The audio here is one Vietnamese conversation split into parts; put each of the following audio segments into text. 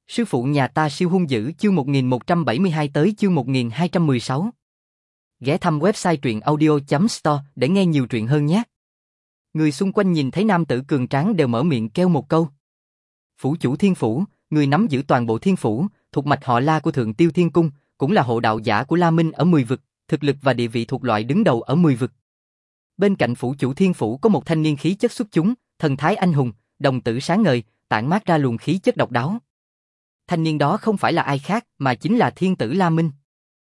Sư phụ nhà ta siêu hung dữ chương 1172 tới chương 1216. Ghé thăm website truyệnaudio.store để nghe nhiều truyện hơn nhé. Người xung quanh nhìn thấy nam tử cường tráng đều mở miệng kêu một câu. Phủ chủ thiên phủ, người nắm giữ toàn bộ thiên phủ, thuộc mạch họ La của Thượng Tiêu Thiên Cung, cũng là hộ đạo giả của La Minh ở 10 vực, thực lực và địa vị thuộc loại đứng đầu ở 10 vực. Bên cạnh phủ chủ thiên phủ có một thanh niên khí chất xuất chúng, thần thái anh hùng, đồng tử sáng ngời, tản mát ra luồng khí chất độc đáo. Thanh niên đó không phải là ai khác mà chính là thiên tử La Minh.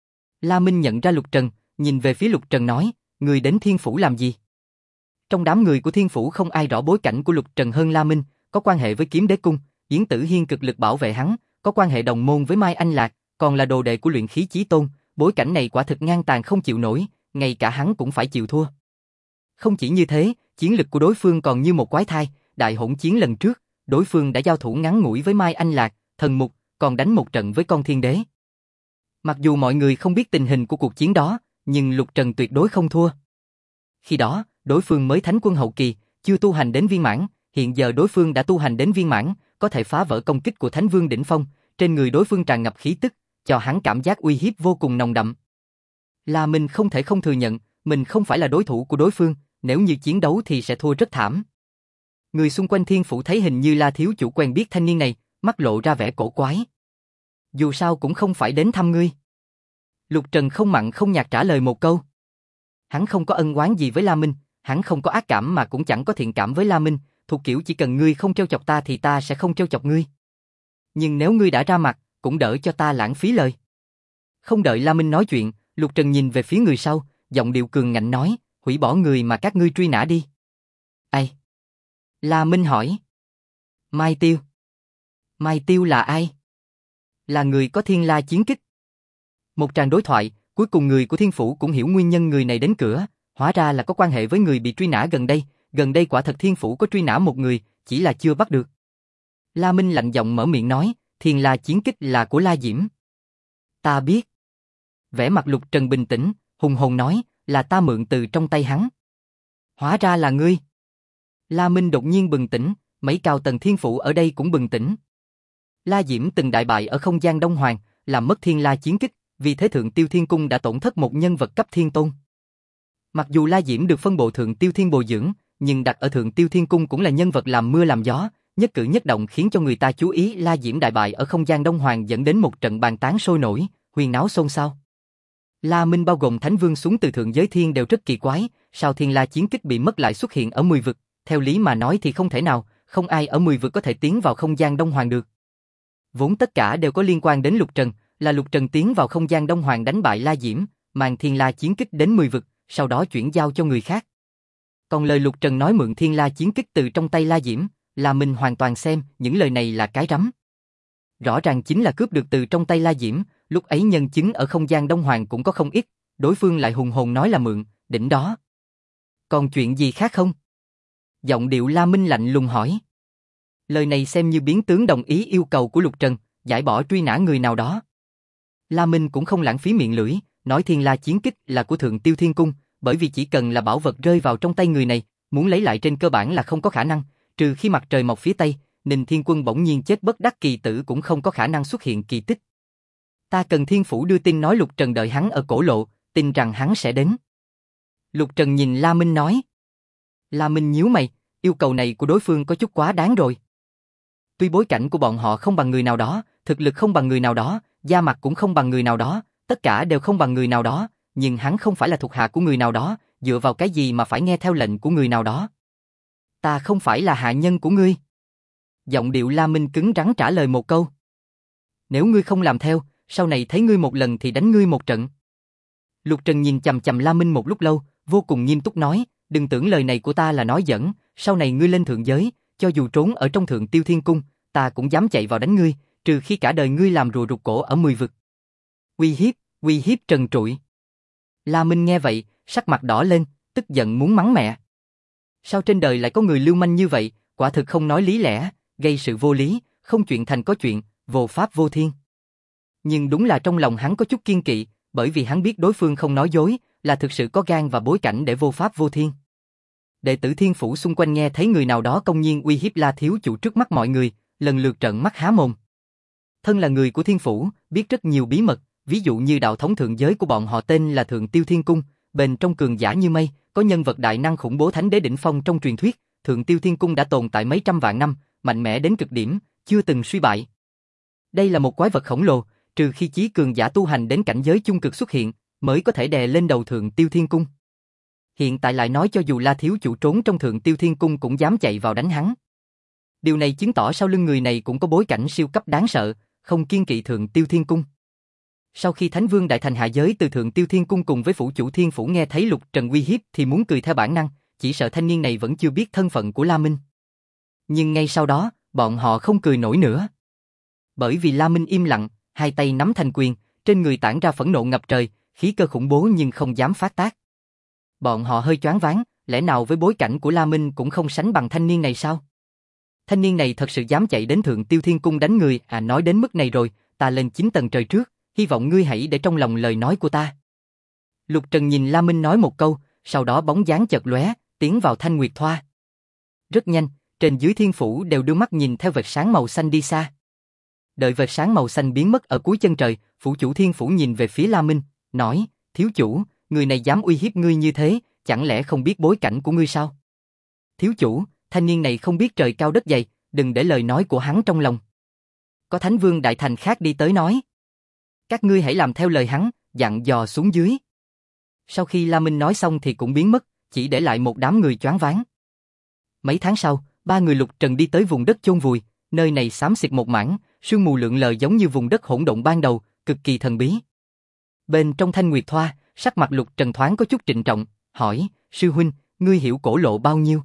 La Minh nhận ra Lục Trần, nhìn về phía Lục Trần nói, người đến thiên phủ làm gì? Trong đám người của thiên phủ không ai rõ bối cảnh của Lục Trần hơn La Minh, có quan hệ với Kiếm Đế Cung, Yến Tử Hiên cực lực bảo vệ hắn, có quan hệ đồng môn với Mai Anh Lạc, còn là đồ đệ của luyện khí chí tôn, bối cảnh này quả thực ngang tàn không chịu nổi, ngay cả hắn cũng phải chịu thua. Không chỉ như thế, chiến lực của đối phương còn như một quái thai, đại hỗn chiến lần trước, đối phương đã giao thủ ngắn ngủi với Mai Anh Lạc, Thần Mục, còn đánh một trận với con thiên đế. Mặc dù mọi người không biết tình hình của cuộc chiến đó, nhưng Lục Trần tuyệt đối không thua. Khi đó, đối phương mới thánh quân hậu kỳ, chưa tu hành đến viên mãn, hiện giờ đối phương đã tu hành đến viên mãn, có thể phá vỡ công kích của Thánh Vương đỉnh phong, trên người đối phương tràn ngập khí tức, cho hắn cảm giác uy hiếp vô cùng nồng đậm. La Minh không thể không thừa nhận, mình không phải là đối thủ của đối phương, nếu như chiến đấu thì sẽ thua rất thảm. Người xung quanh thiên phủ thấy hình như La thiếu chủ quen biết thanh niên này, mắt lộ ra vẻ cổ quái. Dù sao cũng không phải đến thăm ngươi. Lục Trần không mặn không nhạt trả lời một câu. Hắn không có ân oán gì với La Minh, hắn không có ác cảm mà cũng chẳng có thiện cảm với La Minh, thuộc kiểu chỉ cần ngươi không trêu chọc ta thì ta sẽ không trêu chọc ngươi. Nhưng nếu ngươi đã ra mặt, cũng đỡ cho ta lãng phí lời. Không đợi La Minh nói chuyện, Lục Trần nhìn về phía người sau, giọng điệu cường ngạnh nói, hủy bỏ người mà các ngươi truy nã đi. Ai? La Minh hỏi. Mai Tiêu. Mai Tiêu là ai? Là người có thiên la chiến kích. Một tràng đối thoại, cuối cùng người của thiên phủ cũng hiểu nguyên nhân người này đến cửa, hóa ra là có quan hệ với người bị truy nã gần đây quả thật thiên phủ có truy nã một người, chỉ là chưa bắt được. La Minh lạnh giọng mở miệng nói, thiên la chiến kích là của La Diễm. Ta biết. Vẻ mặt Lục Trần bình tĩnh, hùng hồn nói, là ta mượn từ trong tay hắn. Hóa ra là ngươi. La Minh đột nhiên bừng tỉnh, mấy cao tầng thiên phủ ở đây cũng bừng tỉnh. La Diễm từng đại bại ở không gian Đông Hoàng, làm mất thiên la chiến kích, vì thế Thượng Tiêu Thiên Cung đã tổn thất một nhân vật cấp thiên tôn. Mặc dù La Diễm được phân bộ Thượng Tiêu Thiên bồi dưỡng, nhưng đặt ở Thượng Tiêu Thiên Cung cũng là nhân vật làm mưa làm gió, nhất cử nhất động khiến cho người ta chú ý. La Diễm đại bại ở không gian Đông Hoàng dẫn đến một trận bàn tán sôi nổi, huyên náo xôn xao. La Minh bao gồm Thánh Vương xuống từ thượng giới thiên đều rất kỳ quái, sao thiên la chiến kích bị mất lại xuất hiện ở 10 vực, theo lý mà nói thì không thể nào, không ai ở 10 vực có thể tiến vào không gian Đông Hoàng được. Vốn tất cả đều có liên quan đến Lục Trần, là Lục Trần tiến vào không gian Đông Hoàng đánh bại La Diễm, mang thiên la chiến kích đến 10 vực, sau đó chuyển giao cho người khác. Còn lời Lục Trần nói mượn thiên la chiến kích từ trong tay La Diễm, là mình hoàn toàn xem những lời này là cái rắm. Rõ ràng chính là cướp được từ trong tay La Diễm, lúc ấy nhân chứng ở không gian Đông Hoàng cũng có không ít, đối phương lại hùng hồn nói là mượn, đỉnh đó. Còn chuyện gì khác không? Giọng điệu La Minh lạnh lùng hỏi. Lời này xem như biến tướng đồng ý yêu cầu của Lục Trần, giải bỏ truy nã người nào đó. La Minh cũng không lãng phí miệng lưỡi, nói thiên la chiến kích là của Thượng Tiêu Thiên Cung, bởi vì chỉ cần là bảo vật rơi vào trong tay người này, muốn lấy lại trên cơ bản là không có khả năng, trừ khi mặt trời mọc phía Tây, Ninh Thiên Quân bỗng nhiên chết bất đắc kỳ tử cũng không có khả năng xuất hiện kỳ tích. Ta cần thiên phủ đưa tin nói Lục Trần đợi hắn ở cổ lộ, tin rằng hắn sẽ đến. Lục Trần nhìn La Minh nói. La Minh nhíu mày, yêu cầu này của đối phương có chút quá đáng rồi. Tuy bối cảnh của bọn họ không bằng người nào đó, thực lực không bằng người nào đó, da mặt cũng không bằng người nào đó, tất cả đều không bằng người nào đó, nhưng hắn không phải là thuộc hạ của người nào đó, dựa vào cái gì mà phải nghe theo lệnh của người nào đó. Ta không phải là hạ nhân của ngươi. Giọng điệu La Minh cứng rắn trả lời một câu. Nếu ngươi không làm theo, sau này thấy ngươi một lần thì đánh ngươi một trận. Lục Trần nhìn chằm chằm La Minh một lúc lâu, vô cùng nghiêm túc nói, đừng tưởng lời này của ta là nói giỡn, sau này ngươi lên thượng giới, cho dù trốn ở trong Thượng Tiêu Thiên Cung, ta cũng dám chạy vào đánh ngươi, trừ khi cả đời ngươi làm rùa rụt cổ ở 10 vực. Uy hiếp trần trụi. La Minh nghe vậy, sắc mặt đỏ lên, tức giận muốn mắng mẹ. Sao trên đời lại có người lưu manh như vậy, quả thực không nói lý lẽ, gây sự vô lý, không chuyện thành có chuyện, vô pháp vô thiên. Nhưng đúng là trong lòng hắn có chút kiên kỵ, bởi vì hắn biết đối phương không nói dối, là thực sự có gan và bối cảnh để vô pháp vô thiên. Đệ tử thiên phủ xung quanh nghe thấy người nào đó công nhiên uy hiếp La thiếu chủ trước mắt mọi người, lần lượt trợn mắt há mồm. Thân là người của Thiên Phủ, biết rất nhiều bí mật, ví dụ như đạo thống thượng giới của bọn họ tên là Thượng Tiêu Thiên Cung, bên trong cường giả như mây, có nhân vật đại năng khủng bố thánh đế đỉnh phong trong truyền thuyết, Thượng Tiêu Thiên Cung đã tồn tại mấy trăm vạn năm, mạnh mẽ đến cực điểm, chưa từng suy bại. Đây là một quái vật khổng lồ, trừ khi chí cường giả tu hành đến cảnh giới chung cực xuất hiện, mới có thể đè lên đầu Thượng Tiêu Thiên Cung. Hiện tại lại nói cho dù La thiếu chủ trốn trong Thượng Tiêu Thiên Cung cũng dám chạy vào đánh hắn. Điều này chứng tỏ sau lưng người này cũng có bối cảnh siêu cấp đáng sợ, không kiêng kỵ Thượng Tiêu Thiên Cung. Sau khi Thánh Vương Đại Thành hạ giới từ Thượng Tiêu Thiên Cung cùng với phủ chủ Thiên Phủ nghe thấy Lục Trần uy hiếp thì muốn cười theo bản năng, chỉ sợ thanh niên này vẫn chưa biết thân phận của La Minh. Nhưng ngay sau đó, bọn họ không cười nổi nữa. Bởi vì La Minh im lặng, hai tay nắm thành quyền, trên người tản ra phẫn nộ ngập trời, khí cơ khủng bố nhưng không dám phát tác. Bọn họ hơi choáng váng, lẽ nào với bối cảnh của La Minh cũng không sánh bằng thanh niên này sao? Thanh niên này thật sự dám chạy đến Thượng Tiêu Thiên Cung đánh người, nói đến mức này rồi, ta lên 9 tầng trời trước, hy vọng ngươi hãy để trong lòng lời nói của ta. Lục Trần nhìn La Minh nói một câu, sau đó bóng dáng chợt lóe, tiến vào Thanh Nguyệt Thoa. Rất nhanh, trên dưới Thiên Phủ đều đưa mắt nhìn theo vệt sáng màu xanh đi xa. Đợi vệt sáng màu xanh biến mất ở cuối chân trời, phủ chủ Thiên Phủ nhìn về phía La Minh, nói, thiếu chủ, người này dám uy hiếp ngươi như thế, chẳng lẽ không biết bối cảnh của ngươi sao? Thiếu chủ, thanh niên này không biết trời cao đất dày, đừng để lời nói của hắn trong lòng. Có Thánh Vương Đại Thành khác đi tới nói. Các ngươi hãy làm theo lời hắn, dặn dò xuống dưới. Sau khi La Minh nói xong thì cũng biến mất, chỉ để lại một đám người choáng váng. Mấy tháng sau, ba người Lục Trần đi tới vùng đất chôn vùi, nơi này xám xịt một mảng, sương mù lượn lờ giống như vùng đất hỗn độn ban đầu, cực kỳ thần bí. Bên trong Thanh Nguyệt Thoa, sắc mặt Lục Trần thoáng có chút trịnh trọng, hỏi, sư huynh, ngươi hiểu cổ lộ bao nhiêu?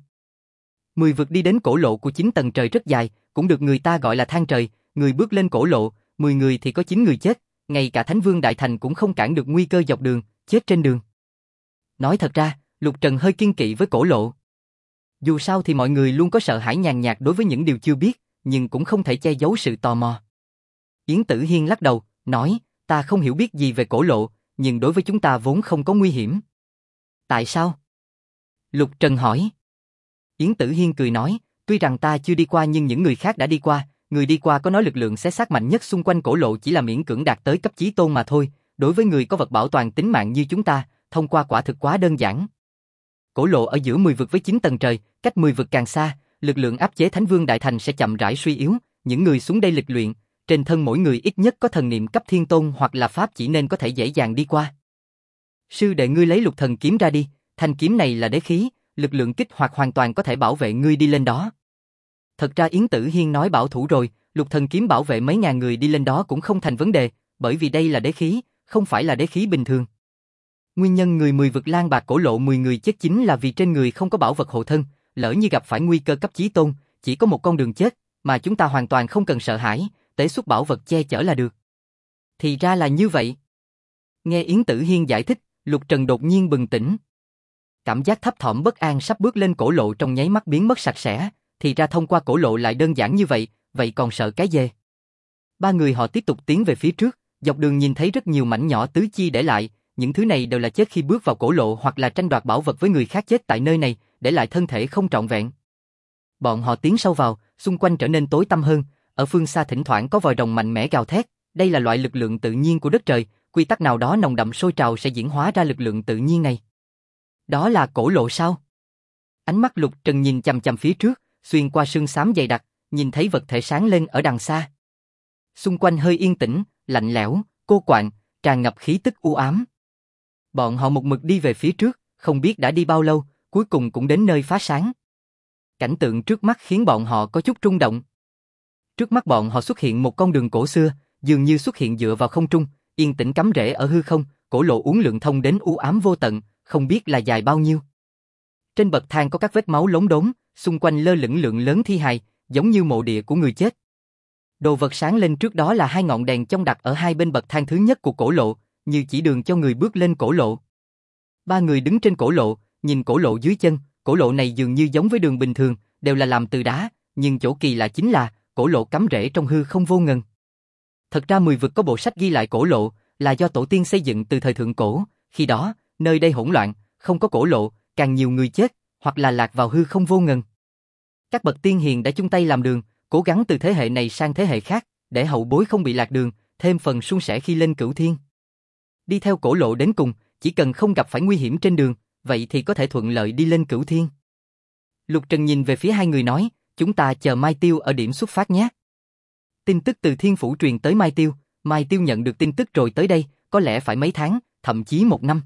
10 vực đi đến cổ lộ của 9 tầng trời rất dài, cũng được người ta gọi là thang trời, người bước lên cổ lộ, 10 người thì có 9 người chết, ngay cả Thánh Vương Đại Thành cũng không cản được nguy cơ dọc đường, chết trên đường. Nói thật ra, Lục Trần hơi kiêng kỵ với cổ lộ. Dù sao thì mọi người luôn có sợ hãi nhàn nhạt đối với những điều chưa biết, nhưng cũng không thể che giấu sự tò mò. Yến Tử Hiên lắc đầu, nói, ta không hiểu biết gì về cổ lộ, nhưng đối với chúng ta vốn không có nguy hiểm. Tại sao? Lục Trần hỏi. Yến Tử Hiên cười nói, tuy rằng ta chưa đi qua nhưng những người khác đã đi qua, người đi qua có nói lực lượng xé xác mạnh nhất xung quanh cổ lộ chỉ là miễn cưỡng đạt tới cấp chí tôn mà thôi, đối với người có vật bảo toàn tính mạng như chúng ta, thông qua quả thực quá đơn giản. Cổ lộ ở giữa 10 vực với 9 tầng trời, cách 10 vực càng xa, lực lượng áp chế Thánh Vương Đại Thành sẽ chậm rãi suy yếu, những người xuống đây lịch luyện, trên thân mỗi người ít nhất có thần niệm cấp thiên tôn hoặc là pháp chỉ nên có thể dễ dàng đi qua. Sư đệ ngươi lấy Lục Thần kiếm ra đi, thanh kiếm này là đế khí, lực lượng kích hoạt hoàn toàn có thể bảo vệ ngươi đi lên đó. Thật ra Yến Tử Hiên nói bảo thủ rồi, Lục Thần kiếm bảo vệ mấy ngàn người đi lên đó cũng không thành vấn đề, bởi vì đây là đế khí, không phải là đế khí bình thường. Nguyên nhân người 10 vực lang bạc cổ lộ 10 người chết chính là vì trên người không có bảo vật hộ thân, lỡ như gặp phải nguy cơ cấp chí tôn, chỉ có một con đường chết, mà chúng ta hoàn toàn không cần sợ hãi, tế xuất bảo vật che chở là được. Thì ra là như vậy. Nghe Yến Tử Hiên giải thích, Lục Trần đột nhiên bừng tỉnh. Cảm giác thấp thỏm bất an sắp bước lên cổ lộ trong nháy mắt biến mất sạch sẽ, thì ra thông qua cổ lộ lại đơn giản như vậy, vậy còn sợ cái gì? Ba người họ tiếp tục tiến về phía trước, dọc đường nhìn thấy rất nhiều mảnh nhỏ tứ chi để lại, những thứ này đều là chết khi bước vào cổ lộ hoặc là tranh đoạt bảo vật với người khác chết tại nơi này, để lại thân thể không trọn vẹn. Bọn họ tiến sâu vào, xung quanh trở nên tối tăm hơn, ở phương xa thỉnh thoảng có vòi rồng mạnh mẽ gào thét, đây là loại lực lượng tự nhiên của đất trời, quy tắc nào đó nồng đậm sôi trào sẽ diễn hóa ra lực lượng tự nhiên này. Đó là cổ lộ sao? Ánh mắt Lục Trần nhìn chằm chằm phía trước, xuyên qua sương xám dày đặc, nhìn thấy vật thể sáng lên ở đằng xa. Xung quanh hơi yên tĩnh, lạnh lẽo, cô quạnh, tràn ngập khí tức u ám. Bọn họ một mực đi về phía trước, không biết đã đi bao lâu, cuối cùng cũng đến nơi phá sáng. Cảnh tượng trước mắt khiến bọn họ có chút rung động. Trước mắt bọn họ xuất hiện một con đường cổ xưa, dường như xuất hiện dựa vào không trung, yên tĩnh cắm rễ ở hư không, cổ lộ uốn lượn thông đến u ám vô tận, không biết là dài bao nhiêu. Trên bậc thang có các vết máu lốm đốm, xung quanh lơ lửng lượng lớn thi hài, giống như mộ địa của người chết. Đồ vật sáng lên trước đó là hai ngọn đèn trong đặt ở hai bên bậc thang thứ nhất của cổ lộ, như chỉ đường cho người bước lên cổ lộ. Ba người đứng trên cổ lộ, nhìn cổ lộ dưới chân, cổ lộ này dường như giống với đường bình thường, đều là làm từ đá, nhưng chỗ kỳ lạ chính là cổ lộ cắm rễ trong hư không vô ngần. Thật ra 10 vực có bộ sách ghi lại cổ lộ, là do tổ tiên xây dựng từ thời thượng cổ, khi đó, nơi đây hỗn loạn, không có cổ lộ, càng nhiều người chết, hoặc là lạc vào hư không vô ngần. Các bậc tiên hiền đã chung tay làm đường, cố gắng từ thế hệ này sang thế hệ khác, để hậu bối không bị lạc đường, thêm phần suôn sẻ khi lên Cửu Thiên. Đi theo cổ lộ đến cùng, chỉ cần không gặp phải nguy hiểm trên đường, vậy thì có thể thuận lợi đi lên Cửu Thiên. Lục Trần nhìn về phía hai người nói, chúng ta chờ Mai Tiêu ở điểm xuất phát nhé. Tin tức từ Thiên Phủ truyền tới Mai Tiêu nhận được tin tức rồi tới đây, có lẽ phải mấy tháng, thậm chí 1 năm.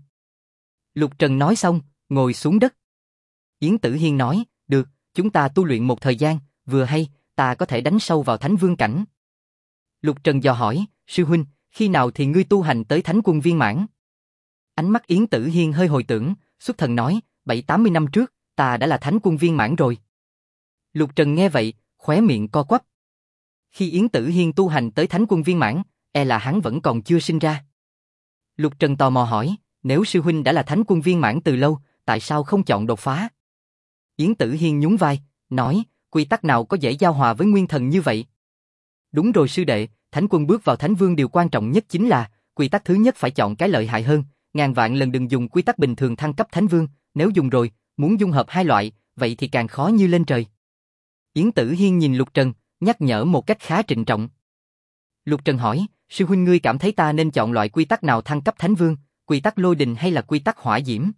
Lục Trần nói xong, ngồi xuống đất. Yến Tử Hiên nói, được, chúng ta tu luyện một thời gian, vừa hay, ta có thể đánh sâu vào Thánh Vương cảnh. Lục Trần dò hỏi, sư huynh, khi nào thì ngươi tu hành tới Thánh Quân viên mãn? Ánh mắt Yến Tử Hiên hơi hồi tưởng, xuất thần nói, 70-80 năm trước, ta đã là Thánh Quân viên mãn rồi. Lục Trần nghe vậy, khóe miệng co quắp. Khi Yến Tử Hiên tu hành tới Thánh Quân viên mãn, là hắn vẫn còn chưa sinh ra. Lục Trần tò mò hỏi, nếu sư huynh đã là Thánh Quân viên mãn từ lâu, tại sao không chọn đột phá? Yến Tử Hiên nhún vai, nói, quy tắc nào có dễ giao hòa với nguyên thần như vậy? Đúng rồi sư đệ, Thánh Quân bước vào Thánh Vương điều quan trọng nhất chính là, quy tắc thứ nhất phải chọn cái lợi hại hơn, ngàn vạn lần đừng dùng quy tắc bình thường thăng cấp Thánh Vương, nếu dùng rồi, muốn dung hợp hai loại, vậy thì càng khó như lên trời. Yến Tử Hiên nhìn Lục Trần, nhắc nhở một cách khá trịnh trọng. Lục Trần hỏi, sư huynh ngươi cảm thấy ta nên chọn loại quy tắc nào thăng cấp Thánh Vương, quy tắc lôi đình hay là quy tắc hỏa diễm?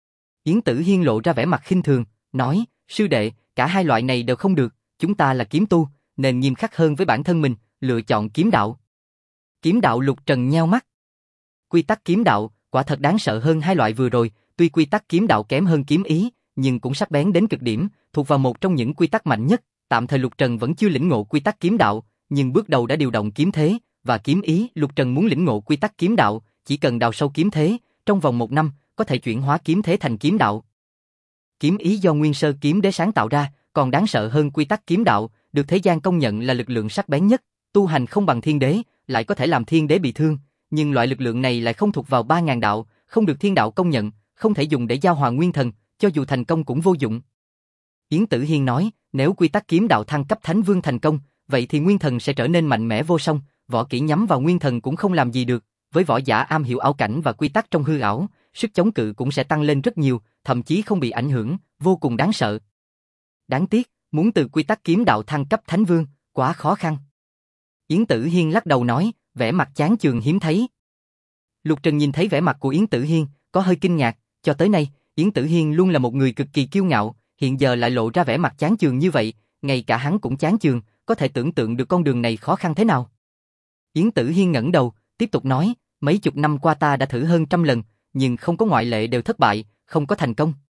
Yến Tử Hiên lộ ra vẻ mặt khinh thường, nói, sư đệ, cả hai loại này đều không được, chúng ta là kiếm tu, nên nghiêm khắc hơn với bản thân mình, lựa chọn kiếm đạo. Kiếm đạo? Lục Trần nheo mắt. Quy tắc kiếm đạo, quả thật đáng sợ hơn hai loại vừa rồi, tuy quy tắc kiếm đạo kém hơn kiếm ý, nhưng cũng sắc bén đến cực điểm, thuộc vào một trong những quy tắc mạnh nhất, tạm thời Lục Trần vẫn chưa lĩnh ngộ quy tắc kiếm đạo, nhưng bước đầu đã điều động kiếm thế và kiếm ý. Lục Trần muốn lĩnh ngộ quy tắc kiếm đạo, chỉ cần đào sâu kiếm thế, trong vòng 1 năm, có thể chuyển hóa kiếm thế thành kiếm đạo. Kiếm ý do Nguyên Sơ Kiếm Đế sáng tạo ra, còn đáng sợ hơn quy tắc kiếm đạo, được thế gian công nhận là lực lượng sắc bén nhất, tu hành không bằng thiên đế, lại có thể làm thiên đế bị thương, nhưng loại lực lượng này lại không thuộc vào 3000 đạo, không được thiên đạo công nhận, không thể dùng để giao hòa nguyên thần, cho dù thành công cũng vô dụng. Yến Tử Hiên nói, nếu quy tắc kiếm đạo thăng cấp Thánh Vương thành công, vậy thì nguyên thần sẽ trở nên mạnh mẽ vô song, võ kỹ nhắm vào nguyên thần cũng không làm gì được, với võ giả am hiểu ảo cảnh và quy tắc trong hư ảo, sức chống cự cũng sẽ tăng lên rất nhiều, thậm chí không bị ảnh hưởng, vô cùng đáng sợ. Đáng tiếc, muốn từ quy tắc kiếm đạo thăng cấp Thánh Vương, quá khó khăn. Yến Tử Hiên lắc đầu nói, vẻ mặt chán chường hiếm thấy. Lục Trần nhìn thấy vẻ mặt của Yến Tử Hiên, có hơi kinh ngạc, cho tới nay, Yến Tử Hiên luôn là một người cực kỳ kiêu ngạo, hiện giờ lại lộ ra vẻ mặt chán chường như vậy, ngay cả hắn cũng chán chường, có thể tưởng tượng được con đường này khó khăn thế nào. Yến Tử Hiên ngẩng đầu, tiếp tục nói, mấy chục năm qua ta đã thử hơn 100 lần, nhưng không có ngoại lệ đều thất bại, không có thành công.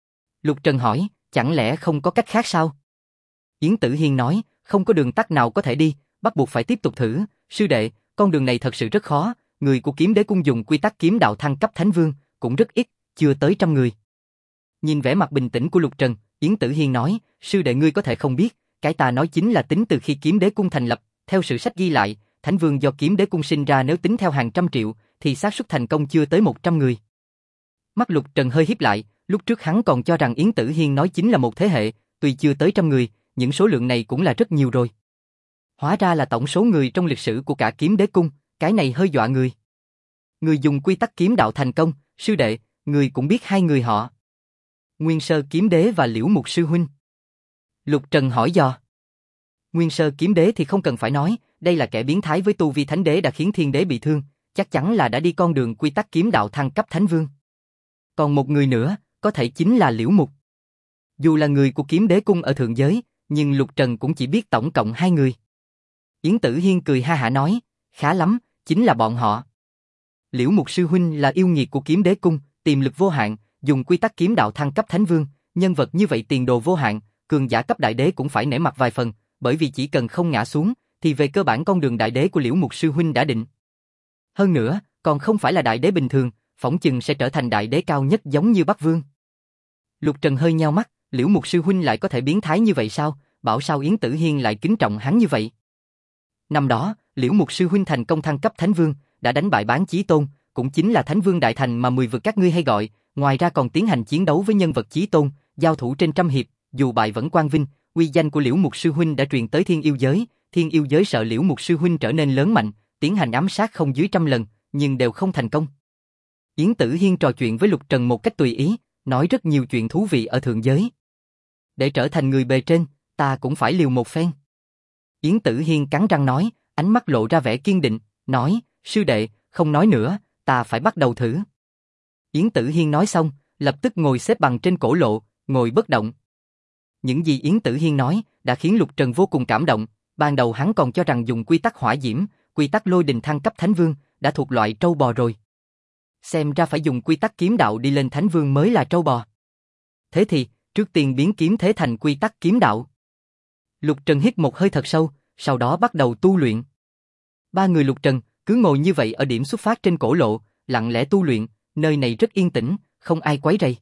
Lục Trần hỏi, chẳng lẽ không có cách khác sao? Yến Tử Hiên nói, không có đường tắt nào có thể đi, bắt buộc phải tiếp tục thử, sư đệ, con đường này thật sự rất khó, người của Kiếm Đế cung dùng quy tắc kiếm đạo thăng cấp Thánh Vương, cũng rất ít, chưa tới 100 người. Nhìn vẻ mặt bình tĩnh của Lục Trần, Yến Tử Hiên nói, sư đệ ngươi có thể không biết, cái ta nói chính là tính từ khi Kiếm Đế cung thành lập, theo sử sách ghi lại, Thánh Vương do Kiếm Đế cung sinh ra nếu tính theo hàng trăm triệu, thì xác suất thành công chưa tới 100 người. Mắt Lục Trần hơi híp lại, lúc trước hắn còn cho rằng Yến Tử Hiên nói chính là một thế hệ, tuy chưa tới 100 người, những số lượng này cũng là rất nhiều rồi. Hóa ra là tổng số người trong lịch sử của cả Kiếm Đế cung, cái này hơi dọa người. Người dùng quy tắc kiếm đạo thành công, sư đệ, người cũng biết hai người họ. Nguyên Sơ Kiếm Đế và Liễu Mục sư huynh. Lục Trần hỏi dò. Nguyên Sơ Kiếm Đế thì không cần phải nói, đây là kẻ biến thái với tu vi thánh đế đã khiến thiên đế bị thương, chắc chắn là đã đi con đường quy tắc kiếm đạo thăng cấp Thánh Vương. Còn một người nữa, có thể chính là Liễu Mục. Dù là người của Kiếm Đế cung ở thượng giới, nhưng Lục Trần cũng chỉ biết tổng cộng 2 người. Yến Tử Hiên cười ha hả nói, khá lắm, chính là bọn họ. Liễu Mục sư huynh là yêu nghiệt của Kiếm Đế cung, tiềm lực vô hạn, dùng quy tắc kiếm đạo thăng cấp Thánh Vương, nhân vật như vậy tiền đồ vô hạn, cường giả cấp đại đế cũng phải nể mặt vài phần, bởi vì chỉ cần không ngã xuống, thì về cơ bản con đường đại đế của Liễu Mục sư huynh đã định. Hơn nữa, còn không phải là đại đế bình thường, phỏng chừng sẽ trở thành đại đế cao nhất giống như Bắc Vương. Lục Trần hơi nheo mắt, Liễu Mục sư huynh lại có thể biến thái như vậy sao, bảo sao Yến Tử Hiên lại kính trọng hắn như vậy. Năm đó, Liễu Mục sư huynh thành công thăng cấp Thánh Vương, đã đánh bại Bán Chí Tôn, cũng chính là Thánh Vương đại thành mà 10 vực các ngươi hay gọi, ngoài ra còn tiến hành chiến đấu với nhân vật Chí Tôn, giao thủ trên trăm hiệp, dù bại vẫn quang vinh, uy danh của Liễu Mục sư huynh đã truyền tới Thiên Yêu giới sợ Liễu Mục sư huynh trở nên lớn mạnh, tiến hành ám sát không dưới 100 lần, nhưng đều không thành công. Yến Tử Hiên trò chuyện với Lục Trần một cách tùy ý, nói rất nhiều chuyện thú vị ở thượng giới. Để trở thành người bề trên, ta cũng phải liều một phen. Yến Tử Hiên cắn răng nói, ánh mắt lộ ra vẻ kiên định, nói, sư đệ, không nói nữa, ta phải bắt đầu thử. Yến Tử Hiên nói xong, lập tức ngồi xếp bằng trên cổ lộ, ngồi bất động. Những gì Yến Tử Hiên nói đã khiến Lục Trần vô cùng cảm động, ban đầu hắn còn cho rằng dùng quy tắc hỏa diễm, quy tắc lôi đình thăng cấp Thánh Vương đã thuộc loại trâu bò rồi. Xem ra phải dùng quy tắc kiếm đạo đi lên Thánh Vương mới là trâu bò. Thế thì, trước tiên biến kiếm thế thành quy tắc kiếm đạo. Lục Trần hít một hơi thật sâu, sau đó bắt đầu tu luyện. Ba người Lục Trần cứ ngồi như vậy ở điểm xuất phát trên cổ lộ, lặng lẽ tu luyện, nơi này rất yên tĩnh, không ai quấy rầy.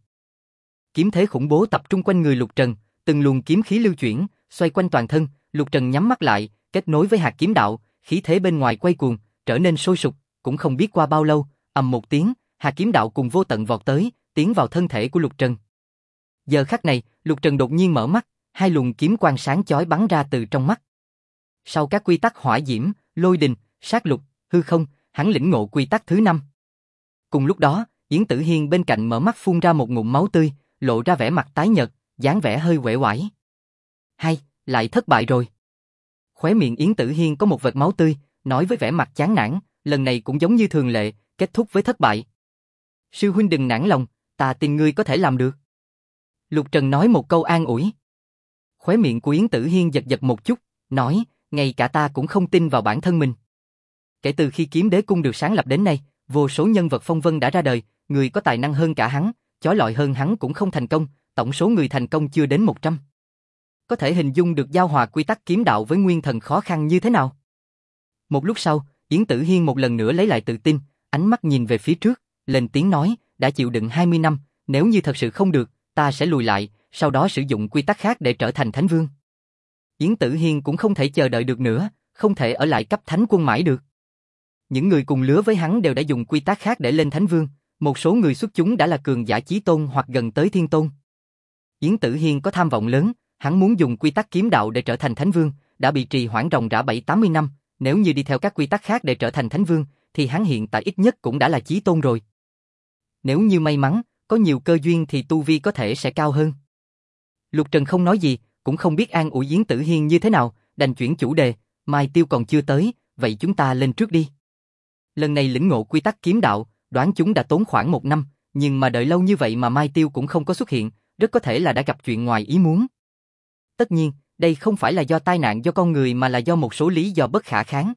Kiếm thế khủng bố tập trung quanh người Lục Trần, từng luồng kiếm khí lưu chuyển, xoay quanh toàn thân, Lục Trần nhắm mắt lại, kết nối với hạt kiếm đạo, khí thế bên ngoài quay cuồng, trở nên sôi sục, cũng không biết qua bao lâu, ầm một tiếng, hạt kiếm đạo cùng vô tận vọt tới, tiến vào thân thể của Lục Trần. Giờ khắc này, Lục Trần đột nhiên mở mắt, hai luồng kiếm quang sáng chói bắn ra từ trong mắt. Sau các quy tắc hỏa diễm, lôi đình, sát lục, hư không, hắn lĩnh ngộ quy tắc thứ 5. Cùng lúc đó, Yến Tử Hiên bên cạnh mở mắt phun ra một ngụm máu tươi, lộ ra vẻ mặt tái nhợt, dáng vẻ hơi uể oải. Hay, lại thất bại rồi. Khóe miệng Yến Tử Hiên có một vệt máu tươi, nói với vẻ mặt chán nản, lần này cũng giống như thường lệ, kết thúc với thất bại. Sư huynh đừng nản lòng, ta tin ngươi có thể làm được. Lục Trần nói một câu an ủi. Khóe miệng của Yến Tử Hiên giật giật một chút, nói, ngay cả ta cũng không tin vào bản thân mình. Kể từ khi Kiếm Đế Cung được sáng lập đến nay, vô số nhân vật phong vân đã ra đời, người có tài năng hơn cả hắn, chói lọi hơn hắn cũng không thành công, tổng số người thành công chưa đến 100. Có thể hình dung được giao hòa quy tắc kiếm đạo với nguyên thần khó khăn như thế nào. Một lúc sau, Yến Tử Hiên một lần nữa lấy lại tự tin, ánh mắt nhìn về phía trước, lên tiếng nói, đã chịu đựng 20 năm, nếu như thật sự không được, ta sẽ lùi lại, sau đó sử dụng quy tắc khác để trở thành Thánh Vương. Yến Tử Hiên cũng không thể chờ đợi được nữa, không thể ở lại cấp Thánh Quân mãi được. Những người cùng lứa với hắn đều đã dùng quy tắc khác để lên Thánh Vương, một số người xuất chúng đã là cường giả chí tôn hoặc gần tới thiên tôn. Yến Tử Hiên có tham vọng lớn, hắn muốn dùng quy tắc kiếm đạo để trở thành Thánh Vương, đã bị trì hoãn ròng rã 7-80 năm, nếu như đi theo các quy tắc khác để trở thành Thánh Vương, thì hắn hiện tại ít nhất cũng đã là chí tôn rồi. Nếu như may mắn, có nhiều cơ duyên thì tu vi có thể sẽ cao hơn. Lục Trần không nói gì, cũng không biết an ủi Yến Tử Hiên như thế nào, đành chuyển chủ đề, Mai Tiêu còn chưa tới, vậy chúng ta lên trước đi. Lần này lĩnh ngộ quy tắc kiếm đạo, đoán chúng đã tốn khoảng 1 năm, nhưng mà đợi lâu như vậy mà Mai Tiêu cũng không có xuất hiện, rất có thể là đã gặp chuyện ngoài ý muốn. Tất nhiên, đây không phải là do tai nạn do con người mà là do một số lý do bất khả kháng.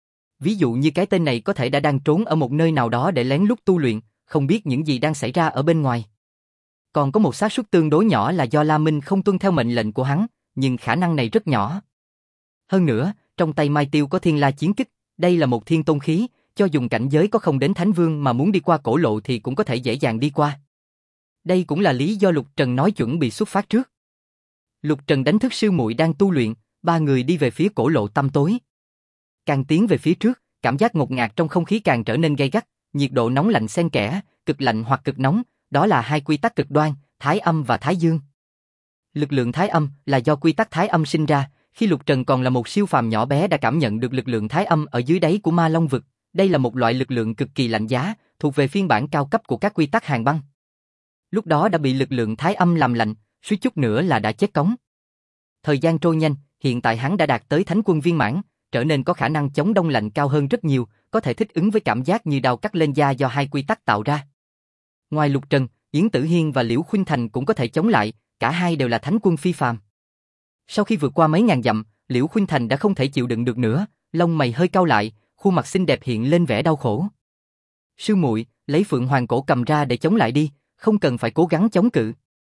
Ví dụ như cái tên này có thể đã đang trốn ở một nơi nào đó để lén lút tu luyện, không biết những gì đang xảy ra ở bên ngoài. Còn có một xác suất tương đối nhỏ là do La Minh không tuân theo mệnh lệnh của hắn, nhưng khả năng này rất nhỏ. Hơn nữa, trong tay Mai Tiêu có Thiên La Chiến Kích, đây là một thiên tôn khí, cho dùng cảnh giới có không đến Thánh Vương mà muốn đi qua cổ lộ thì cũng có thể dễ dàng đi qua. Đây cũng là lý do Lục Trần nói chuẩn bị xuất phát trước. Lục Trần đánh thức sư muội đang tu luyện, ba người đi về phía cổ lộ tăm tối. Càng tiến về phía trước, cảm giác ngột ngạt trong không khí càng trở nên gay gắt, nhiệt độ nóng lạnh xen kẽ, cực lạnh hoặc cực nóng, đó là hai quy tắc cực đoan, Thái Âm và Thái Dương. Lực lượng Thái Âm là do quy tắc Thái Âm sinh ra, khi Lục Trần còn là một siêu phàm nhỏ bé đã cảm nhận được lực lượng Thái Âm ở dưới đáy của Ma Long vực. Đây là một loại lực lượng cực kỳ lạnh giá, thuộc về phiên bản cao cấp của các quy tắc hàn băng. Lúc đó đã bị lực lượng Thái Âm làm lạnh, suýt chút nữa là đã chết cóng. Thời gian trôi nhanh, hiện tại hắn đã đạt tới Thánh Quân viên mãn, trở nên có khả năng chống đông lạnh cao hơn rất nhiều, có thể thích ứng với cảm giác như đao cắt lên da do hai quy tắc tạo ra. Ngoài Lục Trần, Yến Tử Hiên và Liễu Khuynh Thành cũng có thể chống lại, cả hai đều là Thánh Quân phi phàm. Sau khi vượt qua mấy ngàn dặm, Liễu Khuynh Thành đã không thể chịu đựng được nữa, lông mày hơi cau lại, khuôn mặt xinh đẹp hiện lên vẻ đau khổ. Sư muội, lấy Phượng Hoàng Cổ Cầm ra để chống lại đi, không cần phải cố gắng chống cự.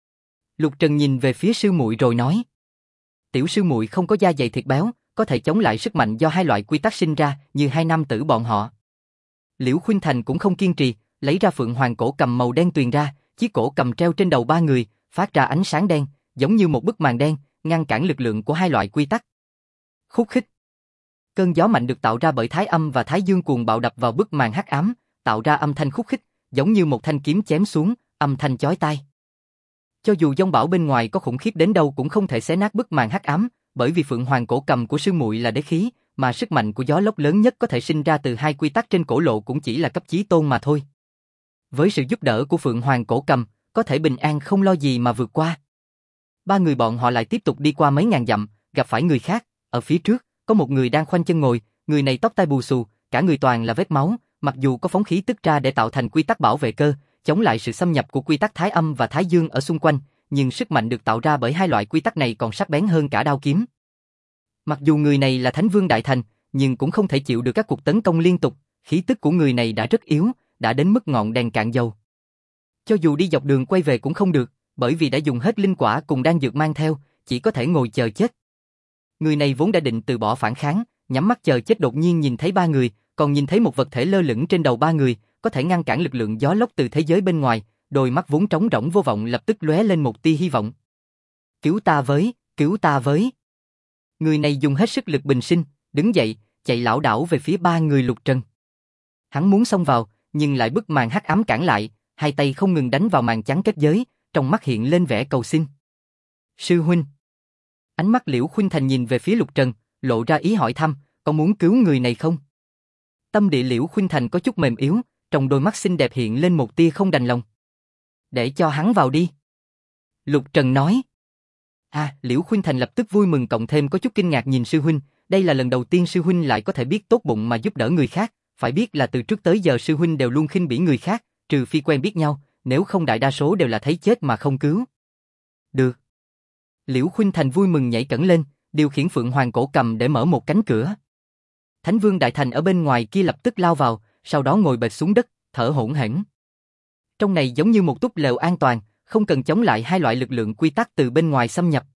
Lục Trần nhìn về phía sư muội rồi nói. Tiểu sư muội không có da dày thịt béo, có thể chống lại sức mạnh do hai loại quy tắc sinh ra, như hai nam tử bọn họ. Liễu Khuynh Thành cũng không kiên trì, lấy ra Phượng Hoàng Cổ Cầm màu đen tuyền ra, chiếc cổ cầm treo trên đầu ba người, phát ra ánh sáng đen, giống như một bức màn đen, ngăn cản lực lượng của hai loại quy tắc. Khúc khích. Cơn gió mạnh được tạo ra bởi Thái Âm và Thái Dương cuồng bạo đập vào bức màn hắc ám, tạo ra âm thanh khúc khích, giống như một thanh kiếm chém xuống, âm thanh chói tai. Cho dù giông bão bên ngoài có khủng khiếp đến đâu cũng không thể xé nát bức màn hắc ám, bởi vì Phượng Hoàng Cổ Cầm của sư muội là đế khí, mà sức mạnh của gió lốc lớn nhất có thể sinh ra từ hai quy tắc trên cổ lộ cũng chỉ là cấp chí tôn mà thôi. Với sự giúp đỡ của Phượng Hoàng Cổ Cầm, có thể bình an không lo gì mà vượt qua. Ba người bọn họ lại tiếp tục đi qua mấy ngàn dặm, gặp phải người khác, ở phía trước có một người đang khoanh chân ngồi, người này tóc tai bù xù, cả người toàn là vết máu, mặc dù có phóng khí tức ra để tạo thành quy tắc bảo vệ cơ, chống lại sự xâm nhập của quy tắc Thái Âm và Thái Dương ở xung quanh, nhưng sức mạnh được tạo ra bởi hai loại quy tắc này còn sắc bén hơn cả đao kiếm. Mặc dù người này là Thánh Vương Đại Thành, nhưng cũng không thể chịu được các cuộc tấn công liên tục, khí tức của người này đã rất yếu, đã đến mức ngọn đèn cạn dầu. Cho dù đi dọc đường quay về cũng không được, bởi vì đã dùng hết linh quả cùng đan dược mang theo, chỉ có thể ngồi chờ chết. Người này vốn đã định từ bỏ phản kháng, nhắm mắt chờ chết đột nhiên nhìn thấy ba người, còn nhìn thấy một vật thể lơ lửng trên đầu ba người, có thể ngăn cản lực lượng gió lốc từ thế giới bên ngoài, đôi mắt vốn trống rỗng vô vọng lập tức lóe lên một tia hy vọng. Cứu ta với, cứu ta với. Người này dùng hết sức lực bình sinh, đứng dậy, chạy lảo đảo về phía ba người Lục Trần. Hắn muốn xông vào, nhưng lại bức màn hắc ám cản lại, hai tay không ngừng đánh vào màn trắng kết giới, trong mắt hiện lên vẻ cầu xin. Sư huynh. Ánh mắt Liễu Khuynh Thành nhìn về phía Lục Trần, lộ ra ý hỏi thăm, có muốn cứu người này không? Tâm địa Liễu Khuynh Thành có chút mềm yếu, trong đôi mắt xinh đẹp hiện lên một tia không đành lòng. Để cho hắn vào đi. Lục Trần nói. Liễu Khuynh Thành lập tức vui mừng cộng thêm có chút kinh ngạc nhìn sư huynh, đây là lần đầu tiên sư huynh lại có thể biết tốt bụng mà giúp đỡ người khác, phải biết là từ trước tới giờ sư huynh đều luôn khinh bỉ người khác, trừ phi quen biết nhau, nếu không đại đa số đều là thấy chết mà không cứu. Được. Liễu Khuynh Thành vui mừng nhảy cẫng lên, điều khiển Phượng Hoàng cổ cầm để mở một cánh cửa. Thánh Vương Đại Thành ở bên ngoài kia lập tức lao vào, sau đó ngồi bệt xuống đất, thở hổn hển. Trong này giống như một túp lều an toàn, không cần chống lại hai loại lực lượng quy tắc từ bên ngoài xâm nhập.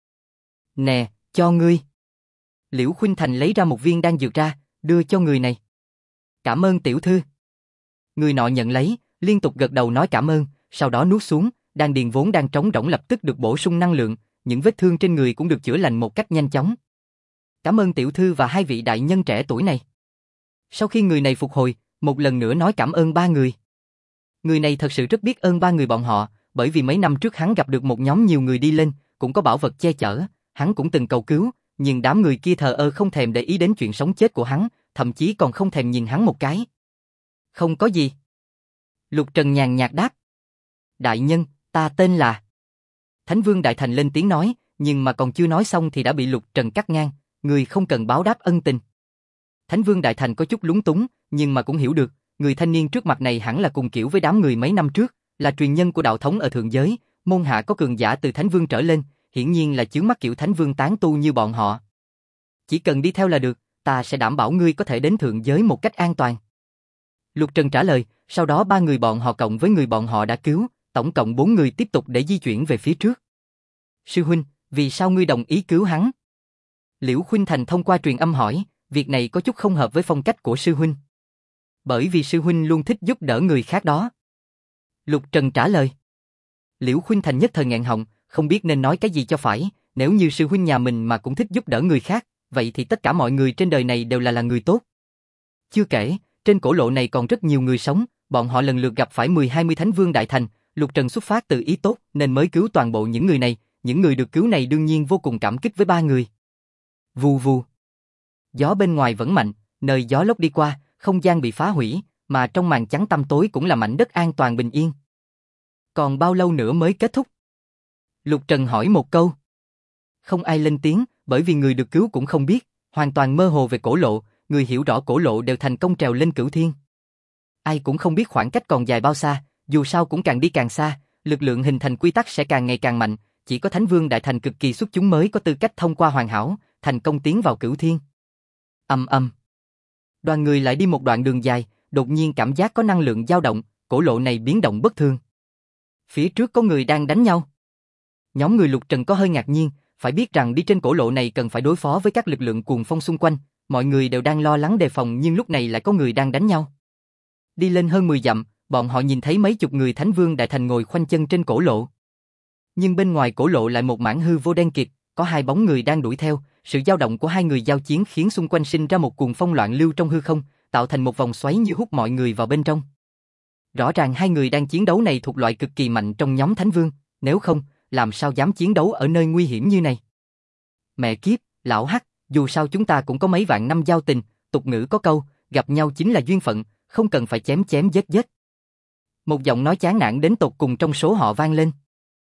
Nè, cho ngươi. Liễu Khuynh Thành lấy ra một viên đan dược ra, đưa cho người này. Cảm ơn tiểu thư. Người nọ nhận lấy, liên tục gật đầu nói cảm ơn, sau đó nuốt xuống, đan điền vốn đang trống rỗng lập tức được bổ sung năng lượng, những vết thương trên người cũng được chữa lành một cách nhanh chóng. Cảm ơn tiểu thư và hai vị đại nhân trẻ tuổi này. Sau khi người này phục hồi, một lần nữa nói cảm ơn ba người. Người này thật sự rất biết ơn ba người bọn họ, bởi vì mấy năm trước hắn gặp được một nhóm nhiều người đi lên, cũng có bảo vật che chở, hắn cũng từng cầu cứu, nhưng đám người kia thờ ơ không thèm để ý đến chuyện sống chết của hắn, thậm chí còn không thèm nhìn hắn một cái. Không có gì. Lục Trần nhàn nhạt đáp. Đại nhân, ta tên là... Thánh Vương Đại Thành lên tiếng nói, nhưng mà còn chưa nói xong thì đã bị Lục Trần cắt ngang, người không cần báo đáp ân tình. Thánh Vương Đại Thành có chút lúng túng, nhưng mà cũng hiểu được, người thanh niên trước mặt này hẳn là cùng kiểu với đám người mấy năm trước, là truyền nhân của đạo thống ở thượng giới, môn hạ có cường giả từ Thánh Vương trở lên, hiển nhiên là chướng mắt kiểu Thánh Vương tán tu như bọn họ. Chỉ cần đi theo là được, ta sẽ đảm bảo ngươi có thể đến thượng giới một cách an toàn. Lục Trần trả lời, sau đó ba người bọn họ cộng với người bọn họ đã cứu, tổng cộng 4 người tiếp tục để di chuyển về phía trước. Sư huynh, vì sao ngươi đồng ý cứu hắn? Liễu Khuynh Thành thông qua truyền âm hỏi, việc này có chút không hợp với phong cách của sư huynh. Bởi vì sư huynh luôn thích giúp đỡ người khác đó. Lục Trần trả lời. Liễu Khuynh Thành nhất thời nghẹn họng, không biết nên nói cái gì cho phải, nếu như sư huynh nhà mình mà cũng thích giúp đỡ người khác, vậy thì tất cả mọi người trên đời này đều là người tốt. Chưa kể, trên cổ lộ này còn rất nhiều người sống, bọn họ lần lượt gặp phải 10-20 Thánh Vương Đại Thành, Lục Trần xuất phát từ ý tốt nên mới cứu toàn bộ những người này, những người được cứu này đương nhiên vô cùng cảm kích với ba người. Vù vù. Gió bên ngoài vẫn mạnh, nơi gió lốc đi qua, không gian bị phá hủy, mà trong màn trắng tăm tối cũng là mảnh đất an toàn bình yên. Còn bao lâu nữa mới kết thúc? Lục Trần hỏi một câu. Không ai lên tiếng, bởi vì người được cứu cũng không biết, hoàn toàn mơ hồ về cổ lộ, người hiểu rõ cổ lộ đều thành công trèo lên Cửu Thiên. Ai cũng không biết khoảng cách còn dài bao xa, dù sao cũng càng đi càng xa, lực lượng hình thành quy tắc sẽ càng ngày càng mạnh, chỉ có Thánh Vương Đại Thành cực kỳ xuất chúng mới có tư cách thông qua hoàn hảo, thành công tiến vào Cửu Thiên. Ầm ầm. Đoàn người lại đi một đoạn đường dài, đột nhiên cảm giác có năng lượng dao động, cổ lộ này biến động bất thường. Phía trước có người đang đánh nhau. Nhóm người Lục Trần có hơi ngạc nhiên, phải biết rằng đi trên cổ lộ này cần phải đối phó với các lực lượng cuồng phong xung quanh, mọi người đều đang lo lắng đề phòng nhưng lúc này lại có người đang đánh nhau. Đi lên hơn 10 dặm, bọn họ nhìn thấy mấy chục người Thánh Vương Đại Thành ngồi khoanh chân trên cổ lộ. Nhưng bên ngoài cổ lộ lại một mảng hư vô đen kịt, có hai bóng người đang đuổi theo, sự dao động của hai người giao chiến khiến xung quanh sinh ra một cuồng phong loạn lưu trong hư không, tạo thành một vòng xoáy như hút mọi người vào bên trong. Rõ ràng hai người đang chiến đấu này thuộc loại cực kỳ mạnh trong nhóm Thánh Vương, nếu không, làm sao dám chiến đấu ở nơi nguy hiểm như này. Mẹ kiếp, lão Hắc, dù sao chúng ta cũng có mấy vạn năm giao tình, tục ngữ có câu, gặp nhau chính là duyên phận, không cần phải chém chém giết giết. Một giọng nói chán nản đến tột cùng trong số họ vang lên.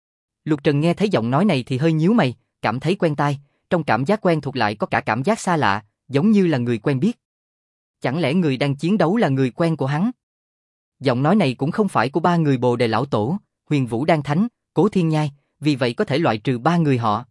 Lục Trần nghe thấy giọng nói này thì hơi nhíu mày, cảm thấy quen tai, trong cảm giác quen thuộc lại có cả cảm giác xa lạ, giống như là người quen biết. chẳng lẽ người đang chiến đấu là người quen của hắn? Giọng nói này cũng không phải của ba người Bồ Đề lão tổ, Huyền Vũ Đan Thánh, Cố Thiên Nhai, vì vậy có thể loại trừ ba người họ.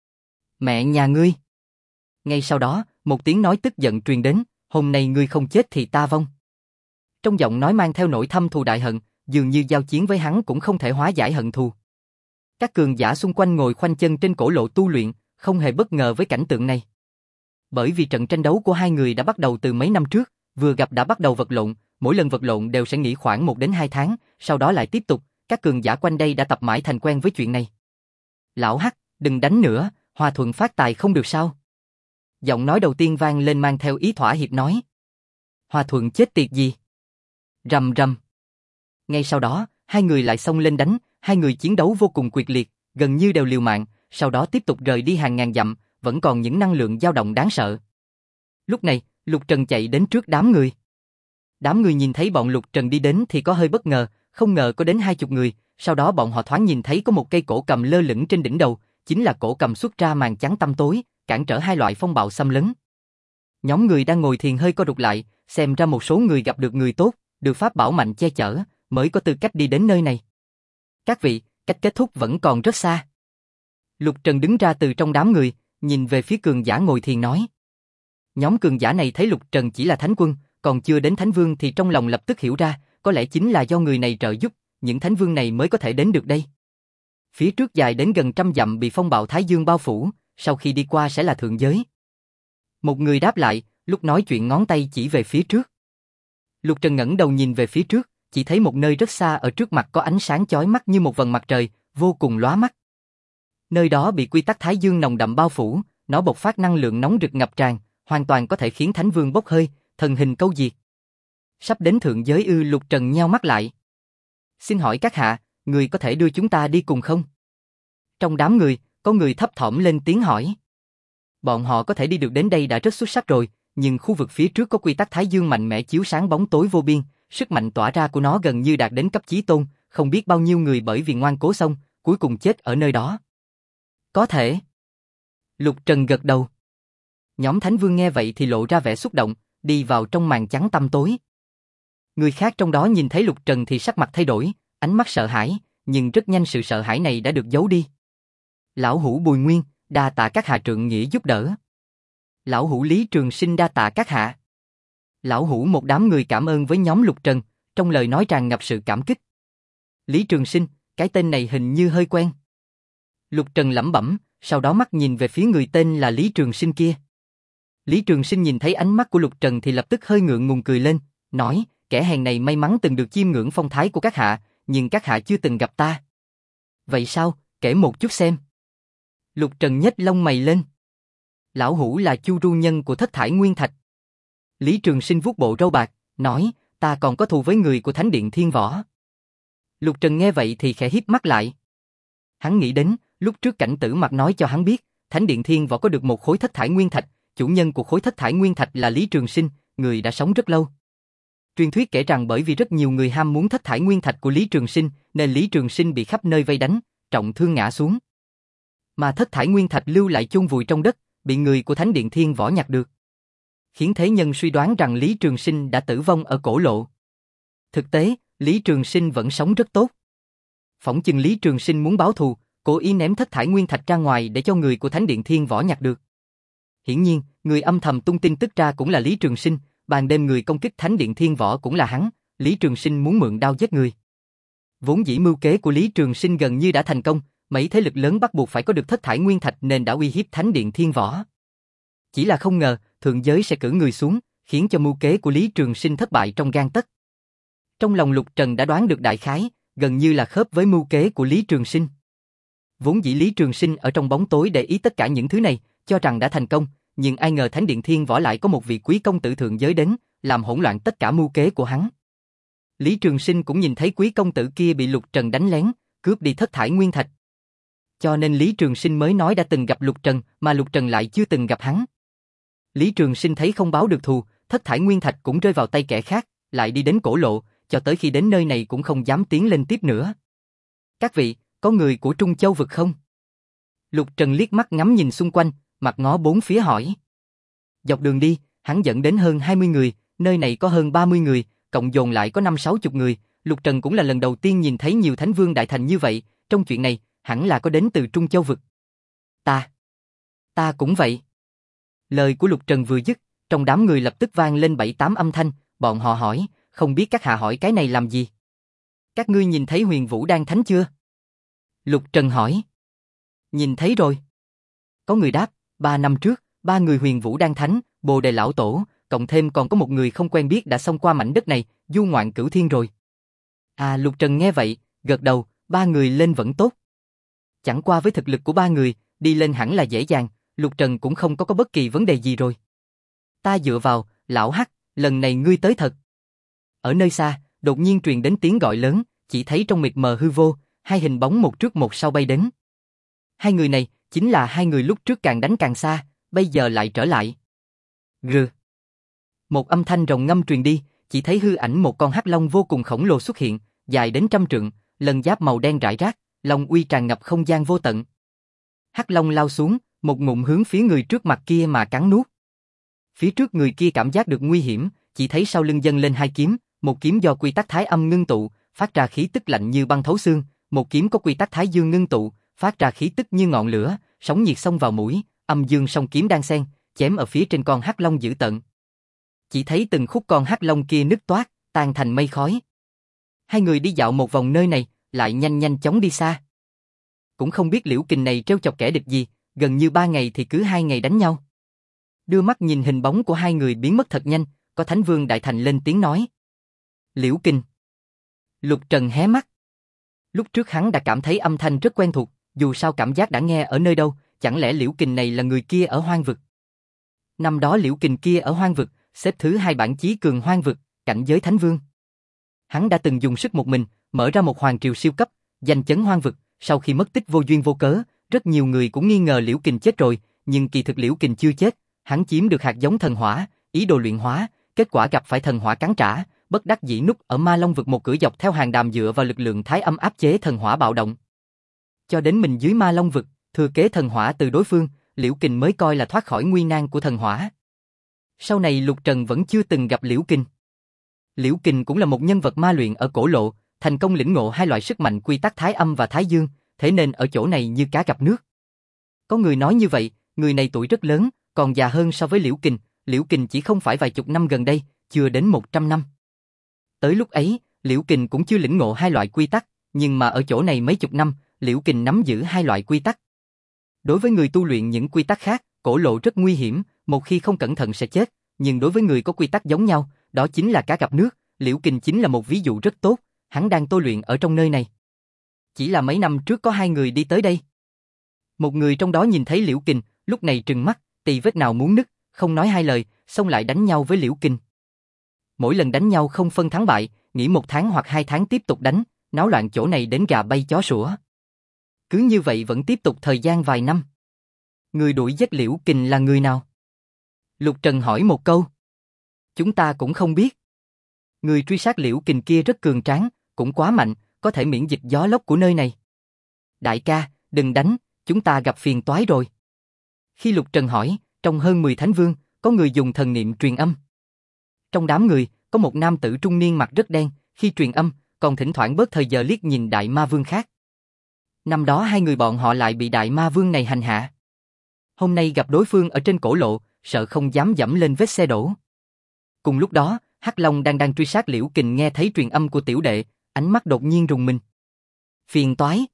Mẹ nhà ngươi! Ngay sau đó, một tiếng nói tức giận truyền đến, hôm nay ngươi không chết thì ta vong. Trong giọng nói mang theo nỗi thâm thù đại hận, dường như giao chiến với hắn cũng không thể hóa giải hận thù. Các cường giả xung quanh ngồi khoanh chân trên cổ lộ tu luyện, không hề bất ngờ với cảnh tượng này. Bởi vì trận tranh đấu của hai người đã bắt đầu từ mấy năm trước, vừa gặp đã bắt đầu vật lộn, mỗi lần vật lộn đều sẽ nghỉ khoảng 1 đến 2 tháng, sau đó lại tiếp tục, các cường giả quanh đây đã tập mãi thành quen với chuyện này. Lão Hắc, đừng đánh nữa, hòa thuận phát tài không được sao? Giọng nói đầu tiên vang lên mang theo ý thỏa hiệp nói. Hòa thuận chết tiệt gì? Rầm rầm. Ngay sau đó, hai người lại xông lên đánh, hai người chiến đấu vô cùng quyết liệt, gần như đều liều mạng, sau đó tiếp tục rời đi hàng ngàn dặm, vẫn còn những năng lượng dao động đáng sợ. Lúc này, Lục Trần chạy đến trước đám người. Đám người nhìn thấy bọn Lục Trần đi đến thì có hơi bất ngờ, không ngờ có đến 20 người, sau đó bọn họ thoáng nhìn thấy có một cây cổ cầm lơ lửng trên đỉnh đầu, chính là cổ cầm xuất ra màn trắng tăm tối, cản trở hai loại phong bạo xâm lấn. Nhóm người đang ngồi thiền hơi co rụt lại, xem ra một số người gặp được người tốt, được pháp bảo mạnh che chở, mới có tư cách đi đến nơi này. Các vị, cách kết thúc vẫn còn rất xa. Lục Trần đứng ra từ trong đám người, nhìn về phía cường giả ngồi thiền nói. Nhóm cường giả này thấy Lục Trần chỉ là thánh quân, còn chưa đến thánh vương thì trong lòng lập tức hiểu ra, có lẽ chính là do người này trợ giúp, những thánh vương này mới có thể đến được đây. Phía trước dài đến gần 100 dặm bị phong bạo Thái Dương bao phủ, sau khi đi qua sẽ là thượng giới. Một người đáp lại, lúc nói chuyện ngón tay chỉ về phía trước. Lục Trần ngẩng đầu nhìn về phía trước, chỉ thấy một nơi rất xa ở trước mặt có ánh sáng chói mắt như một vầng mặt trời, vô cùng lóa mắt. Nơi đó bị quy tắc Thái Dương nồng đậm bao phủ, nó bộc phát năng lượng nóng rực ngập tràn, hoàn toàn có thể khiến thánh vương bốc hơi, thần hình câu diệt. Sắp đến thượng giới ư? Lục Trần nheo mắt lại. Xin hỏi các hạ, người có thể đưa chúng ta đi cùng không? Trong đám người, có người thấp thỏm lên tiếng hỏi. Bọn họ có thể đi được đến đây đã rất xuất sắc rồi, nhưng khu vực phía trước có quy tắc Thái Dương mạnh mẽ chiếu sáng bóng tối vô biên, sức mạnh tỏa ra của nó gần như đạt đến cấp chí tôn, không biết bao nhiêu người bởi vì ngoan cố xông, cuối cùng chết ở nơi đó. Có thể. Lục Trần gật đầu. Nhóm Thánh Vương nghe vậy thì lộ ra vẻ xúc động, đi vào trong màn trắng tăm tối. Người khác trong đó nhìn thấy Lục Trần thì sắc mặt thay đổi, ánh mắt sợ hãi, nhưng rất nhanh sự sợ hãi này đã được giấu đi. Lão Hủ Bùi Nguyên, đa tạ các hạ trượng nghĩa giúp đỡ. Lão Hủ Lý Trường Sinh đa tạ các hạ. Lão Hủ một đám người cảm ơn với nhóm Lục Trần, trong lời nói tràn ngập sự cảm kích. Lý Trường Sinh, cái tên này hình như hơi quen. Lục Trần lẩm bẩm, sau đó mắt nhìn về phía người tên là Lý Trường Sinh kia. Lý Trường Sinh nhìn thấy ánh mắt của Lục Trần thì lập tức hơi ngượng ngùng cười lên, nói, kẻ hèn này may mắn từng được chiêm ngưỡng phong thái của các hạ, nhưng các hạ chưa từng gặp ta. Vậy sao, kể một chút xem. Lục Trần nhếch lông mày lên. Lão Hủ là Chu Ru Nhân của Thất Thải Nguyên Thạch. Lý Trường Sinh vuốt bộ râu bạc, nói, ta còn có thù với người của Thánh Điện Thiên Võ. Lục Trần nghe vậy thì khẽ híp mắt lại. Hắn nghĩ đến, lúc trước Cảnh Tử Mặc nói cho hắn biết, Thánh Điện Thiên Võ có được một khối Thất Thải Nguyên Thạch, chủ nhân của khối Thất Thải Nguyên Thạch là Lý Trường Sinh, người đã sống rất lâu. Truyền thuyết kể rằng bởi vì rất nhiều người ham muốn Thất Thải Nguyên Thạch của Lý Trường Sinh, nên Lý Trường Sinh bị khắp nơi vây đánh, trọng thương ngã xuống. Mà Thất Thải Nguyên Thạch lưu lại chôn vùi trong đất, bị người của Thánh Điện Thiên Võ nhặt được, khiến thế nhân suy đoán rằng Lý Trường Sinh đã tử vong ở cổ lộ. Thực tế, Lý Trường Sinh vẫn sống rất tốt. Phỏng chừng Lý Trường Sinh muốn báo thù, cố ý ném Thất Thải Nguyên Thạch ra ngoài để cho người của Thánh Điện Thiên Võ nhặt được. Hiển nhiên, người âm thầm tung tin tức ra cũng là Lý Trường Sinh, ban đêm người công kích Thánh Điện Thiên Võ cũng là hắn, Lý Trường Sinh muốn mượn đao giết người. Vốn dĩ mưu kế của Lý Trường Sinh gần như đã thành công, mấy thế lực lớn bắt buộc phải có được Thất Thải Nguyên Thạch nên đã uy hiếp Thánh Điện Thiên Võ. Chỉ là không ngờ, thượng giới sẽ cử người xuống, khiến cho mưu kế của Lý Trường Sinh thất bại trong gang tấc. Trong lòng Lục Trần đã đoán được đại khái, gần như là khớp với mưu kế của Lý Trường Sinh. Vốn dĩ Lý Trường Sinh ở trong bóng tối để ý tất cả những thứ này, cho rằng đã thành công, nhưng ai ngờ Thánh Điện Thiên Võ lại có một vị quý công tử thượng giới đến, làm hỗn loạn tất cả mưu kế của hắn. Lý Trường Sinh cũng nhìn thấy quý công tử kia bị Lục Trần đánh lén, cướp đi Thất Thải Nguyên Thạch. Cho nên Lý Trường Sinh mới nói đã từng gặp Lục Trần, mà Lục Trần lại chưa từng gặp hắn. Lý Trường Sinh thấy không báo được thù, Thất Thải Nguyên Thạch cũng rơi vào tay kẻ khác, lại đi đến cổ lộ, cho tới khi đến nơi này cũng không dám tiến lên tiếp nữa. Các vị, có người của Trung Châu vực không? Lục Trần liếc mắt ngắm nhìn xung quanh, mặt ngó bốn phía hỏi. Dọc đường đi, hắn dẫn đến hơn 20 người, nơi này có hơn 30 người, cộng dồn lại có 5-60 người, Lục Trần cũng là lần đầu tiên nhìn thấy nhiều thánh vương đại thành như vậy, trong chuyện này, hẳn là có đến từ Trung Châu vực. Ta cũng vậy. Lời của Lục Trần vừa dứt, trong đám người lập tức vang lên 7-8 âm thanh, bọn họ hỏi, không biết các hạ hỏi cái này làm gì? Các ngươi nhìn thấy Huyền Vũ Đan Thánh chưa? Lục Trần hỏi. Nhìn thấy rồi. Có người đáp, 3 năm trước, 3 người Huyền Vũ Đan Thánh, Bồ Đề Lão Tổ, cộng thêm còn có một người không quen biết đã xông qua mảnh đất này, du ngoạn cửu thiên rồi. Lục Trần nghe vậy, gật đầu, 3 người lên vẫn tốt. Chẳng qua với thực lực của 3 người, đi lên hẳn là dễ dàng, Lục Trần cũng không có bất kỳ vấn đề gì rồi. Ta dựa vào, lão Hắc, lần này ngươi tới thật. Ở nơi xa, đột nhiên truyền đến tiếng gọi lớn, chỉ thấy trong mịt mờ hư vô, hai hình bóng một trước một sau bay đến. Hai người này, chính là hai người lúc trước càng đánh càng xa, bây giờ lại trở lại. Rừ. Một âm thanh rồng ngâm truyền đi, chỉ thấy hư ảnh một con hắc long vô cùng khổng lồ xuất hiện, dài đến 100 trượng, lân giáp màu đen rải rác, long uy tràn ngập không gian vô tận. Hắc long lao xuống, một ngụm hướng phía người trước mặt kia mà cắn nuốt. Phía trước người kia cảm giác được nguy hiểm, chỉ thấy sau lưng dâng lên hai kiếm, một kiếm do quy tắc thái âm ngưng tụ, phát ra khí tức lạnh như băng thấu xương, một kiếm có quy tắc thái dương ngưng tụ, phát ra khí tức như ngọn lửa, sóng nhiệt xông vào mũi, âm dương song kiếm đan xen, chém ở phía trên con hắc long dữ tợn. Chỉ thấy từng khúc con hắc long kia nứt toác, tan thành mây khói. Hai người đi dạo một vòng nơi này, lại nhanh chóng đi xa. Cũng không biết Liễu Kình này trêu chọc kẻ địch gì, gần như 3 ngày thì cứ 2 ngày đánh nhau. Đưa mắt nhìn hình bóng của hai người biến mất thật nhanh, có Thánh Vương Đại Thành lên tiếng nói. Liễu Kình. Lục Trần hé mắt. Lúc trước hắn đã cảm thấy âm thanh rất quen thuộc, dù sao cảm giác đã nghe ở nơi đâu, chẳng lẽ Liễu Kình này là người kia ở Hoang Vực. Năm đó Liễu Kình kia ở Hoang Vực, xếp thứ 2 bảng chí cường Hoang Vực, cảnh giới Thánh Vương. Hắn đã từng dùng sức một mình, mở ra một hoàng triều siêu cấp, danh chấn Hoang Vực, sau khi mất tích vô duyên vô cớ, rất nhiều người cũng nghi ngờ Liễu Kình chết rồi, nhưng kỳ thực Liễu Kình chưa chết, hắn chiếm được hạt giống thần hỏa, ý đồ luyện hóa, kết quả gặp phải thần hỏa cắn trả, bất đắc dĩ núp ở Ma Long Vực một cửa dọc theo hàng đàm dựa vào lực lượng thái âm áp chế thần hỏa bạo động. Cho đến mình dưới Ma Long Vực, thừa kế thần hỏa từ đối phương, Liễu Kình mới coi là thoát khỏi nguy nan của thần hỏa. Sau này Lục Trần vẫn chưa từng gặp Liễu Kình. Liễu Kình cũng là một nhân vật ma luyện ở cổ lộ, thành công lĩnh ngộ hai loại sức mạnh quy tắc thái âm và thái dương, thế nên ở chỗ này như cá gặp nước. Có người nói như vậy, người này tuổi rất lớn, còn già hơn so với Liễu Kình chỉ không phải vài chục năm gần đây, chưa đến 100 năm. Tới lúc ấy, Liễu Kình cũng chưa lĩnh ngộ hai loại quy tắc, nhưng mà ở chỗ này mấy chục năm, Liễu Kình nắm giữ hai loại quy tắc. Đối với người tu luyện những quy tắc khác, cổ lộ rất nguy hiểm, một khi không cẩn thận sẽ chết, nhưng đối với người có quy tắc giống nhau, đó chính là cá gặp nước, Liễu Kình chính là một ví dụ rất tốt, hắn đang tu luyện ở trong nơi này. Chỉ là mấy năm trước có hai người đi tới đây. Một người trong đó nhìn thấy Liễu Kình, lúc này trừng mắt, tì vết nào muốn nứt, không nói hai lời, xông lại đánh nhau với Liễu Kình. Mỗi lần đánh nhau không phân thắng bại, nghỉ 1 tháng hoặc 2 tháng tiếp tục đánh, náo loạn chỗ này đến gà bay chó sủa. Cứ như vậy vẫn tiếp tục thời gian vài năm. Người đuổi giết Liễu Kình là người nào? Lục Trần hỏi một câu. Chúng ta cũng không biết. Người truy sát Liễu Kình kia rất cường tráng, cũng quá mạnh, có thể miễn dịch gió lốc của nơi này. Đại ca, đừng đánh, chúng ta gặp phiền toái rồi. Khi Lục Trần hỏi, trong hơn 10 thánh vương, có người dùng thần niệm truyền âm. Trong đám người, có một nam tử trung niên mặt rất đen, khi truyền âm, còn thỉnh thoảng bớt thời giờ liếc nhìn đại ma vương khác. Năm đó hai người bọn họ lại bị đại ma vương này hành hạ. Hôm nay gặp đối phương ở trên cổ lộ, sợ không dám dẫm lên vết xe đổ. Cùng lúc đó, Hắc Long đang truy sát Liễu Kình nghe thấy truyền âm của tiểu đệ, ánh mắt đột nhiên rùng mình. Phiền toái?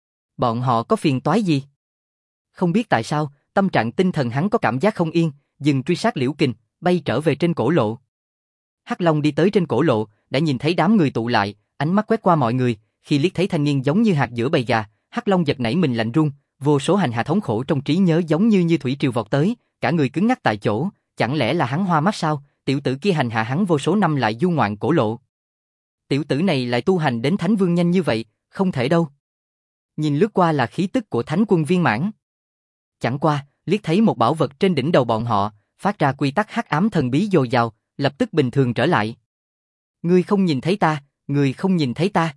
Bọn họ có phiền toái gì? Không biết tại sao, tâm trạng tinh thần hắn có cảm giác không yên, dừng truy sát Liễu Kình, bay trở về trên cổ lộ. Hắc Long đi tới trên cổ lộ, đã nhìn thấy đám người tụ lại, ánh mắt quét qua mọi người, khi liếc thấy thanh niên giống như hạt giữa bầy gà, Hắc Long giật nảy mình lạnh run, vô số hành hạ thống khổ trong trí nhớ giống như thủy triều vọt tới, cả người cứng ngắc tại chỗ, chẳng lẽ là hắn hoa mắt sao? Tiểu tử kia hành hạ hắn vô số năm lại du ngoạn cổ lộ. Tiểu tử này lại tu hành đến Thánh Vương nhanh như vậy, không thể đâu. Nhìn lướt qua là khí tức của Thánh Quân viên mãn. Chẳng qua, liếc thấy một bảo vật trên đỉnh đầu bọn họ, phát ra quy tắc hắc ám thần bí dồi dào, lập tức bình thường trở lại. Ngươi không nhìn thấy ta, ngươi không nhìn thấy ta.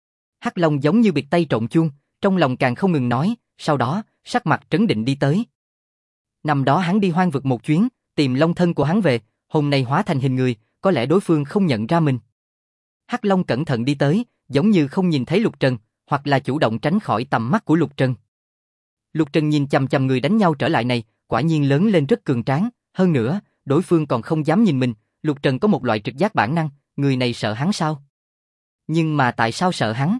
Hắc Long giống như bịt tay trộn chuông, trong lòng càng không ngừng nói, sau đó, sắc mặt trấn định đi tới. Năm đó hắn đi Hoang Vực một chuyến, tìm long thân của hắn về, hôm nay hóa thành hình người, có lẽ đối phương không nhận ra mình. Hắc Long cẩn thận đi tới, giống như không nhìn thấy Lục Trần, hoặc là chủ động tránh khỏi tầm mắt của Lục Trần. Lục Trần nhìn chằm chằm người đánh nhau trở lại này, quả nhiên lớn lên rất cường tráng, hơn nữa, đối phương còn không dám nhìn mình, Lục Trần có một loại trực giác bản năng, người này sợ hắn sao? Nhưng mà tại sao sợ hắn?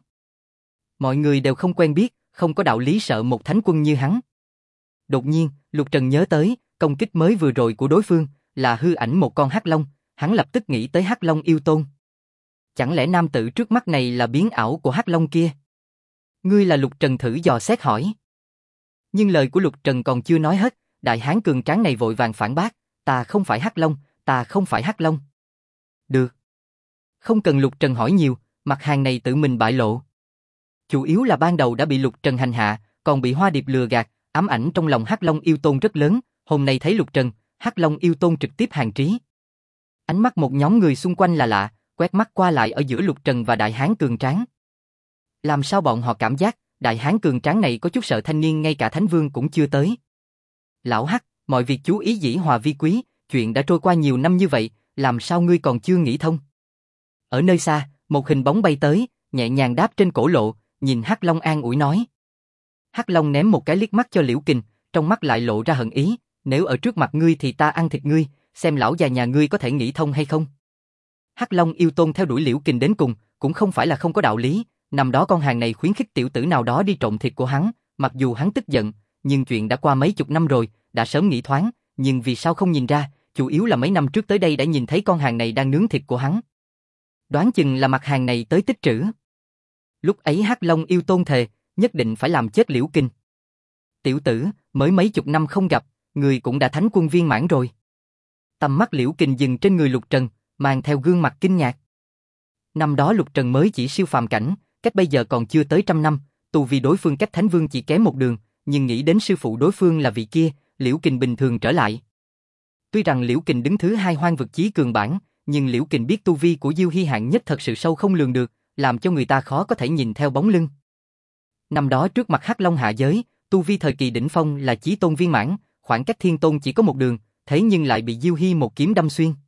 Mọi người đều không quen biết, không có đạo lý sợ một thánh quân như hắn. Đột nhiên, Lục Trần nhớ tới, công kích mới vừa rồi của đối phương, là hư ảnh một con hắc long, hắn lập tức nghĩ tới hắc long yêu tôn. Chẳng lẽ nam tử trước mắt này là biến ảo của hắc long kia? Ngươi là Lục Trần thử dò xét hỏi. Nhưng lời của Lục Trần còn chưa nói hết, đại hán cường tráng này vội vàng phản bác, ta không phải hắc long, ta không phải hắc long. Được. Không cần Lục Trần hỏi nhiều, mặt hàng này tự mình bại lộ. Chủ yếu là ban đầu đã bị Lục Trần hành hạ, còn bị Hoa Điệp lừa gạt, ám ảnh trong lòng hắc long yêu tôn rất lớn, hôm nay thấy Lục Trần, hắc long yêu tôn trực tiếp hàng trí. Ánh mắt một nhóm người xung quanh là lạ, quét mắt qua lại ở giữa Lục Trần và đại hán cường tráng. Làm sao bọn họ cảm giác, đại hán cường tráng này có chút sợ thanh niên ngay cả thánh vương cũng chưa tới. Lão Hắc, mọi việc chú ý dĩ hòa vi quý, chuyện đã trôi qua nhiều năm như vậy, làm sao ngươi còn chưa nghĩ thông? Ở nơi xa, một hình bóng bay tới, nhẹ nhàng đáp trên cổ lộ, nhìn Hắc Long an ủi nói. Hắc Long ném một cái liếc mắt cho Liễu Kình, trong mắt lại lộ ra hận ý, nếu ở trước mặt ngươi thì ta ăn thịt ngươi, xem lão già nhà ngươi có thể nghĩ thông hay không. Hắc Long yêu tôn theo đuổi Liễu Kình đến cùng, cũng không phải là không có đạo lý, năm đó con hàng này khuyến khích tiểu tử nào đó đi trộm thịt của hắn, mặc dù hắn tức giận, nhưng chuyện đã qua mấy chục năm rồi, đã sớm nghĩ thoáng, nhưng vì sao không nhìn ra, chủ yếu là mấy năm trước tới đây đã nhìn thấy con hàng này đang nướng thịt của hắn. Đoán chừng là mặt hàng này tới tích trữ. Lúc ấy Hắc Long yêu tôn thề, nhất định phải làm chết Liễu Kình. Tiểu tử, mới mấy chục năm không gặp, người cũng đã thánh quân viên mãn rồi. Tầm mắt Liễu Kình dừng trên người Lục Trần, mang theo gương mặt kinh ngạc. Năm đó Lục Trần mới chỉ siêu phàm cảnh, cách bây giờ còn chưa tới 100 năm, tu vi đối phương cách thánh vương chỉ kém một đường, nhưng nghĩ đến sư phụ đối phương là vị kia, Liễu Kình bình thường trở lại. Tuy rằng Liễu Kình đứng thứ 2 hoang vực chí cường bảng, nhưng Liễu Kình biết tu vi của Diêu Hy hạng nhất thật sự sâu không lường được, làm cho người ta khó có thể nhìn theo bóng lưng. Năm đó trước mặt Hắc Long hạ giới, tu vi thời kỳ đỉnh phong là chí tôn viên mãn, khoảng cách thiên tôn chỉ có một đường, thế nhưng lại bị Diêu Hy một kiếm đâm xuyên.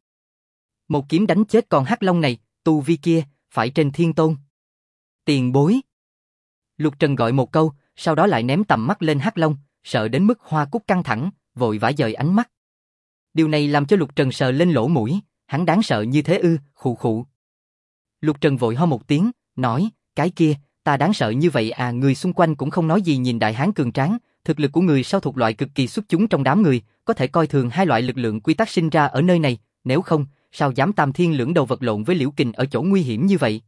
Một kiếm đánh chết con Hắc Long này, tu vi kia, phải trên thiên tôn. Tiền bối. Lục Trần gọi một câu, sau đó lại ném tầm mắt lên Hắc Long, sợ đến mức hoa cúc căng thẳng, vội vã dời ánh mắt. Điều này làm cho Lục Trần sờ lên lỗ mũi, hắn đáng sợ như thế ư, khụ khụ. Lục Trần vội ho một tiếng, nói, cái kia, ta đáng sợ như vậy à, người xung quanh cũng không nói gì nhìn đại hán cường tráng, thực lực của người sao thuộc loại cực kỳ xuất chúng trong đám người, có thể coi thường hai loại lực lượng quy tắc sinh ra ở nơi này, nếu không, sao dám tam thiên lưỡng đầu vật lộn với Liễu Kình ở chỗ nguy hiểm như vậy.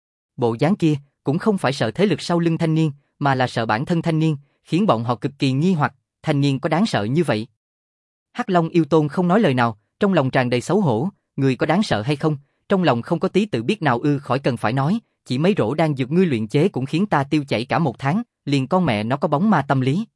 Bộ dáng kia, cũng không phải sợ thế lực sau lưng thanh niên, mà là sợ bản thân thanh niên, khiến bọn họ cực kỳ nghi hoặc, thanh niên có đáng sợ như vậy. Hắc Long yêu tôn không nói lời nào, trong lòng tràn đầy xấu hổ, người có đáng sợ hay không, trong lòng không có tí tự biết nào ư, khỏi cần phải nói, chỉ mấy rổ đan dược ngươi luyện chế cũng khiến ta tiêu chảy cả một tháng, liền con mẹ nó có bóng ma tâm lý.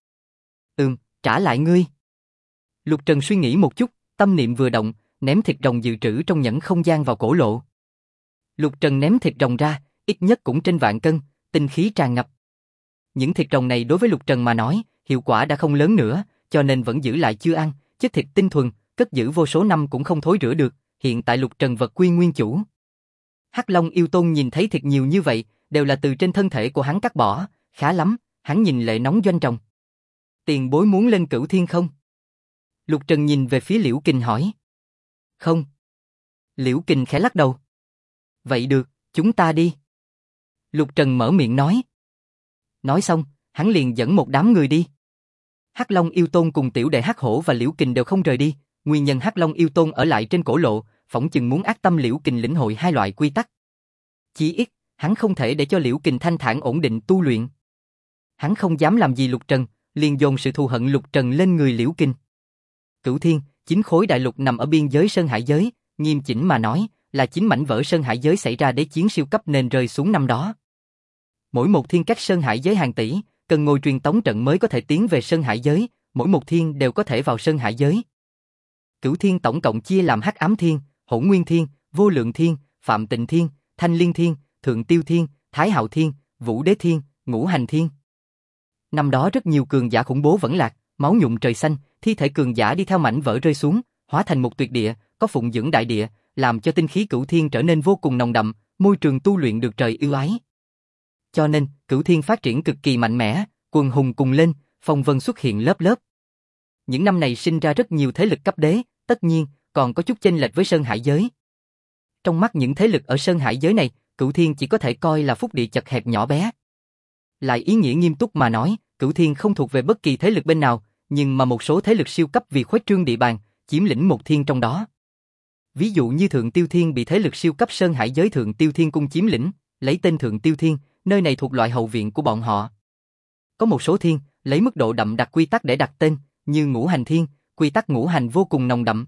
Trả lại ngươi. Lục Trần suy nghĩ một chút, tâm niệm vừa động, ném thịt rồng dự trữ trong nhẫn không gian vào cổ lộ. Lục Trần ném thịt rồng ra, ít nhất cũng trên vạn cân, tinh khí tràn ngập. Những thịt rồng này đối với Lục Trần mà nói, hiệu quả đã không lớn nữa, cho nên vẫn giữ lại chưa ăn, chất thịt tinh thuần, cất giữ vô số năm cũng không thối rữa được, hiện tại Lục Trần vật quy nguyên chủ. Hắc Long yêu tôn nhìn thấy thịt nhiều như vậy, đều là từ trên thân thể của hắn cắt bỏ, khá lắm, hắn nhìn lệ nóng doanh trọng. Tiền bối muốn lên Cửu Thiên không? Lục Trần nhìn về phía Liễu Kình hỏi. Không. Liễu Kình khẽ lắc đầu. Vậy được, chúng ta đi. Lục Trần mở miệng nói. Nói xong, hắn liền dẫn một đám người đi. Hắc Long yêu tôn cùng tiểu đệ Hắc Hổ và Liễu Kình đều không rời đi, nguyên nhân Hắc Long yêu tôn ở lại trên cổ lộ, phỏng chừng muốn ác tâm Liễu Kình lĩnh hội hai loại quy tắc. Chỉ ít, hắn không thể để cho Liễu Kình thanh thản ổn định tu luyện. Hắn không dám làm gì Lục Trần, liền dồn sự thù hận Lục Trần lên người Liễu Kình. Cửu Thiên, 9 khối đại lục nằm ở biên giới Sơn Hải giới, nghiêm chỉnh mà nói, là 9 mảnh vỡ Sơn Hải giới xảy ra đế chiến siêu cấp nên rơi xuống năm đó. Mỗi một thiên cách Sơn Hải giới hàng tỷ, cần ngồi truyền tống trận mới có thể tiến về Sơn Hải giới, mỗi một thiên đều có thể vào Sơn Hải giới. Cửu Thiên tổng cộng chia làm Hắc Ám Thiên, Hỗn Nguyên Thiên, Vô Lượng Thiên, Phạm Tịnh Thiên, Thanh Liên Thiên, Thượng Tiêu Thiên, Thái Hạo Thiên, Vũ Đế Thiên, Ngũ Hành Thiên. Năm đó rất nhiều cường giả khủng bố vẫn lạc, máu nhuộm trời xanh, thi thể cường giả đi theo mảnh vỡ rơi xuống, hóa thành một tuyệt địa, có phụng dưỡng đại địa, làm cho tinh khí Cửu Thiên trở nên vô cùng nồng đậm, môi trường tu luyện được trời ưu ái. Cho nên, Cửu Thiên phát triển cực kỳ mạnh mẽ, quần hùng cùng lên, phong vân xuất hiện lớp lớp. Những năm này sinh ra rất nhiều thế lực cấp đế, tất nhiên, còn có chút chênh lệch với Sơn Hải giới. Trong mắt những thế lực ở Sơn Hải giới này, Cửu Thiên chỉ có thể coi là phúc địa chật hẹp nhỏ bé. Lại ý nghĩa nghiêm túc mà nói, Cửu Thiên không thuộc về bất kỳ thế lực bên nào, nhưng mà một số thế lực siêu cấp vì khuếch trương địa bàn, chiếm lĩnh một thiên trong đó. Ví dụ như Thượng Tiêu Thiên bị thế lực siêu cấp Sơn Hải giới Thượng Tiêu Thiên cung chiếm lĩnh, lấy tên Thượng Tiêu Thiên, nơi này thuộc loại hậu viện của bọn họ. Có một số thiên, lấy mức độ đậm đặc quy tắc để đặt tên, như Ngũ Hành Thiên, quy tắc ngũ hành vô cùng nồng đậm.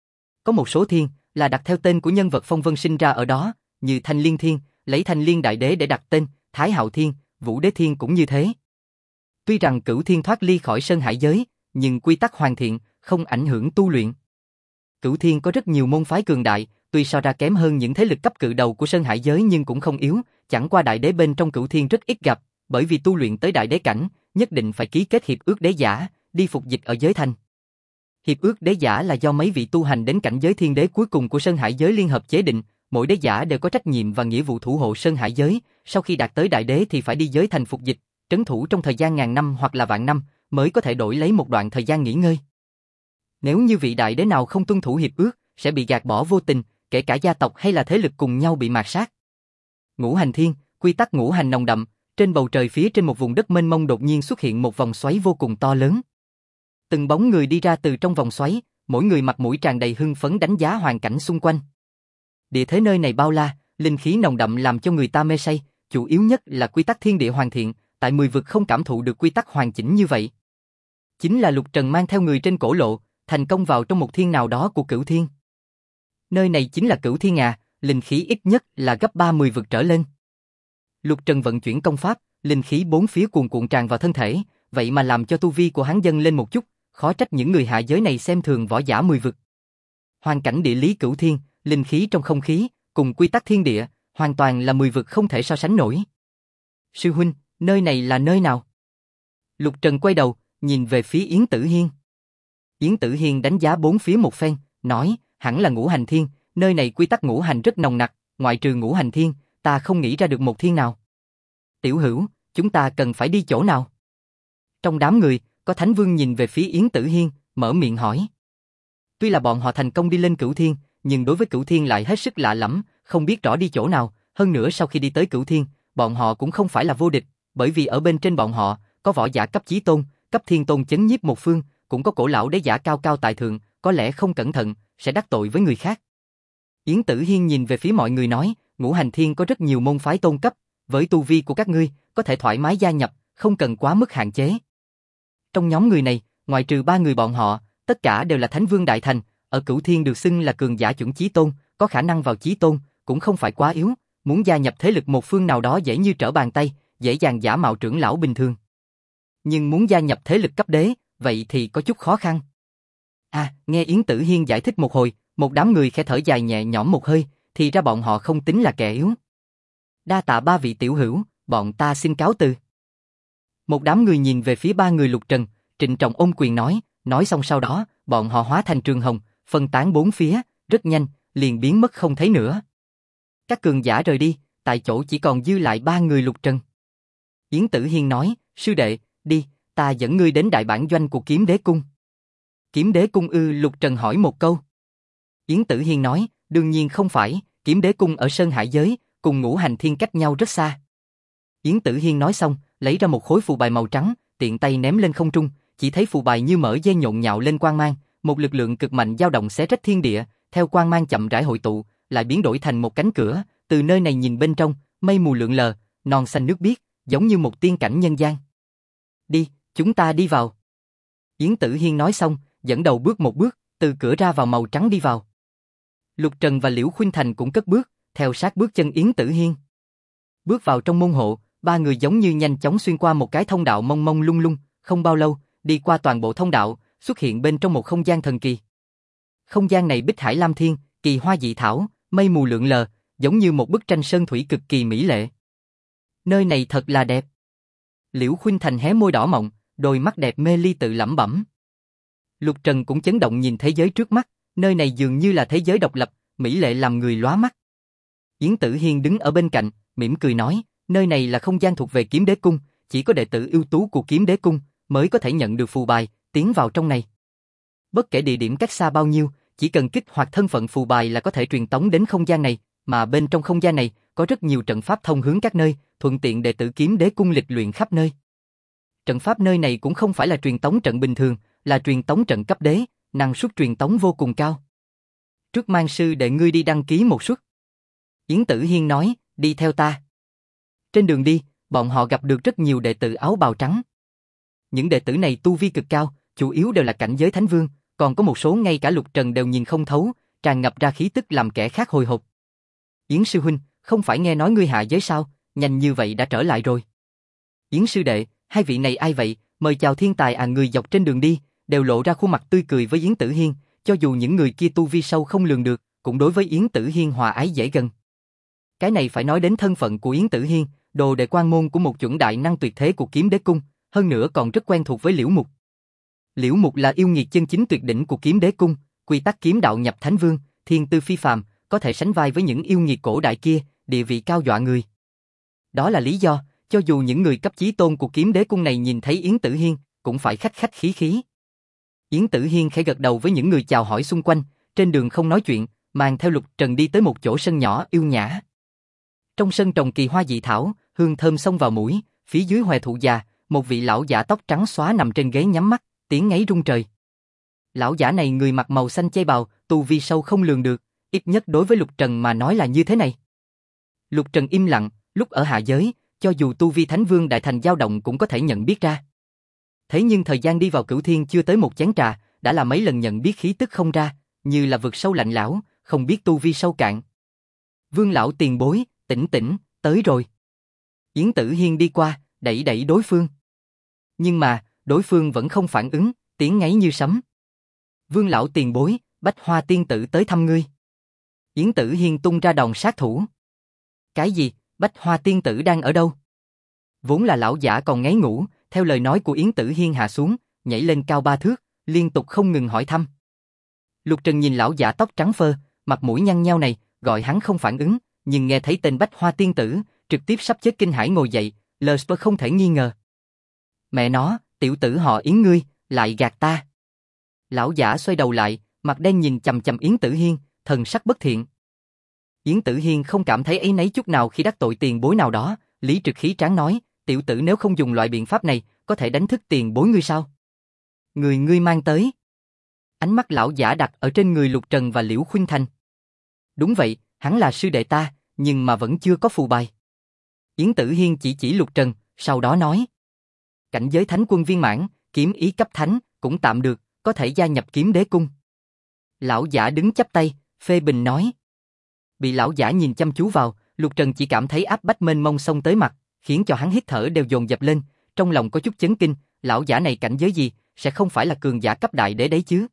Có một số thiên, là đặt theo tên của nhân vật phong vân sinh ra ở đó, như Thanh Liên Thiên, lấy Thanh Liên Đại Đế để đặt tên, Thái Hạo Thiên, Vũ Đế Thiên cũng như thế. Tuy rằng Cửu Thiên thoát ly khỏi Sơn Hải giới, nhưng quy tắc hoàn thiện, không ảnh hưởng tu luyện. Cửu Thiên có rất nhiều môn phái cường đại, tuy so ra kém hơn những thế lực cấp cự đầu của Sơn Hải giới nhưng cũng không yếu, chẳng qua Đại Đế bên trong Cửu Thiên rất ít gặp, bởi vì tu luyện tới Đại Đế cảnh, nhất định phải ký kết hiệp ước đế giả, đi phục dịch ở giới thanh. Hiệp ước đế giả là do mấy vị tu hành đến cảnh giới thiên đế cuối cùng của Sơn Hải giới liên hợp chế định, mỗi đế giả đều có trách nhiệm và nghĩa vụ thủ hộ Sơn Hải giới, sau khi đạt tới Đại Đế thì phải đi giới thành phục dịch, trấn thủ trong thời gian ngàn năm hoặc là vạn năm, mới có thể đổi lấy một đoạn thời gian nghỉ ngơi. Nếu như vị Đại Đế nào không tuân thủ hiệp ước, sẽ bị gạt bỏ vô tình, kể cả gia tộc hay là thế lực cùng nhau bị mạt sát. Ngũ Hành Thiên, quy tắc ngũ hành nồng đậm, trên bầu trời phía trên một vùng đất mênh mông đột nhiên xuất hiện một vòng xoáy vô cùng to lớn. Từng bóng người đi ra từ trong vòng xoáy, mỗi người mặt mũi tràn đầy hưng phấn đánh giá hoàn cảnh xung quanh. Địa thế nơi này bao la, linh khí nồng đậm làm cho người ta mê say, chủ yếu nhất là quy tắc thiên địa hoàn thiện, tại 10 vực không cảm thụ được quy tắc hoàn chỉnh như vậy. Chính là Lục Trần mang theo người trên cổ lộ, thành công vào trong một thiên nào đó của Cửu Thiên. Nơi này chính là Cửu Thiên à, linh khí ít nhất là gấp 30 vực trở lên. Lục Trần vận chuyển công pháp, linh khí bốn phía cuồn cuộn tràn vào thân thể, vậy mà làm cho tu vi của hắn dâng lên một chút, khó trách những người hạ giới này xem thường võ giả 10 vực. Hoàn cảnh địa lý Cửu Thiên, linh khí trong không khí, cùng quy tắc thiên địa, hoàn toàn là 10 vực không thể so sánh nổi. Sư huynh, nơi này là nơi nào? Lục Trần quay đầu, nhìn về phía Yến Tử Hiên. Yến Tử Hiên đánh giá bốn phía một phen, nói, hẳn là Ngũ Hành Thiên, nơi này quy tắc ngũ hành rất nồng nặc, ngoại trừ Ngũ Hành Thiên, ta không nghĩ ra được một thiên nào. Tiểu Hữu, chúng ta cần phải đi chỗ nào? Trong đám người, có Thánh Vương nhìn về phía Yến Tử Hiên, mở miệng hỏi. Tuy là bọn họ thành công đi lên Cửu Thiên, nhưng đối với Cửu Thiên lại hết sức lạ lẫm, không biết rõ đi chỗ nào, hơn nữa sau khi đi tới Cửu Thiên, bọn họ cũng không phải là vô địch, bởi vì ở bên trên bọn họ, có võ giả cấp chí tôn, cấp thiên tôn chấn nhiếp một phương, cũng có cổ lão đế giả cao cao tại thượng, có lẽ không cẩn thận, sẽ đắc tội với người khác. Yến Tử Hiên nhìn về phía mọi người nói, Ngũ Hành Thiên có rất nhiều môn phái tôn cấp, với tu vi của các ngươi, có thể thoải mái gia nhập, không cần quá mức hạn chế. Trong nhóm người này, ngoại trừ 3 người bọn họ, tất cả đều là Thánh Vương Đại Thành, ở Cửu Thiên được xưng là cường giả chuẩn chí tôn, có khả năng vào chí tôn, cũng không phải quá yếu, muốn gia nhập thế lực một phương nào đó dễ như trở bàn tay, dễ dàng giả mạo trưởng lão bình thường. Nhưng muốn gia nhập thế lực cấp đế, vậy thì có chút khó khăn. Nghe Yến Tử Hiên giải thích một hồi, một đám người khẽ thở dài nhẹ nhõm một hơi, thì ra bọn họ không tính là kẻ yếu. Đa tạ 3 vị tiểu hữu, bọn ta xin cáo từ. Một đám người nhìn về phía 3 người Lục Trần, trịnh trọng ôm quyền nói xong sau đó, bọn họ hóa thành trường hồng, phân tán bốn phía, rất nhanh, liền biến mất không thấy nữa. Các cường giả rời đi, tại chỗ chỉ còn dư lại 3 người Lục Trần. Yến Tử Hiên nói, sư đệ, đi, ta dẫn ngươi đến đại bản doanh của Kiếm Đế Cung. Kiếm Đế Cung ư? Lục Trần hỏi một câu. Yến Tử Hiên nói, đương nhiên không phải, Kiếm Đế Cung ở Sơn Hải giới, cùng Ngũ Hành Thiên cách nhau rất xa. Yến Tử Hiên nói xong, lấy ra một khối phù bài màu trắng, tiện tay ném lên không trung, chỉ thấy phù bài như mỡ dê nhộn nhạo lên quang mang, một lực lượng cực mạnh dao động xé rách thiên địa, theo quang mang chậm rãi hội tụ, lại biến đổi thành một cánh cửa, từ nơi này nhìn bên trong, mây mù lượn lờ, non xanh nước biếc, giống như một tiên cảnh nhân gian. Đi, chúng ta đi vào. Yến Tử Hiên nói xong, dẫn đầu bước một bước, từ cửa ra vào màu trắng đi vào. Lục Trần và Liễu Khuynh Thành cũng cất bước, theo sát bước chân Yến Tử Hiên. Bước vào trong môn hộ, 3 người giống như nhanh chóng xuyên qua một cái thông đạo mông mông lung lung, không bao lâu, đi qua toàn bộ thông đạo, xuất hiện bên trong một không gian thần kỳ. Không gian này bích hải lam thiên, kỳ hoa dị thảo, mây mù lượn lờ, giống như một bức tranh sơn thủy cực kỳ mỹ lệ. Nơi này thật là đẹp. Liễu Khuynh Thành hé môi đỏ mọng, đôi mắt đẹp mê ly tự lẩm bẩm. Lục Trần cũng chấn động nhìn thế giới trước mắt, nơi này dường như là thế giới độc lập, mỹ lệ làm người lóa mắt. Yến Tử Hiên đứng ở bên cạnh, mỉm cười nói, nơi này là không gian thuộc về Kiếm Đế Cung, chỉ có đệ tử ưu tú của Kiếm Đế Cung mới có thể nhận được phù bài, tiến vào trong này. Bất kể địa điểm cách xa bao nhiêu, chỉ cần kích hoạt thân phận phù bài là có thể truyền tống đến không gian này, mà bên trong không gian này có rất nhiều trận pháp thông hướng các nơi, thuận tiện đệ tử Kiếm Đế Cung lịch luyện khắp nơi. Trận pháp nơi này cũng không phải là truyền tống trận bình thường, là truyền tống trận cấp đế, năng suất truyền tống vô cùng cao. Trước mang sư đệ ngươi đi đăng ký một suất. Yến Tử Hiên nói, đi theo ta. Trên đường đi, bọn họ gặp được rất nhiều đệ tử áo bào trắng. Những đệ tử này tu vi cực cao, chủ yếu đều là cảnh giới thánh vương, còn có một số ngay cả Lục Trần đều nhìn không thấu, tràn ngập ra khí tức làm kẻ khác hồi hộp. Yến sư huynh, không phải nghe nói ngươi hạ giới sao, nhanh như vậy đã trở lại rồi. Yến sư đệ, hai vị này ai vậy, mời chào thiên tài à. Người dọc trên đường đi, đều lộ ra khuôn mặt tươi cười với Yến Tử Hiên, cho dù những người kia tu vi sâu không lường được, cũng đối với Yến Tử Hiên hòa ái dễ gần. Cái này phải nói đến thân phận của Yến Tử Hiên, đồ đệ quan môn của một chuẩn đại năng tuyệt thế của Kiếm Đế Cung, hơn nữa còn rất quen thuộc với Liễu Mục. Liễu Mục là yêu nghiệt chân chính tuyệt đỉnh của Kiếm Đế Cung, quy tắc kiếm đạo nhập thánh vương, thiên tư phi phàm, có thể sánh vai với những yêu nghiệt cổ đại kia, địa vị cao dọa người. Đó là lý do, cho dù những người cấp chí tôn của Kiếm Đế Cung này nhìn thấy Yến Tử Hiên, cũng phải khách khách khí khí. Yến Tử Hiên khẽ gật đầu với những người chào hỏi xung quanh, trên đường không nói chuyện, mang theo Lục Trần đi tới một chỗ sân nhỏ yêu nhã. Trong sân trồng kỳ hoa dị thảo, hương thơm xông vào mũi, phía dưới hòe thụ già, một vị lão giả tóc trắng xóa nằm trên ghế nhắm mắt, tiếng ngáy rung trời. Lão giả này người mặc màu xanh chai bào, tu vi sâu không lường được, ít nhất đối với Lục Trần mà nói là như thế này. Lục Trần im lặng, lúc ở hạ giới, cho dù tu vi Thánh Vương đại thành dao động cũng có thể nhận biết ra. Thế nhưng thời gian đi vào Cửu Thiên chưa tới một chén trà, đã là mấy lần nhận biết khí tức không ra, như là vực sâu lạnh lẽo, không biết tu vi sâu cạn. Vương lão tiền bối, tỉnh tỉnh, tới rồi. Yến Tử Hiên đi qua, đẩy đẩy đối phương. Nhưng mà, đối phương vẫn không phản ứng, tiếng ngáy như sấm. Vương lão tiền bối, Bách Hoa tiên tử tới thăm ngươi. Yến Tử Hiên tung ra đòn sát thủ. Cái gì, Bách Hoa tiên tử đang ở đâu? Vốn là lão giả còn ngáy ngủ, theo lời nói của Yến Tử Hiên hạ xuống, nhảy lên cao 3 thước, liên tục không ngừng hỏi thăm. Lục Trần nhìn lão giả tóc trắng phơ, mặt mũi nhăn nhao này, gọi hắn không phản ứng, nhưng nghe thấy tên Bách Hoa tiên tử, trực tiếp sắp chết kinh hãi ngồi dậy, Lesper không thể nghi ngờ. Mẹ nó, tiểu tử họ Yến ngươi, lại gạt ta. Lão giả xoay đầu lại, mặt đen nhìn chằm chằm Yến Tử Hiên, thần sắc bất thiện. Yến Tử Hiên không cảm thấy áy náy chút nào khi đắc tội tiền bối nào đó, lý trực khí tráng nói, tiểu tử nếu không dùng loại biện pháp này, có thể đánh thức tiền bối ngươi sao? Người ngươi mang tới. Ánh mắt lão giả đặt ở trên người Lục Trần và Liễu Khuynh Thành. Đúng vậy, hắn là sư đệ ta, nhưng mà vẫn chưa có phù bài. Yến Tử Hiên chỉ Lục Trần, sau đó nói. Cảnh giới thánh quân viên mãn, kiếm ý cấp thánh, cũng tạm được, có thể gia nhập Kiếm Đế Cung. Lão giả đứng chắp tay, phê bình nói. Bị lão giả nhìn chăm chú vào, Lục Trần chỉ cảm thấy áp bách mênh mông xông tới mặt, khiến cho hắn hít thở đều dồn dập lên, trong lòng có chút chấn kinh, lão giả này cảnh giới gì, sẽ không phải là cường giả cấp đại đế đấy chứ.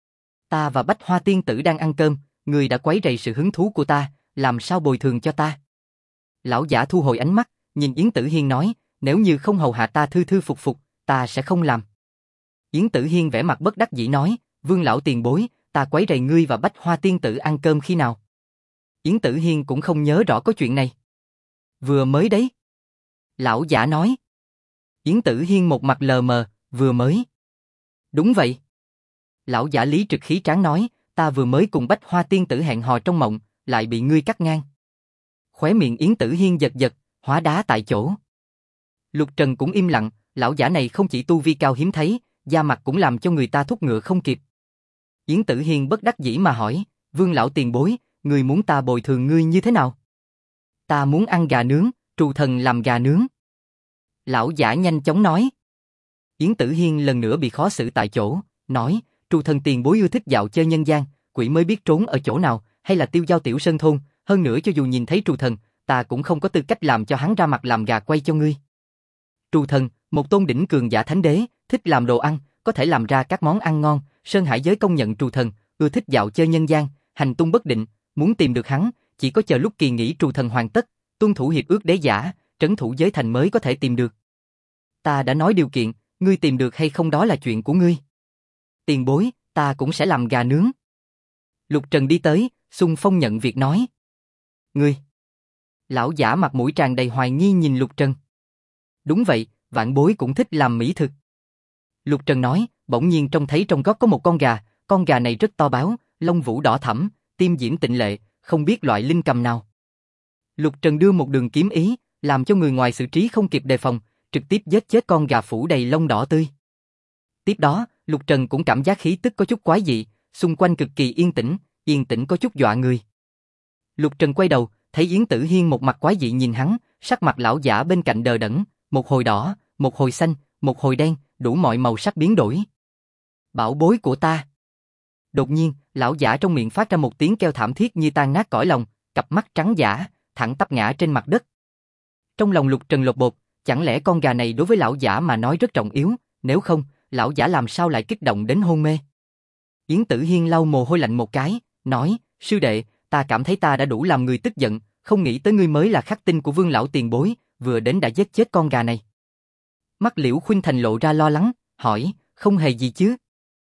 Ta và Bách Hoa tiên tử đang ăn cơm, người đã quấy rầy sự hứng thú của ta, làm sao bồi thường cho ta? Lão giả thu hồi ánh mắt, nhìn Yến Tử Hiên nói, nếu như không hầu hạ ta thư thư phục phục, ta sẽ không làm. Yến Tử Hiên vẻ mặt bất đắc dĩ nói, Vương lão tiền bối, ta quấy rầy ngươi và Bách Hoa tiên tử ăn cơm khi nào? Yến Tử Hiên cũng không nhớ rõ có chuyện này. Vừa mới đấy. Lão giả nói. Yến Tử Hiên một mặt lờ mờ, vừa mới. Đúng vậy. Lão giả lý trực khí tráng nói, ta vừa mới cùng Bách Hoa tiên tử hẹn hò trong mộng, lại bị ngươi cắt ngang. Khóe miệng Yến Tử Hiên giật giật, hóa đá tại chỗ. Lục Trần cũng im lặng, lão giả này không chỉ tu vi cao hiếm thấy, da mặt cũng làm cho người ta thúc ngựa không kịp. Yến Tử Hiên bất đắc dĩ mà hỏi, Vương lão tiền bối, ngươi muốn ta bồi thường ngươi như thế nào? Ta muốn ăn gà nướng, trù thần làm gà nướng. Lão giả nhanh chóng nói. Yến Tử Hiên lần nữa bị khó xử tại chỗ, nói, trù thần tiền bối yêu thích dạo chơi nhân gian, quỷ mới biết trốn ở chỗ nào, hay là tiêu giao tiểu sơn thôn, hơn nữa cho dù nhìn thấy trù thần, ta cũng không có tư cách làm cho hắn ra mặt làm gà quay cho ngươi. Trù thần, một tôn đỉnh cường giả thánh đế, thích làm đồ ăn, có thể làm ra các món ăn ngon, Sơn Hải giới công nhận trù thần, ưa thích dạo chơi nhân gian, hành tung bất định, muốn tìm được hắn, chỉ có chờ lúc kỳ nghỉ trù thần hoàn tất, tuân thủ hiệp ước đế giả, trấn thủ giới thành mới có thể tìm được. Ta đã nói điều kiện, ngươi tìm được hay không đó là chuyện của ngươi. Tiền bối, ta cũng sẽ làm gà nướng. Lục Trần đi tới, xung phong nhận việc nói. Ngươi! Lão giả mặt mũi tràn đầy hoài nghi nhìn Lục Trần. Đúng vậy, vạn bối cũng thích làm mỹ thực. Lục Trần nói, bỗng nhiên trông thấy trong gót có một con gà này rất to báo, lông vũ đỏ thẫm, tim diễm tịnh lệ, không biết loại linh cầm nào. Lục Trần đưa một đường kiếm ý, làm cho người ngoài xử trí không kịp đề phòng, trực tiếp giết chết con gà phủ đầy lông đỏ tươi. Tiếp đó, Lục Trần cũng cảm giác khí tức có chút quái dị, xung quanh cực kỳ yên tĩnh có chút dọa người. Lục Trần quay đầu, thấy Yến Tử Hiên một mặt quái dị nhìn hắn, sắc mặt lão giả bên cạnh đờ đẫn, một hồi đỏ, một hồi xanh, một hồi đen, đủ mọi màu sắc biến đổi. Bảo bối của ta! Đột nhiên, lão giả trong miệng phát ra một tiếng kêu thảm thiết như tan nát cõi lòng, cặp mắt trắng dã, thẳng tắp ngã trên mặt đất. Trong lòng Lục Trần lột bột, chẳng lẽ con gà này đối với lão giả mà nói rất trọng yếu, nếu không, lão giả làm sao lại kích động đến hôn mê. Yến Tử Hiên lau mồ hôi lạnh một cái, nói, sư đệ, ta cảm thấy ta đã đủ làm người tức giận, không nghĩ tới ngươi mới là khắc tinh của Vương lão tiền bối, vừa đến đã giết chết con gà này. Mắt Liễu Khuynh Thành lộ ra lo lắng, hỏi, không hề gì chứ?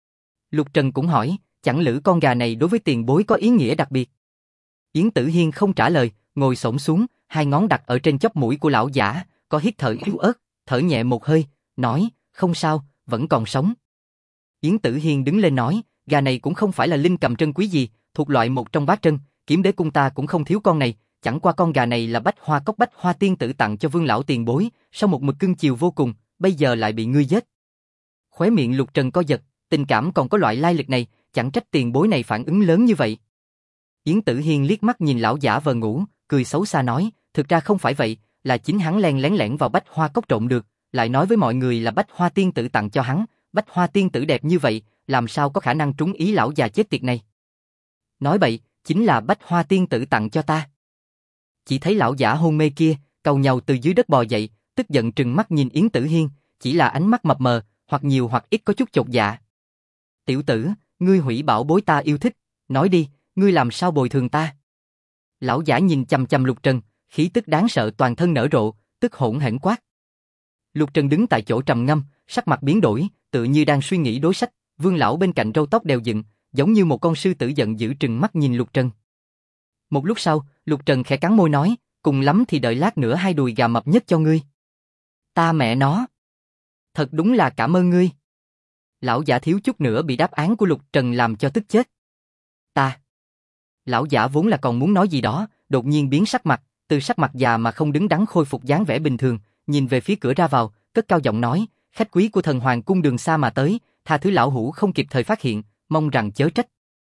Lục Trần cũng hỏi, chẳng lẽ con gà này đối với tiền bối có ý nghĩa đặc biệt? Yến Tử Hiên không trả lời, ngồi xổm xuống, hai ngón đặt ở trên chóp mũi của lão giả, có hít thở yếu ớt, thở nhẹ một hơi, nói, không sao, vẫn còn sống. Yến Tử Hiên đứng lên nói, gà này cũng không phải là linh cầm trân quý gì, thuộc loại một trong bát trân, Kiếm Đế cung ta cũng không thiếu con này, chẳng qua con gà này là bách hoa tiên tử tặng cho Vương lão tiền bối, sau một mực cưng chiều vô cùng, bây giờ lại bị ngươi giết. Khóe miệng Lục Trần co giật, tình cảm còn có loại lai lịch này, chẳng trách tiền bối này phản ứng lớn như vậy. Yến Tử Hiên liếc mắt nhìn lão giả vờ ngủ, cười xấu xa nói, thực ra không phải vậy, là chính hắn len lén lẻn vào bách hoa cốc trộm được, lại nói với mọi người là bách hoa tiên tử tặng cho hắn, bách hoa tiên tử đẹp như vậy, làm sao có khả năng trúng ý lão già chết tiệt này. Nói bậy, chính là bách hoa tiên tử tặng cho ta. Chỉ thấy lão giả hôn mê kia, cầu nhàu từ dưới đất bò dậy, tức giận trừng mắt nhìn Yến Tử Hiên, chỉ là ánh mắt mập mờ, hoặc nhiều hoặc ít có chút chột dạ. Tiểu tử, ngươi hủy bảo bối ta yêu thích, nói đi, ngươi làm sao bồi thường ta? Lão giả nhìn chằm chằm Lục Trần, khí tức đáng sợ toàn thân nở rộ, tức hỗn hển quát. Lục Trần đứng tại chỗ trầm ngâm, sắc mặt biến đổi, tự như đang suy nghĩ đối sách. Vương lão bên cạnh râu tóc đều dựng, giống như một con sư tử giận dữ trừng mắt nhìn Lục Trần. Một lúc sau, Lục Trần khẽ cắn môi nói, cùng lắm thì đợi lát nữa hai đùi gà mập nhất cho ngươi. Ta mẹ nó! Thật đúng là cảm ơn ngươi. Lão giả thiếu chút nữa bị đáp án của Lục Trần làm cho tức chết. Ta! Lão giả vốn là còn muốn nói gì đó, đột nhiên biến sắc mặt, từ sắc mặt già mà không đứng đắn khôi phục dáng vẻ bình thường, nhìn về phía cửa ra vào, cất cao giọng nói, khách quý của Thần Hoàng cung đường xa mà tới, tha thứ lão hủ không kịp thời phát hiện, mong rằng chớ trách.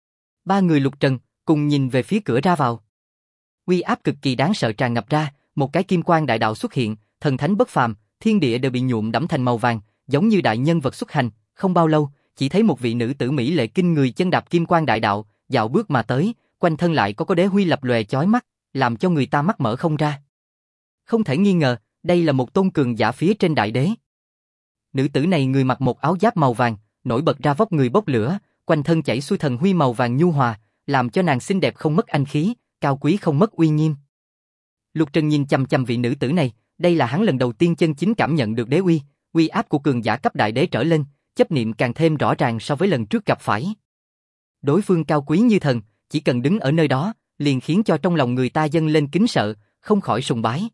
Ba người Lục Trần cùng nhìn về phía cửa ra vào. Uy áp cực kỳ đáng sợ tràn ngập ra, một cái kim quang đại đạo xuất hiện, thần thánh bất phàm, thiên địa đều bị nhuộm đẫm thành màu vàng, giống như đại nhân vật xuất hành. Không bao lâu, chỉ thấy một vị nữ tử mỹ lệ kinh người chân đạp kim quang đại đạo, dạo bước mà tới, quanh thân lại có đế huy lập lòe chói mắt, làm cho người ta mắt mở không ra. Không thể nghi ngờ, đây là một tôn cường giả phía trên đại đế. Nữ tử này người mặc một áo giáp màu vàng, nổi bật ra vóc người bốc lửa, quanh thân chảy xuôi thần huy màu vàng nhu hòa, làm cho nàng xinh đẹp không mất anh khí, cao quý không mất uy nghiêm. Lục Trần nhìn chằm chằm vị nữ tử này, đây là hắn lần đầu tiên chân chính cảm nhận được đế uy áp của cường giả cấp đại đế trở lên, chấp niệm càng thêm rõ ràng so với lần trước gặp phải. Đối phương cao quý như thần, chỉ cần đứng ở nơi đó, liền khiến cho trong lòng người ta dâng lên kính sợ, không khỏi sùng bái.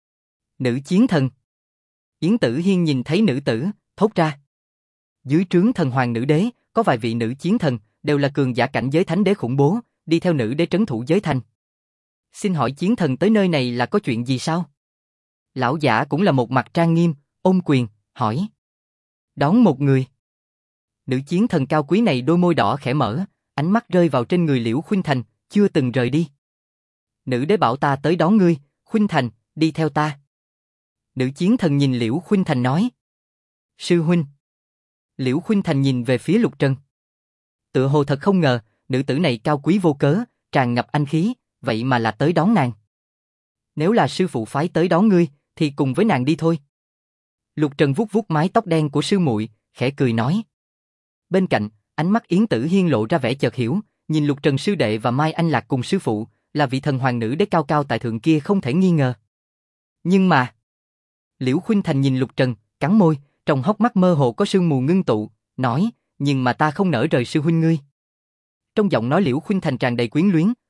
Nữ chiến thần. Yến Tử Hiên nhìn thấy nữ tử, thốt ra. Dưới trướng thần hoàng nữ đế, có vài vị nữ chiến thần, đều là cường giả cảnh giới thánh đế khủng bố, đi theo nữ đế trấn thủ giới thành. Xin hỏi chiến thần tới nơi này là có chuyện gì sao? Lão giả cũng là một mặt trang nghiêm, ôm quyền, hỏi. Đón một người. Nữ chiến thần cao quý này đôi môi đỏ khẽ mở, ánh mắt rơi vào trên người Liễu Khuynh Thành, chưa từng rời đi. Nữ đế bảo ta tới đón ngươi, Khuynh Thành, đi theo ta. Nữ chiến thần nhìn Liễu Khuynh Thành nói. Sư huynh. Liễu Khuynh Thành nhìn về phía Lục Trần. Tựa hồ thật không ngờ, nữ tử này cao quý vô cớ, tràn ngập anh khí, vậy mà là tới đón nàng. Nếu là sư phụ phái tới đón ngươi, thì cùng với nàng đi thôi. Lục Trần vuốt vuốt mái tóc đen của sư muội, khẽ cười nói. Bên cạnh, ánh mắt Yến Tử Hiên lộ ra vẻ chợt hiểu, nhìn Lục Trần sư đệ và Mai Anh Lạc cùng sư phụ, là vị thần hoàng nữ đế cao cao tại thượng kia không thể nghi ngờ. Nhưng mà... Liễu Khuynh Thành nhìn Lục Trần, cắn môi, trong hốc mắt mơ hồ có sương mù ngưng tụ, nói, nhưng mà ta không nỡ rời sư huynh ngươi. Trong giọng nói Liễu Khuynh Thành tràn đầy quyến luyến,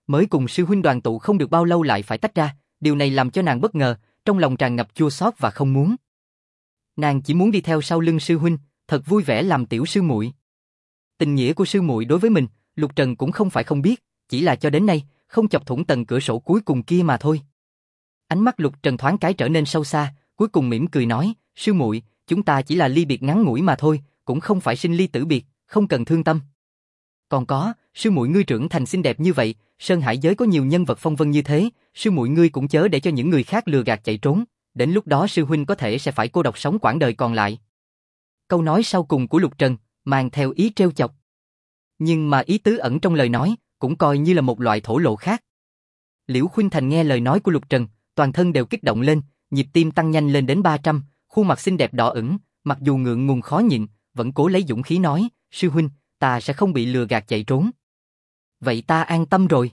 Mới cùng sư huynh đoàn tụ không được bao lâu lại phải tách ra, điều này làm cho nàng bất ngờ, trong lòng tràn ngập chua xót và không muốn. Nàng chỉ muốn đi theo sau lưng sư huynh, thật vui vẻ làm tiểu sư muội. Tình nghĩa của sư muội đối với mình, Lục Trần cũng không phải không biết, chỉ là cho đến nay, không chọc thủng tầng cửa sổ cuối cùng kia mà thôi. Ánh mắt Lục Trần thoáng cái trở nên sâu xa, cuối cùng mỉm cười nói, sư muội, chúng ta chỉ là ly biệt ngắn ngủi mà thôi, cũng không phải sinh ly tử biệt, không cần thương tâm. Còn có, sư muội ngươi trưởng thành xinh đẹp như vậy, Sơn Hải giới có nhiều nhân vật phong vân như thế, sư muội ngươi cũng chớ để cho những người khác lừa gạt chạy trốn, đến lúc đó sư huynh có thể sẽ phải cô độc sống quãng đời còn lại. Câu nói sau cùng của Lục Trần, mang theo ý trêu chọc. Nhưng mà ý tứ ẩn trong lời nói, cũng coi như là một loại thổ lộ khác. Liễu Khuynh Thành nghe lời nói của Lục Trần, toàn thân đều kích động lên, nhịp tim tăng nhanh lên đến 300, khuôn mặt xinh đẹp đỏ ửng, mặc dù ngượng ngùng khó nhịn, vẫn cố lấy dũng khí nói, sư huynh, ta sẽ không bị lừa gạt chạy trốn. Vậy ta an tâm rồi.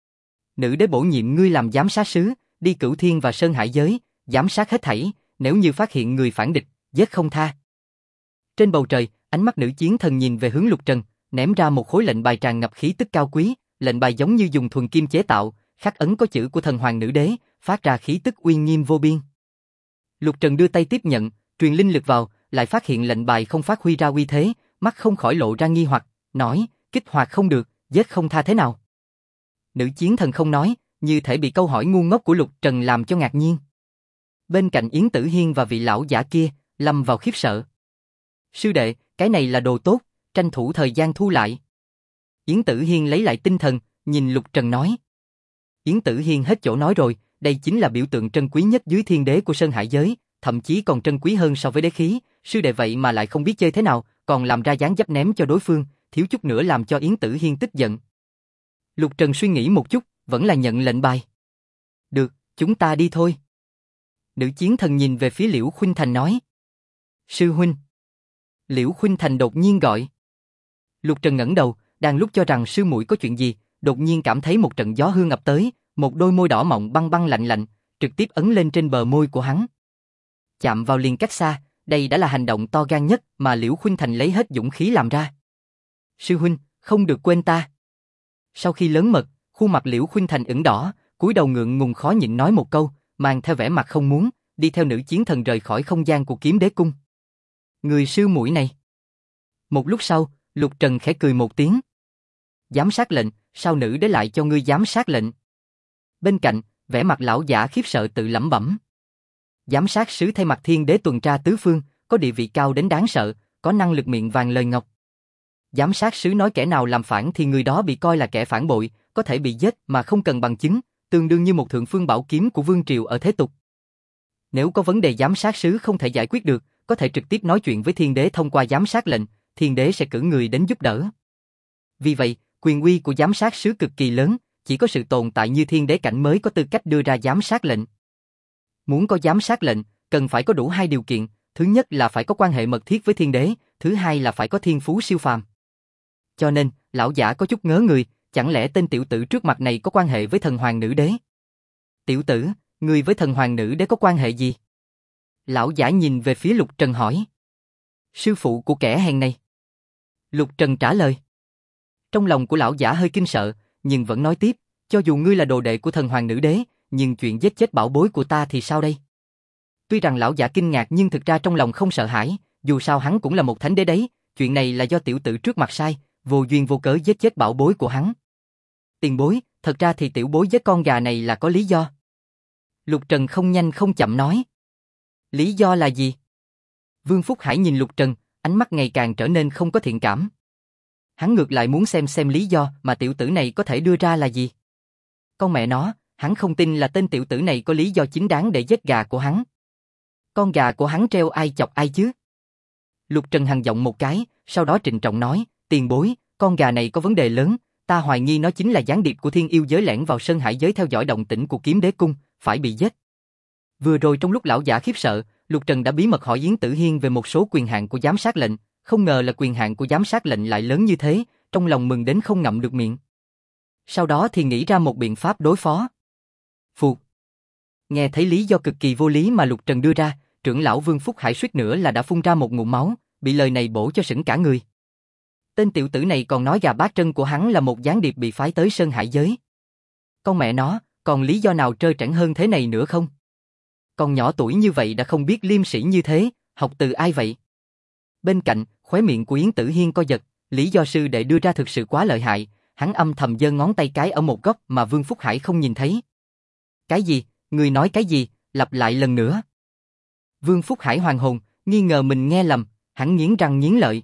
Nữ đế bổ nhiệm ngươi làm giám sát sứ, đi Cửu Thiên và Sơn Hải giới, giám sát hết thảy, nếu như phát hiện người phản địch, giết không tha. Trên bầu trời, ánh mắt nữ chiến thần nhìn về hướng Lục Trần, ném ra một khối lệnh bài tràn ngập khí tức cao quý, lệnh bài giống như dùng thuần kim chế tạo, khắc ấn có chữ của thần hoàng nữ đế, phát ra khí tức uy nghiêm vô biên. Lục Trần đưa tay tiếp nhận, truyền linh lực vào, lại phát hiện lệnh bài không phát huy ra uy thế, mắt không khỏi lộ ra nghi hoặc, nói, kích hoạt không được, giết không tha thế nào? Nữ chiến thần không nói, như thể bị câu hỏi ngu ngốc của Lục Trần làm cho ngạc nhiên. Bên cạnh Yến Tử Hiên và vị lão giả kia, lâm vào khiếp sợ. Sư đệ, cái này là đồ tốt, tranh thủ thời gian thu lại. Yến Tử Hiên lấy lại tinh thần, nhìn Lục Trần nói. Yến Tử Hiên hết chỗ nói rồi, đây chính là biểu tượng trân quý nhất dưới thiên đế của Sơn Hải giới, thậm chí còn trân quý hơn so với đế khí, sư đệ vậy mà lại không biết chơi thế nào, còn làm ra dáng dấp ném cho đối phương, thiếu chút nữa làm cho Yến Tử Hiên tức giận. Lục Trần suy nghĩ một chút, vẫn là nhận lệnh bài. Được, chúng ta đi thôi. Nữ chiến thần nhìn về phía Liễu Khuynh Thành nói. Sư huynh. Liễu Khuynh Thành đột nhiên gọi. Lục Trần ngẩng đầu, đang lúc cho rằng sư muội có chuyện gì, đột nhiên cảm thấy một trận gió hương ập tới, một đôi môi đỏ mọng băng băng lạnh lạnh, trực tiếp ấn lên trên bờ môi của hắn. Chạm vào liền cách xa, đây đã là hành động to gan nhất mà Liễu Khuynh Thành lấy hết dũng khí làm ra. Sư huynh, không được quên ta. Sau khi lớn mật, khuôn mặt Liễu Khuynh Thành ửng đỏ, cúi đầu ngượng ngùng khó nhịn nói một câu, mang theo vẻ mặt không muốn, đi theo nữ chiến thần rời khỏi không gian của Kiếm Đế cung. Người sư muội này. Một lúc sau, Lục Trần khẽ cười một tiếng. Giám sát lệnh, sao nữ đế lại cho ngươi giám sát lệnh? Bên cạnh, vẻ mặt lão giả khiếp sợ tự lẩm bẩm. Giám sát sứ thay mặt thiên đế tuần tra tứ phương, có địa vị cao đến đáng sợ, có năng lực miệng vàng lời ngọc. Giám sát sứ nói kẻ nào làm phản thì người đó bị coi là kẻ phản bội, có thể bị giết mà không cần bằng chứng, tương đương như một thượng phương bảo kiếm của vương triều ở thế tục. Nếu có vấn đề giám sát sứ không thể giải quyết được, có thể trực tiếp nói chuyện với thiên đế thông qua giám sát lệnh, thiên đế sẽ cử người đến giúp đỡ. Vì vậy, quyền uy của giám sát sứ cực kỳ lớn, chỉ có sự tồn tại như thiên đế cảnh mới có tư cách đưa ra giám sát lệnh. Muốn có giám sát lệnh, cần phải có đủ hai điều kiện, thứ nhất là phải có quan hệ mật thiết với thiên đế, thứ hai là phải có thiên phú siêu phàm. Cho nên, lão giả có chút ngớ người, chẳng lẽ tên tiểu tử trước mặt này có quan hệ với thần hoàng nữ đế? Tiểu tử, người với thần hoàng nữ đế có quan hệ gì? Lão giả nhìn về phía Lục Trần hỏi. Sư phụ của kẻ hèn này. Lục Trần trả lời. Trong lòng của lão giả hơi kinh sợ, nhưng vẫn nói tiếp, cho dù ngươi là đồ đệ của thần hoàng nữ đế, nhưng chuyện giết chết bảo bối của ta thì sao đây? Tuy rằng lão giả kinh ngạc nhưng thực ra trong lòng không sợ hãi, dù sao hắn cũng là một thánh đế đấy, chuyện này là do tiểu tử trước mặt sai, vô duyên vô cớ giết chết bảo bối của hắn. Tiền bối, thật ra thì tiểu bối giết con gà này là có lý do. Lục Trần không nhanh không chậm nói. Lý do là gì? Vương Phúc Hải nhìn Lục Trần, ánh mắt ngày càng trở nên không có thiện cảm. Hắn ngược lại muốn xem lý do mà tiểu tử này có thể đưa ra là gì. Con mẹ nó, hắn không tin là tên tiểu tử này có lý do chính đáng để giết gà của hắn. Con gà của hắn treo ai chọc ai chứ? Lục Trần hằn giọng một cái, sau đó trịnh trọng nói, tiền bối, con gà này có vấn đề lớn, ta hoài nghi nó chính là gián điệp của thiên yêu giới lẻn vào Sơn Hải giới theo dõi động tĩnh của Kiếm Đế cung, phải bị giết. Vừa rồi trong lúc lão giả khiếp sợ, Lục Trần đã bí mật hỏi Yến Tử Hiên về một số quyền hạn của giám sát lệnh, không ngờ là quyền hạn của giám sát lệnh lại lớn như thế, trong lòng mừng đến không ngậm được miệng. Sau đó thì nghĩ ra một biện pháp đối phó. Phụt. Nghe thấy lý do cực kỳ vô lý mà Lục Trần đưa ra, trưởng lão Vương Phúc Hải suýt nữa là đã phun ra một ngụm máu, bị lời này bổ cho sững cả người. Tên tiểu tử này còn nói gà bát trân của hắn là một gián điệp bị phái tới Sơn Hải giới. Con mẹ nó, còn lý do nào trơ trẽn hơn thế này nữa không? Còn nhỏ tuổi như vậy đã không biết liêm sỉ như thế, học từ ai vậy? Bên cạnh, khóe miệng của Yến Tử Hiên co giật, lý do sư đệ đưa ra thực sự quá lợi hại, hắn âm thầm giơ ngón tay cái ở một góc mà Vương Phúc Hải không nhìn thấy. Cái gì? Người nói cái gì? Lặp lại lần nữa. Vương Phúc Hải hoàn hồn, nghi ngờ mình nghe lầm, hắn nghiến răng nghiến lợi.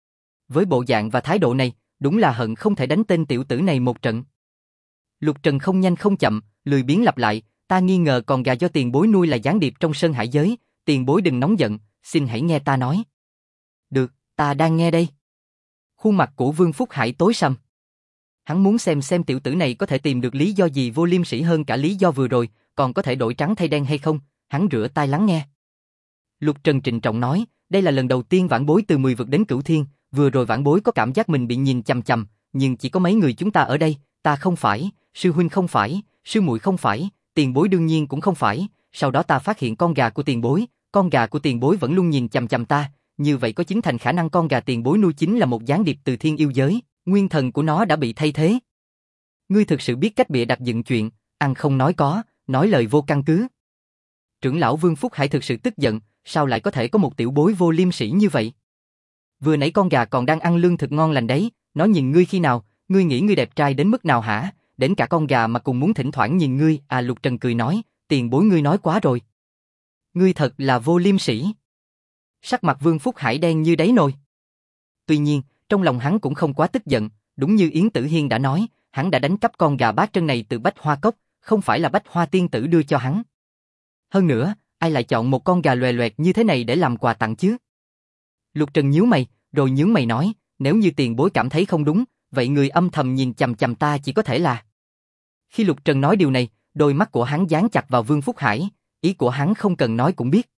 Với bộ dạng và thái độ này, đúng là hận không thể đánh tên tiểu tử này một trận. Lục Trần không nhanh không chậm, lười biếng lặp lại, ta nghi ngờ con gà do tiền bối nuôi là gián điệp trong Sơn Hải giới, tiền bối đừng nóng giận, xin hãy nghe ta nói. Được, ta đang nghe đây. Khuôn mặt của Vương Phúc Hải tối sầm. Hắn muốn xem tiểu tử này có thể tìm được lý do gì vô liêm sỉ hơn cả lý do vừa rồi, còn có thể đổi trắng thay đen hay không, hắn rửa tai lắng nghe. Lục Trần trịnh trọng nói, đây là lần đầu tiên vãn bối từ 10 vực đến Cửu Thiên, vừa rồi vãn bối có cảm giác mình bị nhìn chằm chằm, nhưng chỉ có mấy người chúng ta ở đây, ta không phải, sư huynh không phải, sư muội không phải, tiền bối đương nhiên cũng không phải, sau đó ta phát hiện con gà của tiền bối vẫn luôn nhìn chằm chằm ta, như vậy có chính thành khả năng con gà tiền bối nuôi chính là một gián điệp từ thiên yêu giới, nguyên thần của nó đã bị thay thế. Ngươi thực sự biết cách bịa đặt dựng chuyện, ăn không nói có, nói lời vô căn cứ. Trưởng lão Vương Phúc Hải thực sự tức giận, sao lại có thể có một tiểu bối vô liêm sỉ như vậy? Vừa nãy con gà còn đang ăn lương thực ngon lành đấy, nó nhìn ngươi khi nào, ngươi nghĩ ngươi đẹp trai đến mức nào hả? Đến cả con gà mà cùng muốn thỉnh thoảng nhìn ngươi, à Lục Trần cười nói, tiền bối ngươi nói quá rồi. Ngươi thật là vô liêm sỉ. Sắc mặt Vương Phúc Hải đen như đáy nồi. Tuy nhiên, trong lòng hắn cũng không quá tức giận, đúng như Yến Tử Hiên đã nói, hắn đã đánh cắp con gà bát trân này từ Bách Hoa Cốc, không phải là Bách Hoa tiên tử đưa cho hắn. Hơn nữa, ai lại chọn một con gà loè loẹt như thế này để làm quà tặng chứ? Lục Trần nhíu mày, rồi nhướng mày nói, nếu như tiền bối cảm thấy không đúng, vậy người âm thầm nhìn chằm chằm ta chỉ có thể là... Khi Lục Trần nói điều này, đôi mắt của hắn dán chặt vào Vương Phúc Hải, ý của hắn không cần nói cũng biết.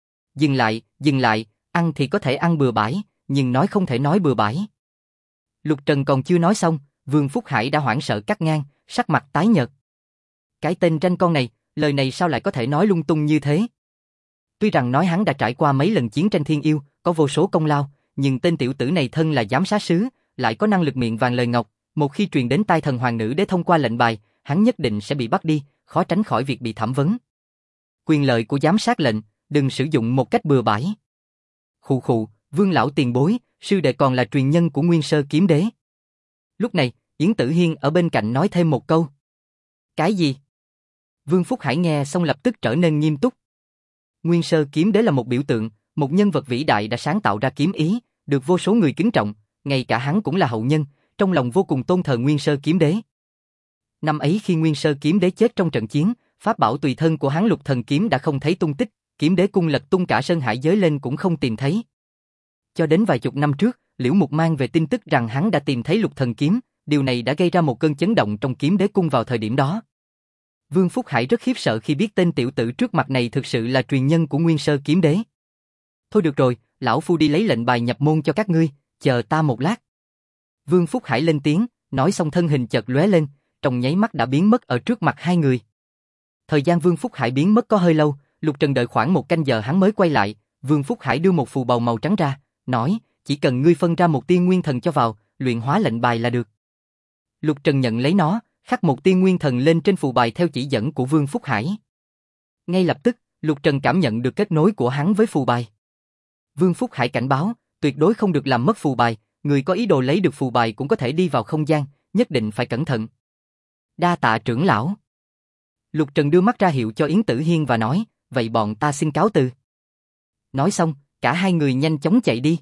Dừng lại, ăn thì có thể ăn bừa bãi, nhưng nói không thể nói bừa bãi. Lục Trần còn chưa nói xong, Vương Phúc Hải đã hoảng sợ cắt ngang, sắc mặt tái nhợt. Cái tên ranh con này, lời này sao lại có thể nói lung tung như thế? Tuy rằng nói hắn đã trải qua mấy lần chiến tranh thiên yêu, có vô số công lao, nhưng tên tiểu tử này thân là giám sát sứ, lại có năng lực miệng vàng lời ngọc, một khi truyền đến tai thần hoàng nữ để thông qua lệnh bài, hắn nhất định sẽ bị bắt đi, khó tránh khỏi việc bị thẩm vấn. Quyền lợi của giám sát lệnh, đừng sử dụng một cách bừa bãi. Khụ khụ, Vương lão tiền bối, sư đệ còn là truyền nhân của Nguyên Sơ Kiếm Đế. Lúc này, Yến Tử Hiên ở bên cạnh nói thêm một câu. Cái gì? Vương Phúc Hải nghe xong lập tức trở nên nghiêm túc. Nguyên Sơ Kiếm Đế là một biểu tượng, một nhân vật vĩ đại đã sáng tạo ra kiếm ý, được vô số người kính trọng, ngay cả hắn cũng là hậu nhân, trong lòng vô cùng tôn thờ Nguyên Sơ Kiếm Đế. Năm ấy khi Nguyên Sơ Kiếm Đế chết trong trận chiến, pháp bảo tùy thân của hắn Lục Thần Kiếm đã không thấy tung tích, Kiếm Đế cung lật tung cả Sơn Hải giới lên cũng không tìm thấy. Cho đến vài chục năm trước, Liễu Mục mang về tin tức rằng hắn đã tìm thấy Lục Thần Kiếm, điều này đã gây ra một cơn chấn động trong Kiếm Đế cung vào thời điểm đó. Vương Phúc Hải rất khiếp sợ khi biết tên tiểu tử trước mặt này thực sự là truyền nhân của Nguyên Sơ Kiếm Đế. Thôi được rồi, lão phu đi lấy lệnh bài nhập môn cho các ngươi, chờ ta một lát. Vương Phúc Hải lên tiếng, nói xong thân hình chợt lóe lên, trong nháy mắt đã biến mất ở trước mặt hai người. Thời gian Vương Phúc Hải biến mất có hơi lâu, Lục Trần đợi khoảng một canh giờ hắn mới quay lại, Vương Phúc Hải đưa một phù bầu màu trắng ra, nói, chỉ cần ngươi phân ra một tia nguyên thần cho vào, luyện hóa lệnh bài là được. Lục Trần nhận lấy nó, khắc một tia nguyên thần lên trên phù bài theo chỉ dẫn của Vương Phúc Hải. Ngay lập tức, Lục Trần cảm nhận được kết nối của hắn với phù bài. Vương Phúc Hải cảnh báo, tuyệt đối không được làm mất phù bài, người có ý đồ lấy được phù bài cũng có thể đi vào không gian, nhất định phải cẩn thận. Đa tạ trưởng lão. Lục Trần đưa mắt ra hiệu cho Yến Tử Hiên và nói, vậy bọn ta xin cáo từ. Nói xong, cả hai người nhanh chóng chạy đi.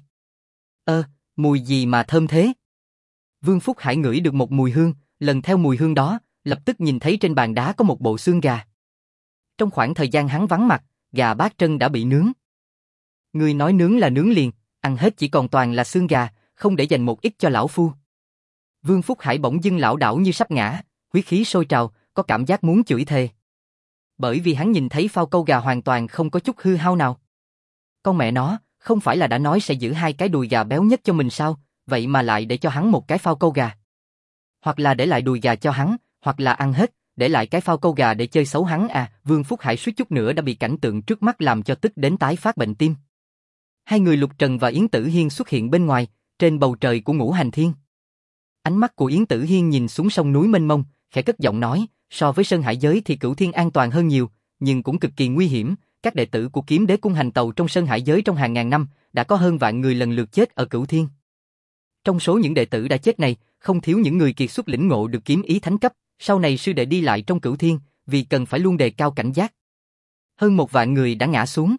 Mùi gì mà thơm thế? Vương Phúc Hải ngửi được một mùi hương, lần theo mùi hương đó, lập tức nhìn thấy trên bàn đá có một bộ xương gà. Trong khoảng thời gian hắn vắng mặt, gà bát trân đã bị nướng. Người nói nướng là nướng liền, ăn hết chỉ còn toàn là xương gà, không để dành một ít cho lão phu. Vương Phúc Hải bỗng dưng lảo đảo như sắp ngã, huyết khí sôi trào, có cảm giác muốn chửi thề. Bởi vì hắn nhìn thấy phao câu gà hoàn toàn không có chút hư hao nào. Con mẹ nó, không phải là đã nói sẽ giữ hai cái đùi gà béo nhất cho mình sao, vậy mà lại để cho hắn một cái phao câu gà. Hoặc là để lại đùi gà cho hắn, hoặc là ăn hết, để lại cái phao câu gà để chơi xấu hắn à. Vương Phúc Hải suýt chút nữa đã bị cảnh tượng trước mắt làm cho tức đến tái phát bệnh tim. Hai người Lục Trần và Yến Tử Hiên xuất hiện bên ngoài, trên bầu trời của Ngũ Hành Thiên. Ánh mắt của Yến Tử Hiên nhìn xuống sông núi mênh mông, khẽ cất giọng nói, so với Sơn Hải giới thì Cửu Thiên an toàn hơn nhiều, nhưng cũng cực kỳ nguy hiểm. Các đệ tử của Kiếm Đế cung hành tàu trong Sơn Hải giới trong hàng ngàn năm, đã có hơn vạn người lần lượt chết ở Cửu Thiên. Trong số những đệ tử đã chết này, không thiếu những người kiệt xuất lĩnh ngộ được kiếm ý thánh cấp, sau này sư đệ đi lại trong Cửu Thiên, vì cần phải luôn đề cao cảnh giác. Hơn 1 vạn người đã ngã xuống.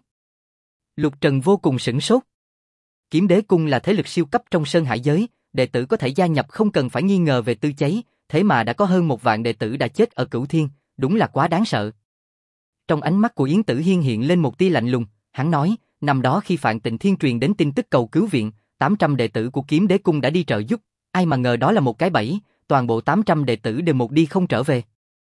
Lục Trần vô cùng sửng sốt. Kiếm Đế cung là thế lực siêu cấp trong Sơn Hải giới, đệ tử có thể gia nhập không cần phải nghi ngờ về tư cháy, thế mà đã có hơn 1 vạn đệ tử đã chết ở Cửu Thiên, đúng là quá đáng sợ. Trong ánh mắt của Yến Tử Hiên hiện lên một tia lạnh lùng, hắn nói, năm đó khi Phạn Tịnh Thiên truyền đến tin tức cầu cứu viện, 800 đệ tử của Kiếm Đế cung đã đi trợ giúp, ai mà ngờ đó là một cái bẫy, toàn bộ 800 đệ tử đều một đi không trở về.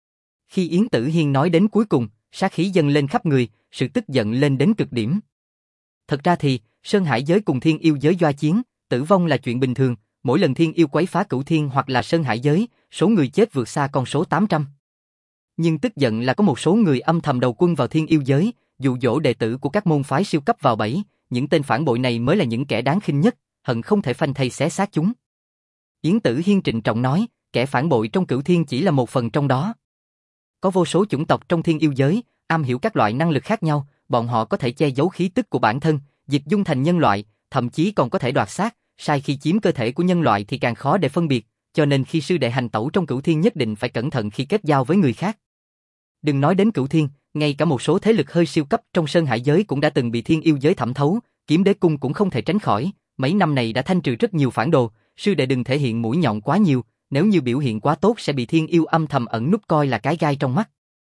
Khi Yến Tử Hiên nói đến cuối cùng, sát khí dâng lên khắp người, sự tức giận lên đến cực điểm. Thật ra thì, Sơn Hải giới cùng Thiên Yêu giới doa chiến, tử vong là chuyện bình thường, mỗi lần Thiên Yêu quấy phá Cửu Thiên hoặc là Sơn Hải giới, số người chết vượt xa con số 800. Nhưng tức giận là có một số người âm thầm đầu quân vào Thiên Yêu giới, dụ dỗ đệ tử của các môn phái siêu cấp vào bẫy, những tên phản bội này mới là những kẻ đáng khinh nhất, hận không thể phanh thây xé xác chúng. Yến Tử Hiên trịnh trọng nói, kẻ phản bội trong Cửu Thiên chỉ là một phần trong đó. Có vô số chủng tộc trong Thiên Yêu giới, am hiểu các loại năng lực khác nhau, bọn họ có thể che giấu khí tức của bản thân, dịch dung thành nhân loại, thậm chí còn có thể đoạt xác, sai khi chiếm cơ thể của nhân loại thì càng khó để phân biệt, cho nên khi sư đệ hành tẩu trong Cửu Thiên nhất định phải cẩn thận khi kết giao với người khác. Đừng nói đến Cửu Thiên, ngay cả một số thế lực hơi siêu cấp trong Sơn Hải giới cũng đã từng bị Thiên Yêu giới thẩm thấu, Kiếm Đế cung cũng không thể tránh khỏi, mấy năm này đã thanh trừ rất nhiều phản đồ, sư đệ đừng thể hiện mũi nhọn quá nhiều, nếu như biểu hiện quá tốt sẽ bị Thiên Yêu âm thầm ẩn núp coi là cái gai trong mắt.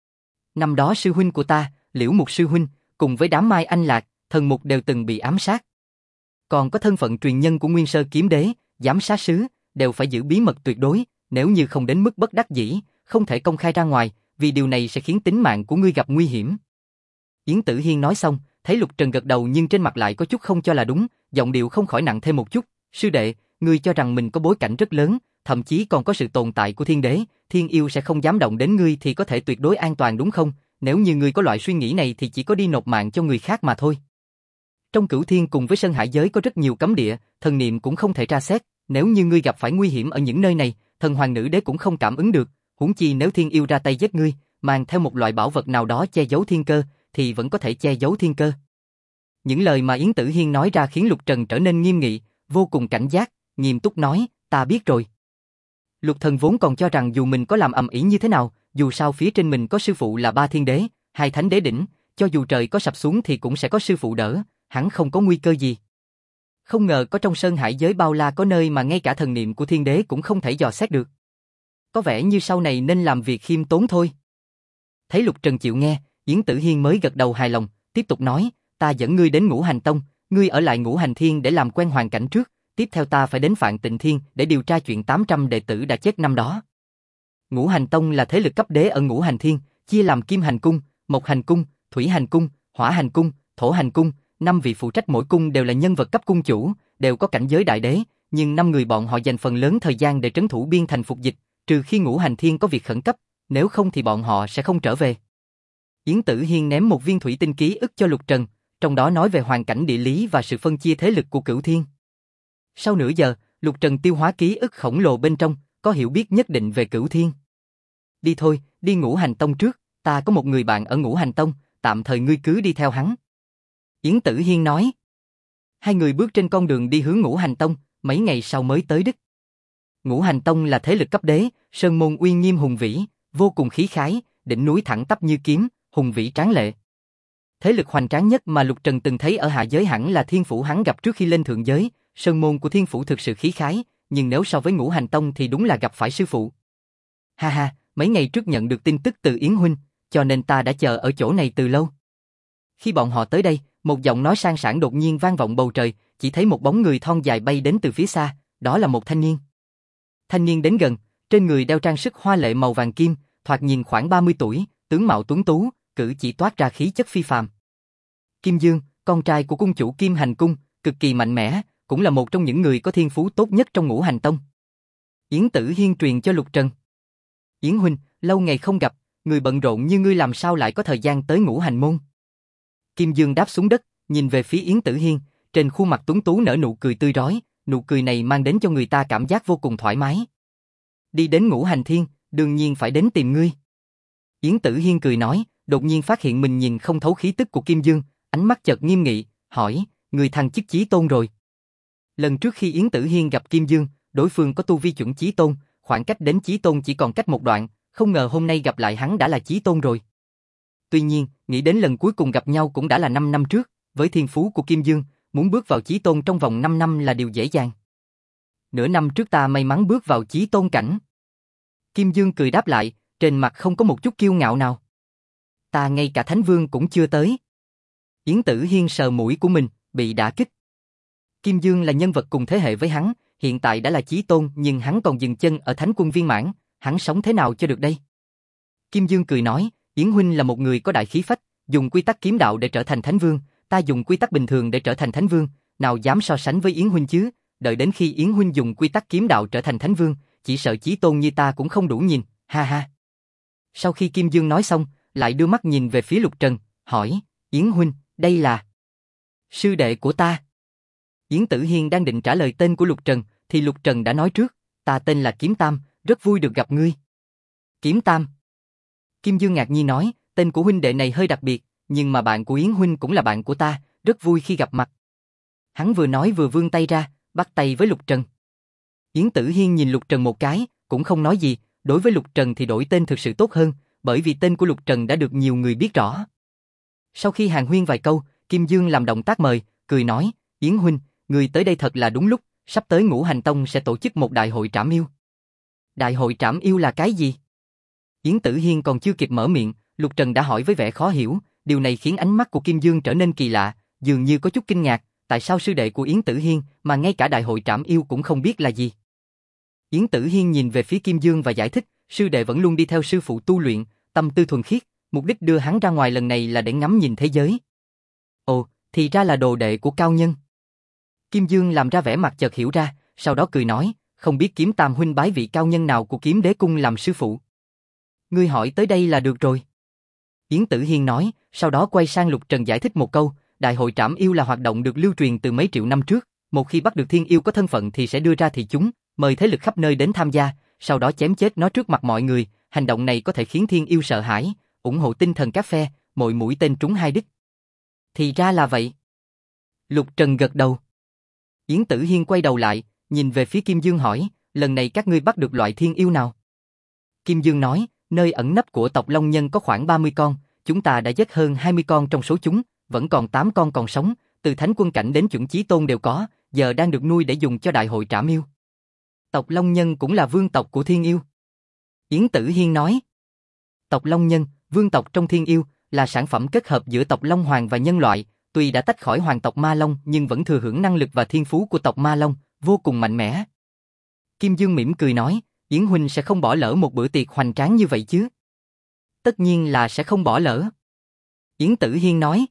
Năm đó sư huynh của ta, Liễu Mục sư huynh, cùng với đám Mai Anh Lạc, Thần Mục đều từng bị ám sát. Còn có thân phận truyền nhân của Nguyên Sơ Kiếm Đế, giám sát sứ, đều phải giữ bí mật tuyệt đối, nếu như không đến mức bất đắc dĩ, không thể công khai ra ngoài, vì điều này sẽ khiến tính mạng của ngươi gặp nguy hiểm. Yến Tử Hiên nói xong, thấy Lục Trần gật đầu nhưng trên mặt lại có chút không cho là đúng, giọng điệu không khỏi nặng thêm một chút, sư đệ, ngươi cho rằng mình có bối cảnh rất lớn, thậm chí còn có sự tồn tại của Thiên Đế, Thiên Yêu sẽ không dám động đến ngươi thì có thể tuyệt đối an toàn đúng không? Nếu như ngươi có loại suy nghĩ này thì chỉ có đi nộp mạng cho người khác mà thôi. Trong Cửu Thiên cùng với Sơn Hải giới có rất nhiều cấm địa, thần niệm cũng không thể tra xét, nếu như ngươi gặp phải nguy hiểm ở những nơi này, thần hoàng nữ đế cũng không cảm ứng được, huống chi nếu Thiên Yêu ra tay giết ngươi, mang theo một loại bảo vật nào đó che giấu thiên cơ, thì vẫn có thể che giấu thiên cơ. Những lời mà Yến Tử Hiên nói ra khiến Lục Trần trở nên nghiêm nghị, vô cùng cảnh giác, nghiêm túc nói, ta biết rồi. Lục Thần vốn còn cho rằng dù mình có làm ầm ĩ như thế nào, dù sao phía trên mình có sư phụ là 3 thiên đế, 2 thánh đế đỉnh, cho dù trời có sập xuống thì cũng sẽ có sư phụ đỡ, hắn không có nguy cơ gì. Không ngờ có trong Sơn Hải giới bao la có nơi mà ngay cả thần niệm của thiên đế cũng không thể dò xét được. Có vẻ như sau này nên làm việc khiêm tốn thôi. Thấy Lục Trần chịu nghe, Yến Tử Hiên mới gật đầu hài lòng, tiếp tục nói, ta dẫn ngươi đến Ngũ Hành Tông, ngươi ở lại Ngũ Hành Thiên để làm quen hoàn cảnh trước, tiếp theo ta phải đến Phạn Tịnh Thiên để điều tra chuyện 800 đệ tử đã chết năm đó. Ngũ Hành Tông là thế lực cấp đế ở Ngũ Hành Thiên, chia làm Kim Hành Cung, Mộc Hành Cung, Thủy Hành Cung, Hỏa Hành Cung, Thổ Hành Cung, 5 vị phụ trách mỗi cung đều là nhân vật cấp cung chủ, đều có cảnh giới đại đế, nhưng 5 người bọn họ dành phần lớn thời gian để trấn thủ biên thành phục dịch, trừ khi Ngũ Hành Thiên có việc khẩn cấp, nếu không thì bọn họ sẽ không trở về. Yến Tử Hiên ném một viên thủy tinh ký ức cho Lục Trần, trong đó nói về hoàn cảnh địa lý và sự phân chia thế lực của Cửu Thiên. Sau nửa giờ, Lục Trần tiêu hóa ký ức khổng lồ bên trong, có hiểu biết nhất định về Cửu Thiên. Đi thôi, đi Ngũ Hành Tông trước, ta có một người bạn ở Ngũ Hành Tông, tạm thời ngươi cứ đi theo hắn. Yến Tử Hiên nói. Hai người bước trên con đường đi hướng Ngũ Hành Tông, mấy ngày sau mới tới đích. Ngũ Hành Tông là thế lực cấp đế, sơn môn uy nghiêm hùng vĩ, vô cùng khí khái, đỉnh núi thẳng tắp như kiếm, hùng vĩ tráng lệ. Thế lực hoành tráng nhất mà Lục Trần từng thấy ở hạ giới hẳn là Thiên Phủ hắn gặp trước khi lên thượng giới, sơn môn của Thiên Phủ thực sự khí khái, nhưng nếu so với Ngũ Hành Tông thì đúng là gặp phải sư phụ. Ha ha, mấy ngày trước nhận được tin tức từ Yến huynh, cho nên ta đã chờ ở chỗ này từ lâu. Khi bọn họ tới đây, một giọng nói sang sảng đột nhiên vang vọng bầu trời, chỉ thấy một bóng người thon dài bay đến từ phía xa, đó là một thanh niên. Thanh niên đến gần, trên người đeo trang sức hoa lệ màu vàng kim, thoạt nhìn khoảng 30 tuổi, tướng mạo tuấn tú, cử chỉ toát ra khí chất phi phàm. Kim Dương, con trai của cung chủ Kim Hành Cung, cực kỳ mạnh mẽ, cũng là một trong những người có thiên phú tốt nhất trong Ngũ Hành Tông. Yến Tử Hiên truyền cho Lục Trần. Yến huynh, lâu ngày không gặp, người bận rộn như ngươi làm sao lại có thời gian tới Ngũ Hành môn? Kim Dương đáp xuống đất, nhìn về phía Yến Tử Hiên, trên khuôn mặt tuấn tú nở nụ cười tươi rói, nụ cười này mang đến cho người ta cảm giác vô cùng thoải mái. Đi đến Ngũ Hành Thiên, đương nhiên phải đến tìm ngươi. Yến Tử Hiên cười nói, đột nhiên phát hiện mình nhìn không thấu khí tức của Kim Dương, ánh mắt chợt nghiêm nghị, hỏi, người thăng chức chí tôn rồi. Lần trước khi Yến Tử Hiên gặp Kim Dương, đối phương có tu vi chuẩn chí tôn, khoảng cách đến chí tôn chỉ còn cách một đoạn, không ngờ hôm nay gặp lại hắn đã là chí tôn rồi. Tuy nhiên, nghĩ đến lần cuối cùng gặp nhau cũng đã là 5 năm trước, với thiên phú của Kim Dương, muốn bước vào chí tôn trong vòng 5 năm là điều dễ dàng. Nửa năm trước ta may mắn bước vào chí tôn cảnh. Kim Dương cười đáp lại, trên mặt không có một chút kiêu ngạo nào. Ta ngay cả Thánh Vương cũng chưa tới. Yến Tử Hiên sờ mũi của mình, bị đả kích. Kim Dương là nhân vật cùng thế hệ với hắn, hiện tại đã là chí tôn nhưng hắn còn dừng chân ở Thánh Quân viên mãn, hắn sống thế nào cho được đây? Kim Dương cười nói, Yến huynh là một người có đại khí phách, dùng quy tắc kiếm đạo để trở thành Thánh Vương, ta dùng quy tắc bình thường để trở thành Thánh Vương, nào dám so sánh với Yến huynh chứ? Đợi đến khi Yến huynh dùng quy tắc kiếm đạo trở thành Thánh Vương, chỉ sợ chí tôn như ta cũng không đủ nhìn, ha ha. Sau khi Kim Dương nói xong, lại đưa mắt nhìn về phía Lục Trần, hỏi, Yến huynh, đây là sư đệ của ta. Yến Tử Hiên đang định trả lời tên của Lục Trần, thì Lục Trần đã nói trước, ta tên là Kiếm Tam, rất vui được gặp ngươi. Kiếm Tam. Kim Dương ngạc nhiên nói, tên của huynh đệ này hơi đặc biệt, nhưng mà bạn của Yến huynh cũng là bạn của ta, rất vui khi gặp mặt. Hắn vừa nói vừa vươn tay ra, bắt tay với Lục Trần. Yến Tử Hiên nhìn Lục Trần một cái, cũng không nói gì, đối với Lục Trần thì đổi tên thực sự tốt hơn, bởi vì tên của Lục Trần đã được nhiều người biết rõ. Sau khi hàn huyên vài câu, Kim Dương làm động tác mời, cười nói, Yến huynh, người tới đây thật là đúng lúc, sắp tới Ngũ Hành Tông sẽ tổ chức một đại hội trảm yêu. Đại hội trảm yêu là cái gì? Yến Tử Hiên còn chưa kịp mở miệng, Lục Trần đã hỏi với vẻ khó hiểu, điều này khiến ánh mắt của Kim Dương trở nên kỳ lạ, dường như có chút kinh ngạc, tại sao sư đệ của Yến Tử Hiên mà ngay cả đại hội trảm yêu cũng không biết là gì? Yến Tử Hiên nhìn về phía Kim Dương và giải thích, sư đệ vẫn luôn đi theo sư phụ tu luyện, tâm tư thuần khiết, mục đích đưa hắn ra ngoài lần này là để ngắm nhìn thế giới. Ồ, thì ra là đồ đệ của cao nhân. Kim Dương làm ra vẻ mặt chợt hiểu ra, sau đó cười nói, không biết Kiếm Tam huynh bái vị cao nhân nào của Kiếm Đế cung làm sư phụ. Ngươi hỏi tới đây là được rồi. Yến Tử Hiên nói, sau đó quay sang Lục Trần giải thích một câu, đại hội trảm yêu là hoạt động được lưu truyền từ mấy triệu năm trước, một khi bắt được thiên yêu có thân phận thì sẽ đưa ra thị chúng, mời thế lực khắp nơi đến tham gia, sau đó chém chết nó trước mặt mọi người, hành động này có thể khiến thiên yêu sợ hãi, ủng hộ tinh thần các phe, mỗi mũi tên trúng hai đích. Thì ra là vậy. Lục Trần gật đầu. Yến Tử Hiên quay đầu lại, nhìn về phía Kim Dương hỏi, lần này các ngươi bắt được loại thiên yêu nào? Kim Dương nói, nơi ẩn nấp của tộc Long Nhân có khoảng 30 con, chúng ta đã giết hơn 20 con trong số chúng, vẫn còn 8 con còn sống, từ Thánh Quân cảnh đến chuẩn chí tôn đều có, giờ đang được nuôi để dùng cho đại hội trảm yêu. Tộc Long Nhân cũng là vương tộc của thiên yêu. Yến Tử Hiên nói, tộc Long Nhân, vương tộc trong thiên yêu, là sản phẩm kết hợp giữa tộc Long Hoàng và nhân loại, tuy đã tách khỏi hoàng tộc Ma Long nhưng vẫn thừa hưởng năng lực và thiên phú của tộc Ma Long, vô cùng mạnh mẽ. Kim Dương mỉm cười nói, Yến huynh sẽ không bỏ lỡ một bữa tiệc hoành tráng như vậy chứ? Tất nhiên là sẽ không bỏ lỡ. Yến Tử Hiên nói,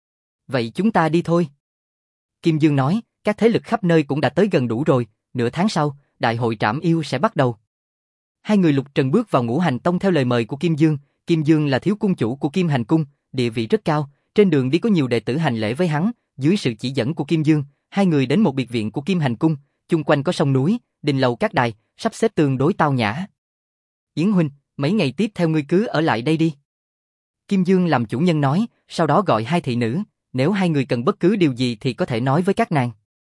vậy chúng ta đi thôi. Kim Dương nói, các thế lực khắp nơi cũng đã tới gần đủ rồi, nửa tháng sau, đại hội trảm yêu sẽ bắt đầu. Hai người Lục Trần bước vào Ngũ Hành Tông theo lời mời của Kim Dương. Kim Dương là thiếu cung chủ của Kim Hành Cung, địa vị rất cao, trên đường đi có nhiều đệ tử hành lễ với hắn, dưới sự chỉ dẫn của Kim Dương, hai người đến một biệt viện của Kim Hành Cung, chung quanh có sông núi, đình lầu các đài, sắp xếp tương đối tao nhã. Yến huynh, mấy ngày tiếp theo ngươi cứ ở lại đây đi. Kim Dương làm chủ nhân nói, sau đó gọi hai thị nữ, nếu hai người cần bất cứ điều gì thì có thể nói với các nàng.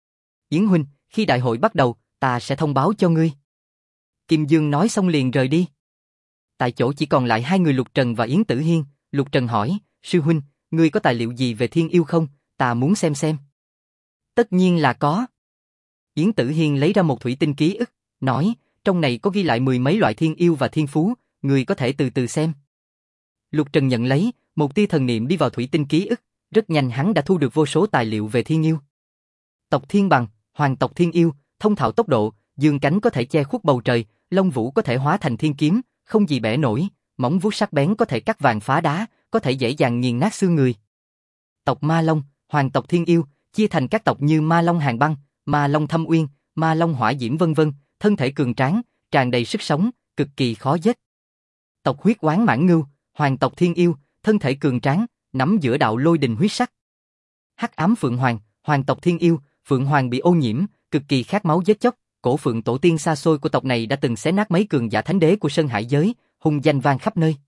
Yến huynh, khi đại hội bắt đầu, ta sẽ thông báo cho ngươi. Kim Dương nói xong liền rời đi. Tại chỗ chỉ còn lại hai người Lục Trần và Yến Tử Hiên. Lục Trần hỏi, sư huynh, ngươi có tài liệu gì về thiên yêu không? Ta muốn xem. Tất nhiên là có. Yến Tử Hiên lấy ra một thủy tinh ký ức, nói, trong này có ghi lại mười mấy loại thiên yêu và thiên phú, ngươi có thể từ từ xem. Lục Trần nhận lấy, một tia thần niệm đi vào thủy tinh ký ức, rất nhanh hắn đã thu được vô số tài liệu về thiên yêu. Tộc Thiên Bằng, hoàng tộc thiên yêu, thông thạo tốc độ, dương cánh có thể che khuất bầu trời, lông vũ có thể hóa thành thiên kiếm, không gì bẻ nổi, móng vuốt sắc bén có thể cắt vàng phá đá, có thể dễ dàng nghiền nát xương người. Tộc Ma Long, hoàng tộc thiên yêu, chia thành các tộc như Ma Long Hàn Băng, Ma Long Thâm Uyên, Ma Long Hỏa Diễm vân vân, thân thể cường tráng, tràn đầy sức sống, cực kỳ khó giết. Tộc Huyết Oán Mãng Ngưu, hoàng tộc thiên yêu, thân thể cường tráng, nắm giữa đạo lôi đình huyết sắc. Hắc Ám Phượng Hoàng, hoàng tộc thiên yêu, Phượng Hoàng bị ô nhiễm, cực kỳ khát máu giết chóc, cổ phượng tổ tiên xa xôi của tộc này đã từng xé nát mấy cường giả thánh đế của Sơn Hải giới, hung danh vang khắp nơi.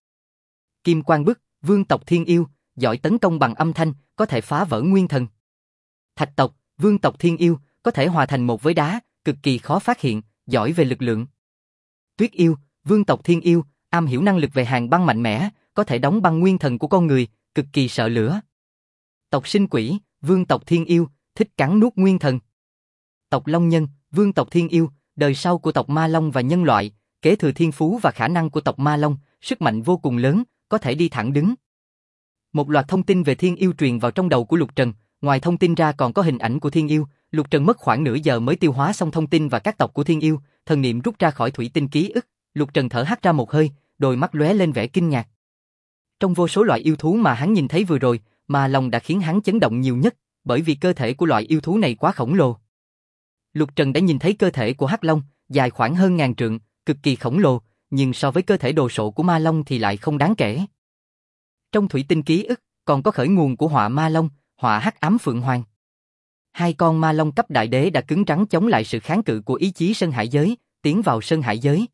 Kim Quang Bức, vương tộc thiên yêu, giỏi tấn công bằng âm thanh, có thể phá vỡ nguyên thần. Thạch tộc, vương tộc thiên yêu, có thể hòa thành một với đá, cực kỳ khó phát hiện, giỏi về lực lượng. Tuyết yêu, vương tộc thiên yêu, am hiểu năng lực về hàn băng mạnh mẽ, có thể đóng băng nguyên thần của con người, cực kỳ sợ lửa. Tộc sinh quỷ, vương tộc thiên yêu, thích cắn nuốt nguyên thần. Tộc Long Nhân, vương tộc thiên yêu, đời sau của tộc Ma Long và nhân loại, kế thừa thiên phú và khả năng của tộc Ma Long, sức mạnh vô cùng lớn, có thể đi thẳng đứng. Một loạt thông tin về thiên yêu truyền vào trong đầu của Lục Trần, ngoài thông tin ra còn có hình ảnh của thiên yêu, Lục Trần mất khoảng nửa giờ mới tiêu hóa xong thông tin và các tộc của thiên yêu, thần niệm rút ra khỏi thủy tinh ký ức, Lục Trần thở hắt ra một hơi, đôi mắt lóe lên vẻ kinh ngạc. Trong vô số loại yêu thú mà hắn nhìn thấy vừa rồi, Ma Long đã khiến hắn chấn động nhiều nhất, bởi vì cơ thể của loại yêu thú này quá khổng lồ. Lục Trần đã nhìn thấy cơ thể của Hắc Long, dài khoảng hơn 1000 trượng, cực kỳ khổng lồ, nhưng so với cơ thể đồ sộ của Ma Long thì lại không đáng kể. Trong thủy tinh ký ức, còn có khởi nguồn của họa Ma Long, họa Hắc Ám Phượng Hoàng. Hai con Ma Long cấp đại đế đã cứng rắn chống lại sự kháng cự của ý chí Sơn Hải giới, tiến vào Sơn Hải giới.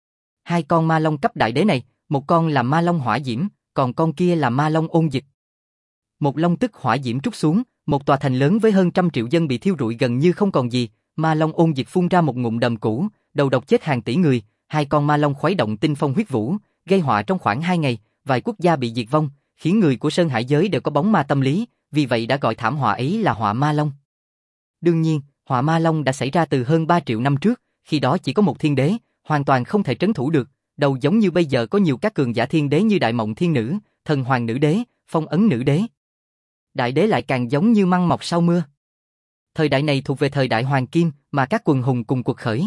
Hai con Ma Long cấp đại đế này, một con là Ma Long Hỏa Diễm, còn con kia là Ma Long Ôn Dịch. Một long tức hỏa diễm trút xuống, một tòa thành lớn với hơn 100 triệu dân bị thiêu rụi gần như không còn gì, Ma Long Ôn Dịch phun ra một ngụm đờm cũ, đầu độc chết hàng tỷ người, hai con Ma Long khuấy động tinh phong huyết vũ, gây họa trong khoảng 2 ngày, vài quốc gia bị diệt vong, khiến người của Sơn Hải giới đều có bóng ma tâm lý, vì vậy đã gọi thảm họa ấy là họa Ma Long. Đương nhiên, họa Ma Long đã xảy ra từ hơn 3 triệu năm trước, khi đó chỉ có một thiên đế, hoàn toàn không thể trấn thủ được, đầu giống như bây giờ có nhiều các cường giả thiên đế như Đại Mộng Thiên Nữ, Thần Hoàng Nữ Đế, Phong Ấn Nữ Đế. Đại đế lại càng giống như măng mọc sau mưa. Thời đại này thuộc về thời đại Hoàng Kim mà các quần hùng cùng cuộc khởi.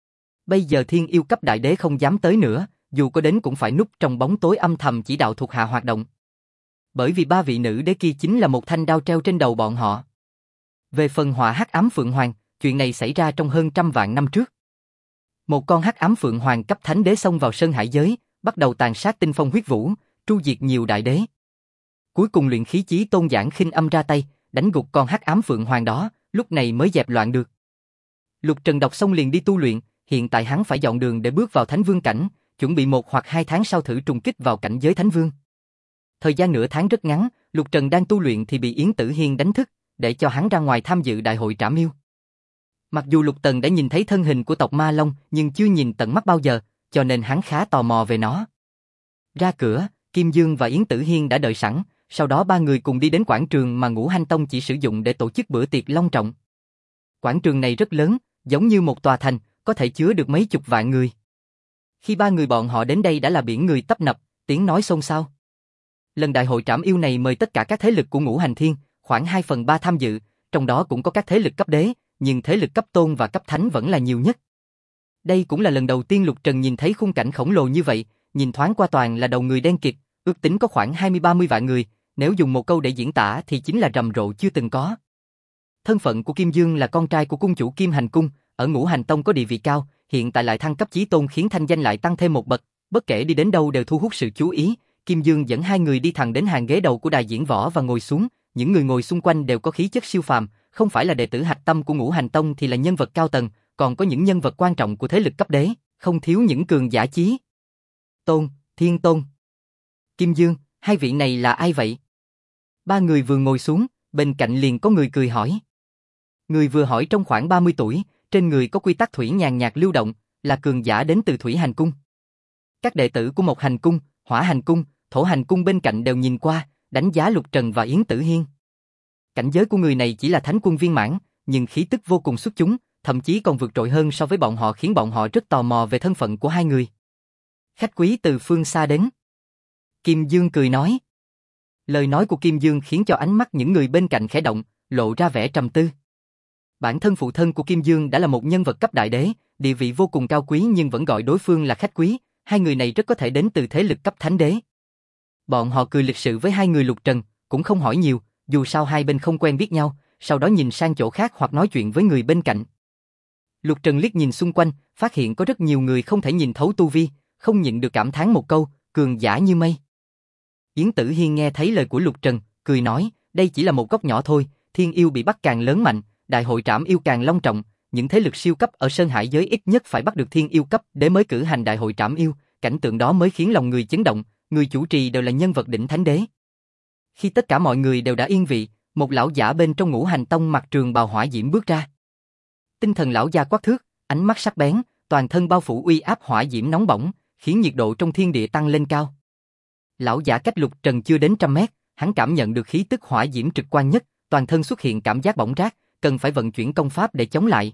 Bây giờ thiên yêu cấp đại đế không dám tới nữa, dù có đến cũng phải núp trong bóng tối âm thầm chỉ đạo thuộc hạ hoạt động. Bởi vì 3 vị nữ đế kia chính là một thanh đao treo trên đầu bọn họ. Về phần họa Hắc Ám Phượng Hoàng, chuyện này xảy ra trong hơn 100 vạn năm trước. Một con Hắc Ám Phượng Hoàng cấp thánh đế xông vào Sơn Hải giới, bắt đầu tàn sát tinh phong huyết vũ, tru diệt nhiều đại đế. Cuối cùng luyện khí chí Tôn Giảng Khinh Âm ra tay, đánh gục con Hắc Ám Phượng Hoàng đó, lúc này mới dẹp loạn được. Lục Trần đọc xong liền đi tu luyện, hiện tại hắn phải dọn đường để bước vào Thánh Vương cảnh, chuẩn bị 1 hoặc 2 tháng sau thử trùng kích vào cảnh giới Thánh Vương. Thời gian nửa tháng rất ngắn, Lục Trần đang tu luyện thì bị Yến Tử Hiên đánh thức, để cho hắn ra ngoài tham dự đại hội trảm yêu. Mặc dù Lục Tần đã nhìn thấy thân hình của tộc Ma Long, nhưng chưa nhìn tận mắt bao giờ, cho nên hắn khá tò mò về nó. Ra cửa, Kim Dương và Yến Tử Hiên đã đợi sẵn, sau đó 3 người cùng đi đến quảng trường mà Ngũ Hành Tông chỉ sử dụng để tổ chức bữa tiệc long trọng. Quảng trường này rất lớn, giống như một tòa thành, có thể chứa được mấy chục vạn người. Khi 3 người bọn họ đến đây đã là biển người tấp nập, tiếng nói xôn xao. Lần đại hội trảm yêu này mời tất cả các thế lực của Ngũ Hành Thiên, khoảng 2/3 tham dự, trong đó cũng có các thế lực cấp đế, nhưng thế lực cấp tôn và cấp thánh vẫn là nhiều nhất. Đây cũng là lần đầu tiên Lục Trần nhìn thấy khung cảnh khổng lồ như vậy, nhìn thoáng qua toàn là đầu người đen kịt, ước tính có khoảng 20-30 vạn người, nếu dùng một câu để diễn tả thì chính là rầm rộ chưa từng có. Thân phận của Kim Dương là con trai của cung chủ Kim Hành Cung, ở Ngũ Hành Tông có địa vị cao, hiện tại lại thăng cấp chí tôn khiến thanh danh lại tăng thêm một bậc, bất kể đi đến đâu đều thu hút sự chú ý. Kim Dương dẫn 2 người đi thẳng đến hàng ghế đầu của đài diễn võ và ngồi xuống, những người ngồi xung quanh đều có khí chất siêu phàm, không phải là đệ tử hạch tâm của Ngũ Hành Tông thì là nhân vật cao tầng, còn có những nhân vật quan trọng của thế lực cấp đế, không thiếu những cường giả chí tôn, thiên tôn. Kim Dương, 2 vị này là ai vậy? 3 người vừa ngồi xuống, bên cạnh liền có người cười hỏi. Người vừa hỏi trong khoảng 30 tuổi, trên người có quy tắc thủy nhàn nhạt lưu động, là cường giả đến từ Thủy Hành Cung. Các đệ tử của Mộc Hành Cung, Hỏa Hành Cung, Thổ Hành Cung bên cạnh đều nhìn qua, đánh giá Lục Trần và Yến Tử Hiên. Cảnh giới của người này chỉ là thánh quân viên mãn, nhưng khí tức vô cùng xuất chúng, thậm chí còn vượt trội hơn so với bọn họ, khiến bọn họ rất tò mò về thân phận của 2 người. Khách quý từ phương xa đến. Kim Dương cười nói. Lời nói của Kim Dương khiến cho ánh mắt những người bên cạnh khẽ động, lộ ra vẻ trầm tư. Bản thân phụ thân của Kim Dương đã là một nhân vật cấp đại đế, địa vị vô cùng cao quý nhưng vẫn gọi đối phương là khách quý, 2 người này rất có thể đến từ thế lực cấp thánh đế. Bọn họ cười lịch sự với 2 người Lục Trần, cũng không hỏi nhiều, dù sao hai bên không quen biết nhau, sau đó nhìn sang chỗ khác hoặc nói chuyện với người bên cạnh. Lục Trần liếc nhìn xung quanh, phát hiện có rất nhiều người không thể nhìn thấu tu vi, không nhịn được cảm thán một câu, cường giả như mây. Yến Tử Hiên nghe thấy lời của Lục Trần, cười nói, đây chỉ là một góc nhỏ thôi, thiên yêu bị bắt càng lớn mạnh, đại hội trảm yêu càng long trọng, những thế lực siêu cấp ở Sơn Hải giới ít nhất phải bắt được thiên yêu cấp để mới cử hành đại hội trảm yêu, cảnh tượng đó mới khiến lòng người chấn động, người chủ trì đều là nhân vật đỉnh thánh đế. Khi tất cả mọi người đều đã yên vị, một lão giả bên trong Ngũ Hành Tông mặc trường bào hỏa diễm bước ra. Tinh thần lão già quắc thước, ánh mắt sắc bén, toàn thân bao phủ uy áp hỏa diễm nóng bỏng, khiến nhiệt độ trong thiên địa tăng lên cao. Lão giả cách Lục Trần chưa đến 100 mét, hắn cảm nhận được khí tức hỏa diễm trực quan nhất, toàn thân xuất hiện cảm giác bỏng rát, cần phải vận chuyển công pháp để chống lại.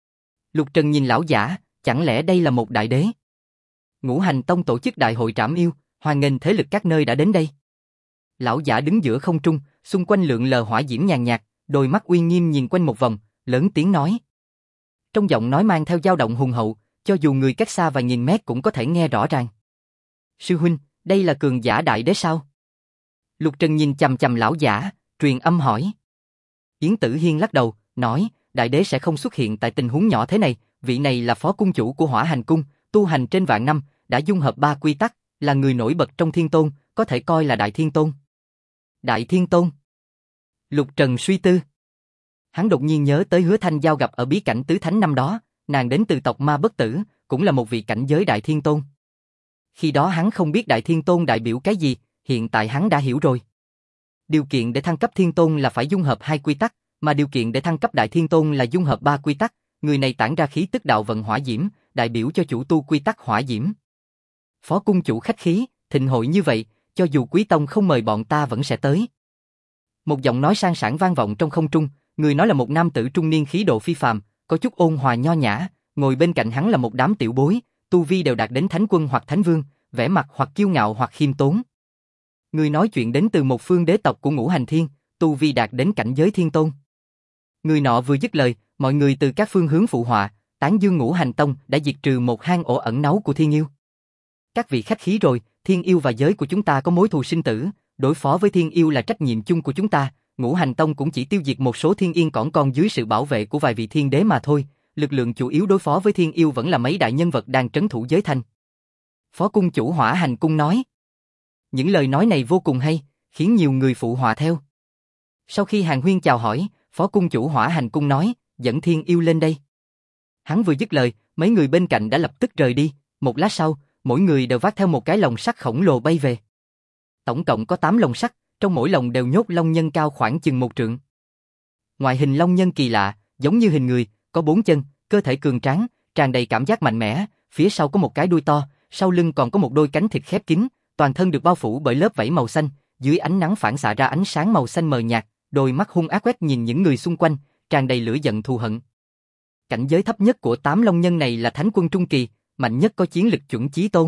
Lục Trần nhìn lão giả, chẳng lẽ đây là một đại đế? Ngũ Hành Tông tổ chức đại hội trảm yêu, hoan nghênh thế lực các nơi đã đến đây. Lão giả đứng giữa không trung, xung quanh lượn lờ hỏa diễm nhàn nhạt, đôi mắt uy nghiêm nhìn quanh một vòng, lớn tiếng nói. Trong giọng nói mang theo dao động hùng hậu, cho dù người cách xa vài nghìn mét cũng có thể nghe rõ ràng. Sư huynh, đây là cường giả đại đế sao? Lục Trần nhìn chằm chằm lão giả, truyền âm hỏi. Yến Tử Hiên lắc đầu, nói, đại đế sẽ không xuất hiện tại tình huống nhỏ thế này, vị này là phó cung chủ của Hỏa Hành Cung, tu hành trên vạn năm, đã dung hợp 3 quy tắc, là người nổi bật trong Thiên Tôn, có thể coi là Đại Thiên Tôn. Đại Thiên Tôn? Lục Trần suy tư. Hắn đột nhiên nhớ tới Hứa Thanh Giao gặp ở bí cảnh Tứ Thánh năm đó, nàng đến từ tộc Ma Bất Tử, cũng là một vị cảnh giới Đại Thiên Tôn. Khi đó hắn không biết Đại Thiên Tôn đại biểu cái gì, hiện tại hắn đã hiểu rồi. Điều kiện để thăng cấp Thiên Tôn là phải dung hợp 2 quy tắc, mà điều kiện để thăng cấp Đại Thiên Tôn là dung hợp 3 quy tắc, người này tản ra khí tức đạo vận hỏa diễm, đại biểu cho chủ tu quy tắc hỏa diễm. Phó cung chủ khách khí, thịnh hội như vậy, cho dù Quý Tông không mời bọn ta vẫn sẽ tới. Một giọng nói sang sảng vang vọng trong không trung, người nói là một nam tử trung niên khí độ phi phàm, có chút ôn hòa nho nhã, ngồi bên cạnh hắn là một đám tiểu bối, tu vi đều đạt đến thánh quân hoặc thánh vương, vẻ mặt hoặc kiêu ngạo hoặc khiêm tốn. Người nói chuyện đến từ một phương đế tộc của Ngũ Hành Thiên, tu vi đạt đến cảnh giới thiên tôn. Người nọ vừa dứt lời, mọi người từ các phương hướng phụ họa, tán dương Ngũ Hành Tông đã diệt trừ một hang ổ ẩn náu của thiên yêu. Các vị khách khí rồi, thiên yêu và giới của chúng ta có mối thù sinh tử, đối phó với thiên yêu là trách nhiệm chung của chúng ta, Ngũ Hành Tông cũng chỉ tiêu diệt một số thiên yên còn dưới sự bảo vệ của vài vị thiên đế mà thôi, lực lượng chủ yếu đối phó với thiên yêu vẫn là mấy đại nhân vật đang trấn thủ giới thanh. Phó cung chủ Hỏa Hành Cung nói. Những lời nói này vô cùng hay, khiến nhiều người phụ họa theo. Sau khi Hàn Huyên chào hỏi, Phó cung chủ Hỏa Hành Cung nói, dẫn thiên yêu lên đây. Hắn vừa dứt lời, mấy người bên cạnh đã lập tức rời đi, một lát sau, mỗi người đều vác theo một cái lồng sắt khổng lồ bay về. Tổng cộng có 8 lồng sắt, trong mỗi lồng đều nhốt long nhân cao khoảng chừng 1 trượng. Ngoại hình long nhân kỳ lạ, giống như hình người, có 4 chân, cơ thể cường tráng, tràn đầy cảm giác mạnh mẽ, phía sau có một cái đuôi to, sau lưng còn có một đôi cánh thịt khép kín, toàn thân được bao phủ bởi lớp vảy màu xanh, dưới ánh nắng phản xạ ra ánh sáng màu xanh mờ nhạt, đôi mắt hung ác quét nhìn những người xung quanh, tràn đầy lửa giận thù hận. Cảnh giới thấp nhất của 8 long nhân này là Thánh Quân Trung Kỳ, mạnh nhất có chiến lực chuẩn chí tôn.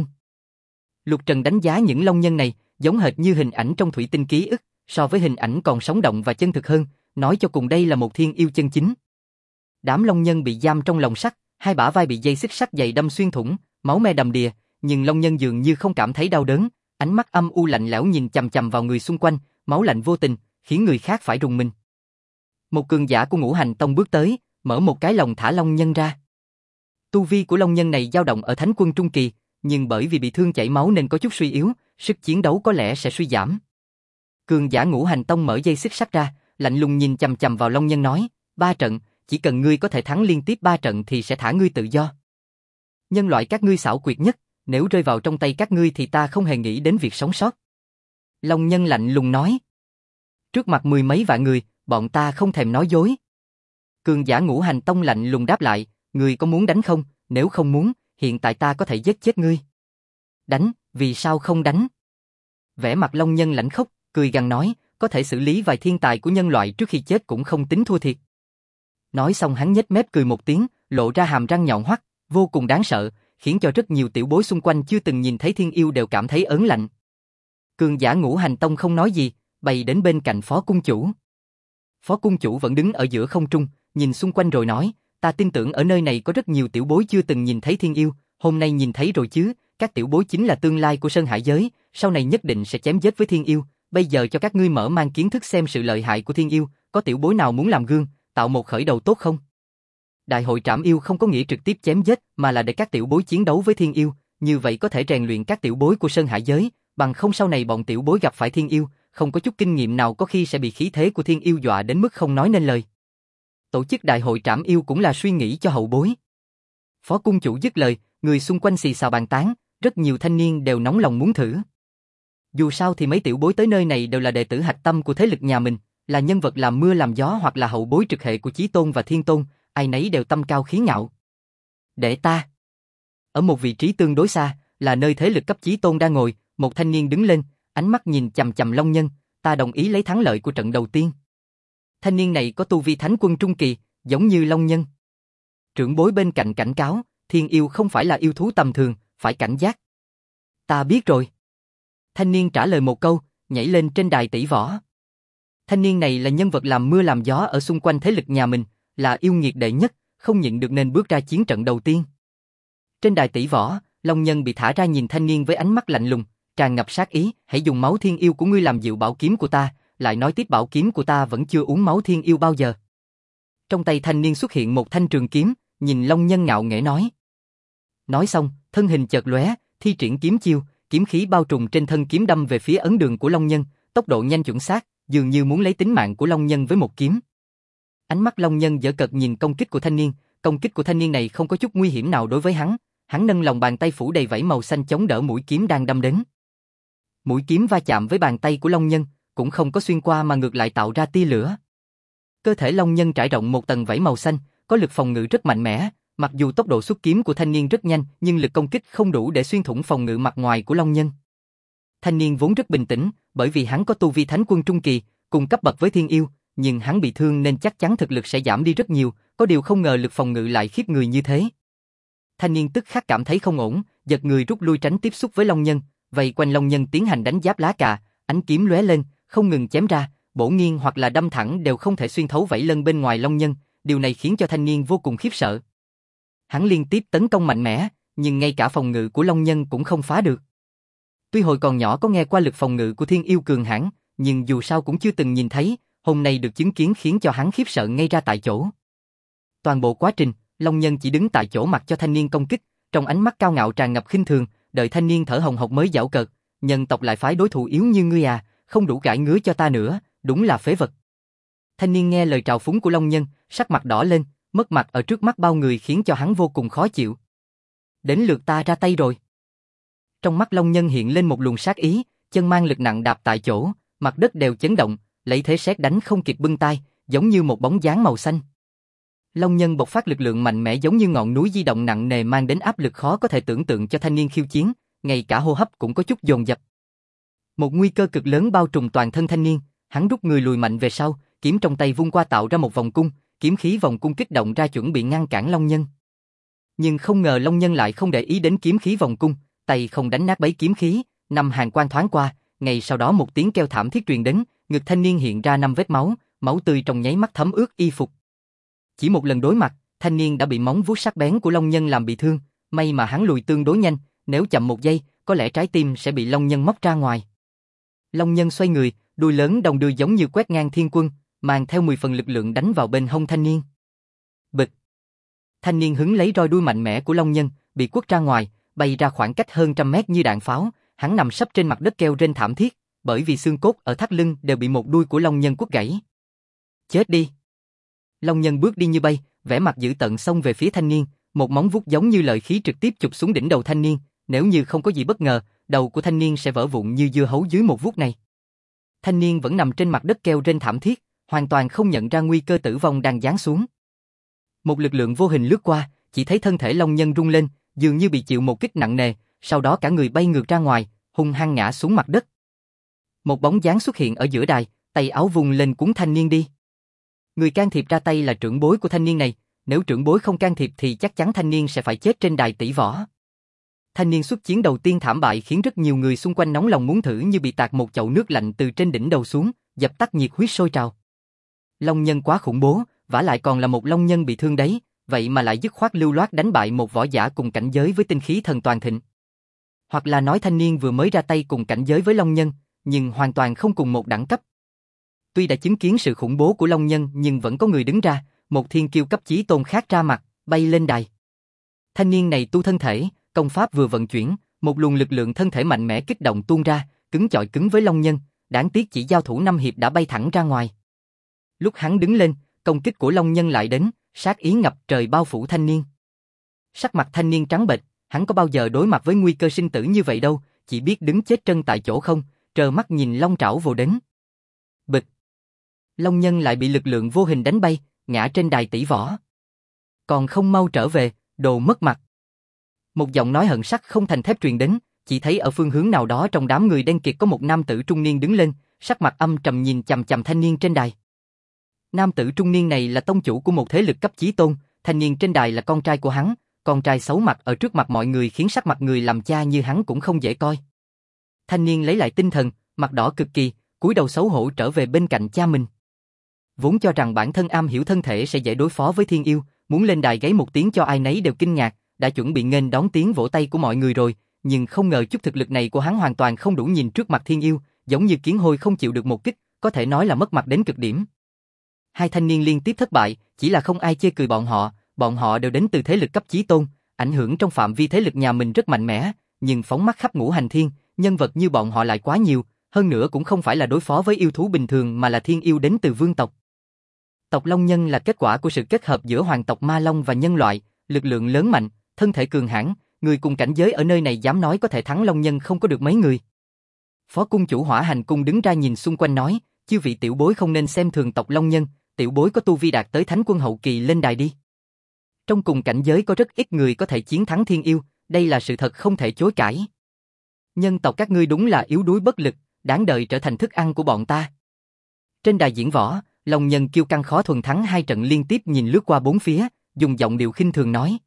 Lục Trần đánh giá những long nhân này, giống hệt như hình ảnh trong thủy tinh ký ức, so với hình ảnh còn sống động và chân thực hơn, nói cho cùng đây là một thiên yêu chân chính. Đám long nhân bị giam trong lồng sắt, 2 bả vai bị dây xích sắt dày đâm xuyên thủng, máu me đầm đìa, nhưng long nhân dường như không cảm thấy đau đớn, ánh mắt âm u lạnh lẽo nhìn chằm chằm vào người xung quanh, máu lạnh vô tình, khiến người khác phải rùng mình. Một cường giả của Ngũ Hành Tông bước tới, mở một cái lồng thả long nhân ra. Tu vi của long nhân này dao động ở Thánh Quân Trung Kỳ, nhưng bởi vì bị thương chảy máu nên có chút suy yếu, sức chiến đấu có lẽ sẽ suy giảm. Cường giả Ngũ Hành Tông mở dây xích sắt ra, lạnh lùng nhìn chằm chằm vào long nhân nói, 3 trận, chỉ cần ngươi có thể thắng liên tiếp 3 trận thì sẽ thả ngươi tự do. Nhân loại các ngươi xảo quyệt nhất, nếu rơi vào trong tay các ngươi thì ta không hề nghĩ đến việc sống sót. Long nhân lạnh lùng nói. Trước mặt 10 mấy vạn người, bọn ta không thèm nói dối. Cường giả Ngũ Hành Tông lạnh lùng đáp lại, ngươi có muốn đánh không, nếu không muốn, hiện tại ta có thể giết chết ngươi. Đánh, vì sao không đánh? Vẻ mặt long nhân lãnh khốc, cười gằn nói, có thể xử lý vài thiên tài của nhân loại trước khi chết cũng không tính thua thiệt. Nói xong hắn nhếch mép cười một tiếng, lộ ra hàm răng nhọn hoắt, vô cùng đáng sợ, khiến cho rất nhiều tiểu bối xung quanh chưa từng nhìn thấy thiên yêu đều cảm thấy ớn lạnh. Cường giả Ngũ Hành Tông không nói gì, bay đến bên cạnh Phó cung chủ. Phó cung chủ vẫn đứng ở giữa không trung, nhìn xung quanh rồi nói, ta tin tưởng ở nơi này có rất nhiều tiểu bối chưa từng nhìn thấy thiên yêu, hôm nay nhìn thấy rồi chứ, các tiểu bối chính là tương lai của Sơn Hải giới, sau này nhất định sẽ chém giết với thiên yêu, bây giờ cho các ngươi mở mang kiến thức xem sự lợi hại của thiên yêu, có tiểu bối nào muốn làm gương, tạo một khởi đầu tốt không? Đại hội trảm yêu không có nghĩa trực tiếp chém giết, mà là để các tiểu bối chiến đấu với thiên yêu, như vậy có thể rèn luyện các tiểu bối của Sơn Hải giới, bằng không sau này bọn tiểu bối gặp phải thiên yêu, không có chút kinh nghiệm nào có khi sẽ bị khí thế của thiên yêu dọa đến mức không nói nên lời. Tổ chức đại hội trảm yêu cũng là suy nghĩ cho hậu bối. Phó cung chủ dứt lời, người xung quanh xì xào bàn tán, rất nhiều thanh niên đều nóng lòng muốn thử. Dù sao thì mấy tiểu bối tới nơi này đều là đệ tử hạch tâm của thế lực nhà mình, là nhân vật làm mưa làm gió hoặc là hậu bối trực hệ của Chí Tôn và Thiên Tôn, ai nấy đều tâm cao khí ngạo. Để ta. Ở một vị trí tương đối xa, là nơi thế lực cấp Chí Tôn đang ngồi, một thanh niên đứng lên, ánh mắt nhìn chằm chằm Long Nhân, ta đồng ý lấy thắng lợi của trận đầu tiên. Thanh niên này có tu vi thánh quân trung kỳ, giống như Long Nhân. Trưởng bối bên cạnh cảnh cáo, thiên yêu không phải là yêu thú tầm thường, phải cảnh giác. Ta biết rồi. Thanh niên trả lời một câu, nhảy lên trên đài tỷ võ. Thanh niên này là nhân vật làm mưa làm gió ở xung quanh thế lực nhà mình, là yêu nghiệt đệ nhất, không nhịn được nên bước ra chiến trận đầu tiên. Trên đài tỷ võ, Long Nhân bị thả ra nhìn thanh niên với ánh mắt lạnh lùng, tràn ngập sát ý, hãy dùng máu thiên yêu của ngươi làm dịu bảo kiếm của ta, lại nói tiếp bảo kiếm của ta vẫn chưa uống máu thiên yêu bao giờ. Trong tay thanh niên xuất hiện một thanh trường kiếm, nhìn Long Nhân ngạo nghễ nói. Nói xong, thân hình chợt lóe, thi triển kiếm chiêu, kiếm khí bao trùm trên thân kiếm đâm về phía ấn đường của Long Nhân, tốc độ nhanh chuẩn xác, dường như muốn lấy tính mạng của Long Nhân với một kiếm. Ánh mắt Long Nhân dở cợt nhìn công kích của thanh niên, công kích của thanh niên này không có chút nguy hiểm nào đối với hắn, hắn nâng lòng bàn tay phủ đầy vảy màu xanh chống đỡ mũi kiếm đang đâm đến. Mũi kiếm va chạm với bàn tay của Long Nhân, cũng không có xuyên qua mà ngược lại tạo ra tia lửa. Cơ thể Long Nhân trải rộng một tầng vảy màu xanh, có lực phòng ngự rất mạnh mẽ, mặc dù tốc độ xuất kiếm của thanh niên rất nhanh, nhưng lực công kích không đủ để xuyên thủng phòng ngự mặt ngoài của Long Nhân. Thanh niên vốn rất bình tĩnh, bởi vì hắn có tu vi thánh quân trung kỳ, cùng cấp bậc với thiên yêu, nhưng hắn bị thương nên chắc chắn thực lực sẽ giảm đi rất nhiều, có điều không ngờ lực phòng ngự lại khiếp người như thế. Thanh niên tức khắc cảm thấy không ổn, giật người rút lui tránh tiếp xúc với Long Nhân, vây quanh Long Nhân tiến hành đánh giáp lá cà, ánh kiếm lóe lên, không ngừng chém ra, bổ nghiêng hoặc là đâm thẳng đều không thể xuyên thấu vảy lân bên ngoài Long Nhân, điều này khiến cho thanh niên vô cùng khiếp sợ. Hắn liên tiếp tấn công mạnh mẽ, nhưng ngay cả phòng ngự của Long Nhân cũng không phá được. Tuy hồi còn nhỏ có nghe qua lực phòng ngự của thiên yêu cường hãn, nhưng dù sao cũng chưa từng nhìn thấy, hôm nay được chứng kiến khiến cho hắn khiếp sợ ngay ra tại chỗ. Toàn bộ quá trình, Long Nhân chỉ đứng tại chỗ mặc cho thanh niên công kích, trong ánh mắt cao ngạo tràn ngập khinh thường, đợi thanh niên thở hồng hộc mới giễu cợt, nhân tộc lại phái đối thủ yếu như ngươi à, không đủ gãi ngứa cho ta nữa, đúng là phế vật. Thanh niên nghe lời trào phúng của Long Nhân, sắc mặt đỏ lên, mất mặt ở trước mắt bao người khiến cho hắn vô cùng khó chịu. Đến lượt ta ra tay rồi. Trong mắt Long Nhân hiện lên một luồng sát ý, chân mang lực nặng đạp tại chỗ, mặt đất đều chấn động, lấy thế sét đánh không kịp bưng tay, giống như một bóng dáng màu xanh. Long Nhân bộc phát lực lượng mạnh mẽ giống như ngọn núi di động nặng nề mang đến áp lực khó có thể tưởng tượng cho thanh niên khiêu chiến, ngay cả hô hấp cũng có chút dồn dập. Một nguy cơ cực lớn bao trùm toàn thân thanh niên, hắn rút người lùi mạnh về sau, kiếm trong tay vung qua tạo ra một vòng cung, kiếm khí vòng cung kích động ra chuẩn bị ngăn cản Long Nhân. Nhưng không ngờ Long Nhân lại không để ý đến kiếm khí vòng cung, tay không đánh nát bấy kiếm khí, năm hàn quang thoáng qua, ngay sau đó một tiếng kêu thảm thiết truyền đến, ngực thanh niên hiện ra 5 vết máu, máu tươi trong nháy mắt thấm ướt y phục. Chỉ một lần đối mặt, thanh niên đã bị móng vuốt sắc bén của Long Nhân làm bị thương, may mà hắn lùi tương đối nhanh, nếu chậm một giây, có lẽ trái tim sẽ bị Long Nhân móc ra ngoài. Long Nhân xoay người, đuôi lớn đồng đưa giống như quét ngang thiên quân, mang theo 10 phần lực lượng đánh vào bên hông thanh niên. Bịch! Thanh niên hứng lấy roi đuôi mạnh mẽ của Long Nhân, bị quất ra ngoài, bay ra khoảng cách hơn 100 mét như đạn pháo, hắn nằm sấp trên mặt đất kêu rên thảm thiết, bởi vì xương cốt ở thắt lưng đều bị một đuôi của Long Nhân quất gãy. Chết đi! Long Nhân bước đi như bay, vẻ mặt dữ tợn xông về phía thanh niên, một móng vuốt giống như lợi khí trực tiếp chụp xuống đỉnh đầu thanh niên, nếu như không có gì bất ngờ, đầu của thanh niên sẽ vỡ vụn như dưa hấu dưới một vuốt này. Thanh niên vẫn nằm trên mặt đất kêu rên thảm thiết, hoàn toàn không nhận ra nguy cơ tử vong đang giáng xuống. Một lực lượng vô hình lướt qua, chỉ thấy thân thể Long Nhân rung lên, dường như bị chịu một kích nặng nề, sau đó cả người bay ngược ra ngoài, hung hăng ngã xuống mặt đất. Một bóng dáng xuất hiện ở giữa đài, tay áo vung lên cuốn thanh niên đi. Người can thiệp ra tay là trưởng bối của thanh niên này, nếu trưởng bối không can thiệp thì chắc chắn thanh niên sẽ phải chết trên đài tỷ võ. Thanh niên xuất chiến đầu tiên thảm bại khiến rất nhiều người xung quanh nóng lòng muốn thử như bị tạt một chậu nước lạnh từ trên đỉnh đầu xuống, dập tắt nhiệt huyết sôi trào. Long Nhân quá khủng bố, vả lại còn là một Long Nhân bị thương đấy, vậy mà lại dứt khoát lưu loát đánh bại một võ giả cùng cảnh giới với tinh khí thần toàn thịnh. Hoặc là nói thanh niên vừa mới ra tay cùng cảnh giới với Long Nhân, nhưng hoàn toàn không cùng một đẳng cấp. Tuy đã chứng kiến sự khủng bố của Long Nhân nhưng vẫn có người đứng ra, một thiên kiêu cấp chí tôn khác ra mặt, bay lên đài. Thanh niên này tu thân thể, công pháp vừa vận chuyển, một luồng lực lượng thân thể mạnh mẽ kích động tuôn ra, cứng chọi cứng với Long Nhân, đáng tiếc chỉ giao thủ 5 hiệp đã bay thẳng ra ngoài. Lúc hắn đứng lên, công kích của Long Nhân lại đến, sát ý ngập trời bao phủ thanh niên. Sắc mặt thanh niên trắng bệch, hắn có bao giờ đối mặt với nguy cơ sinh tử như vậy đâu, chỉ biết đứng chết chân tại chỗ không, trơ mắt nhìn long trảo vồ đến. Bịch! Long Nhân lại bị lực lượng vô hình đánh bay, ngã trên đài tỷ võ. Còn không mau trở về, đồ mất mặt. Một giọng nói hận sắc không thành thép truyền đến, chỉ thấy ở phương hướng nào đó trong đám người đen kịt có một nam tử trung niên đứng lên, sắc mặt âm trầm nhìn chằm chằm thanh niên trên đài. Nam tử trung niên này là tông chủ của một thế lực cấp chí tôn, thanh niên trên đài là con trai của hắn, con trai xấu mặt ở trước mặt mọi người khiến sắc mặt người làm cha như hắn cũng không dễ coi. Thanh niên lấy lại tinh thần, mặt đỏ cực kỳ, cúi đầu xấu hổ trở về bên cạnh cha mình. Vốn cho rằng bản thân am hiểu thân thể sẽ dễ đối phó với thiên yêu, muốn lên đài gáy một tiếng cho ai nấy đều kinh ngạc, đã chuẩn bị nghênh đón tiếng vỗ tay của mọi người rồi, nhưng không ngờ chút thực lực này của hắn hoàn toàn không đủ nhìn trước mặt thiên yêu, giống như kiến hôi không chịu được một kích, có thể nói là mất mặt đến cực điểm. Hai thanh niên liên tiếp thất bại, chỉ là không ai chê cười bọn họ đều đến từ thế lực cấp chí tôn, ảnh hưởng trong phạm vi thế lực nhà mình rất mạnh mẽ, nhưng phóng mắt khắp ngũ hành thiên, nhân vật như bọn họ lại quá nhiều, hơn nữa cũng không phải là đối phó với yêu thú bình thường mà là thiên yêu đến từ vương tộc. Tộc Long Nhân là kết quả của sự kết hợp giữa hoàng tộc Ma Long và nhân loại, lực lượng lớn mạnh, thân thể cường hãn, người cùng cảnh giới ở nơi này dám nói có thể thắng Long Nhân không có được mấy người. Phó cung chủ Hỏa Hành Cung đứng ra nhìn xung quanh nói, chư vị tiểu bối không nên xem thường tộc Long Nhân, tiểu bối có tu vi đạt tới thánh quân hậu kỳ lên đài đi. Trong cùng cảnh giới có rất ít người có thể chiến thắng thiên yêu, đây là sự thật không thể chối cãi. Nhân tộc các ngươi đúng là yếu đuối bất lực, đáng đợi trở thành thức ăn của bọn ta. Trên đài diễn võ, Long Nhân kiêu căng khó thuần thắng 2 trận liên tiếp nhìn lướt qua bốn phía, dùng giọng điệu khinh thường nói.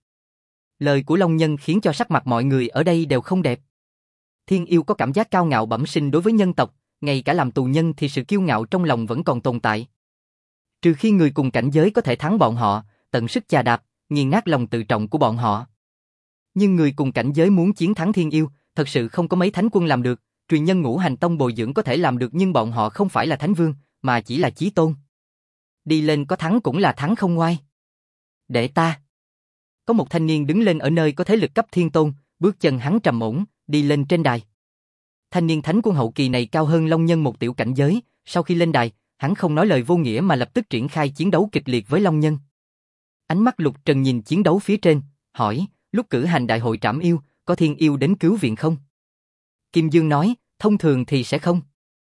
Lời của Long Nhân khiến cho sắc mặt mọi người ở đây đều không đẹp. Thiên yêu có cảm giác cao ngạo bẩm sinh đối với nhân tộc, ngay cả làm tù nhân thì sự kiêu ngạo trong lòng vẫn còn tồn tại. Trừ khi người cùng cảnh giới có thể thắng bọn họ, tận sức chà đạp, nghiền nát lòng tự trọng của bọn họ. Nhưng người cùng cảnh giới muốn chiến thắng thiên yêu, thật sự không có mấy thánh quân làm được, truyền nhân ngũ hành tông bồi dưỡng có thể làm được nhưng bọn họ không phải là thánh vương, mà chỉ là chí tôn. Đi lên có thắng cũng là thắng không ngoai. Để ta. Có một thanh niên đứng lên ở nơi có thế lực cấp thiên tôn, bước chân hắn trầm ổn, đi lên trên đài. Thanh niên thánh quân hậu kỳ này cao hơn Long Nhân một tiểu cảnh giới, sau khi lên đài, hắn không nói lời vô nghĩa mà lập tức triển khai chiến đấu kịch liệt với Long Nhân. Ánh mắt Lục Trần nhìn chiến đấu phía trên, hỏi, lúc cử hành đại hội trảm yêu, có thiên yêu đến cứu viện không? Kim Dương nói, thông thường thì sẽ không.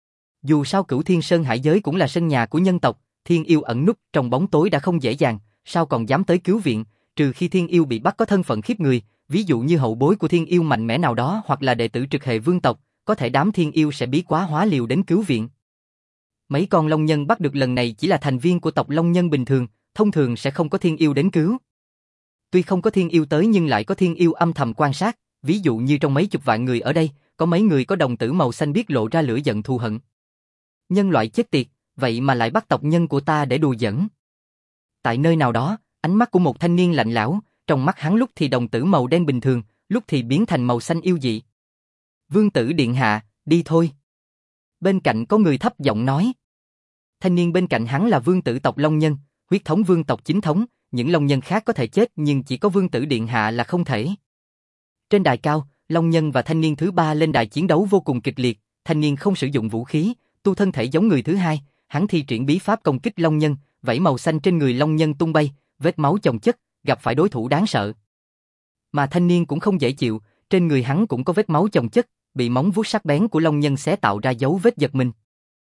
Dù sao Cửu Thiên Sơn Hải giới cũng là sân nhà của nhân tộc, thiên yêu ẩn núp trong bóng tối đã không dễ dàng, sao còn dám tới cứu viện, trừ khi thiên yêu bị bắt có thân phận khiếp người, ví dụ như hậu bối của thiên yêu mạnh mẽ nào đó hoặc là đệ tử trực hệ vương tộc, có thể đám thiên yêu sẽ bí quá hóa liều đến cứu viện. Mấy con Long Nhân bắt được lần này chỉ là thành viên của tộc Long Nhân bình thường, thông thường sẽ không có thiên yêu đến cứu. Tuy không có thiên yêu tới nhưng lại có thiên yêu âm thầm quan sát, ví dụ như trong mấy chục vạn người ở đây, có mấy người có đồng tử màu xanh biết lộ ra lửa giận thù hận. Nhân loại chết tiệt, vậy mà lại bắt tộc nhân của ta để đùa giỡn. Tại nơi nào đó, ánh mắt của một thanh niên lạnh lẽo, trong mắt hắn lúc thì đồng tử màu đen bình thường, lúc thì biến thành màu xanh yêu dị. Vương tử điện hạ, đi thôi. Bên cạnh có người thấp giọng nói. Thanh niên bên cạnh hắn là vương tử tộc Long Nhân, huyết thống vương tộc chính thống, những Long Nhân khác có thể chết nhưng chỉ có vương tử điện hạ là không thể. Trên đài cao, Long Nhân và thanh niên thứ ba lên đài chiến đấu vô cùng kịch liệt, thanh niên không sử dụng vũ khí, tu thân thể giống người thứ hai, hắn thi triển bí pháp công kích Long Nhân, vảy màu xanh trên người Long Nhân tung bay, vết máu chồng chất, gặp phải đối thủ đáng sợ. Mà thanh niên cũng không dễ chịu, trên người hắn cũng có vết máu chồng chất, bị móng vuốt sắc bén của Long Nhân xé tạo ra dấu vết giật mình.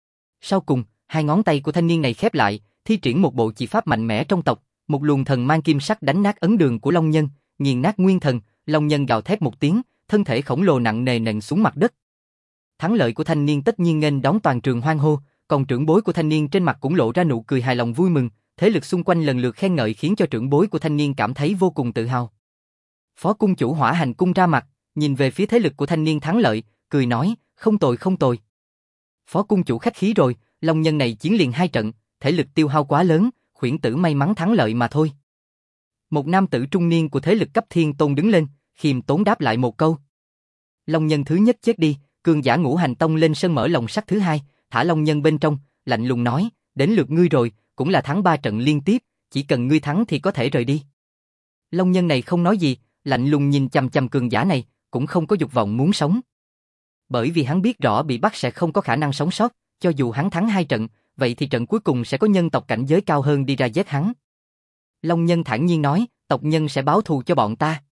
Sau cùng, hai ngón tay của thanh niên này khép lại, thi triển một bộ chỉ pháp mạnh mẽ trong tộc, một luồng thần mang kim sắc đánh nát ấn đường của Long Nhân, nghiền nát nguyên thần, Long Nhân gào thét một tiếng, thân thể khổng lồ nặng nề nện xuống mặt đất. Thắng lợi của thanh niên tất nhiên nghênh đón toàn trường hoan hô, còn trưởng bối của thanh niên trên mặt cũng lộ ra nụ cười hài lòng vui mừng, thế lực xung quanh lần lượt khen ngợi khiến cho trưởng bối của thanh niên cảm thấy vô cùng tự hào. Phó cung chủ Hỏa Hành Cung ra mặt, nhìn về phía thế lực của thanh niên thắng lợi, cười nói, không tồi không tồi. Phó cung chủ khách khí rồi, Long Nhân này chiến liền 2 trận, thể lực tiêu hao quá lớn, khuyển tử may mắn thắng lợi mà thôi. Một nam tử trung niên của thế lực cấp thiên tôn đứng lên, khiêm tốn đáp lại một câu. Long Nhân thứ nhất chết đi, cường giả ngũ hành tông lên sân mở lồng sắt thứ hai, thả Long Nhân bên trong, lạnh lùng nói, đến lượt ngươi rồi, cũng là thắng 3 trận liên tiếp, chỉ cần ngươi thắng thì có thể rời đi. Long Nhân này không nói gì, lạnh lùng nhìn chằm chằm cường giả này, cũng không có dục vọng muốn sống. Bởi vì hắn biết rõ bị bắt sẽ không có khả năng sống sót, cho dù hắn thắng 2 trận, vậy thì trận cuối cùng sẽ có nhân tộc cảnh giới cao hơn đi ra giết hắn. Long Nhân thản nhiên nói, tộc nhân sẽ báo thù cho bọn ta.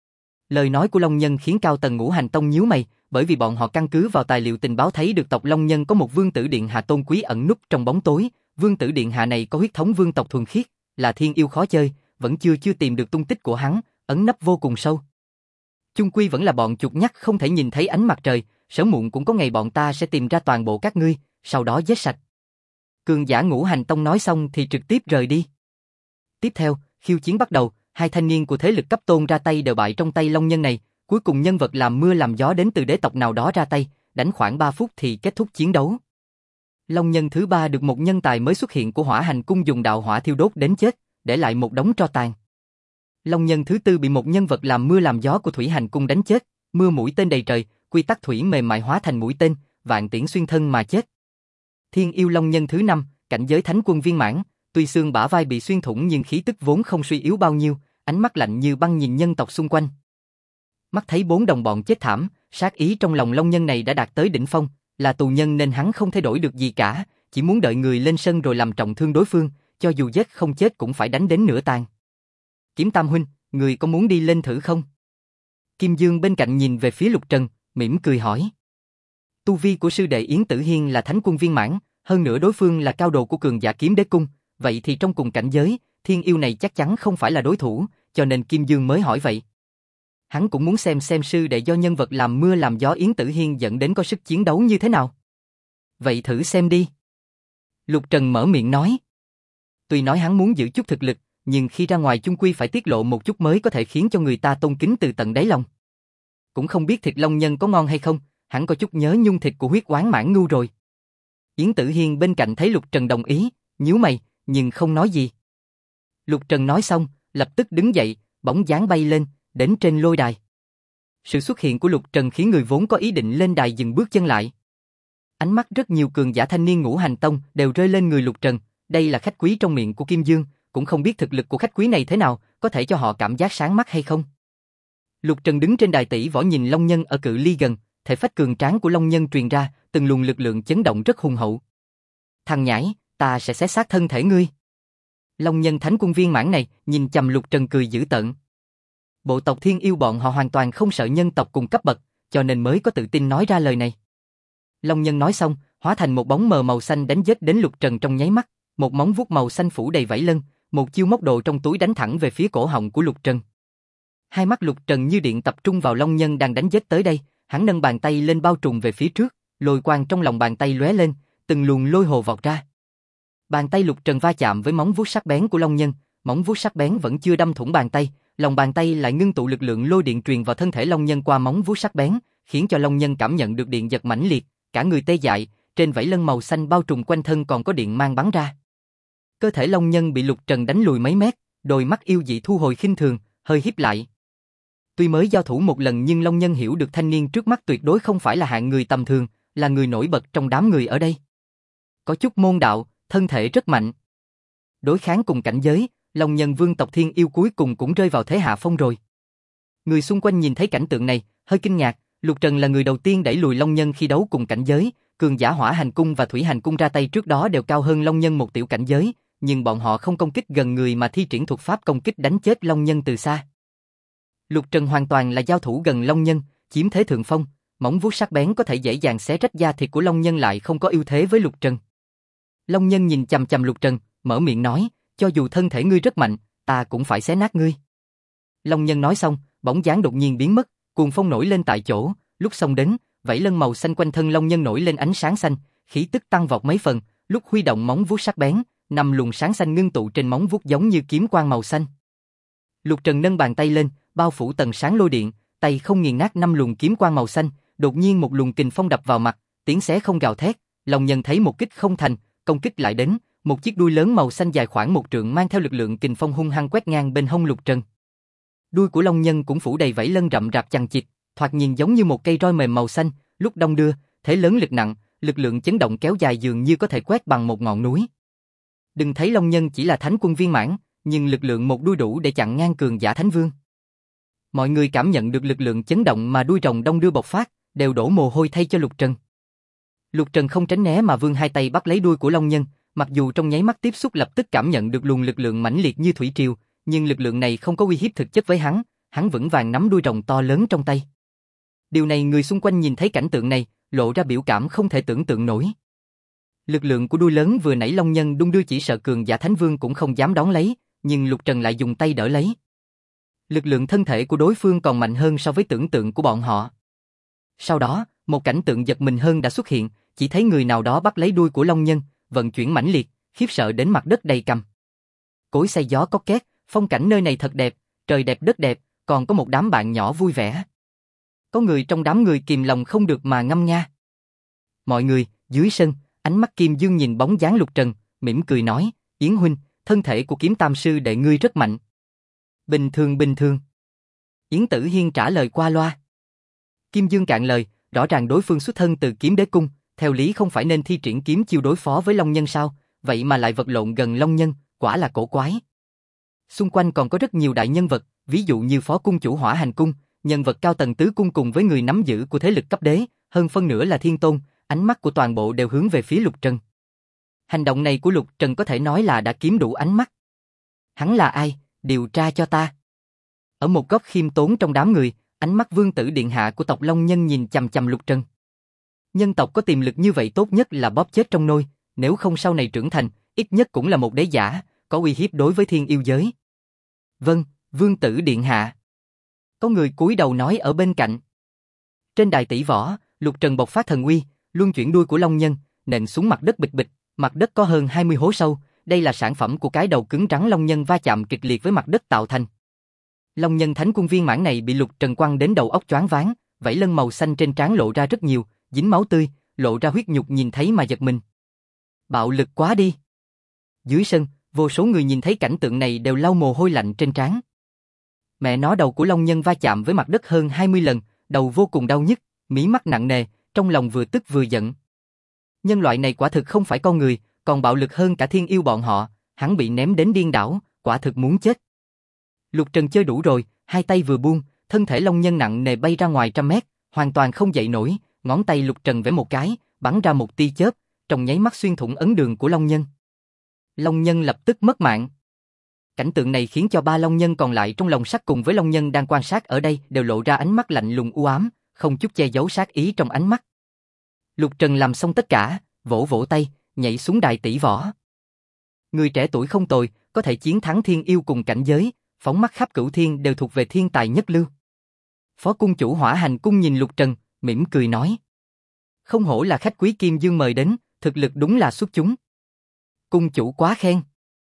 Lời nói của Long Nhân khiến cao tầng Ngũ Hành Tông nhíu mày, bởi vì bọn họ căn cứ vào tài liệu tình báo thấy được tộc Long Nhân có một vương tử điện hạ tôn quý ẩn núp trong bóng tối, vương tử điện hạ này có huyết thống vương tộc thuần khiết, là thiên yêu khó chơi, vẫn chưa tìm được tung tích của hắn, ẩn nấp vô cùng sâu. Chung quy vẫn là bọn chuột nhắt không thể nhìn thấy ánh mặt trời, sớm muộn cũng có ngày bọn ta sẽ tìm ra toàn bộ các ngươi, sau đó giết sạch. Cường giả Ngũ Hành Tông nói xong thì trực tiếp rời đi. Tiếp theo, khiêu chiến bắt đầu, 2 thanh niên của thế lực cấp tôn ra tay đều bại trong tay Long Nhân này, cuối cùng nhân vật làm mưa làm gió đến từ đế tộc nào đó ra tay, đánh khoảng 3 phút thì kết thúc chiến đấu. Long Nhân thứ 3 được một nhân tài mới xuất hiện của Hỏa Hành Cung dùng đạo hỏa thiêu đốt đến chết, để lại một đống tro tàn. Long Nhân thứ 4 bị một nhân vật làm mưa làm gió của Thủy Hành Cung đánh chết, mưa mũi tên đầy trời, quy tắc thủy mềm mại hóa thành mũi tên, vạn tiễn xuyên thân mà chết. Thiên yêu Long Nhân thứ 5, cảnh giới thánh quân viên mãn, tuy xương bả vai bị xuyên thủng nhưng khí tức vốn không suy yếu bao nhiêu, ánh mắt lạnh như băng nhìn nhân tộc xung quanh. Mắt thấy 4 đồng bọn chết thảm, sát ý trong lòng Long Nhân này đã đạt tới đỉnh phong, là tù nhân nên hắn không thay đổi được gì cả, chỉ muốn đợi người lên sân rồi làm trọng thương đối phương, cho dù giết không chết cũng phải đánh đến nửa tàn. Kiếm Tam huynh, người có muốn đi lên thử không? Kim Dương bên cạnh nhìn về phía Lục Trần, mỉm cười hỏi. Tu vi của sư đệ Yến Tử Hiên là thánh quân viên mãn, hơn nữa đối phương là cao đồ của cường giả Kiếm Đế Cung, vậy thì trong cùng cảnh giới, thiên yêu này chắc chắn không phải là đối thủ, cho nên Kim Dương mới hỏi vậy. Hắn cũng muốn xem sư đệ do nhân vật làm mưa làm gió Yến Tử Hiên dẫn đến có sức chiến đấu như thế nào. Vậy thử xem đi. Lục Trần mở miệng nói. Tuy nói hắn muốn giữ chút thực lực, nhưng khi ra ngoài chung quy phải tiết lộ một chút mới có thể khiến cho người ta tôn kính từ tận đáy lòng. Cũng không biết thịt Long Nhân có ngon hay không, hắn có chút nhớ nhung thịt của huyết oán mãn ngưu rồi. Yến Tử Hiên bên cạnh thấy Lục Trần đồng ý, nhíu mày, nhưng không nói gì. Lục Trần nói xong, lập tức đứng dậy, bóng dáng bay lên, đến trên lôi đài. Sự xuất hiện của Lục Trần khiến người vốn có ý định lên đài dừng bước chân lại. Ánh mắt rất nhiều cường giả thanh niên Ngũ Hành Tông đều rơi lên người Lục Trần, đây là khách quý trong miệng của Kim Dương, cũng không biết thực lực của khách quý này thế nào, có thể cho họ cảm giác sáng mắt hay không. Lục Trần đứng trên đài tỷ võ nhìn Long Nhân ở cự ly gần, thể phách cường tráng của Long Nhân truyền ra, từng luồng lực lượng chấn động rất hùng hậu. Thằng nhãi, ta sẽ xé xác thân thể ngươi. Long Nhân thánh quân viên mãn này nhìn chằm Lục Trần cười dữ tợn. Bộ tộc thiên yêu bọn họ hoàn toàn không sợ nhân tộc cùng cấp bậc, cho nên mới có tự tin nói ra lời này. Long Nhân nói xong, hóa thành một bóng mờ màu xanh đánh giết đến Lục Trần trong nháy mắt, một móng vuốt màu xanh phủ đầy vảy lân, một chiêu móc đồ trong túi đánh thẳng về phía cổ họng của Lục Trần. Hai mắt Lục Trần như điện tập trung vào Long Nhân đang đánh giết tới đây, hắn nâng bàn tay lên bao trùm về phía trước, lôi quang trong lòng bàn tay lóe lên, từng luồng lôi hồ vọt ra. Bàn tay Lục Trần va chạm với móng vuốt sắc bén của Long Nhân, móng vuốt sắc bén vẫn chưa đâm thủng bàn tay, lòng bàn tay lại ngưng tụ lực lượng lôi điện truyền vào thân thể Long Nhân qua móng vuốt sắc bén, khiến cho Long Nhân cảm nhận được điện giật mãnh liệt, cả người tê dại, trên vảy lân màu xanh bao trùm quanh thân còn có điện mang bắn ra. Cơ thể Long Nhân bị Lục Trần đánh lùi mấy mét, đôi mắt yêu dị thu hồi khinh thường, hơi híp lại. Tuy mới giao thủ một lần nhưng Long Nhân hiểu được thanh niên trước mắt tuyệt đối không phải là hạng người tầm thường, là người nổi bật trong đám người ở đây. Có chút môn đạo, thân thể rất mạnh. Đối kháng cùng cảnh giới, Long Nhân vương tộc thiên yêu cuối cùng cũng rơi vào thế hạ phong rồi. Người xung quanh nhìn thấy cảnh tượng này, hơi kinh ngạc, Lục Trần là người đầu tiên đẩy lùi Long Nhân khi đấu cùng cảnh giới, cường giả Hỏa Hành Cung và Thủy Hành Cung ra tay trước đó đều cao hơn Long Nhân một tiểu cảnh giới, nhưng bọn họ không công kích gần người mà thi triển thuật pháp công kích đánh chết Long Nhân từ xa. Lục Trần hoàn toàn là giao thủ gần Long Nhân, chiếm thế thượng phong, móng vuốt sắc bén có thể dễ dàng xé rách da thịt của Long Nhân lại không có ưu thế với Lục Trần. Long Nhân nhìn chằm chằm Lục Trần, mở miệng nói, cho dù thân thể ngươi rất mạnh, ta cũng phải xé nát ngươi. Long Nhân nói xong, bóng dáng đột nhiên biến mất, cuồng phong nổi lên tại chỗ, lúc xông đến, vảy lân màu xanh quanh thân Long Nhân nổi lên ánh sáng xanh, khí tức tăng vọt mấy phần, lúc huy động móng vuốt sắc bén, năm luồng sáng xanh ngưng tụ trên móng vuốt giống như kiếm quang màu xanh. Lục Trần nâng bàn tay lên, bao phủ tầng sáng lôi điện, tay không nghiền nát năm luồng kiếm quang màu xanh, đột nhiên một luồng kình phong đập vào mặt, tiếng xé không gào thét, Long Nhân thấy một kích không thành, công kích lại đến, một chiếc đuôi lớn màu xanh dài khoảng 1 trượng mang theo lực lượng kình phong hung hăng quét ngang bên hông Lục Trần. Đuôi của Long Nhân cũng phủ đầy vảy lân rậm rạp chằng chịt, thoạt nhìn giống như một cây roi mềm màu xanh, lúc đong đưa, thế lớn lực nặng, lực lượng chấn động kéo dài dường như có thể quét bằng một ngọn núi. Đừng thấy Long Nhân chỉ là thánh quân viên mãn, nhưng lực lượng một đuôi đủ để chặn ngang cường giả thánh vương. Mọi người cảm nhận được lực lượng chấn động mà đuôi rồng đong đưa bộc phát, đều đổ mồ hôi thay cho Lục Trần. Lục Trần không tránh né mà vươn hai tay bắt lấy đuôi của Long Nhân, mặc dù trong nháy mắt tiếp xúc lập tức cảm nhận được luồng lực lượng mãnh liệt như thủy triều, nhưng lực lượng này không có uy hiếp thực chất với hắn vững vàng nắm đuôi rồng to lớn trong tay. Điều này người xung quanh nhìn thấy cảnh tượng này, lộ ra biểu cảm không thể tưởng tượng nổi. Lực lượng của đuôi lớn vừa nãy Long Nhân đung đưa chỉ sợ cường giả Thánh Vương cũng không dám đón lấy, nhưng Lục Trần lại dùng tay đỡ lấy. Lực lượng thân thể của đối phương còn mạnh hơn so với tưởng tượng của bọn họ. Sau đó, một cảnh tượng giật mình hơn đã xuất hiện, chỉ thấy người nào đó bắt lấy đuôi của Long Nhân, vận chuyển mãnh liệt, khiếp sợ đến mặt đất đầy cằm. Cối xay gió có két, phong cảnh nơi này thật đẹp, trời đẹp đất đẹp, còn có một đám bạn nhỏ vui vẻ. Có người trong đám người kìm lòng không được mà ngâm nga. Mọi người, dưới sân, ánh mắt Kim Dương nhìn bóng dáng Lục Trần, mỉm cười nói, Yến huynh, thân thể của kiếm tam sư đệ ngươi rất mạnh. Bình thường. Yến Tử Hiên trả lời qua loa. Kim Dương cạn lời, rõ ràng đối phương xuất thân từ Kiếm Đế Cung, theo lý không phải nên thi triển kiếm chiêu đối phó với Long Nhân sao, vậy mà lại vật lộn gần Long Nhân, quả là cổ quái. Xung quanh còn có rất nhiều đại nhân vật, ví dụ như Phó Cung chủ Hỏa Hành Cung, nhân vật cao tầng tứ cung cùng với người nắm giữ của thế lực cấp đế, hơn phân nửa là thiên tôn, ánh mắt của toàn bộ đều hướng về phía Lục Trần. Hành động này của Lục Trần có thể nói là đã kiếm đủ ánh mắt. Hắn là ai? Điều tra cho ta. Ở một góc khiêm tốn trong đám người, ánh mắt vương tử điện hạ của tộc Long Nhân nhìn chằm chằm Lục Trần. Nhân tộc có tiềm lực như vậy tốt nhất là bóp chết trong nôi, nếu không sau này trưởng thành, ít nhất cũng là một đế giả, có uy hiếp đối với thiên yêu giới. Vâng, vương tử điện hạ. Có người cúi đầu nói ở bên cạnh. Trên đài tỷ võ, Lục Trần bộc phát thần uy, luân chuyển đuôi của Long Nhân, nện xuống mặt đất bịch bịch, mặt đất có hơn 20 hố sâu, đây là sản phẩm của cái đầu cứng rắn Long Nhân va chạm kịch liệt với mặt đất tạo thành. Long Nhân Thánh Cung viên mãn này bị Lục Trần quăng đến đầu óc choáng váng, vảy lân màu xanh trên trán lộ ra rất nhiều, dính máu tươi, lộ ra huyết nhục nhìn thấy mà giật mình. Bạo lực quá đi. Dưới sân, vô số người nhìn thấy cảnh tượng này đều lau mồ hôi lạnh trên trán. Mẹ nó, đầu của Long Nhân va chạm với mặt đất hơn 20 lần, đầu vô cùng đau nhức, mí mắt nặng nề, trong lòng vừa tức vừa giận. Nhân loại này quả thực không phải con người, còn bạo lực hơn cả thiên yêu bọn họ, hắn bị ném đến điên đảo, quả thực muốn chết. Lục Trần chơi đủ rồi, hai tay vừa buông, thân thể Long Nhân nặng nề bay ra ngoài trăm mét, hoàn toàn không dậy nổi, ngón tay Lục Trần vẽ một cái, bắn ra một tia chớp, trong nháy mắt xuyên thủng ấn đường của Long Nhân. Long Nhân lập tức mất mạng. Cảnh tượng này khiến cho ba Long Nhân còn lại trong lồng sắt cùng với Long Nhân đang quan sát ở đây đều lộ ra ánh mắt lạnh lùng u ám, không chút che giấu sát ý trong ánh mắt. Lục Trần làm xong tất cả, vỗ vỗ tay, nhảy xuống đài tỷ võ. Người trẻ tuổi không tồi, có thể chiến thắng thiên yêu cùng cảnh giới, phóng mắt khắp cửu thiên đều thuộc về thiên tài nhất lưu. Phó cung chủ Hỏa Hành Cung nhìn Lục Trần, mỉm cười nói. Không hổ là khách quý Kim Dương mời đến, thực lực đúng là xuất chúng. Cung chủ quá khen.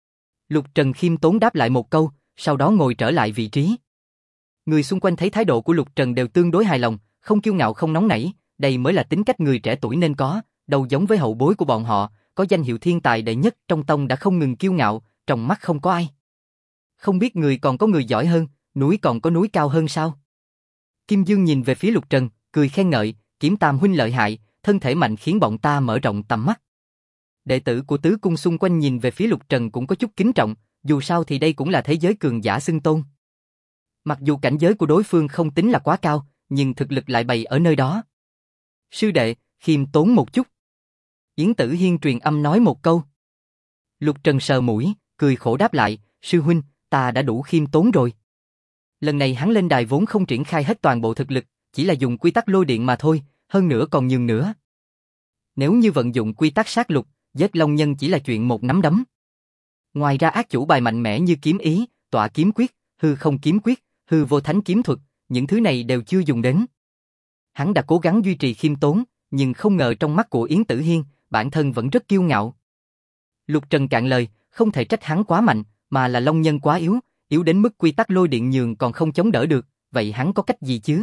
Lục Trần khiêm tốn đáp lại một câu, sau đó ngồi trở lại vị trí. Người xung quanh thấy thái độ của Lục Trần đều tương đối hài lòng, không kiêu ngạo không nóng nảy, đây mới là tính cách người trẻ tuổi nên có, đâu giống với hậu bối của bọn họ, có danh hiệu thiên tài đệ nhất trong tông đã không ngừng kiêu ngạo, trong mắt không có ai. Không biết người còn có người giỏi hơn, núi còn có núi cao hơn sao? Kim Dương nhìn về phía Lục Trần, cười khen ngợi, Kiếm Tam huynh lợi hại, thân thể mạnh khiến bọn ta mở rộng tầm mắt. Đệ tử của tứ cung xung quanh nhìn về phía Lục Trần cũng có chút kính trọng, dù sao thì đây cũng là thế giới cường giả xưng tôn. Mặc dù cảnh giới của đối phương không tính là quá cao, nhưng thực lực lại bày ở nơi đó. Sư đệ, khiêm tốn một chút. Yến Tử Hiên truyền âm nói một câu. Lục Trần sờ mũi, cười khổ đáp lại, sư huynh, ta đã đủ khiêm tốn rồi. Lần này hắn lên đài vốn không triển khai hết toàn bộ thực lực, chỉ là dùng quy tắc lôi điện mà thôi, hơn nữa còn nhường nữa. Nếu như vận dụng quy tắc sát lục, giết Long Nhân chỉ là chuyện một nắm đấm. Ngoài ra ác chủ bài mạnh mẽ như kiếm ý, tọa kiếm quyết, hư không kiếm quyết, hư vô thánh kiếm thuật, những thứ này đều chưa dùng đến. Hắn đã cố gắng duy trì khiêm tốn, nhưng không ngờ trong mắt của Yến Tử Hiên, bản thân vẫn rất kiêu ngạo. Lục Trần cạn lời, không thể trách hắn quá mạnh, mà là Long Nhân quá yếu, yếu đến mức quy tắc lôi điện nhường còn không chống đỡ được, vậy hắn có cách gì chứ?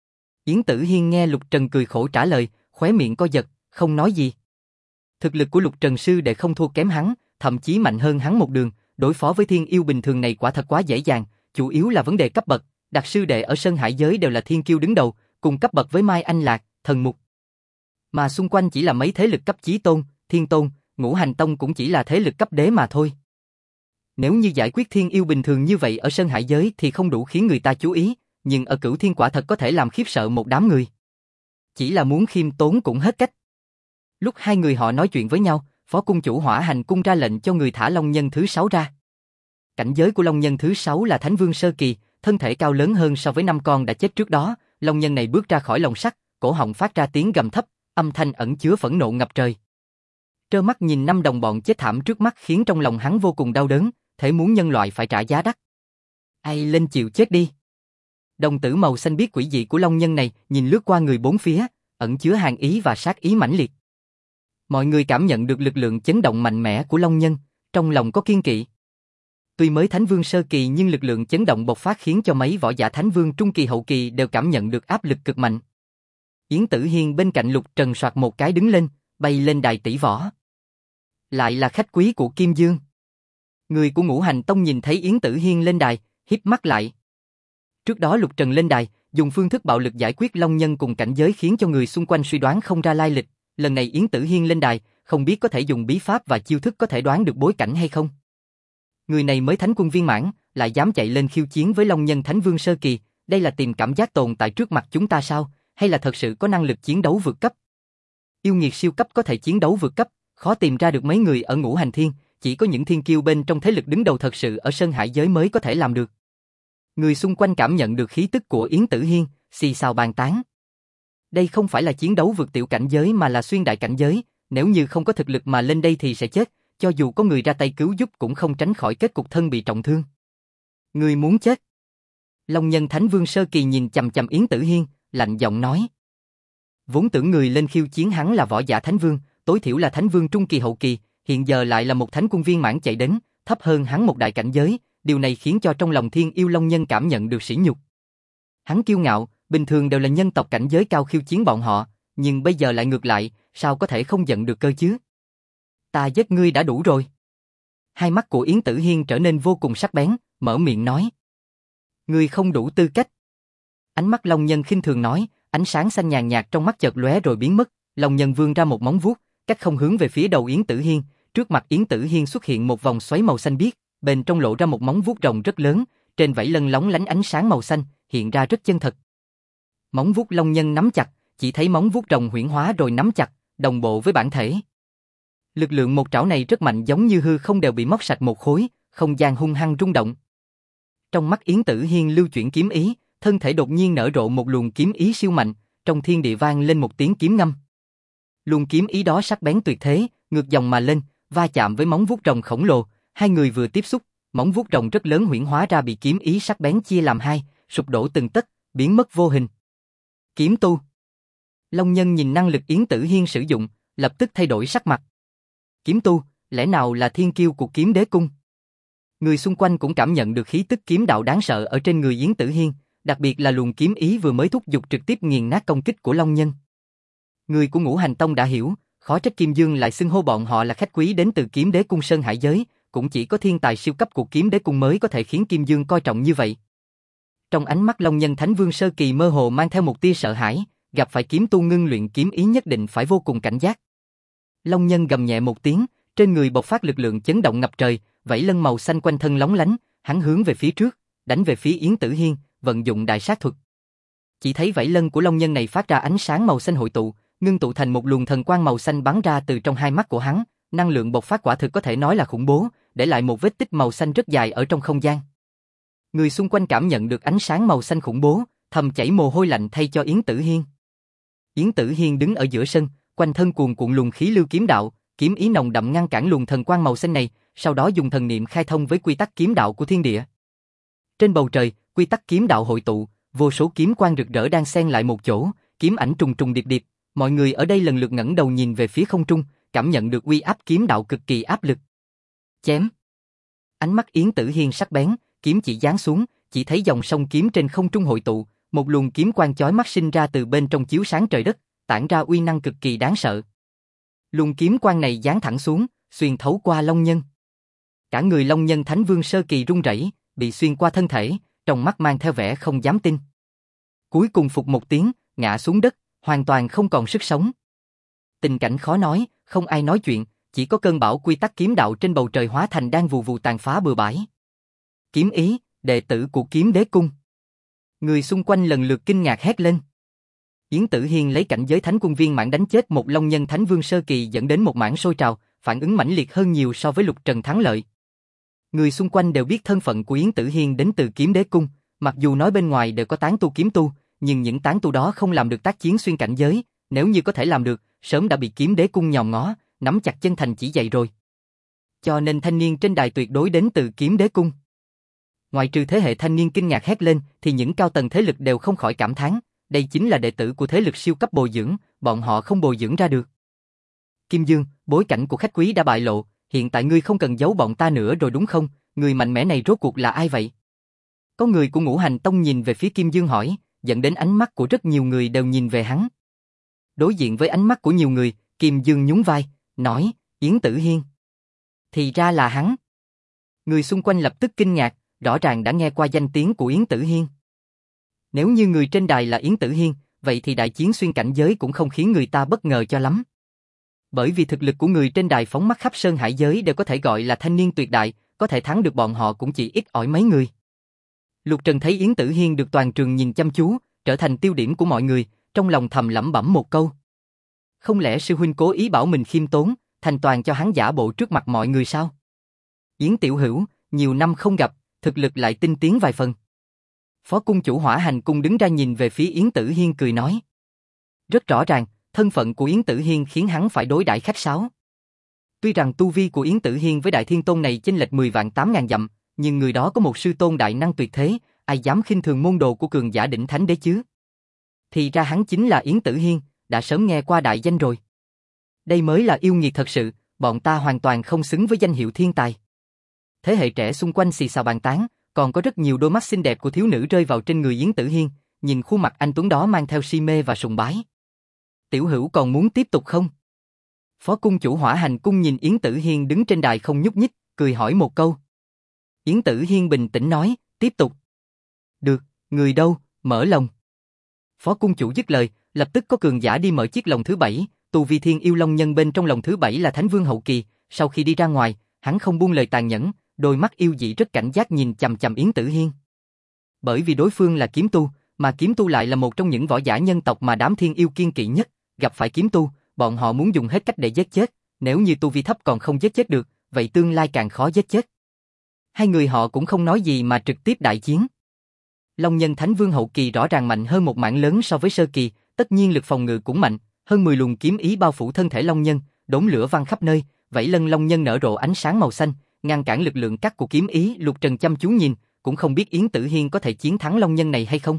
Yến Tử Hiên nghe Lục Trần cười khổ trả lời, khóe miệng co giật, không nói gì. Thực lực của Lục Trần sư đệ không thua kém hắn, thậm chí mạnh hơn hắn một đường, đối phó với thiên yêu bình thường này quả thật quá dễ dàng, chủ yếu là vấn đề cấp bậc, đặc sư đệ ở Sơn Hải giới đều là thiên kiêu đứng đầu, cùng cấp bậc với Mai Anh Lạc, Thần Mục. Mà xung quanh chỉ là mấy thế lực cấp chí tôn, thiên tôn, Ngũ Hành Tông cũng chỉ là thế lực cấp đế mà thôi. Nếu như giải quyết thiên yêu bình thường như vậy ở Sơn Hải giới thì không đủ khiến người ta chú ý, nhưng ở Cửu Thiên quả thật có thể làm khiếp sợ một đám người. Chỉ là muốn khiêm tốn cũng hết cách. Lúc hai người họ nói chuyện với nhau, Phó cung chủ Hỏa Hành cung ra lệnh cho người thả Long Nhân thứ 6 ra. Cảnh giới của Long Nhân thứ 6 là Thánh Vương sơ kỳ, thân thể cao lớn hơn so với 5 con đã chết trước đó. Long Nhân này bước ra khỏi lồng sắt, cổ họng phát ra tiếng gầm thấp, âm thanh ẩn chứa phẫn nộ ngập trời. Trơ mắt nhìn 5 đồng bọn chết thảm trước mắt khiến trong lòng hắn vô cùng đau đớn, thể muốn nhân loại phải trả giá đắt. Ai lên chịu chết đi. Đồng tử màu xanh biếc quỷ dị của Long Nhân này nhìn lướt qua người bốn phía, ẩn chứa hàn ý và sát ý mãnh liệt. Mọi người cảm nhận được lực lượng chấn động mạnh mẽ của Long Nhân, trong lòng có kiên kỵ. Tuy mới Thánh Vương sơ kỳ nhưng lực lượng chấn động bộc phát khiến cho mấy võ giả Thánh Vương trung kỳ hậu kỳ đều cảm nhận được áp lực cực mạnh. Yến Tử Hiên bên cạnh Lục Trần soạt một cái đứng lên, bay lên đài tỷ võ. Lại là khách quý của Kim Dương. Người của Ngũ Hành Tông nhìn thấy Yến Tử Hiên lên đài, híp mắt lại. Trước đó Lục Trần lên đài, dùng phương thức bạo lực giải quyết Long Nhân cùng cảnh giới khiến cho người xung quanh suy đoán không ra lai lịch. Lần này Yến Tử Hiên lên đài, không biết có thể dùng bí pháp và chiêu thức có thể đoán được bối cảnh hay không. Người này mới Thánh Quân viên mãn, lại dám chạy lên khiêu chiến với Long Nhân Thánh Vương sơ kỳ, đây là tìm cảm giác tồn tại trước mặt chúng ta sao, hay là thật sự có năng lực chiến đấu vượt cấp? Yêu nghiệt siêu cấp có thể chiến đấu vượt cấp, khó tìm ra được mấy người ở Ngũ Hành Thiên, chỉ có những thiên kiêu bên trong thế lực đứng đầu thật sự ở Sơn Hải giới mới có thể làm được. Người xung quanh cảm nhận được khí tức của Yến Tử Hiên, xì xào bàn tán. Đây không phải là chiến đấu vượt tiểu cảnh giới mà là xuyên đại cảnh giới, nếu như không có thực lực mà lên đây thì sẽ chết, cho dù có người ra tay cứu giúp cũng không tránh khỏi kết cục thân bị trọng thương. Người muốn chết. Long Nhân Thánh Vương sơ kỳ nhìn chằm chằm Yến Tử Hiên, lạnh giọng nói. Vốn tưởng người lên khiêu chiến hắn là võ giả Thánh Vương, tối thiểu là Thánh Vương trung kỳ hậu kỳ, hiện giờ lại là một Thánh Quân viên mãn chạy đến, thấp hơn hắn một đại cảnh giới, điều này khiến cho trong lòng Thiên Yêu Long Nhân cảm nhận được sỉ nhục. Hắn kiêu ngạo, bình thường đều là nhân tộc cảnh giới cao khiêu chiến bọn họ, nhưng bây giờ lại ngược lại, sao có thể không giận được cơ chứ? Ta giết ngươi đã đủ rồi. Hai mắt của Yến Tử Hiên trở nên vô cùng sắc bén, mở miệng nói. Ngươi không đủ tư cách. Ánh mắt Long Nhân khinh thường nói, ánh sáng xanh nhàn nhạt trong mắt chợt lóe rồi biến mất, Long Nhân vươn ra một móng vuốt, cách không hướng về phía đầu Yến Tử Hiên, trước mặt Yến Tử Hiên xuất hiện một vòng xoáy màu xanh biếc, bên trong lộ ra một móng vuốt rồng rất lớn, trên vảy lân lóng lánh ánh sáng màu xanh, hiện ra rất chân thật. Móng vuốt Long Nhân nắm chặt, chỉ thấy móng vuốt rồng huyễn hóa rồi nắm chặt, đồng bộ với bản thể. Lực lượng một trảo này rất mạnh, giống như hư không đều bị móc sạch một khối, không gian hung hăng rung động. Trong mắt Yến Tử Hiên lưu chuyển kiếm ý, thân thể đột nhiên nở rộ một luồng kiếm ý siêu mạnh, trong thiên địa vang lên một tiếng kiếm ngâm. Luồng kiếm ý đó sắc bén tuyệt thế, ngược dòng mà lên, va chạm với móng vuốt rồng khổng lồ, hai người vừa tiếp xúc, móng vuốt rồng rất lớn huyễn hóa ra bị kiếm ý sắc bén chia làm hai, sụp đổ từng tấc, biến mất vô hình. Kiếm tu. Long Nhân nhìn năng lực Yến Tử Hiên sử dụng, lập tức thay đổi sắc mặt. Kiếm tu, lẽ nào là thiên kiêu của Kiếm Đế Cung? Người xung quanh cũng cảm nhận được khí tức kiếm đạo đáng sợ ở trên người Yến Tử Hiên, đặc biệt là luồng kiếm ý vừa mới thúc giục trực tiếp nghiền nát công kích của Long Nhân. Người của Ngũ Hành Tông đã hiểu, khó trách Kim Dương lại xưng hô bọn họ là khách quý đến từ Kiếm Đế Cung Sơn Hải giới, cũng chỉ có thiên tài siêu cấp của Kiếm Đế Cung mới có thể khiến Kim Dương coi trọng như vậy. Trong ánh mắt Long Nhân Thánh Vương sơ kỳ mơ hồ mang theo một tia sợ hãi, gặp phải kiếm tu ngưng luyện kiếm ý nhất định phải vô cùng cảnh giác. Long Nhân gầm nhẹ một tiếng, trên người bộc phát lực lượng chấn động ngập trời, vảy lân màu xanh quanh thân lóng lánh, hắn hướng về phía trước, đánh về phía Yến Tử Hiên, vận dụng đại sát thuật. Chỉ thấy vảy lân của Long Nhân này phát ra ánh sáng màu xanh hội tụ, ngưng tụ thành một luồng thần quang màu xanh bắn ra từ trong hai mắt của hắn, năng lượng bộc phát quả thực có thể nói là khủng bố, để lại một vết tích màu xanh rất dài ở trong không gian. Người xung quanh cảm nhận được ánh sáng màu xanh khủng bố, thầm chảy mồ hôi lạnh thay cho Yến Tử Hiên. Yến Tử Hiên đứng ở giữa sân, quanh thân cuồn cuộn luồng khí lưu kiếm đạo, kiếm ý nồng đậm ngăn cản luồng thần quang màu xanh này, sau đó dùng thần niệm khai thông với quy tắc kiếm đạo của thiên địa. Trên bầu trời, quy tắc kiếm đạo hội tụ, vô số kiếm quang rực rỡ đang xen lại một chỗ, kiếm ảnh trùng trùng điệp điệp, mọi người ở đây lần lượt ngẩng đầu nhìn về phía không trung, cảm nhận được uy áp kiếm đạo cực kỳ áp lực. Chém. Ánh mắt Yến Tử Hiên sắc bén, kiếm chỉ giáng xuống, chỉ thấy dòng sông kiếm trên không trung hội tụ, một luồng kiếm quang chói mắt sinh ra từ bên trong chiếu sáng trời đất, tản ra uy năng cực kỳ đáng sợ. Luồng kiếm quang này giáng thẳng xuống, xuyên thấu qua Long Nhân. Cả người Long Nhân Thánh Vương sơ kỳ run rẩy, bị xuyên qua thân thể, trong mắt mang theo vẻ không dám tin. Cuối cùng phục một tiếng, ngã xuống đất, hoàn toàn không còn sức sống. Tình cảnh khó nói, không ai nói chuyện, chỉ có cơn bão quy tắc kiếm đạo trên bầu trời hóa thành đang vù vù tàn phá bừa bãi. Kiếm ý, đệ tử của Kiếm Đế Cung. Người xung quanh lần lượt kinh ngạc hét lên. Yến Tử Hiên lấy cảnh giới thánh quân viên mãn đánh chết một long nhân thánh vương sơ kỳ dẫn đến một mảng sôi trào, phản ứng mãnh liệt hơn nhiều so với Lục Trần thắng lợi. Người xung quanh đều biết thân phận của Yến Tử Hiên đến từ Kiếm Đế Cung, mặc dù nói bên ngoài đều có tán tu kiếm tu, nhưng những tán tu đó không làm được tác chiến xuyên cảnh giới, nếu như có thể làm được, sớm đã bị Kiếm Đế Cung nhòm ngó, nắm chặt chân thành chỉ dạy rồi. Cho nên thanh niên trên đài tuyệt đối đến từ Kiếm Đế Cung. Ngoài trừ thế hệ thanh niên kinh ngạc hét lên, thì những cao tầng thế lực đều không khỏi cảm thán, đây chính là đệ tử của thế lực siêu cấp bồi dưỡng, bọn họ không bồi dưỡng ra được. Kim Dương, bối cảnh của khách quý đã bại lộ, hiện tại ngươi không cần giấu bọn ta nữa rồi đúng không? Người mạnh mẽ này rốt cuộc là ai vậy? Có người của Ngũ Hành Tông nhìn về phía Kim Dương hỏi, dẫn đến ánh mắt của rất nhiều người đều nhìn về hắn. Đối diện với ánh mắt của nhiều người, Kim Dương nhún vai, nói, Yến Tử Hiên. Thì ra là hắn. Người xung quanh lập tức kinh ngạc, rõ ràng đã nghe qua danh tiếng của Yến Tử Hiên. Nếu như người trên đài là Yến Tử Hiên, vậy thì đại chiến xuyên cảnh giới cũng không khiến người ta bất ngờ cho lắm. Bởi vì thực lực của người trên đài phóng mắt khắp sơn hải giới đều có thể gọi là thanh niên tuyệt đại, có thể thắng được bọn họ cũng chỉ ít ỏi mấy người. Lục Trần thấy Yến Tử Hiên được toàn trường nhìn chăm chú, trở thành tiêu điểm của mọi người, trong lòng thầm lẩm bẩm một câu. Không lẽ sư huynh cố ý bảo mình khiêm tốn, thành toàn cho hắn giả bộ trước mặt mọi người sao? Yến tiểu hữu, nhiều năm không gặp, thực lực lại tinh tiến vài phần. Phó cung chủ Hỏa Hành cung đứng ra nhìn về phía Yến Tử Hiên cười nói. Rất rõ ràng, thân phận của Yến Tử Hiên khiến hắn phải đối đãi khách sáo. Tuy rằng tu vi của Yến Tử Hiên với Đại Thiên Tôn này chênh lệch 10 vạn 8.000 dặm, nhưng người đó có một sư tôn đại năng tuyệt thế, ai dám khinh thường môn đồ của cường giả đỉnh thánh đế chứ? Thì ra hắn chính là Yến Tử Hiên, đã sớm nghe qua đại danh rồi. Đây mới là yêu nghiệt thật sự, bọn ta hoàn toàn không xứng với danh hiệu thiên tài. Thế hệ trẻ xung quanh xì xào bàn tán, còn có rất nhiều đôi mắt xinh đẹp của thiếu nữ rơi vào trên người Yến Tử Hiên, nhìn khuôn mặt anh tuấn đó mang theo si mê và sùng bái. Tiểu hữu còn muốn tiếp tục không? Phó cung chủ Hỏa Hành cung nhìn Yến Tử Hiên đứng trên đài không nhúc nhích, cười hỏi một câu. Yến Tử Hiên bình tĩnh nói, tiếp tục. Được, người đâu, mở lồng. Phó cung chủ dứt lời, lập tức có cường giả đi mở chiếc lồng thứ 7, tu vi thiên yêu long nhân bên trong lồng thứ 7 là Thánh Vương hậu kỳ, sau khi đi ra ngoài, hắn không buông lời tàn nhẫn, đôi mắt yêu dị rất cảnh giác nhìn chằm chằm Yến Tử Hiên. Bởi vì đối phương là kiếm tu, mà kiếm tu lại là một trong những võ giả nhân tộc mà đám thiên yêu kiêng kỵ nhất, gặp phải kiếm tu, bọn họ muốn dùng hết cách để giết chết, nếu như tu vi thấp còn không giết chết được, vậy tương lai càng khó giết chết. Hai người họ cũng không nói gì mà trực tiếp đại chiến. Long nhân Thánh Vương hậu kỳ rõ ràng mạnh hơn một mảng lớn so với sơ kỳ, tất nhiên lực phòng ngự cũng mạnh, hơn 10 luồng kiếm ý bao phủ thân thể long nhân, đốm lửa văng khắp nơi, vảy lân long nhân nở rộ ánh sáng màu xanh, ngăn cản lực lượng cắt của kiếm ý. Lục Trần chăm chú nhìn, cũng không biết Yến Tử Hiên có thể chiến thắng long nhân này hay không.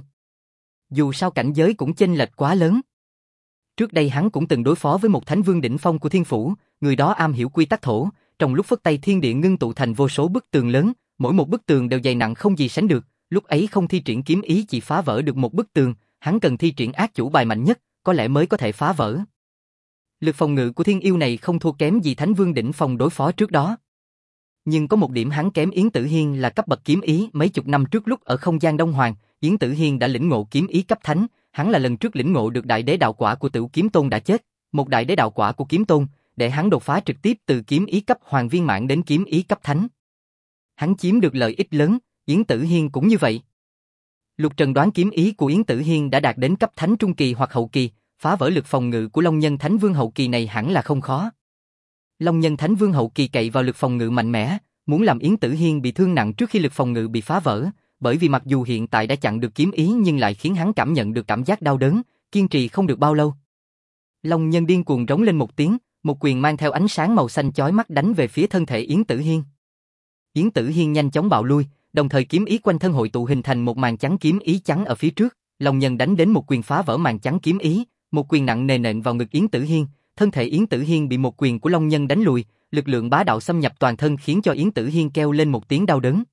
Dù sao cảnh giới cũng chênh lệch quá lớn. Trước đây hắn cũng từng đối phó với một thánh vương đỉnh phong của thiên phủ, người đó am hiểu quy tắc thổ, trong lúc phất tay thiên địa ngưng tụ thành vô số bức tường lớn, mỗi một bức tường đều dày nặng không gì sánh được, lúc ấy không thi triển kiếm ý chỉ phá vỡ được một bức tường, hắn cần thi triển ác chủ bài mạnh nhất, có lẽ mới có thể phá vỡ. Lực phòng ngự của thiên yêu này không thua kém gì thánh vương đỉnh phong đối phó trước đó. Nhưng có một điểm hắn kém Yến Tử Hiên là cấp bậc kiếm ý. Mấy chục năm trước lúc ở không gian Đông Hoàng, Yến Tử Hiên đã lĩnh ngộ kiếm ý cấp thánh, hắn là lần trước lĩnh ngộ được đại đế đạo quả của Tửu Kiếm Tôn đã chết, một đại đế đạo quả của Kiếm Tôn, để hắn đột phá trực tiếp từ kiếm ý cấp hoàng viên mãn đến kiếm ý cấp thánh. Hắn chiếm được lợi ích lớn, Yến Tử Hiên cũng như vậy. Lục Trần đoán kiếm ý của Yến Tử Hiên đã đạt đến cấp thánh trung kỳ hoặc hậu kỳ, phá vỡ lực phòng ngự của Long Nhân Thánh Vương hậu kỳ này hẳn là không khó. Long Nhân Thánh Vương hậu kỳ cậy vào lực phòng ngự mạnh mẽ, muốn làm Yến Tử Hiên bị thương nặng trước khi lực phòng ngự bị phá vỡ, bởi vì mặc dù hiện tại đã chặn được kiếm ý nhưng lại khiến hắn cảm nhận được cảm giác đau đớn, kiên trì không được bao lâu. Long Nhân điên cuồng rống lên một tiếng, một quyền mang theo ánh sáng màu xanh chói mắt đánh về phía thân thể Yến Tử Hiên. Yến Tử Hiên nhanh chóng bạo lui, đồng thời kiếm ý quanh thân hội tụ hình thành một màn chắn kiếm ý trắng ở phía trước, Long Nhân đánh đến một quyền phá vỡ màn chắn kiếm ý, một quyền nặng nề nện vào ngực Yến Tử Hiên, thân thể Yến Tử Hiên bị một quyền của Long Nhân đánh lùi, lực lượng bá đạo xâm nhập toàn thân khiến cho Yến Tử Hiên kêu lên một tiếng đau đớn.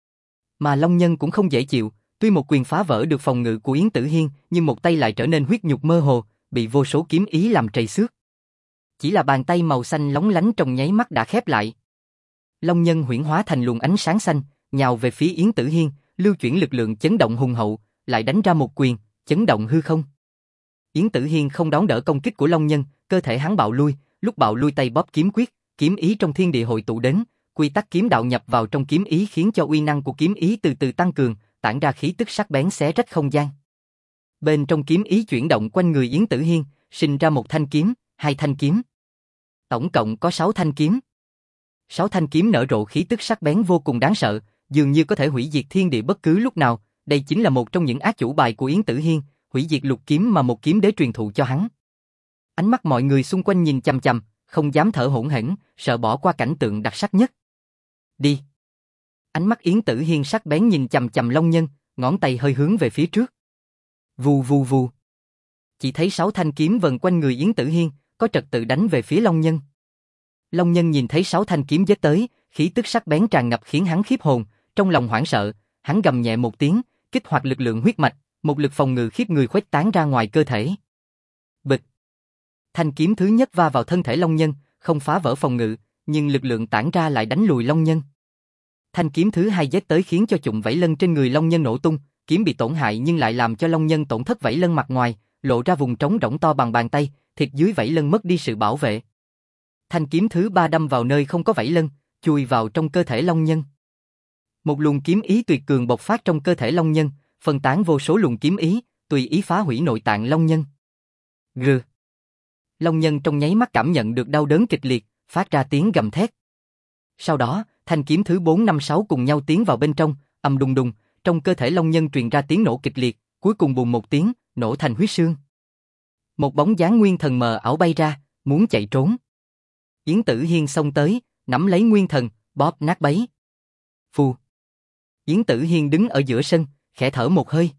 Mà Long Nhân cũng không dễ chịu, tuy một quyền phá vỡ được phòng ngự của Yến Tử Hiên, nhưng một tay lại trở nên huyết nhục mơ hồ, bị vô số kiếm ý làm trầy xước. Chỉ là bàn tay màu xanh lóng lánh trong nháy mắt đã khép lại. Long Nhân huyễn hóa thành luồng ánh sáng xanh, nhào về phía Yến Tử Hiên, lưu chuyển lực lượng chấn động hùng hậu, lại đánh ra một quyền, chấn động hư không. Yến Tử Hiên không đón đỡ công kích của Long Nhân, cơ thể hắn bạo lui, lúc bạo lui tay bóp kiếm quyết, kiếm ý trong thiên địa hội tụ đến, quy tắc kiếm đạo nhập vào trong kiếm ý khiến cho uy năng của kiếm ý từ từ tăng cường, tản ra khí tức sắc bén xé rách không gian. Bên trong kiếm ý chuyển động quanh người Yến Tử Hiên, sinh ra một thanh kiếm, hai thanh kiếm. Tổng cộng có 6 thanh kiếm. 6 thanh kiếm nở rộ khí tức sắc bén vô cùng đáng sợ, dường như có thể hủy diệt thiên địa bất cứ lúc nào. Đây chính là một trong những ác chủ bài của Yến Tử Hiên, hủy diệt lục kiếm mà một kiếm đế truyền thụ cho hắn. Ánh mắt mọi người xung quanh nhìn chằm chằm, không dám thở hổn hển, sợ bỏ qua cảnh tượng đặc sắc nhất. Đi. Ánh mắt Yến Tử Hiên sắc bén nhìn chằm chằm Long Nhân, ngón tay hơi hướng về phía trước. Vù vù vù. Chỉ thấy 6 thanh kiếm vần quanh người Yến Tử Hiên, có trật tự đánh về phía Long Nhân. Long Nhân nhìn thấy 6 thanh kiếm giết tới, khí tức sắc bén tràn ngập khiến hắn khiếp hồn, trong lòng hoảng sợ, hắn gầm nhẹ một tiếng, kích hoạt lực lượng huyết mạch, một lực phòng ngự khiếp người khuếch tán ra ngoài cơ thể. Bịch. Thanh kiếm thứ nhất va vào thân thể Long Nhân, không phá vỡ phòng ngự, nhưng lực lượng tản ra lại đánh lùi Long Nhân. Thanh kiếm thứ hai giết tới khiến cho chụm vảy lân trên người Long Nhân nổ tung, kiếm bị tổn hại nhưng lại làm cho Long Nhân tổn thất vảy lân mặt ngoài, lộ ra vùng trống rỗng to bằng bàn tay, thịt dưới vảy lân mất đi sự bảo vệ. Thanh kiếm thứ ba đâm vào nơi không có vảy lân, chui vào trong cơ thể Long Nhân. Một luồng kiếm ý tuyệt cường bộc phát trong cơ thể Long Nhân, phân tán vô số luồng kiếm ý, tùy ý phá hủy nội tạng Long Nhân. Gừ. Long Nhân trong nháy mắt cảm nhận được đau đớn kịch liệt, phát ra tiếng gầm thét. Sau đó, thanh kiếm thứ 4, 5, 6 cùng nhau tiến vào bên trong, ầm đùng đùng, trong cơ thể Long Nhân truyền ra tiếng nổ kịch liệt, cuối cùng bùng một tiếng, nổ thành huyết xương. Một bóng dáng nguyên thần mờ ảo bay ra, muốn chạy trốn. Yến Tử Hiên xông tới, nắm lấy nguyên thần, bóp nát bấy. Phù. Yến Tử Hiên đứng ở giữa sân, khẽ thở một hơi.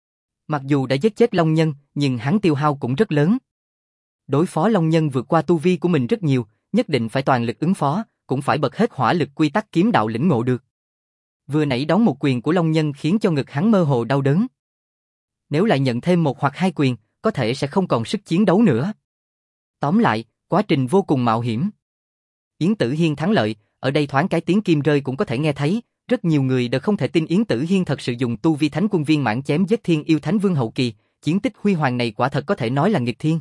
Mặc dù đã giết chết Long Nhân, nhưng hắn tiêu hao cũng rất lớn. Đối phó Long Nhân vượt qua tu vi của mình rất nhiều, nhất định phải toàn lực ứng phó, cũng phải bật hết hỏa lực quy tắc kiếm đạo lĩnh ngộ được. Vừa nãy đón một quyền của Long Nhân khiến cho ngực hắn mơ hồ đau đớn. Nếu lại nhận thêm một hoặc hai quyền, có thể sẽ không còn sức chiến đấu nữa. Tóm lại, quá trình vô cùng mạo hiểm. Yến Tử Hiên thắng lợi, ở đây thoáng cái tiếng kim rơi cũng có thể nghe thấy, rất nhiều người đều không thể tin Yến Tử Hiên thật sự dùng tu vi Thánh Quân Viên Mãn chém giết Thiên Yêu Thánh Vương hậu kỳ, chiến tích huy hoàng này quả thật có thể nói là nghịch thiên.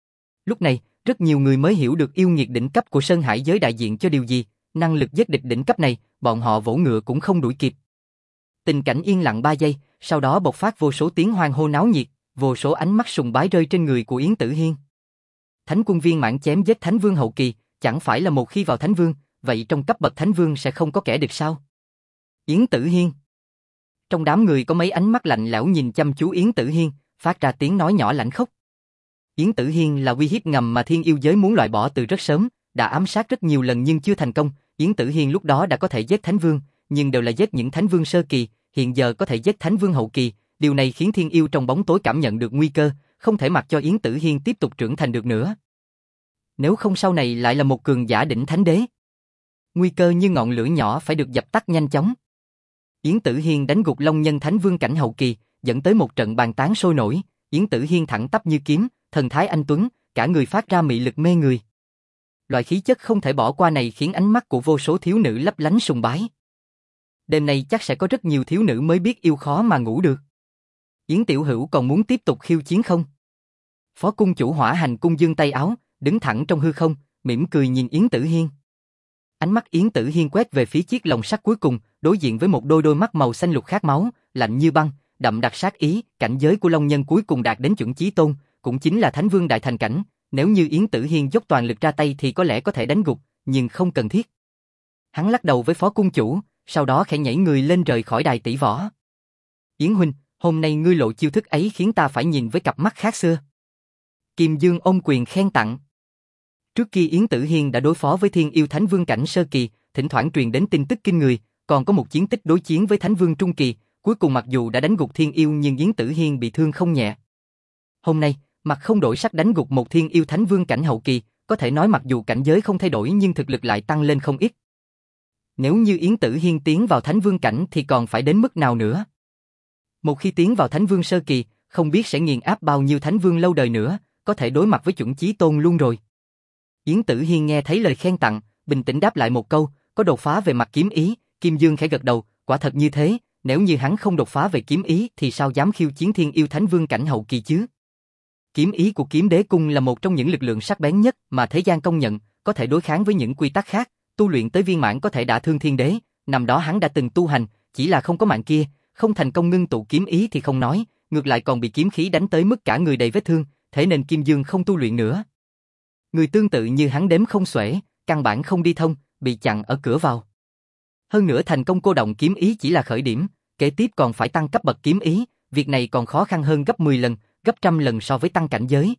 Lúc này, rất nhiều người mới hiểu được yêu nghiệt đỉnh cấp của Sơn Hải giới đại diện cho điều gì, năng lực giết địch đỉnh cấp này, bọn họ vỗ ngựa cũng không đuổi kịp. Tình cảnh yên lặng 3 giây, sau đó bộc phát vô số tiếng hoan hô náo nhiệt, vô số ánh mắt sùng bái rơi trên người của Yến Tử Hiên. Thánh Quân Viên Mãn chém giết Thánh Vương hậu kỳ, chẳng phải là một khi vào Thánh Vương, vậy trong cấp bậc Thánh Vương sẽ không có kẻ địch sao? Yến Tử Hiên. Trong đám người có mấy ánh mắt lạnh lẽo nhìn chăm chú Yến Tử Hiên, phát ra tiếng nói nhỏ lạnh khốc. Yến Tử Hiên là uy hiếp ngầm mà thiên yêu giới muốn loại bỏ từ rất sớm, đã ám sát rất nhiều lần nhưng chưa thành công. Yến Tử Hiên lúc đó đã có thể giết Thánh Vương, nhưng đều là giết những Thánh Vương sơ kỳ, hiện giờ có thể giết Thánh Vương hậu kỳ, điều này khiến thiên yêu trong bóng tối cảm nhận được nguy cơ, không thể mặc cho Yến Tử Hiên tiếp tục trưởng thành được nữa. Nếu không sau này lại là một cường giả đỉnh thánh đế. Nguy cơ như ngọn lửa nhỏ phải được dập tắt nhanh chóng. Yến Tử Hiên đánh gục Long Nhân Thánh Vương cảnh hậu kỳ, dẫn tới một trận bàn tán sôi nổi. Yến Tử Hiên thẳng tắp như kiếm, thần thái anh tuấn, cả người phát ra mị lực mê người. Loại khí chất không thể bỏ qua này khiến ánh mắt của vô số thiếu nữ lấp lánh sùng bái. Đêm nay chắc sẽ có rất nhiều thiếu nữ mới biết yêu khó mà ngủ được. Yến Tiểu Hữu còn muốn tiếp tục khiêu chiến không? Phó cung chủ Hỏa Hành cung giương tay áo, đứng thẳng trong hư không, mỉm cười nhìn Yến Tử Hiên. Ánh mắt Yến Tử Hiên quét về phía chiếc lồng sắt cuối cùng, đối diện với một đôi mắt màu xanh lục khát máu, lạnh như băng, đậm đặc sát ý. Cảnh giới của Long Nhân cuối cùng đạt đến chuẩn chí tôn, cũng chính là Thánh Vương đại thành cảnh. Nếu như Yến Tử Hiên dốc toàn lực ra tay thì có lẽ có thể đánh gục, nhưng không cần thiết. Hắn lắc đầu với phó cung chủ, sau đó khẽ nhảy người lên rời khỏi đài tỷ võ. Yến huynh, hôm nay ngươi lộ chiêu thức ấy khiến ta phải nhìn với cặp mắt khác xưa. Kim Dương ôm quyền khen tặng. Trước kia Yến Tử Hiên đã đối phó với Thiên Yêu Thánh Vương cảnh sơ kỳ, thỉnh thoảng truyền đến tin tức kinh người, còn có một chiến tích đối chiến với Thánh Vương trung kỳ, cuối cùng mặc dù đã đánh gục Thiên Yêu nhưng Yến Tử Hiên bị thương không nhẹ. Hôm nay, mặt không đổi sắc đánh gục một Thiên Yêu Thánh Vương cảnh hậu kỳ, có thể nói mặc dù cảnh giới không thay đổi nhưng thực lực lại tăng lên không ít. Nếu như Yến Tử Hiên tiến vào Thánh Vương cảnh thì còn phải đến mức nào nữa? Một khi tiến vào Thánh Vương sơ kỳ, không biết sẽ nghiền áp bao nhiêu Thánh Vương lâu đời nữa, có thể đối mặt với chuẩn chí tôn luôn rồi. Yến Tử Hiên nghe thấy lời khen tặng, bình tĩnh đáp lại một câu, có đột phá về mặt kiếm ý. Kim Dương khẽ gật đầu, quả thật như thế, nếu như hắn không đột phá về kiếm ý thì sao dám khiêu chiến Thiên Yêu Thánh Vương cảnh hậu kỳ chứ? Kiếm ý của Kiếm Đế Cung là một trong những lực lượng sắc bén nhất mà thế gian công nhận, có thể đối kháng với những quy tắc khác, tu luyện tới viên mãn có thể đả thương thiên đế. Năm đó hắn đã từng tu hành, chỉ là không có mạng kia, không thành công ngưng tụ kiếm ý thì không nói, ngược lại còn bị kiếm khí đánh tới mức cả người đầy vết thương, thế nên Kim Dương không tu luyện nữa. Người tương tự như hắn đếm không xuể, căn bản không đi thông, bị chặn ở cửa vào. Hơn nữa thành công cô động kiếm ý chỉ là khởi điểm, kế tiếp còn phải tăng cấp bậc kiếm ý, việc này còn khó khăn hơn gấp 10 lần, gấp trăm lần so với tăng cảnh giới.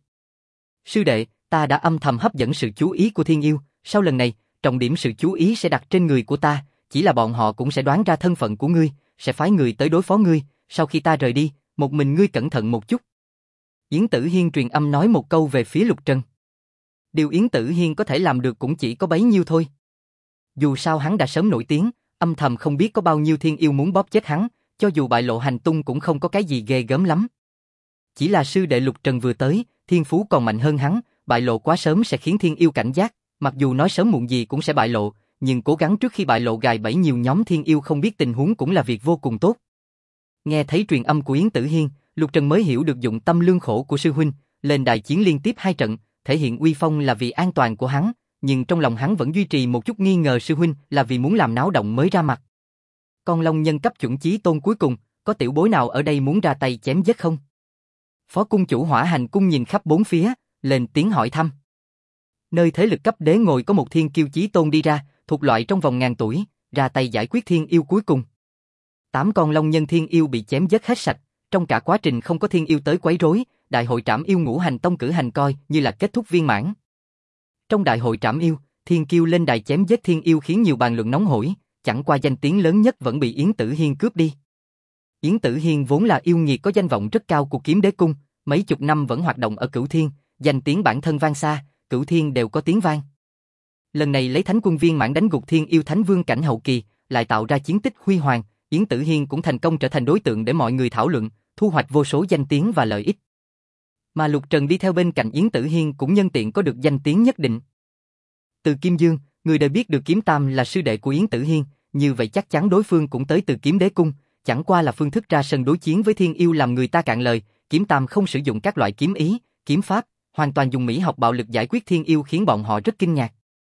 Sư đệ, ta đã âm thầm hấp dẫn sự chú ý của thiên yêu, sau lần này, trọng điểm sự chú ý sẽ đặt trên người của ta, chỉ là bọn họ cũng sẽ đoán ra thân phận của ngươi, sẽ phái người tới đối phó ngươi, sau khi ta rời đi, một mình ngươi cẩn thận một chút. Yến Tử Hiên truyền âm nói một câu về phía Lục Trần. Điều Yến Tử Hiên có thể làm được cũng chỉ có bấy nhiêu thôi. Dù sao hắn đã sớm nổi tiếng, âm thầm không biết có bao nhiêu thiên yêu muốn bóp chết hắn, cho dù bại lộ hành tung cũng không có cái gì ghê gớm lắm. Chỉ là sư đệ Lục Trần vừa tới, thiên phú còn mạnh hơn hắn, bại lộ quá sớm sẽ khiến thiên yêu cảnh giác, mặc dù nói sớm muộn gì cũng sẽ bại lộ, nhưng cố gắng trước khi bại lộ gài bẫy nhiều nhóm thiên yêu không biết tình huống cũng là việc vô cùng tốt. Nghe thấy truyền âm của Yến Tử Hiên, Lục Trần mới hiểu được dụng tâm lương khổ của sư huynh, lên đài chiến liên tiếp 2 trận, thể hiện uy phong là vì an toàn của hắn, nhưng trong lòng hắn vẫn duy trì một chút nghi ngờ sư huynh là vì muốn làm náo động mới ra mặt. Con Long nhân cấp chuẩn chí tôn cuối cùng, có tiểu bối nào ở đây muốn ra tay chém giết không? Phó cung chủ Hỏa Hành cung nhìn khắp bốn phía, lên tiếng hỏi thăm. Nơi thế lực cấp đế ngồi có một thiên kiêu chí tôn đi ra, thuộc loại trong vòng ngàn tuổi, ra tay giải quyết thiên yêu cuối cùng. 8 con Long nhân thiên yêu bị chém giết hết sạch, trong cả quá trình không có thiên yêu tới quấy rối, đại hội trảm yêu Ngũ Hành Tông cử hành coi như là kết thúc viên mãn. Trong đại hội trảm yêu, thiên kiêu lên đài chém giết thiên yêu khiến nhiều bàn luận nóng hổi, chẳng qua danh tiếng lớn nhất vẫn bị Yến Tử Hiên cướp đi. Yến Tử Hiên vốn là yêu nghiệt có danh vọng rất cao của Kiếm Đế Cung, mấy chục năm vẫn hoạt động ở Cửu Thiên, danh tiếng bản thân vang xa, Cửu Thiên đều có tiếng vang. Lần này lấy Thánh Quân viên mãn đánh gục thiên yêu Thánh Vương cảnh hậu kỳ, lại tạo ra chiến tích huy hoàng, Yến Tử Hiên cũng thành công trở thành đối tượng để mọi người thảo luận, thu hoạch vô số danh tiếng và lợi ích. Mà Lục Trần đi theo bên cạnh Yến Tử Hiên cũng nhân tiện có được danh tiếng nhất định. Từ Kim Dương, người đều biết được Kiếm Tam là sư đệ của Yến Tử Hiên, như vậy chắc chắn đối phương cũng tới từ Kiếm Đế Cung, chẳng qua là phương thức ra sân đối chiến với thiên yêu làm người ta cạn lời, Kiếm Tam không sử dụng các loại kiếm ý, kiếm pháp, hoàn toàn dùng mỹ học bạo lực giải quyết thiên yêu khiến bọn họ rất kinh ngạc.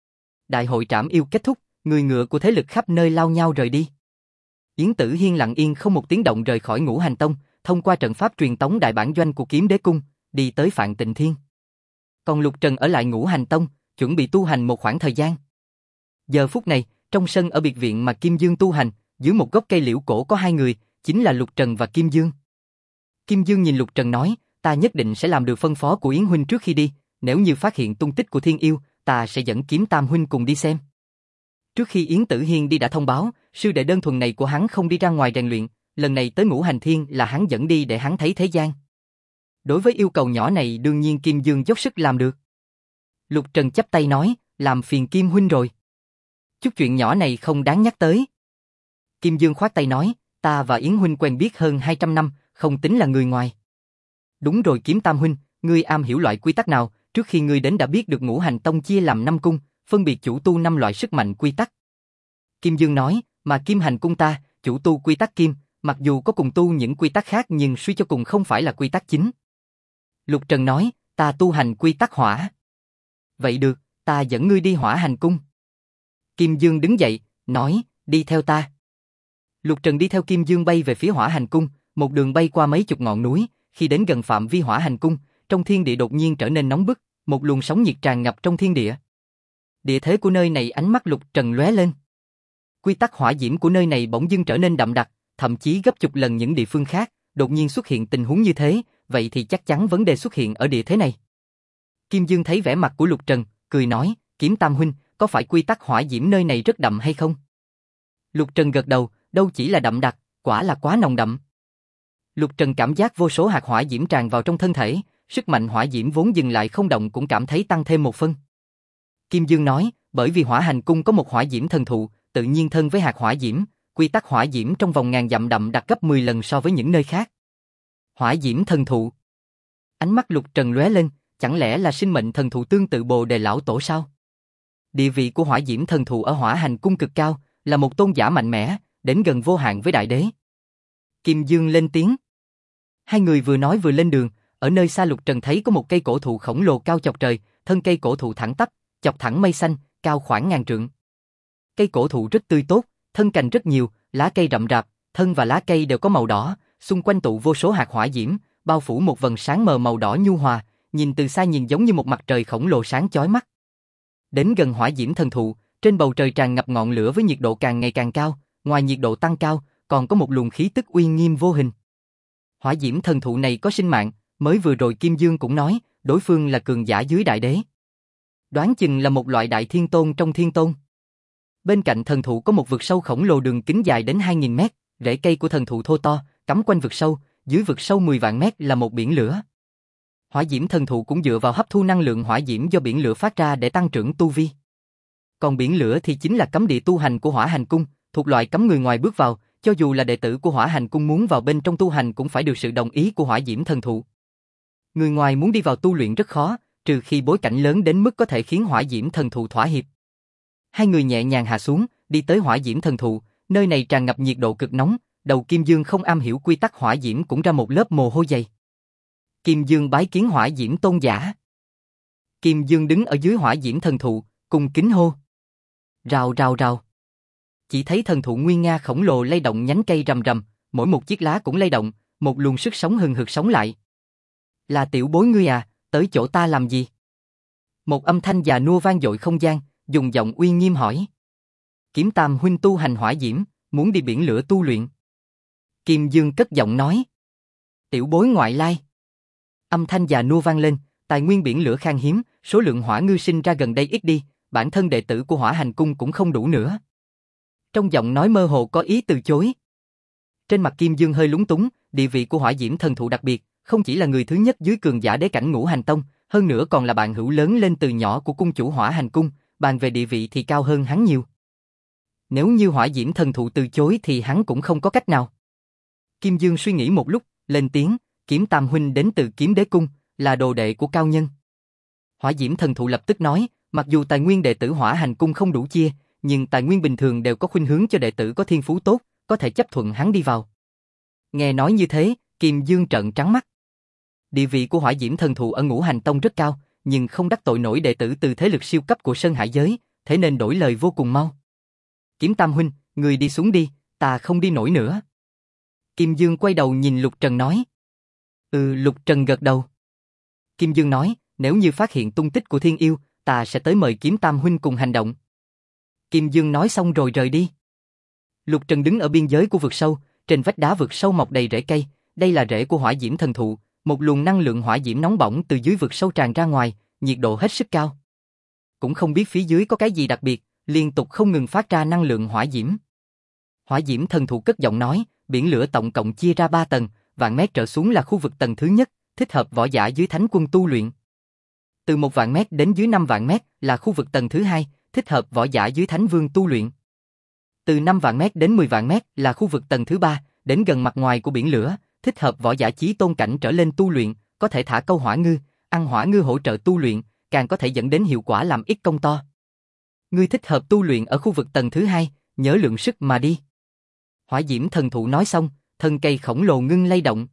Đại hội trảm yêu kết thúc, người ngựa của thế lực khắp nơi lao nhau rời đi. Yến Tử Hiên lặng yên không một tiếng động rời khỏi Ngũ Hành Tông, thông qua trận pháp truyền tống đại bản doanh của Kiếm Đế Cung, đi tới Phạn Tịnh Thiên. Còn Lục Trần ở lại Ngũ Hành Tông, chuẩn bị tu hành một khoảng thời gian. Giờ phút này, trong sân ở biệt viện mà Kim Dương tu hành, dưới một gốc cây liễu cổ có 2 người, chính là Lục Trần và Kim Dương. Kim Dương nhìn Lục Trần nói, ta nhất định sẽ làm được phân phó của Yến huynh trước khi đi, nếu như phát hiện tung tích của thiên yêu, ta sẽ dẫn Kiếm Tam huynh cùng đi xem. Trước khi Yến Tử Hiên đi đã thông báo, sư đệ đơn thuần này của hắn không đi ra ngoài rèn luyện, lần này tới Ngũ Hành Thiên là hắn dẫn đi để hắn thấy thế gian. Đối với yêu cầu nhỏ này đương nhiên Kim Dương dốc sức làm được. Lục Trần chắp tay nói, làm phiền Kim huynh rồi. Chút chuyện nhỏ này không đáng nhắc tới. Kim Dương khoát tay nói, ta và Yến huynh quen biết hơn 200 năm, không tính là người ngoài. Đúng rồi Kiếm Tam huynh, ngươi am hiểu loại quy tắc nào, trước khi ngươi đến đã biết được Ngũ Hành Tông chia làm 5 cung, phân biệt chủ tu 5 loại sức mạnh quy tắc. Kim Dương nói, mà Kim Hành cung ta, chủ tu quy tắc kim, mặc dù có cùng tu những quy tắc khác nhưng suy cho cùng không phải là quy tắc chính. Lục Trần nói, ta tu hành quy tắc hỏa. Vậy được, ta dẫn ngươi đi Hỏa Hành cung. Kim Dương đứng dậy, nói, đi theo ta. Lục Trần đi theo Kim Dương bay về phía Hỏa Hành cung, một đường bay qua mấy chục ngọn núi, khi đến gần phạm vi Hỏa Hành cung, trong thiên địa đột nhiên trở nên nóng bức, một luồng sóng nhiệt tràn ngập trong thiên địa. Địa thế của nơi này ánh mắt Lục Trần lóe lên. Quy tắc hỏa diễm của nơi này bỗng dưng trở nên đậm đặc, thậm chí gấp chục lần những địa phương khác, đột nhiên xuất hiện tình huống như thế, vậy thì chắc chắn vấn đề xuất hiện ở địa thế này. Kim Dương thấy vẻ mặt của Lục Trần, cười nói, Kiếm Tam huynh, có phải quy tắc hỏa diễm nơi này rất đậm hay không? Lục Trần gật đầu, đâu chỉ là đậm đặc, quả là quá nồng đậm. Lục Trần cảm giác vô số hạt hỏa diễm tràn vào trong thân thể, sức mạnh hỏa diễm vốn dừng lại không động cũng cảm thấy tăng thêm một phân. Kim Dương nói, bởi vì Hỏa Hành cung có một hỏa diễm thần thụ, tự nhiên thân với hạt hỏa diễm, quy tắc hỏa diễm trong vòng ngàn dặm đậm đặc gấp 10 lần so với những nơi khác. Hỏa diễm thần thụ. Ánh mắt Lục Trần lóe lên, chẳng lẽ là sinh mệnh thần thụ tương tự Bồ Đề lão tổ sao? Địa vị của hỏa diễm thần thụ ở Hỏa Hành cung cực cao, là một tôn giả mạnh mẽ, đến gần vô hạn với đại đế. Kim Dương lên tiếng. Hai người vừa nói vừa lên đường, ở nơi xa Lục Trần thấy có một cây cổ thụ khổng lồ cao chọc trời, thân cây cổ thụ thẳng tắp, chọc thẳng mây xanh, cao khoảng ngàn trượng. Cây cổ thụ rất tươi tốt, thân cành rất nhiều, lá cây rậm rạp, thân và lá cây đều có màu đỏ, xung quanh tụ vô số hạt hỏa diễm, bao phủ một vầng sáng mờ màu đỏ nhu hòa, nhìn từ xa nhìn giống như một mặt trời khổng lồ sáng chói mắt. Đến gần hỏa diễm thần thụ, trên bầu trời tràn ngập ngọn lửa với nhiệt độ càng ngày càng cao, ngoài nhiệt độ tăng cao, còn có một luồng khí tức uy nghiêm vô hình. Hỏa diễm thần thụ này có sinh mạng, mới vừa rồi Kim Dương cũng nói, đối phương là cường giả dưới đại đế. Đoán chừng là một loại đại thiên tôn trong thiên tôn. Bên cạnh thần thụ có một vực sâu khổng lồ đường kính dài đến 2.000 mét, rễ cây của thần thụ thô to, cắm quanh vực sâu, dưới vực sâu 10 vạn mét là một biển lửa. Hỏa diễm thần thụ cũng dựa vào hấp thu năng lượng hỏa diễm do biển lửa phát ra để tăng trưởng tu vi. Còn biển lửa thì chính là cấm địa tu hành của Hỏa Hành Cung, thuộc loại cấm người ngoài bước vào, cho dù là đệ tử của Hỏa Hành Cung muốn vào bên trong tu hành cũng phải được sự đồng ý của hỏa diễm thần thụ. Người ngoài muốn đi vào tu luyện rất khó, trừ khi bối cảnh lớn đến mức có thể khiến hỏa diễm thần thụ thỏa hiệp. Hai người nhẹ nhàng hạ xuống, đi tới hỏa diễm thần thụ, nơi này tràn ngập nhiệt độ cực nóng, đầu Kim Dương không am hiểu quy tắc hỏa diễm cũng ra một lớp mồ hôi dày. Kim Dương bái kiến hỏa diễm tôn giả. Kim Dương đứng ở dưới hỏa diễm thần thụ, cung kính hô. Rào rào rào. Chỉ thấy thần thụ nguy nga khổng lồ lay động nhánh cây rầm rầm, mỗi một chiếc lá cũng lay động, một luồng sức sống hừng hực sống lại. Là tiểu bối ngươi à, tới chỗ ta làm gì? Một âm thanh già nua vang dội không gian, dùng giọng uy nghiêm hỏi. Kiếm Tam huynh tu hành hỏa diễm, muốn đi biển lửa tu luyện. Kim Dương cất giọng nói. Tiểu bối ngoại lai. Âm thanh già nua vang lên, tài nguyên biển lửa khan hiếm, số lượng hỏa ngư sinh ra gần đây ít đi, bản thân đệ tử của Hỏa Hành Cung cũng không đủ nữa. Trong giọng nói mơ hồ có ý từ chối. Trên mặt Kim Dương hơi lúng túng, địa vị của hỏa diễm thần thụ đặc biệt, không chỉ là người thứ nhất dưới cường giả đế cảnh Ngũ Hành Tông, hơn nữa còn là bạn hữu lớn lên từ nhỏ của cung chủ Hỏa Hành Cung, bàn về địa vị thì cao hơn hắn nhiều. Nếu như hỏa diễm thần thụ từ chối thì hắn cũng không có cách nào. Kim Dương suy nghĩ một lúc, lên tiếng, Kiếm Tam huynh đến từ Kiếm Đế Cung, là đồ đệ của cao nhân. Hỏa diễm thần thụ lập tức nói, mặc dù tài nguyên đệ tử Hỏa Hành Cung không đủ chia, nhưng tài nguyên bình thường đều có khuynh hướng cho đệ tử có thiên phú tốt, có thể chấp thuận hắn đi vào. Nghe nói như thế, Kim Dương trợn trắng mắt. Địa vị của hỏa diễm thần thụ ở Ngũ Hành Tông rất cao, nhưng không đắc tội nổi đệ tử từ thế lực siêu cấp của Sơn Hải giới, thế nên đổi lời vô cùng mau. Kiếm Tam huynh, người đi xuống đi, ta không đi nổi nữa. Kim Dương quay đầu nhìn Lục Trần nói. Lục Trần gật đầu. Kim Dương nói, nếu như phát hiện tung tích của thiên yêu, ta sẽ tới mời Kiếm Tam huynh cùng hành động. Kim Dương nói xong rồi rời đi. Lục Trần đứng ở biên giới của vực sâu, trên vách đá vực sâu mọc đầy rễ cây, đây là rễ của hỏa diễm thần thụ, một luồng năng lượng hỏa diễm nóng bỏng từ dưới vực sâu tràn ra ngoài, nhiệt độ hết sức cao. Cũng không biết phía dưới có cái gì đặc biệt, liên tục không ngừng phát ra năng lượng hỏa diễm. Hỏa diễm thần thụ cất giọng nói, biển lửa tổng cộng chia ra 3 tầng, vạn mét trở xuống là khu vực tầng thứ nhất, thích hợp võ giả dưới thánh quân tu luyện. Từ 1 vạn mét đến dưới 5 vạn mét là khu vực tầng thứ hai, thích hợp võ giả dưới thánh vương tu luyện. Từ 5 vạn mét đến 10 vạn mét là khu vực tầng thứ ba, đến gần mặt ngoài của biển lửa, thích hợp võ giả chí tôn cảnh trở lên tu luyện, có thể thả câu hỏa ngư, ăn hỏa ngư hỗ trợ tu luyện, càng có thể dẫn đến hiệu quả làm ít công to. Ngươi thích hợp tu luyện ở khu vực tầng thứ hai, nhớ lượng sức mà đi. Hỏa diễm thần thụ nói xong, thân cây khổng lồ ngưng lay động.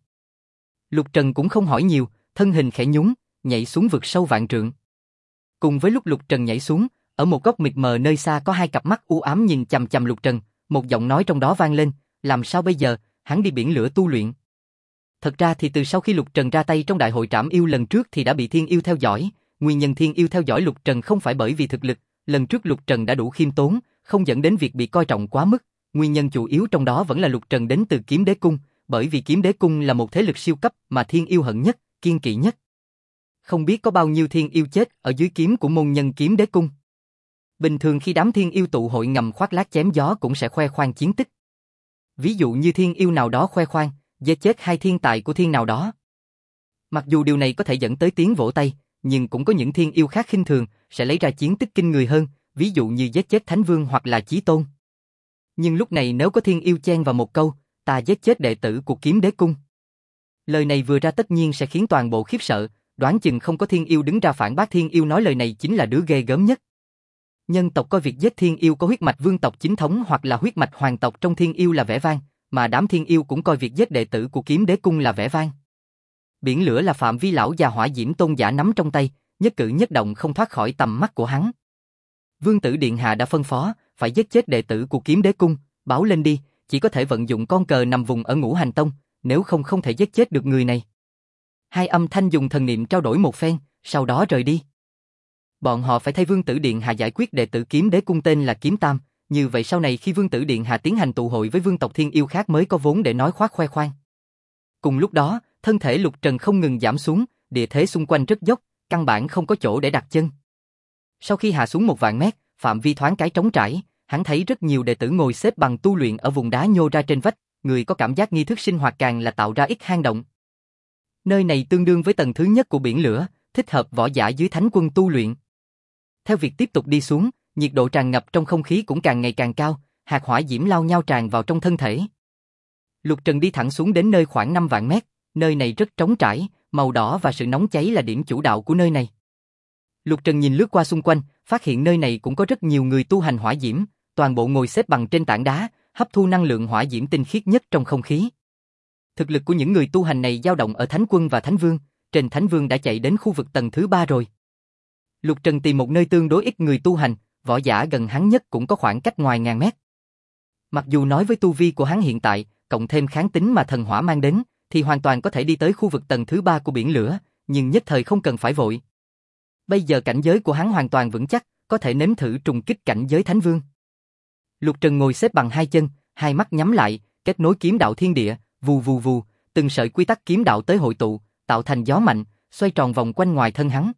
Lục Trần cũng không hỏi nhiều, thân hình khẽ nhún, nhảy xuống vực sâu vạn trượng. Cùng với lúc Lục Trần nhảy xuống, ở một góc mịt mờ nơi xa có hai cặp mắt u ám nhìn chằm chằm Lục Trần, một giọng nói trong đó vang lên, làm sao bây giờ, hắn đi biển lửa tu luyện. Thật ra thì từ sau khi Lục Trần ra tay trong đại hội trảm yêu lần trước thì đã bị thiên yêu theo dõi, nguyên nhân thiên yêu theo dõi Lục Trần không phải bởi vì thực lực, lần trước Lục Trần đã đủ khiêm tốn, không dẫn đến việc bị coi trọng quá mức, nguyên nhân chủ yếu trong đó vẫn là Lục Trần đến từ Kiếm Đế Cung, bởi vì Kiếm Đế Cung là một thế lực siêu cấp mà thiên yêu hận nhất, kiên kỵ nhất. Không biết có bao nhiêu thiên yêu chết ở dưới kiếm của môn nhân Kiếm Đế Cung. Bình thường khi đám thiên yêu tụ hội ngầm khoác lác chém gió cũng sẽ khoe khoang chiến tích. Ví dụ như thiên yêu nào đó khoe khoang, giết chết 2 thiên tài của thiên nào đó. Mặc dù điều này có thể dẫn tới tiếng vỗ tay, nhưng cũng có những thiên yêu khác khinh thường, sẽ lấy ra chiến tích kinh người hơn, ví dụ như giết chết Thánh Vương hoặc là Chí Tôn. Nhưng lúc này nếu có thiên yêu chen vào một câu, ta giết chết đệ tử của Kiếm Đế Cung. Lời này vừa ra tất nhiên sẽ khiến toàn bộ khiếp sợ, đoán chừng không có thiên yêu đứng ra phản bác thiên yêu nói lời này chính là đứa ghê gớm nhất. Nhân tộc coi việc giết thiên yêu có huyết mạch vương tộc chính thống hoặc là huyết mạch hoàng tộc trong thiên yêu là vẻ vang, mà đám thiên yêu cũng coi việc giết đệ tử của Kiếm Đế Cung là vẻ vang. Biển lửa là phạm vi lão già hỏa diễm tôn giả nắm trong tay, nhất cử nhất động không thoát khỏi tầm mắt của hắn. Vương tử điện hạ đã phân phó, phải giết chết đệ tử của Kiếm Đế Cung, báo lên đi, chỉ có thể vận dụng con cờ nằm vùng ở Ngũ Hành Tông, nếu không không thể giết chết được người này. Hai âm thanh dùng thần niệm trao đổi một phen, sau đó rời đi. Bọn họ phải thay Vương Tử Điện Hạ giải quyết đệ tử Kiếm Đế cung tên là Kiếm Tam, như vậy sau này khi Vương Tử Điện Hạ tiến hành tụ hội với vương tộc thiên yêu khác mới có vốn để nói khoác khoe khoang. Cùng lúc đó, thân thể Lục Trần không ngừng giảm xuống, địa thế xung quanh rất dốc, căn bản không có chỗ để đặt chân. Sau khi hạ xuống 1 vạn mét, phạm vi thoáng cái trống trải, hắn thấy rất nhiều đệ tử ngồi xếp bằng tu luyện ở vùng đá nhô ra trên vách, người có cảm giác nghi thức sinh hoạt càng là tạo ra ít hang động. Nơi này tương đương với tầng thứ nhất của biển lửa, thích hợp võ giả dưới thánh quân tu luyện. Theo việc tiếp tục đi xuống, nhiệt độ tràn ngập trong không khí cũng càng ngày càng cao, hạt hỏa diễm lao nhau tràn vào trong thân thể. Lục Trần đi thẳng xuống đến nơi khoảng 5 vạn mét, nơi này rất trống trải, màu đỏ và sự nóng cháy là điểm chủ đạo của nơi này. Lục Trần nhìn lướt qua xung quanh, phát hiện nơi này cũng có rất nhiều người tu hành hỏa diễm, toàn bộ ngồi xếp bằng trên tảng đá, hấp thu năng lượng hỏa diễm tinh khiết nhất trong không khí. Thực lực của những người tu hành này dao động ở Thánh Quân và Thánh Vương, trên Thánh Vương đã chạy đến khu vực tầng thứ 3 rồi. Lục Trần tìm một nơi tương đối ít người tu hành, võ giả gần hắn nhất cũng có khoảng cách ngoài ngàn mét. Mặc dù nói với tu vi của hắn hiện tại, cộng thêm kháng tính mà thần hỏa mang đến, thì hoàn toàn có thể đi tới khu vực tầng thứ 3 của biển lửa, nhưng nhất thời không cần phải vội. Bây giờ cảnh giới của hắn hoàn toàn vững chắc, có thể nếm thử trùng kích cảnh giới Thánh Vương. Lục Trần ngồi xếp bằng hai chân, hai mắt nhắm lại, kết nối kiếm đạo thiên địa, vù vù vù, từng sợi quy tắc kiếm đạo tới hội tụ, tạo thành gió mạnh, xoay tròn vòng quanh ngoài thân hắn.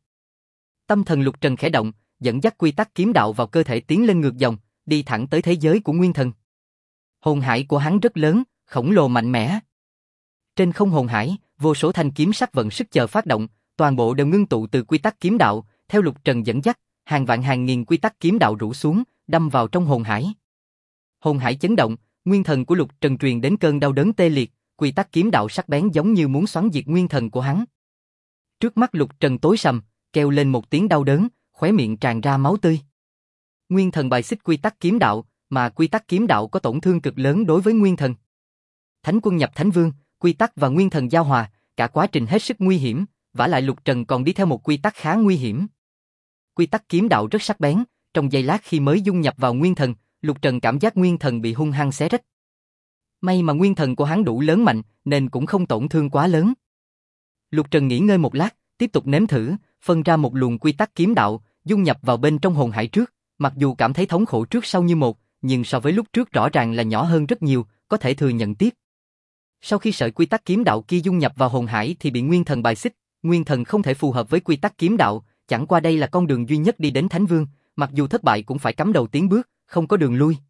Tâm thần Lục Trần khẽ động, dẫn dắt quy tắc kiếm đạo vào cơ thể tiến lên ngược dòng, đi thẳng tới thế giới của nguyên thần. Hồn hải của hắn rất lớn, khổng lồ mạnh mẽ. Trên không hồn hải, vô số thanh kiếm sắc vận sức chờ phát động, toàn bộ đều ngưng tụ từ quy tắc kiếm đạo, theo Lục Trần dẫn dắt, hàng vạn hàng nghìn quy tắc kiếm đạo rủ xuống, đâm vào trong hồn hải. Hồn hải chấn động, nguyên thần của Lục Trần truyền đến cơn đau đớn tê liệt, quy tắc kiếm đạo sắc bén giống như muốn xoắn diệt nguyên thần của hắn. Trước mắt Lục Trần tối sầm, kêu lên một tiếng đau đớn, khóe miệng tràn ra máu tươi. Nguyên thần bài xích quy tắc kiếm đạo, mà quy tắc kiếm đạo có tổn thương cực lớn đối với nguyên thần. Thánh quân nhập Thánh Vương, quy tắc và nguyên thần giao hòa, cả quá trình hết sức nguy hiểm, vả lại Lục Trần còn đi theo một quy tắc khá nguy hiểm. Quy tắc kiếm đạo rất sắc bén, trong giây lát khi mới dung nhập vào nguyên thần, Lục Trần cảm giác nguyên thần bị hung hăng xé rách. May mà nguyên thần của hắn đủ lớn mạnh, nên cũng không tổn thương quá lớn. Lục Trần nghỉ ngơi một lát, tiếp tục nếm thử, phân ra một luồng quy tắc kiếm đạo, dung nhập vào bên trong hồn hải trước, mặc dù cảm thấy thống khổ trước sau như một, nhưng so với lúc trước rõ ràng là nhỏ hơn rất nhiều, có thể thừa nhận tiếp. Sau khi sợi quy tắc kiếm đạo kia dung nhập vào hồn hải thì bị nguyên thần bài xích, nguyên thần không thể phù hợp với quy tắc kiếm đạo, chẳng qua đây là con đường duy nhất đi đến Thánh Vương, mặc dù thất bại cũng phải cắm đầu tiến bước, không có đường lui.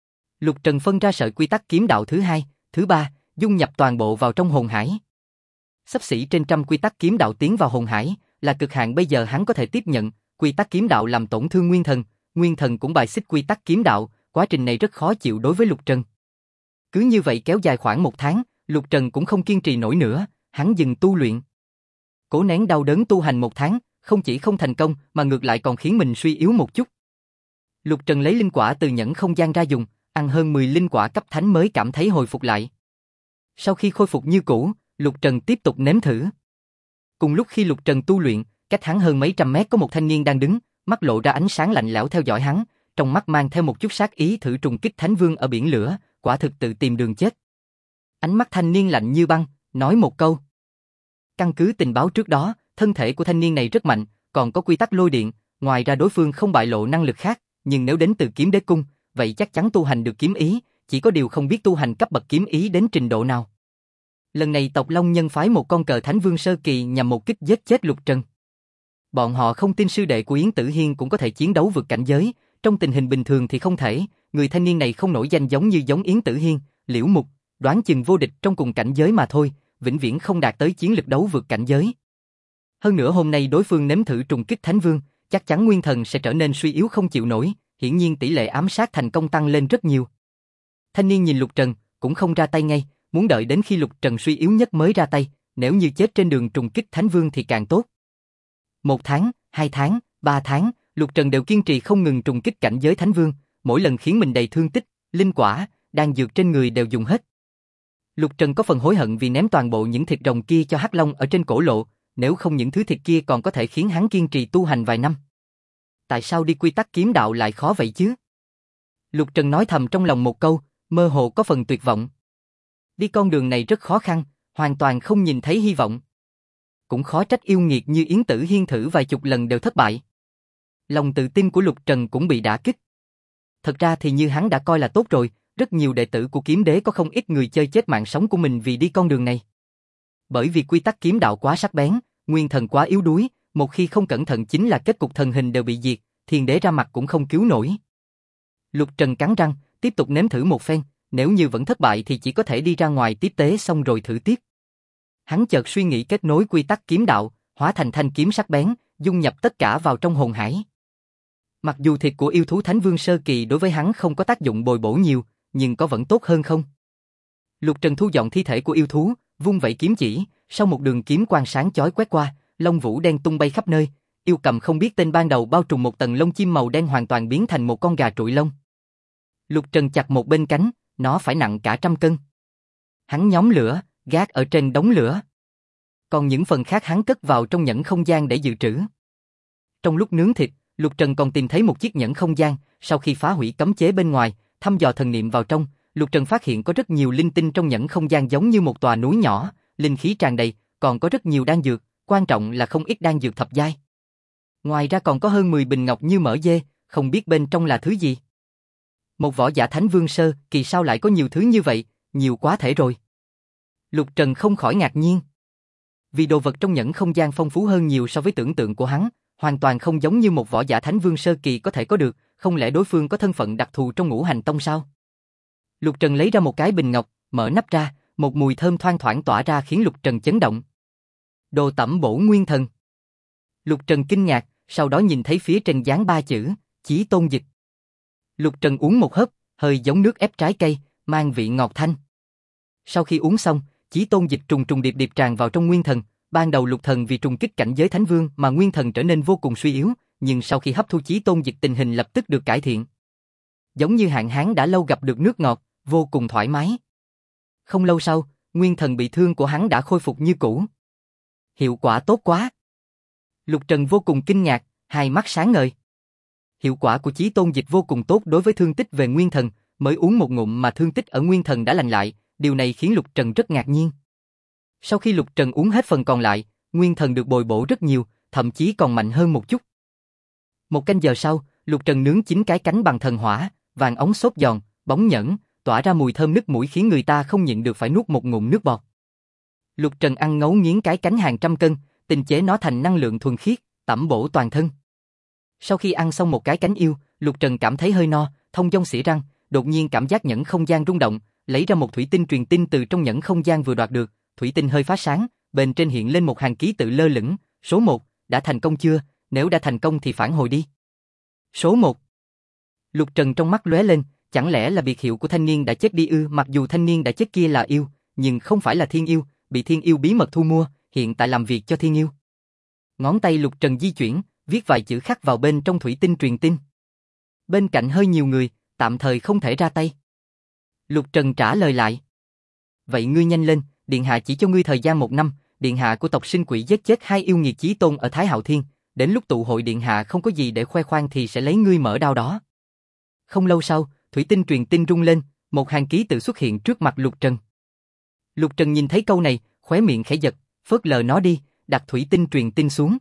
Lục Trần phân ra sợi quy tắc kiếm đạo thứ hai, thứ ba, dung nhập toàn bộ vào trong hồn hải. Xấp xỉ trên trăm quy tắc kiếm đạo tiến vào hồn hải, là cực hạn bây giờ hắn có thể tiếp nhận, quy tắc kiếm đạo làm tổn thương nguyên thần cũng bài xích quy tắc kiếm đạo, quá trình này rất khó chịu đối với Lục Trần. Cứ như vậy kéo dài khoảng 1 tháng, Lục Trần cũng không kiên trì nổi nữa, hắn dừng tu luyện. Cố nén đau đớn tu hành 1 tháng, không chỉ không thành công mà ngược lại còn khiến mình suy yếu một chút. Lục Trần lấy linh quả từ nhẫn không gian ra dùng, ăn hơn 10 linh quả cấp thánh mới cảm thấy hồi phục lại. Sau khi khôi phục như cũ, Lục Trần tiếp tục nếm thử. Cùng lúc khi Lục Trần tu luyện, cách hắn hơn mấy trăm mét có một thanh niên đang đứng, mắt lộ ra ánh sáng lạnh lẽo theo dõi hắn, trong mắt mang theo một chút sát ý thử trùng kích Thánh Vương ở biển lửa, quả thực tự tìm đường chết. Ánh mắt thanh niên lạnh như băng, nói một câu. Căn cứ tình báo trước đó, thân thể của thanh niên này rất mạnh, còn có quy tắc lôi điện, ngoài ra đối phương không bại lộ năng lực khác, nhưng nếu đến từ Kiếm Đế Cung, vậy chắc chắn tu hành được kiếm ý, chỉ có điều không biết tu hành cấp bậc kiếm ý đến trình độ nào. Lần này tộc Long Nhân phái một con cờ Thánh Vương sơ kỳ nhằm một kích giết chết Lục Trần. Bọn họ không tin sư đệ của Yến Tử Hiên cũng có thể chiến đấu vượt cảnh giới, trong tình hình bình thường thì không thể, người thanh niên này không nổi danh giống như Yến Tử Hiên, Liễu Mục, đoán chừng vô địch trong cùng cảnh giới mà thôi, vĩnh viễn không đạt tới chiến lực đấu vượt cảnh giới. Hơn nữa hôm nay đối phương nếm thử trùng kích Thánh Vương, chắc chắn nguyên thần sẽ trở nên suy yếu không chịu nổi, hiển nhiên tỷ lệ ám sát thành công tăng lên rất nhiều. Thanh niên nhìn Lục Trần, cũng không ra tay ngay, muốn đợi đến khi Lục Trần suy yếu nhất mới ra tay, nếu như chết trên đường trùng kích Thánh Vương thì càng tốt. 1 tháng, 2 tháng, 3 tháng, Lục Trần đều kiên trì không ngừng trùng kích cảnh giới Thánh Vương, mỗi lần khiến mình đầy thương tích, linh quả, đan dược trên người đều dùng hết. Lục Trần có phần hối hận vì ném toàn bộ những thịt rồng kia cho Hắc Long ở trên cổ lộ, nếu không những thứ thịt kia còn có thể khiến hắn kiên trì tu hành vài năm. Tại sao đi quy tắc kiếm đạo lại khó vậy chứ? Lục Trần nói thầm trong lòng một câu, mơ hồ có phần tuyệt vọng. Đi con đường này rất khó khăn, hoàn toàn không nhìn thấy hy vọng. Cũng khó trách yêu nghiệt như Yến Tử Hiên thử vài chục lần đều thất bại. Lòng tự tin của Lục Trần cũng bị đả kích. Thật ra thì như hắn đã coi là tốt rồi, rất nhiều đệ tử của kiếm đế có không ít người chơi chết mạng sống của mình vì đi con đường này. Bởi vì quy tắc kiếm đạo quá sắc bén, nguyên thần quá yếu đuối, một khi không cẩn thận chính là kết cục thần hình đều bị diệt, thiên đế ra mặt cũng không cứu nổi. Lục Trần cắn răng, tiếp tục nếm thử một phen, nếu như vẫn thất bại thì chỉ có thể đi ra ngoài tiếp tế xong rồi thử tiếp. Hắn chợt suy nghĩ kết nối quy tắc kiếm đạo, hóa thành thanh kiếm sắc bén, dung nhập tất cả vào trong hồn hải. Mặc dù thịt của yêu thú Thánh Vương sơ kỳ đối với hắn không có tác dụng bồi bổ nhiều, nhưng có vẫn tốt hơn không? Lục Trần thu dọn thi thể của yêu thú, vung vẩy kiếm chỉ, sau một đường kiếm quang sáng chói quét qua, lông vũ đen tung bay khắp nơi, yêu cầm không biết tên ban đầu bao trùm một tầng lông chim màu đen hoàn toàn biến thành một con gà trụi lông. Lục Trần chặt một bên cánh, nó phải nặng cả 100 cân. Hắn nhóm lửa, gác ở trên đống lửa. Còn những phần khác hắn cất vào trong nhẫn không gian để dự trữ. Trong lúc nướng thịt, Lục Trần còn tìm thấy một chiếc nhẫn không gian, sau khi phá hủy cấm chế bên ngoài, thăm dò thần niệm vào trong, Lục Trần phát hiện có rất nhiều linh tinh trong nhẫn không gian giống như một tòa núi nhỏ, linh khí tràn đầy, còn có rất nhiều đan dược, quan trọng là không ít đan dược thập giai. Ngoài ra còn có hơn 10 bình ngọc như mỡ dê, không biết bên trong là thứ gì. Một võ giả Thánh Vương sơ, kỳ sao lại có nhiều thứ như vậy, nhiều quá thể rồi. Lục Trần không khỏi ngạc nhiên. Vì đồ vật trong nhẫn không gian phong phú hơn nhiều so với tưởng tượng của hắn, hoàn toàn không giống như một võ giả Thánh Vương sơ kỳ có thể có được, không lẽ đối phương có thân phận đặc thù trong Ngũ Hành Tông sao? Lục Trần lấy ra một cái bình ngọc, mở nắp ra, một mùi thơm thoang thoảng tỏa ra khiến Lục Trần chấn động. Đồ tẩm bổ nguyên thần. Lục Trần kinh ngạc, sau đó nhìn thấy phía trên dán 3 chữ, Chí Tôn Dịch. Lục Trần uống một hớp, hơi giống nước ép trái cây, mang vị ngọt thanh. Sau khi uống xong, Chí Tôn Dịch trùng trùng điệp điệp tràn vào trong nguyên thần. Ban đầu Lục Thần vì trùng kích cảnh giới Thánh Vương mà nguyên thần trở nên vô cùng suy yếu, nhưng sau khi hấp thu Chí Tôn Dịch tình hình lập tức được cải thiện. Giống như hạn hán đã lâu gặp được nước ngọt, vô cùng thoải mái. Không lâu sau, nguyên thần bị thương của hắn đã khôi phục như cũ. Hiệu quả tốt quá. Lục Trần vô cùng kinh ngạc, hai mắt sáng ngời. Hiệu quả của Chí Tôn Dịch vô cùng tốt đối với thương tích về nguyên thần, mới uống một ngụm mà thương tích ở nguyên thần đã lành lại, điều này khiến Lục Trần rất ngạc nhiên. Sau khi Lục Trần uống hết phần còn lại, nguyên thần được bồi bổ rất nhiều, thậm chí còn mạnh hơn một chút. Một canh giờ sau, Lục Trần nướng 9 cái cánh bằng thần hỏa, vàng óng xốp giòn, bóng nhẫn, tỏa ra mùi thơm nức mũi khiến người ta không nhịn được phải nuốt một ngụm nước bọt. Lục Trần ăn ngấu nghiến cái cánh hàng trăm cân, tinh chế nó thành năng lượng thuần khiết, tẩm bổ toàn thân. Sau khi ăn xong một cái cánh yêu, Lục Trần cảm thấy hơi no, thông dong xỉa răng, đột nhiên cảm giác nhẫn không gian rung động, lấy ra một thủy tinh truyền tin từ trong nhẫn không gian vừa đoạt được, thủy tinh hơi phát sáng, bên trên hiện lên một hàng ký tự lơ lửng, số 1, đã thành công chưa, nếu đã thành công thì phản hồi đi. Số 1. Lục Trần trong mắt lóe lên, chẳng lẽ là biệt hiệu của thanh niên đã chết đi ư? Mặc dù thanh niên đã chết kia là yêu, nhưng không phải là thiên yêu, bị thiên yêu bí mật thu mua, hiện tại làm việc cho thiên yêu. Ngón tay Lục Trần di chuyển, viết vài chữ khắc vào bên trong thủy tinh truyền tin. Bên cạnh hơi nhiều người, tạm thời không thể ra tay. Lục Trần trả lời lại. Vậy ngươi nhanh lên, Điện Hạ chỉ cho ngươi thời gian 1 năm, Điện Hạ của tộc sinh quỷ giết chết 2 yêu nghiệt chí tôn ở Thái Hạo Thiên, đến lúc tụ hội Điện Hạ không có gì để khoe khoang thì sẽ lấy ngươi mở đao đó. Không lâu sau, thủy tinh truyền tin rung lên, một hàng ký tự xuất hiện trước mặt Lục Trần. Lục Trần nhìn thấy câu này, khóe miệng khẽ giật, phớt lờ nó đi, đặt thủy tinh truyền tin xuống.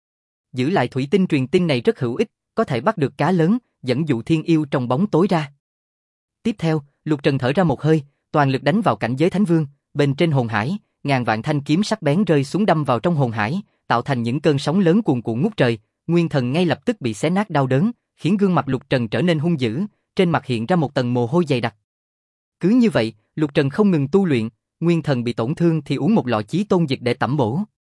Giữ lại thủy tinh truyền tin này rất hữu ích, có thể bắt được cá lớn, dẫn dụ thiên yêu trong bóng tối ra. Tiếp theo, Lục Trần thở ra một hơi, toàn lực đánh vào cảnh giới Thánh Vương, bên trên hồn hải, ngàn vạn thanh kiếm sắc bén rơi xuống đâm vào trong hồn hải, tạo thành những cơn sóng lớn cuồn cuộn ngút trời, nguyên thần ngay lập tức bị xé nát đau đớn, khiến gương mặt Lục Trần trở nên hung dữ, trên mặt hiện ra một tầng mồ hôi dày đặc. Cứ như vậy, Lục Trần không ngừng tu luyện, nguyên thần bị tổn thương thì uống một lọ Chí Tôn Dịch để tẩm bổ.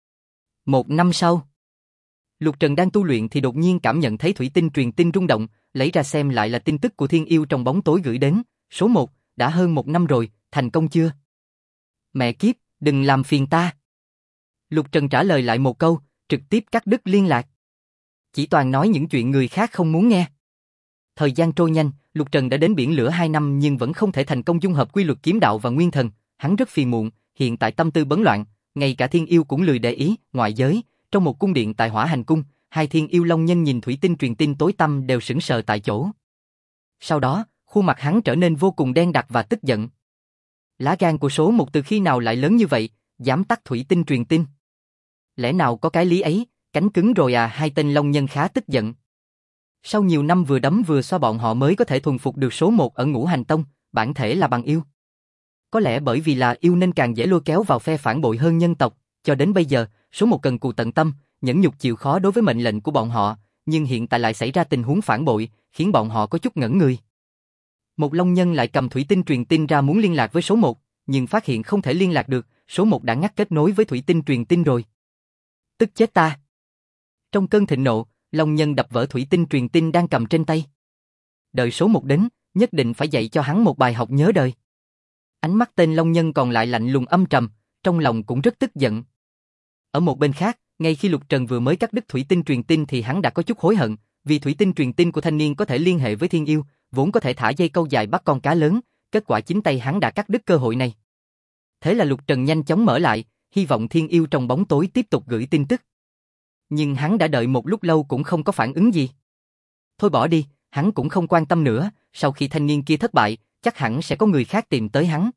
1 năm sau, Lục Trần đang tu luyện thì đột nhiên cảm nhận thấy thủy tinh truyền tin rung động, lấy ra xem lại là tin tức của thiên yêu trong bóng tối gửi đến. Số 1, đã hơn 1 năm rồi, thành công chưa? Mẹ kiếp, đừng làm phiền ta. Lục Trần trả lời lại một câu, trực tiếp cắt đứt liên lạc. Chỉ toàn nói những chuyện người khác không muốn nghe. Thời gian trôi nhanh, Lục Trần đã đến biển lửa 2 năm nhưng vẫn không thể thành công dung hợp quy luật kiếm đạo và nguyên thần, hắn rất phiền muộn, hiện tại tâm tư bấn loạn, ngay cả thiên yêu cũng lười để ý. Ngoại giới, trong một cung điện tại Hỏa Hành Cung, 2 thiên yêu long nhân nhìn thủy tinh truyền tin tối tăm đều sững sờ tại chỗ. Sau đó, khuôn mặt hắn trở nên vô cùng đen đặc và tức giận. Lá gan của số một từ khi nào lại lớn như vậy, dám tắt thủy tinh truyền tin. Lẽ nào có cái lý ấy, cánh cứng rồi à? Hai tên long nhân khá tức giận. Sau nhiều năm vừa đấm vừa xoa bọn họ mới có thể thuần phục được số một ở Ngũ Hành Tông, bản thể là bằng yêu. Có lẽ bởi vì là yêu nên càng dễ lôi kéo vào phe phản bội hơn nhân tộc, cho đến bây giờ, số một cần cù tận tâm, nhẫn nhục chịu khó đối với mệnh lệnh của bọn họ, nhưng hiện tại lại xảy ra tình huống phản bội, khiến bọn họ có chút ngẩn người. Một long nhân lại cầm thủy tinh truyền tin ra muốn liên lạc với số một, nhưng phát hiện không thể liên lạc được, số một đã ngắt kết nối với thủy tinh truyền tin rồi. Tức chết ta! Trong cơn thịnh nộ, long nhân đập vỡ thủy tinh truyền tin đang cầm trên tay. Đợi số một đến, nhất định phải dạy cho hắn một bài học nhớ đời. Ánh mắt tên long nhân còn lại lạnh lùng âm trầm, trong lòng cũng rất tức giận. Ở một bên khác, ngay khi Lục Trần vừa mới cắt đứt thủy tinh truyền tin thì hắn đã có chút hối hận, vì thủy tinh truyền tin của thanh niên có thể liên hệ với thiên yêu, vốn có thể thả dây câu dài bắt con cá lớn, kết quả chính tay hắn đã cắt đứt cơ hội này. Thế là Lục Trần nhanh chóng mở lại, hy vọng thiên yêu trong bóng tối tiếp tục gửi tin tức. Nhưng hắn đã đợi một lúc lâu cũng không có phản ứng gì. Thôi bỏ đi, hắn cũng không quan tâm nữa, sau khi thanh niên kia thất bại, chắc hẳn sẽ có người khác tìm tới hắn.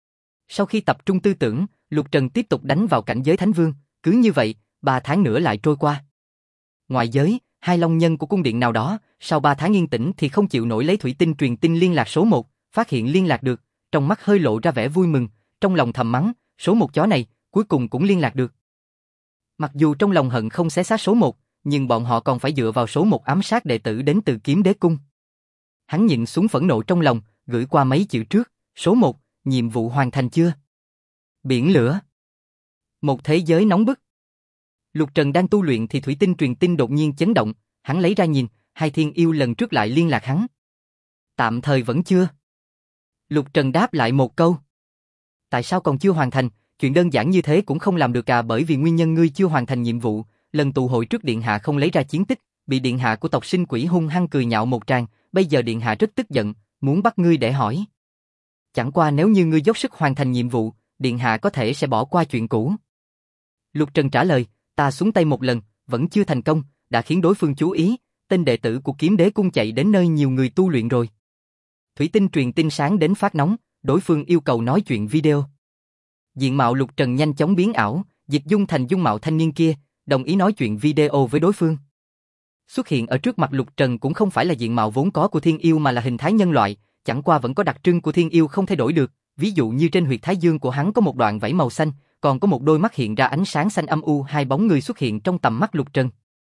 Sau khi tập trung tư tưởng, Lục Trần tiếp tục đánh vào cảnh giới Thánh Vương, cứ như vậy, 3 tháng nữa lại trôi qua. Ngoài giới, hai long nhân của cung điện nào đó, sau 3 tháng yên tĩnh thì không chịu nổi lấy thủy tinh truyền tin liên lạc số 1, phát hiện liên lạc được, trong mắt hơi lộ ra vẻ vui mừng, trong lòng thầm mắng, số 1 chó này, cuối cùng cũng liên lạc được. Mặc dù trong lòng hận không xé xác số 1, nhưng bọn họ còn phải dựa vào số 1 ám sát đệ tử đến từ Kiếm Đế Cung. Hắn nhịn xuống phẫn nộ trong lòng, gửi qua mấy chữ trước, số 1, nhiệm vụ hoàn thành chưa? Biển lửa. Một thế giới nóng bức. Lục Trần đang tu luyện thì thủy tinh truyền tin đột nhiên chấn động, hắn lấy ra nhìn, hai thiên yêu lần trước lại liên lạc hắn. Tạm thời vẫn chưa. Lục Trần đáp lại một câu. Tại sao còn chưa hoàn thành, chuyện đơn giản như thế cũng không làm được à? Bởi vì nguyên nhân ngươi chưa hoàn thành nhiệm vụ, lần tụ hội trước Điện Hạ không lấy ra chiến tích, bị Điện Hạ của tộc sinh quỷ hung hăng cười nhạo một tràng, bây giờ Điện Hạ rất tức giận, muốn bắt ngươi để hỏi. Chẳng qua nếu như ngươi dốc sức hoàn thành nhiệm vụ, Điện Hạ có thể sẽ bỏ qua chuyện cũ. Lục Trần trả lời, ta xuống tay một lần, vẫn chưa thành công, đã khiến đối phương chú ý, tên đệ tử của Kiếm Đế Cung chạy đến nơi nhiều người tu luyện rồi. Thủy tinh truyền tin sáng đến phát nóng, đối phương yêu cầu nói chuyện video. Diện mạo Lục Trần nhanh chóng biến ảo, dịch dung thành dung mạo thanh niên kia, đồng ý nói chuyện video với đối phương. Xuất hiện ở trước mặt Lục Trần cũng không phải là diện mạo vốn có của thiên yêu mà là hình thái nhân loại, chẳng qua vẫn có đặc trưng của thiên yêu không thay đổi được, ví dụ như trên huyệt thái dương của hắn có một đoạn vảy màu xanh, còn có một đôi mắt hiện ra ánh sáng xanh âm u, hai bóng người xuất hiện trong tầm mắt Lục Trần.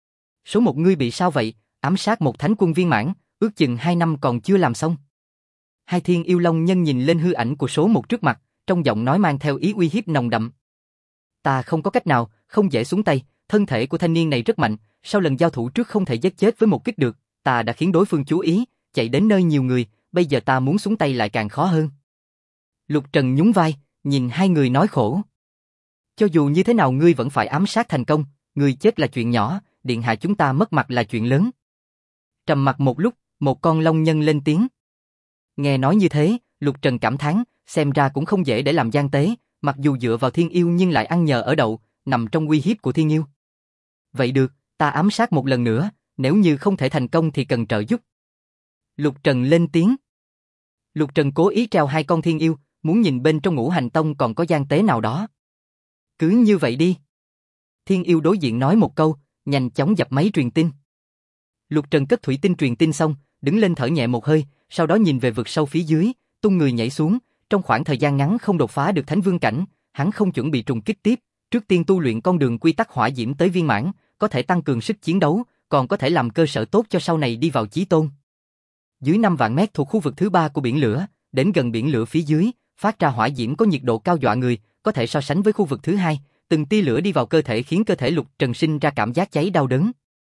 Số một ngươi bị sao vậy? Ám sát một thánh quân viên mãn, ước chừng 2 năm còn chưa làm xong. Hai thiên yêu long nhân nhìn lên hư ảnh của số một trước mặt, trong giọng nói mang theo ý uy hiếp nồng đậm. Ta không có cách nào, không dễ xuống tay, thân thể của thanh niên này rất mạnh, sau lần giao thủ trước không thể giết chết với một kích được, ta đã khiến đối phương chú ý, chạy đến nơi nhiều người, bây giờ ta muốn xuống tay lại càng khó hơn. Lục Trần nhún vai, nhìn hai người nói khổ. Cho dù như thế nào ngươi vẫn phải ám sát thành công, ngươi chết là chuyện nhỏ, Điện Hạ chúng ta mất mặt là chuyện lớn. Trầm mặc một lúc, một con long nhân lên tiếng. Nghe nói như thế, Lục Trần cảm thán, xem ra cũng không dễ để làm gian tế, mặc dù dựa vào thiên yêu nhưng lại ăn nhờ ở đậu, nằm trong uy hiếp của thiên yêu. Vậy được, ta ám sát một lần nữa, nếu như không thể thành công thì cần trợ giúp. Lục Trần lên tiếng. Lục Trần cố ý treo hai con thiên yêu, muốn nhìn bên trong Ngũ Hành Tông còn có gian tế nào đó. Cứ như vậy đi. Thiên yêu đối diện nói một câu, nhanh chóng dập máy truyền tin. Lục Trần cất thủy tinh truyền tin xong, đứng lên thở nhẹ một hơi, sau đó nhìn về vực sâu phía dưới, tung người nhảy xuống, trong khoảng thời gian ngắn không đột phá được Thánh Vương cảnh, hắn không chuẩn bị trùng kích tiếp, trước tiên tu luyện con đường quy tắc hỏa diễm tới viên mãn, có thể tăng cường sức chiến đấu, còn có thể làm cơ sở tốt cho sau này đi vào chí tôn. Dưới 5 vạn mét thuộc khu vực thứ 3 của biển lửa, đến gần biển lửa phía dưới, phát ra hỏa diễm có nhiệt độ cao dọa người, có thể so sánh với khu vực thứ 2, từng tia lửa đi vào cơ thể khiến cơ thể Lục Trần sinh ra cảm giác cháy đau đớn.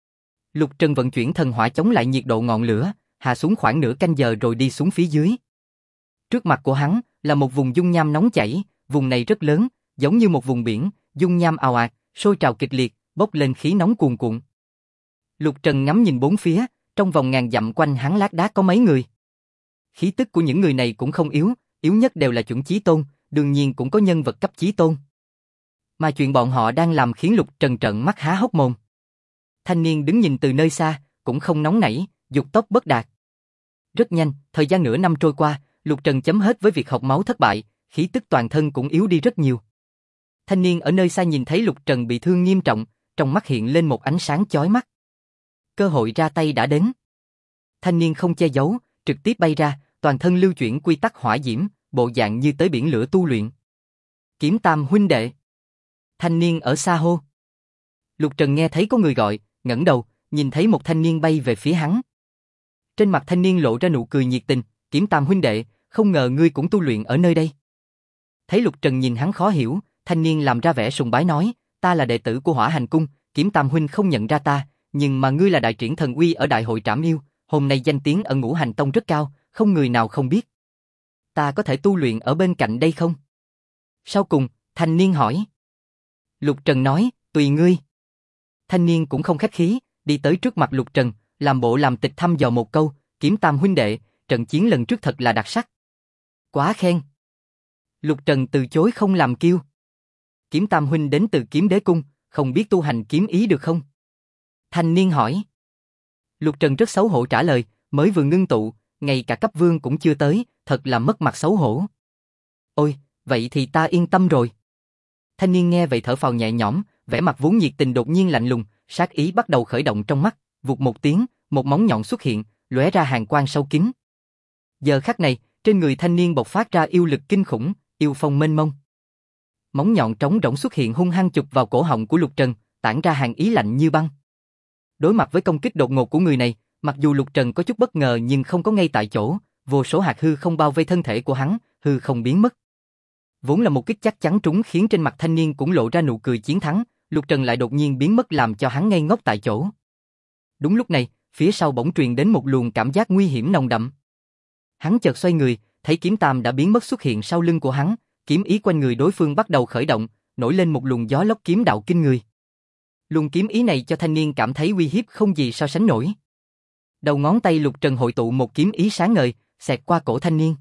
Lục Trần vận chuyển thần hỏa chống lại nhiệt độ ngọn lửa, hạ xuống khoảng nửa canh giờ rồi đi xuống phía dưới. Trước mặt của hắn là một vùng dung nham nóng chảy, vùng này rất lớn, giống như một vùng biển, dung nham ào ạt, sôi trào kịch liệt, bốc lên khí nóng cuồn cuộn. Lục Trần ngắm nhìn bốn phía, trong vòng ngàn dặm quanh hắn lác đác có mấy người. Khí tức của những người này cũng không yếu, yếu nhất đều là chuẩn chí tôn, đương nhiên cũng có nhân vật cấp chí tôn. Mà chuyện bọn họ đang làm khiến Lục Trần trợn mắt há hốc mồm. Thanh niên đứng nhìn từ nơi xa, cũng không nóng nảy, dục tốc bất đạt. Rất nhanh, thời gian nửa năm trôi qua, Lục Trần chấm hết với việc học máu thất bại, khí tức toàn thân cũng yếu đi rất nhiều. Thanh niên ở nơi xa nhìn thấy Lục Trần bị thương nghiêm trọng, trong mắt hiện lên một ánh sáng chói mắt. Cơ hội ra tay đã đến. Thanh niên không che giấu, trực tiếp bay ra, toàn thân lưu chuyển quy tắc hỏa diễm, bộ dạng như tới biển lửa tu luyện. Kiếm Tam huynh đệ. Thanh niên ở xa hô. Lục Trần nghe thấy có người gọi, ngẩng đầu, nhìn thấy một thanh niên bay về phía hắn. Trên mặt thanh niên lộ ra nụ cười nhiệt tình, Kiếm Tam huynh đệ, không ngờ ngươi cũng tu luyện ở nơi đây. Thấy Lục Trần nhìn hắn khó hiểu, thanh niên làm ra vẻ sùng bái nói, ta là đệ tử của Hỏa Hành Cung, Kiếm Tam huynh không nhận ra ta, nhưng mà ngươi là đại triển thần uy ở đại hội trảm yêu, hôm nay danh tiếng ở Ngũ Hành Tông rất cao, không người nào không biết. Ta có thể tu luyện ở bên cạnh đây không? Sau cùng, thanh niên hỏi. Lục Trần nói, tùy ngươi. Thanh niên cũng không khách khí, đi tới trước mặt Lục Trần, làm bộ làm tịch thăm dò một câu, Kiếm Tam huynh đệ, trận chiến lần trước thật là đặc sắc. Quá khen. Lục Trần từ chối không làm kiêu. Kiếm Tam huynh đến từ Kiếm Đế Cung, không biết tu hành kiếm ý được không? Thanh niên hỏi. Lục Trần rất xấu hổ trả lời, mới vừa ngưng tụ, ngay cả cấp vương cũng chưa tới, thật là mất mặt xấu hổ. Ôi, vậy thì ta yên tâm rồi. Thanh niên nghe vậy thở phào nhẹ nhõm, vẻ mặt vốn nhiệt tình đột nhiên lạnh lùng, sát ý bắt đầu khởi động trong mắt, vụt một tiếng, một móng nhọn xuất hiện, lóe ra hàn quang sâu kín. Giờ khắc này, trên người thanh niên bộc phát ra yêu lực kinh khủng, yêu phong mênh mông. Móng nhọn trống rỗng xuất hiện hung hăng chụp vào cổ họng của Lục Trần, tản ra hàn ý lạnh như băng. Đối mặt với công kích đột ngột của người này, mặc dù Lục Trần có chút bất ngờ nhưng không có ngay tại chỗ, vô số hạt hư không bao vây thân thể của hắn, hư không biến mất. Vốn là một kích chắc chắn trúng khiến trên mặt thanh niên cũng lộ ra nụ cười chiến thắng, Lục Trần lại đột nhiên biến mất làm cho hắn ngây ngốc tại chỗ. Đúng lúc này, phía sau bỗng truyền đến một luồng cảm giác nguy hiểm nồng đậm. Hắn chợt xoay người, thấy Kiếm Tam đã biến mất xuất hiện sau lưng của hắn, kiếm ý quanh người đối phương bắt đầu khởi động, nổi lên một luồng gió lốc kiếm đạo kinh người. Luồng kiếm ý này cho thanh niên cảm thấy uy hiếp không gì so sánh nổi. Đầu ngón tay Lục Trần hội tụ một kiếm ý sáng ngời, xẹt qua cổ thanh niên.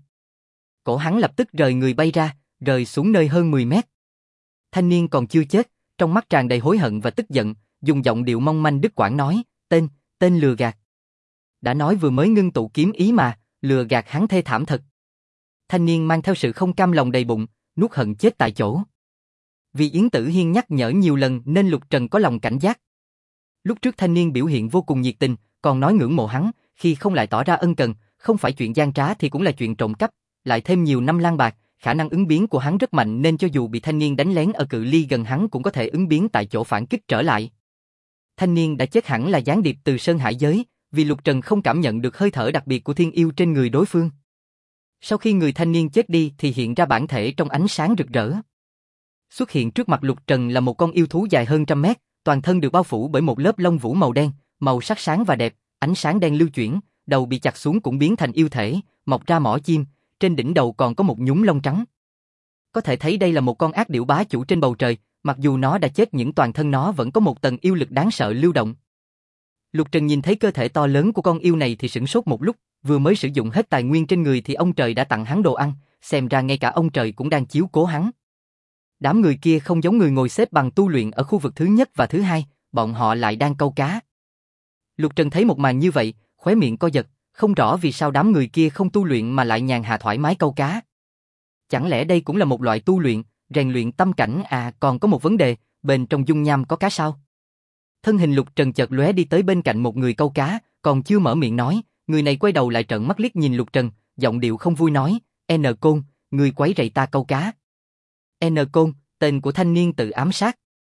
Cổ hắn lập tức rời người bay ra, rơi xuống nơi hơn 10 mét. Thanh niên còn chưa chết, trong mắt tràn đầy hối hận và tức giận, dùng giọng điệu mong manh đứt quãng nói, tên lừa gạt. Đã nói vừa mới ngưng tụ kiếm ý mà, lừa gạt hắn thê thảm thật. Thanh niên mang theo sự không cam lòng đầy bụng, nuốt hận chết tại chỗ. Vì Yến Tử Hiên nhắc nhở nhiều lần nên Lục Trần có lòng cảnh giác. Lúc trước thanh niên biểu hiện vô cùng nhiệt tình, còn nói ngưỡng mộ hắn, khi không lại tỏ ra ân cần, không phải chuyện gian trá thì cũng là chuyện trộm cắp, lại thêm nhiều năm lang bạc, khả năng ứng biến của hắn rất mạnh nên cho dù bị thanh niên đánh lén ở cự ly gần hắn cũng có thể ứng biến tại chỗ phản kích trở lại. Thanh niên đã chết hẳn là gián điệp từ Sơn Hải giới, vì Lục Trần không cảm nhận được hơi thở đặc biệt của thiên yêu trên người đối phương. Sau khi người thanh niên chết đi thì hiện ra bản thể trong ánh sáng rực rỡ. Xuất hiện trước mặt Lục Trần là một con yêu thú dài hơn 100 mét, toàn thân được bao phủ bởi một lớp lông vũ màu đen, màu sắc sáng và đẹp, ánh sáng đen lưu chuyển, đầu bị chặt xuống cũng biến thành yêu thể, mọc ra mỏ chim, trên đỉnh đầu còn có một nhúm lông trắng. Có thể thấy đây là một con ác điểu bá chủ trên bầu trời, mặc dù nó đã chết nhưng toàn thân nó vẫn có một tầng yêu lực đáng sợ lưu động. Lục Trần nhìn thấy cơ thể to lớn của con yêu này thì sửng sốt một lúc, vừa mới sử dụng hết tài nguyên trên người thì ông trời đã tặng hắn đồ ăn, xem ra ngay cả ông trời cũng đang chiếu cố hắn. Đám người kia không giống người ngồi xếp bằng tu luyện ở khu vực thứ nhất và thứ hai, bọn họ lại đang câu cá. Lục Trần thấy một màn như vậy, khóe miệng co giật, không rõ vì sao đám người kia không tu luyện mà lại nhàn hạ thoải mái câu cá. Chẳng lẽ đây cũng là một loại tu luyện, rèn luyện tâm cảnh à? Còn có một vấn đề, bên trong dung nham có cá sao? Thân hình Lục Trần chợt lóe đi tới bên cạnh một người câu cá, còn chưa mở miệng nói, người này quay đầu lại trợn mắt liếc nhìn Lục Trần, giọng điệu không vui nói, N Côn, người quấy rầy ta câu cá. N Côn, tên của thanh niên tự ám sát.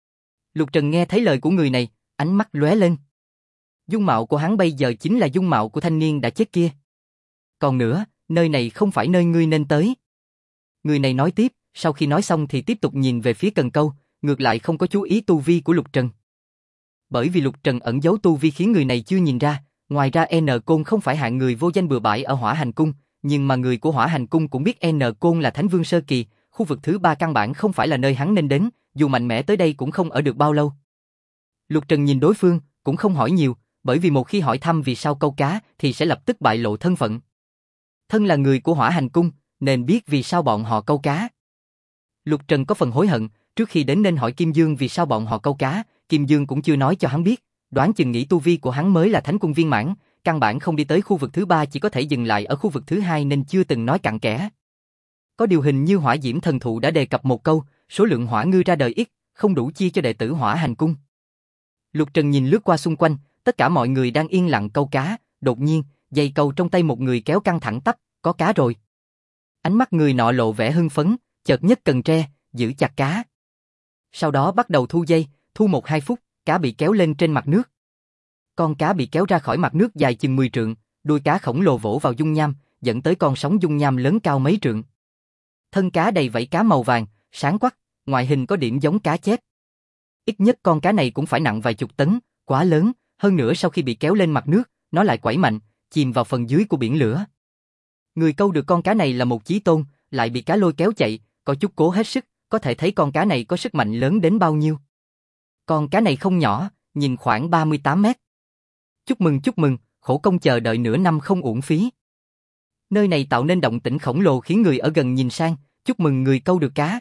Lục Trần nghe thấy lời của người này, ánh mắt lóe lên. Dung mạo của hắn bây giờ chính là dung mạo của thanh niên đã chết kia. Còn nữa, nơi này không phải nơi ngươi nên tới. Người này nói tiếp, sau khi nói xong thì tiếp tục nhìn về phía cần câu, ngược lại không có chú ý tu vi của Lục Trần. Bởi vì Lục Trần ẩn giấu tu vi khiến người này chưa nhìn ra, ngoài ra N Côn không phải hạng người vô danh bừa bãi ở Hỏa Hành Cung, nhưng mà người của Hỏa Hành Cung cũng biết N Côn là Thánh Vương Sơ Kỳ, khu vực thứ 3 căn bản không phải là nơi hắn nên đến, dù mạnh mẽ tới đây cũng không ở được bao lâu. Lục Trần nhìn đối phương, cũng không hỏi nhiều, bởi vì một khi hỏi thăm vì sao câu cá thì sẽ lập tức bại lộ thân phận. Thân là người của Hỏa Hành Cung, nên biết vì sao bọn họ câu cá. Lục Trần có phần hối hận, trước khi đến nên hỏi Kim Dương vì sao bọn họ câu cá, Kim Dương cũng chưa nói cho hắn biết, đoán chừng nghĩ tu vi của hắn mới là Thánh Cung viên mãn, căn bản không đi tới khu vực thứ 3 chỉ có thể dừng lại ở khu vực thứ 2 nên chưa từng nói cặn kẽ. Có điều hình như Hỏa Diễm Thần Thụ đã đề cập một câu, số lượng hỏa ngư ra đời ít, không đủ chia cho đệ tử Hỏa Hành Cung. Lục Trần nhìn lướt qua xung quanh, tất cả mọi người đang yên lặng câu cá, đột nhiên, dây câu trong tay một người kéo căng thẳng tắp, có cá rồi. Ánh mắt người nọ lộ vẻ hưng phấn, chợt nhấc cần tre, giữ chặt cá. Sau đó bắt đầu thu dây, thu 1-2 phút, cá bị kéo lên trên mặt nước. Con cá bị kéo ra khỏi mặt nước dài chừng 10 trượng, đuôi cá khổng lồ vỗ vào dung nham, dẫn tới con sóng dung nham lớn cao mấy trượng. Thân cá đầy vảy cá màu vàng, sáng quắc, ngoại hình có điểm giống cá chép. Ít nhất con cá này cũng phải nặng vài chục tấn, quá lớn, hơn nữa sau khi bị kéo lên mặt nước, nó lại quẩy mạnh, chìm vào phần dưới của biển lửa. Người câu được con cá này là một chí tôn, lại bị cá lôi kéo chạy, có chút cố hết sức, có thể thấy con cá này có sức mạnh lớn đến bao nhiêu. Con cá này không nhỏ, nhìn khoảng 38 mét. Chúc mừng, khổ công chờ đợi nửa năm không uổng phí. Nơi này tạo nên động tĩnh khổng lồ khiến người ở gần nhìn sang, chúc mừng người câu được cá.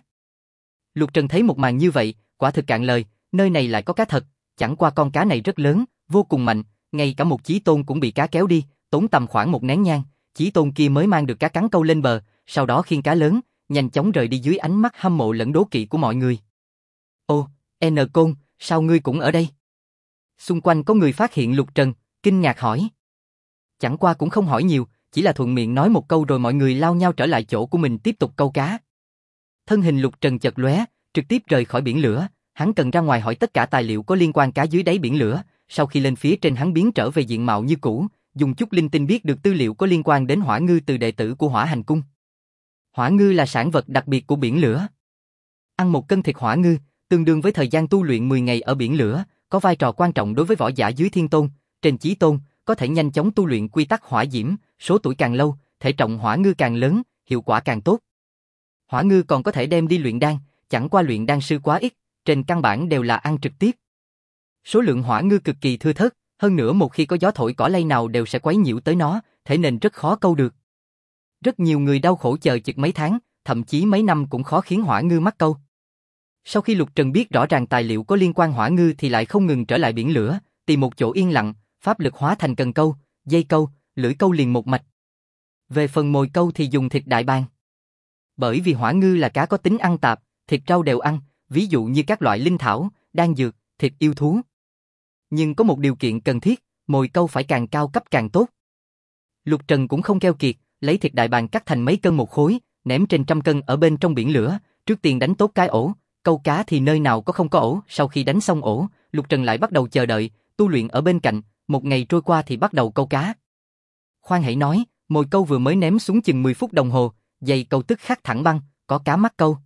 Lục Trần thấy một màn như vậy, quả thực cạn lời, nơi này lại có cá thật, chẳng qua con cá này rất lớn, vô cùng mạnh, ngay cả một chí tôn cũng bị cá kéo đi, tốn tầm khoảng một nén nhang, chí tôn kia mới mang được cá cắn câu lên bờ, sau đó khiêng cá lớn, nhanh chóng rời đi dưới ánh mắt hâm mộ lẫn đố kỵ của mọi người. Ô, N Côn, sao ngươi cũng ở đây? Xung quanh có người phát hiện Lục Trần, kinh ngạc hỏi. Chẳng qua cũng không hỏi nhiều, chỉ là thuận miệng nói một câu rồi mọi người lao nhau trở lại chỗ của mình tiếp tục câu cá. Thân hình Lục Trần chợt lóe, trực tiếp rời khỏi biển lửa, hắn cần ra ngoài hỏi tất cả tài liệu có liên quan cá dưới đáy biển lửa, sau khi lên phía trên hắn biến trở về diện mạo như cũ, dùng chút linh tinh biết được tư liệu có liên quan đến hỏa ngư từ đệ tử của Hỏa Hành Cung. Hỏa ngư là sản vật đặc biệt của biển lửa. Ăn 1 cân thịt hỏa ngư, tương đương với thời gian tu luyện 10 ngày ở biển lửa, có vai trò quan trọng đối với võ giả dưới thiên tôn, trên chí tôn, có thể nhanh chóng tu luyện quy tắc hỏa diễm, số tuổi càng lâu, thể trọng hỏa ngư càng lớn, hiệu quả càng tốt. Hỏa ngư còn có thể đem đi luyện đan, chẳng qua luyện đan sư quá ít, trên căn bản đều là ăn trực tiếp. Số lượng hỏa ngư cực kỳ thưa thớt, hơn nữa một khi có gió thổi cỏ lay nào đều sẽ quấy nhiễu tới nó, thế nên rất khó câu được. Rất nhiều người đau khổ chờ chực mấy tháng, thậm chí mấy năm cũng khó khiến hỏa ngư mắc câu. Sau khi Lục Trần biết rõ ràng tài liệu có liên quan hỏa ngư thì lại không ngừng trở lại biển lửa, tìm một chỗ yên lặng, pháp lực hóa thành cần câu, dây câu, lưỡi câu liền một mạch. Về phần mồi câu thì dùng thịt đại bàng. Bởi vì hỏa ngư là cá có tính ăn tạp, thịt rau đều ăn, ví dụ như các loại linh thảo, đan dược, thịt yêu thú. Nhưng có một điều kiện cần thiết, mồi câu phải càng cao cấp càng tốt. Lục Trần cũng không keo kiệt, lấy thịt đại bàng cắt thành mấy cân một khối, ném trên 100 cân ở bên trong biển lửa, trước tiên đánh tốt cái ổ, câu cá thì nơi nào có không có ổ, sau khi đánh xong ổ, Lục Trần lại bắt đầu chờ đợi, tu luyện ở bên cạnh, một ngày trôi qua thì bắt đầu câu cá. Khoan hãy nói, mồi câu vừa mới ném xuống chừng 10 phút đồng hồ, dây câu tức khắc thẳng băng, có cá mắc câu.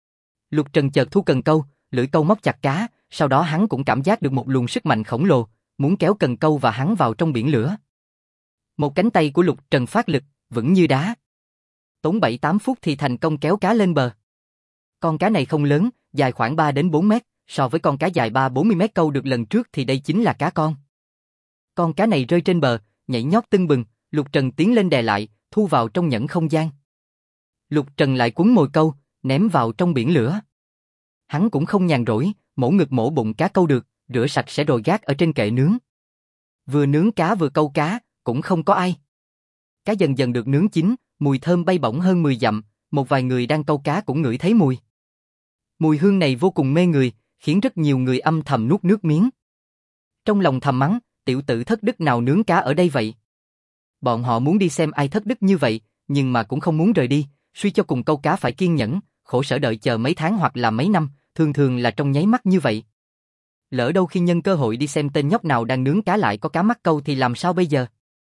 Lục Trần chợt thu cần câu, lưỡi câu móc chặt cá, sau đó hắn cũng cảm giác được một luồng sức mạnh khổng lồ, muốn kéo cần câu và hắn vào trong biển lửa. Một cánh tay của Lục Trần phát lực, vững như đá. Tốn 7-8 phút thì thành công kéo cá lên bờ. Con cá này không lớn, dài khoảng 3 đến 4 mét, so với con cá dài 3-40 mét câu được lần trước thì đây chính là cá con. Con cá này rơi trên bờ, nhảy nhót tưng bừng, Lục Trần tiến lên đè lại, thu vào trong nhẫn không gian. Lục Trần lại cuốn mồi câu, ném vào trong biển lửa. Hắn cũng không nhàn rỗi, mổ ngực mổ bụng cá câu được, rửa sạch sẽ rồi gác ở trên kệ nướng. Vừa nướng cá vừa câu cá, cũng không có ai. Cá dần dần được nướng chín, mùi thơm bay bổng hơn 10 dặm, một vài người đang câu cá cũng ngửi thấy mùi. Mùi hương này vô cùng mê người, khiến rất nhiều người âm thầm nuốt nước miếng. Trong lòng thầm mắng, tiểu tử thất đức nào nướng cá ở đây vậy? Bọn họ muốn đi xem ai thất đức như vậy, nhưng mà cũng không muốn rời đi, suy cho cùng câu cá phải kiên nhẫn, khổ sở đợi chờ mấy tháng hoặc là mấy năm, thường thường là trong nháy mắt như vậy. Lỡ đâu khi nhân cơ hội đi xem tên nhóc nào đang nướng cá lại có cá mắc câu thì làm sao bây giờ?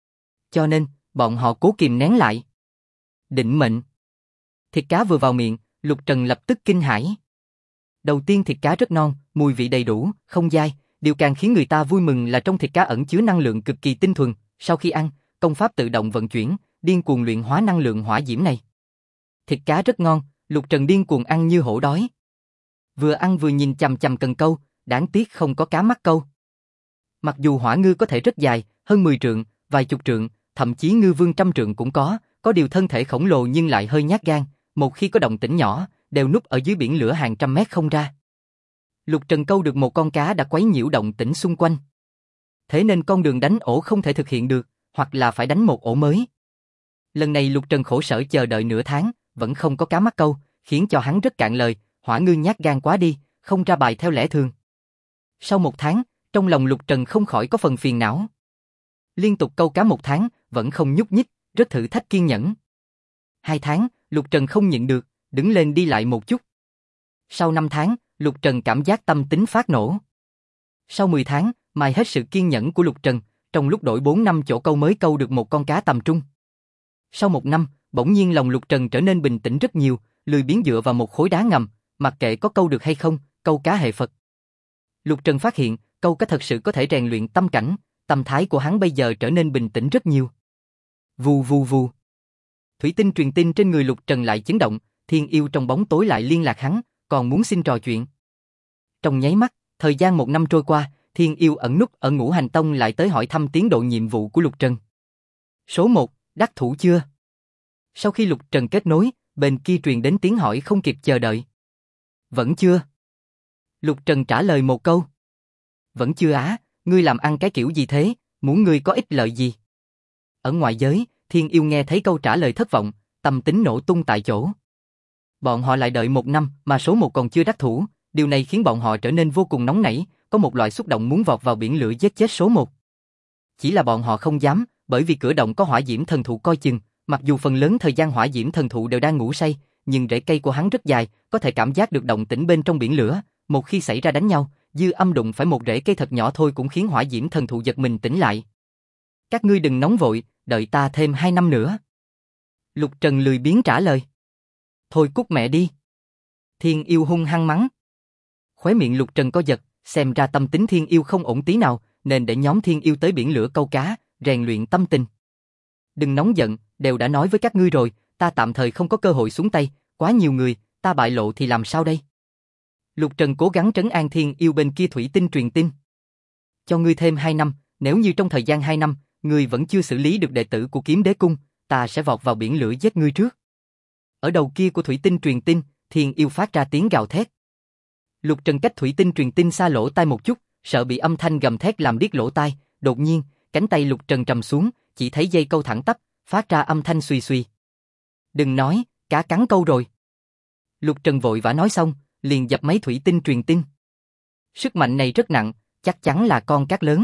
Cho nên, bọn họ cố kìm nén lại. Định mệnh. Thịt cá vừa vào miệng, Lục Trần lập tức kinh hãi. Đầu tiên thịt cá rất non, mùi vị đầy đủ, không dai, điều càng khiến người ta vui mừng là trong thịt cá ẩn chứa năng lượng cực kỳ tinh thuần, sau khi ăn, công pháp tự động vận chuyển, điên cuồng luyện hóa năng lượng hỏa diễm này. Thịt cá rất ngon, Lục Trần điên cuồng ăn như hổ đói. Vừa ăn vừa nhìn chằm chằm cần câu, đáng tiếc không có cá mắc câu. Mặc dù hỏa ngư có thể rất dài, hơn 10 trượng, vài chục trượng, thậm chí ngư vương 100 trượng cũng có điều thân thể khổng lồ nhưng lại hơi nhát gan, một khi có động tĩnh nhỏ, đều núp ở dưới biển lửa hàng trăm mét không ra. Lục Trần câu được một con cá đã quấy nhiễu động tĩnh xung quanh. Thế nên con đường đánh ổ không thể thực hiện được, hoặc là phải đánh một ổ mới. Lần này Lục Trần khổ sở chờ đợi nửa tháng, vẫn không có cá mắc câu, khiến cho hắn rất cạn lời, Hỏa Ngư nhát gan quá đi, không ra bài theo lẽ thường. Sau 1 tháng, trong lòng Lục Trần không khỏi có phần phiền não. Liên tục câu cá 1 tháng, vẫn không nhúc nhích, rất thử thách kiên nhẫn. 2 tháng, Lục Trần không nhịn được, đứng lên đi lại một chút. Sau 5 tháng, Lục Trần cảm giác tâm tính phát nổ. Sau 10 tháng, mài hết sự kiên nhẫn của Lục Trần, trong lúc đổi 4 năm chỗ câu mới câu được một con cá tầm trung. Sau 1 năm, bỗng nhiên lòng Lục Trần trở nên bình tĩnh rất nhiều, lười biếng dựa vào một khối đá ngầm, mặc kệ có câu được hay không, câu cá hệ Phật. Lục Trần phát hiện, câu cá thật sự có thể rèn luyện tâm cảnh, tâm thái của hắn bây giờ trở nên bình tĩnh rất nhiều. Vù vù vù. Thủy tinh truyền tin trên người Lục Trần lại chấn động, Thiên Yêu trong bóng tối lại liên lạc hắn, còn muốn xin trò chuyện. Trong nháy mắt, thời gian 1 năm trôi qua, Thiên Yêu ẩn núp ở Ngũ Hành Tông lại tới hỏi thăm tiến độ nhiệm vụ của Lục Trần. Số 1, đắc thủ chưa? Sau khi Lục Trần kết nối, bên kia truyền đến tiếng hỏi không kịp chờ đợi. Vẫn chưa. Lục Trần trả lời một câu. Vẫn chưa á, ngươi làm ăn cái kiểu gì thế, muốn ngươi có ích lợi gì? Ở ngoại giới, Thiên Yêu nghe thấy câu trả lời thất vọng, tâm tính nổ tung tại chỗ. Bọn họ lại đợi 1 năm mà số 1 còn chưa đắc thủ, điều này khiến bọn họ trở nên vô cùng nóng nảy, có một loại xúc động muốn vọt vào biển lửa giết chết số 1. Chỉ là bọn họ không dám, bởi vì cửa động có Hỏa Diễm Thần Thụ coi chừng, mặc dù phần lớn thời gian Hỏa Diễm Thần Thụ đều đang ngủ say, nhưng rễ cây của hắn rất dài, có thể cảm giác được động tĩnh bên trong biển lửa, một khi xảy ra đánh nhau, dư âm đụng phải một rễ cây thật nhỏ thôi cũng khiến Hỏa Diễm Thần Thụ giật mình tỉnh lại. Các ngươi đừng nóng vội, đợi ta thêm 2 năm nữa. Lục Trần lười biếng trả lời. Thôi cút mẹ đi. Thiên Yêu hung hăng mắng. Khóe miệng Lục Trần co giật, xem ra tâm tính Thiên Yêu không ổn tí nào, nên để nhóm Thiên Yêu tới biển lửa câu cá, rèn luyện tâm tình. Đừng nóng giận, đều đã nói với các ngươi rồi, ta tạm thời không có cơ hội xuống tay, quá nhiều người, ta bại lộ thì làm sao đây? Lục Trần cố gắng trấn an Thiên Yêu bên kia thủy tinh truyền tin. Cho ngươi thêm 2 năm, nếu như trong thời gian 2 năm, ngươi vẫn chưa xử lý được đệ tử của Kiếm Đế Cung, ta sẽ vọt vào biển lửa giết ngươi trước. Ở đầu kia của thủy tinh truyền tin, Thiên Yêu phát ra tiếng gào thét. Lục Trần cách thủy tinh truyền tin xa lỗ tai một chút, sợ bị âm thanh gầm thét làm điếc lỗ tai, đột nhiên, cánh tay Lục Trần trầm xuống, chỉ thấy dây câu thẳng tắp, phát ra âm thanh suy suy. Đừng nói, cá cắn câu rồi. Lục Trần vội vã nói xong, liền dập máy thủy tinh truyền tin. Sức mạnh này rất nặng, chắc chắn là con cát lớn.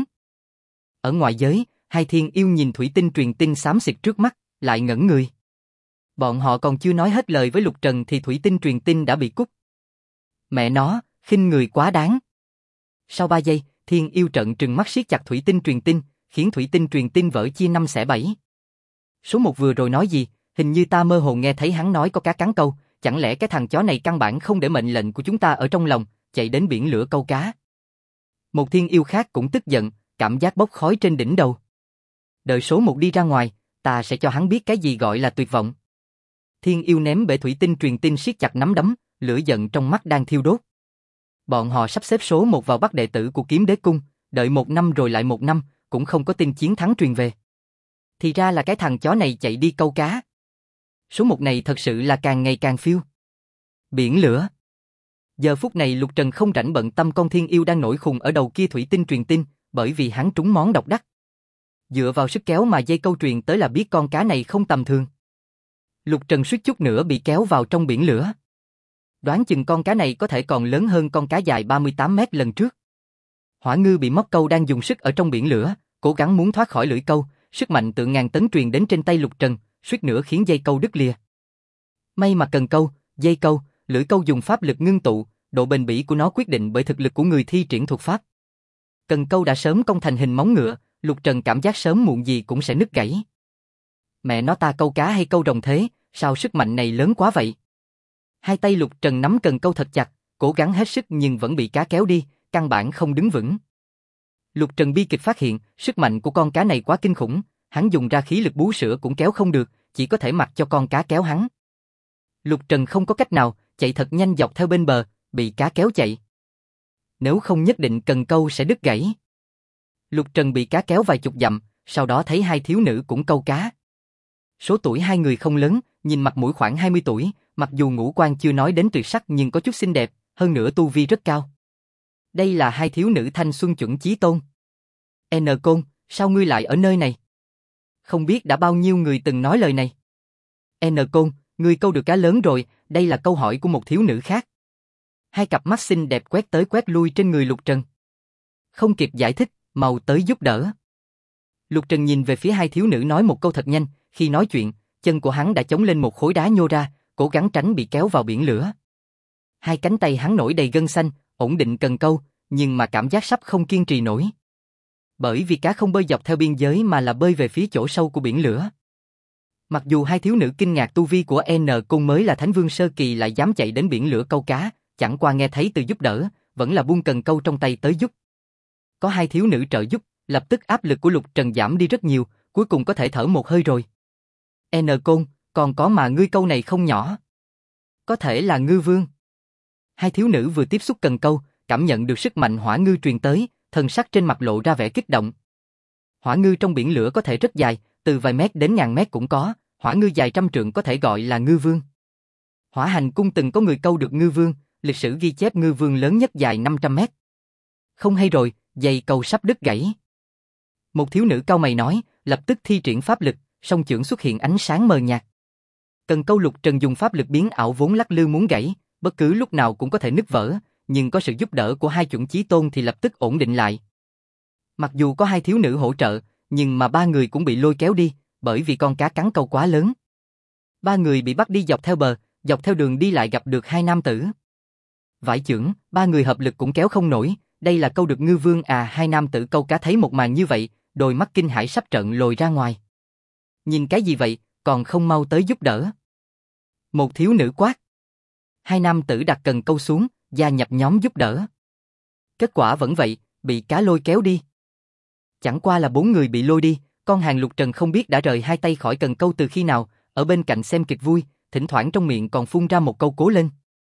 Ở ngoại giới, hai Thiên Yêu nhìn thủy tinh truyền tin xám xịt trước mắt, lại ngẩn người. Bọn họ còn chưa nói hết lời với Lục Trần thì thủy tinh truyền tin đã bị cúp. Mẹ nó, khinh người quá đáng. Sau 3 giây, Thiên Yêu trợn trừng mắt siết chặt thủy tinh truyền tin, khiến thủy tinh truyền tin vỡ chia 5 xẻ 7. Số 1 vừa rồi nói gì, hình như ta mơ hồ nghe thấy hắn nói có cá cắn câu, chẳng lẽ cái thằng chó này căn bản không để mệnh lệnh của chúng ta ở trong lòng, chạy đến biển lửa câu cá. Một Thiên Yêu khác cũng tức giận, cảm giác bốc khói trên đỉnh đầu. Đợi số 1 đi ra ngoài, ta sẽ cho hắn biết cái gì gọi là tuyệt vọng. Thiên Yêu ném bể thủy tinh truyền tin siết chặt nắm đấm, lửa giận trong mắt đang thiêu đốt. Bọn họ sắp xếp số 1 vào bắt đệ tử của Kiếm Đế Cung, đợi 1 năm rồi lại 1 năm, cũng không có tin chiến thắng truyền về. Thì ra là cái thằng chó này chạy đi câu cá. Số 1 này thật sự là càng ngày càng phiêu. Biển lửa. Giờ phút này Lục Trần không rảnh bận tâm con Thiên Yêu đang nổi khùng ở đầu kia thủy tinh truyền tin, bởi vì hắn trúng món độc đắc. Dựa vào sức kéo mà dây câu truyền tới là biết con cá này không tầm thường. Lục Trần suýt chút nữa bị kéo vào trong biển lửa. Đoán chừng con cá này có thể còn lớn hơn con cá dài 38 mét lần trước. Hỏa Ngư bị móc câu đang dùng sức ở trong biển lửa, cố gắng muốn thoát khỏi lưỡi câu, sức mạnh tự ngàn tấn truyền đến trên tay Lục Trần, suýt nữa khiến dây câu đứt lìa. May mà cần câu, dây câu, lưỡi câu dùng pháp lực ngưng tụ, độ bền bỉ của nó quyết định bởi thực lực của người thi triển thuật pháp. Cần câu đã sớm cong thành hình móng ngựa, Lục Trần cảm giác sớm muộn gì cũng sẽ nứt gãy. Mẹ nó, ta câu cá hay câu rồng thế, sao sức mạnh này lớn quá vậy? Hai tay Lục Trần nắm cần câu thật chặt, cố gắng hết sức nhưng vẫn bị cá kéo đi, căn bản không đứng vững. Lục Trần bi kịch phát hiện, sức mạnh của con cá này quá kinh khủng, hắn dùng ra khí lực bú sữa cũng kéo không được, chỉ có thể mặc cho con cá kéo hắn. Lục Trần không có cách nào, chạy thật nhanh dọc theo bên bờ, bị cá kéo chạy. Nếu không nhất định cần câu sẽ đứt gãy. Lục Trần bị cá kéo vài chục dặm, sau đó thấy hai thiếu nữ cũng câu cá. Số tuổi hai người không lớn, nhìn mặt mũi khoảng 20 tuổi, mặc dù ngũ quan chưa nói đến tuyệt sắc nhưng có chút xinh đẹp, hơn nữa tu vi rất cao. Đây là hai thiếu nữ thanh xuân chuẩn chí tôn. Côn, sao ngươi lại ở nơi này? Không biết đã bao nhiêu người từng nói lời này. Côn, Ngươi câu được cá lớn rồi, đây là câu hỏi của một thiếu nữ khác. Hai cặp mắt xinh đẹp quét tới quét lui trên người Lục Trần. Không kịp giải thích, mau tới giúp đỡ. Lục Trần nhìn về phía hai thiếu nữ nói một câu thật nhanh, khi nói chuyện, chân của hắn đã chống lên một khối đá nhô ra, cố gắng tránh bị kéo vào biển lửa. Hai cánh tay hắn nổi đầy gân xanh, ổn định cần câu, nhưng mà cảm giác sắp không kiên trì nổi. Bởi vì cá không bơi dọc theo biên giới mà là bơi về phía chỗ sâu của biển lửa. Mặc dù hai thiếu nữ kinh ngạc tu vi của N Côn mới là Thánh Vương Sơ Kỳ lại dám chạy đến biển lửa câu cá, chẳng qua nghe thấy từ giúp đỡ, vẫn là buông cần câu trong tay tới giúp. Có hai thiếu nữ trợ giúp, lập tức áp lực của Lục Trần giảm đi rất nhiều, cuối cùng có thể thở một hơi rồi. N Côn, còn có mà ngươi câu này không nhỏ. Có thể là ngư vương. Hai thiếu nữ vừa tiếp xúc cần câu, cảm nhận được sức mạnh hỏa ngư truyền tới, thần sắc trên mặt lộ ra vẻ kích động. Hỏa ngư trong biển lửa có thể rất dài, từ vài mét đến ngàn mét cũng có, hỏa ngư dài trăm trượng có thể gọi là ngư vương. Hỏa hành cung từng có người câu được ngư vương, lịch sử ghi chép ngư vương lớn nhất dài 500 mét. Không hay rồi, dây câu sắp đứt gãy. Một thiếu nữ cau mày nói, lập tức thi triển pháp lực, song chưởng xuất hiện ánh sáng mờ nhạt. Cần câu Lục Trần dùng pháp lực biến ảo vốn lắc lư muốn gãy, bất cứ lúc nào cũng có thể nứt vỡ, nhưng có sự giúp đỡ của hai chuẩn chí tôn thì lập tức ổn định lại. Mặc dù có hai thiếu nữ hỗ trợ, nhưng mà ba người cũng bị lôi kéo đi, bởi vì con cá cắn câu quá lớn. Ba người bị bắt đi dọc theo bờ, dọc theo đường đi lại gặp được hai nam tử. Vải chưởng, ba người hợp lực cũng kéo không nổi, đây là câu được ngư vương à? Hai nam tử câu cá thấy một màn như vậy, đôi mắt kinh hãi sắp trợn lồi ra ngoài. Nhìn cái gì vậy, còn không mau tới giúp đỡ. Một thiếu nữ quát. Hai nam tử đặt cần câu xuống, gia nhập nhóm giúp đỡ. Kết quả vẫn vậy, bị cá lôi kéo đi. Chẳng qua là 4 người bị lôi đi, con hàng Lục Trần không biết đã rời hai tay khỏi cần câu từ khi nào, ở bên cạnh xem kịch vui, thỉnh thoảng trong miệng còn phun ra một câu cố lên.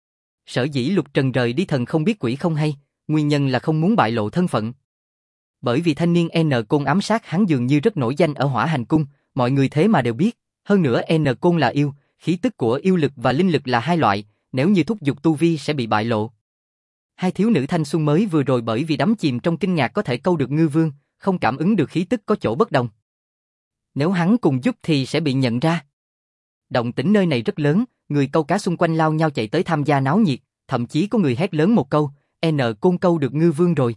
Sở dĩ Lục Trần rời đi thần không biết quỷ không hay, nguyên nhân là không muốn bại lộ thân phận. Bởi vì thanh niên N Côn ám sát hắn dường như rất nổi danh ở Hỏa Hành Cung, mọi người thế mà đều biết, hơn nữa N Côn là yêu, khí tức của yêu lực và linh lực là hai loại, nếu như thúc giục tu vi sẽ bị bại lộ. Hai thiếu nữ thanh xuân mới vừa rồi bởi vì đắm chìm trong kinh ngạc có thể câu được ngư vương, không cảm ứng được khí tức có chỗ bất đồng. Nếu hắn cùng giúp thì sẽ bị nhận ra. Động tĩnh nơi này rất lớn, người câu cá xung quanh lao nhau chạy tới tham gia náo nhiệt, thậm chí có người hét lớn một câu, N Côn câu được ngư vương rồi.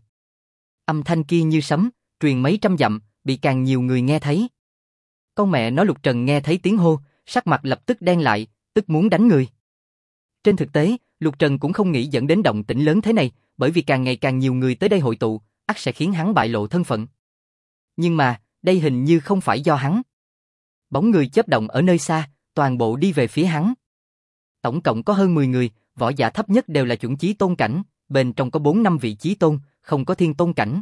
Âm thanh kia như sấm, truyền mấy trăm dặm, bị càng nhiều người nghe thấy. Con mẹ nó Lục Trần nghe thấy tiếng hô, sắc mặt lập tức đen lại, tức muốn đánh người. Trên thực tế, Lục Trần cũng không nghĩ dẫn đến động tĩnh lớn thế này, bởi vì càng ngày càng nhiều người tới đây hội tụ, ắt sẽ khiến hắn bại lộ thân phận. Nhưng mà, đây hình như không phải do hắn. Bóng người chớp động ở nơi xa, toàn bộ đi về phía hắn. Tổng cộng có hơn 10 người, võ giả thấp nhất đều là chuẩn chí tôn cảnh, bên trong có 4-5 vị chí tôn, không có thiên tôn cảnh.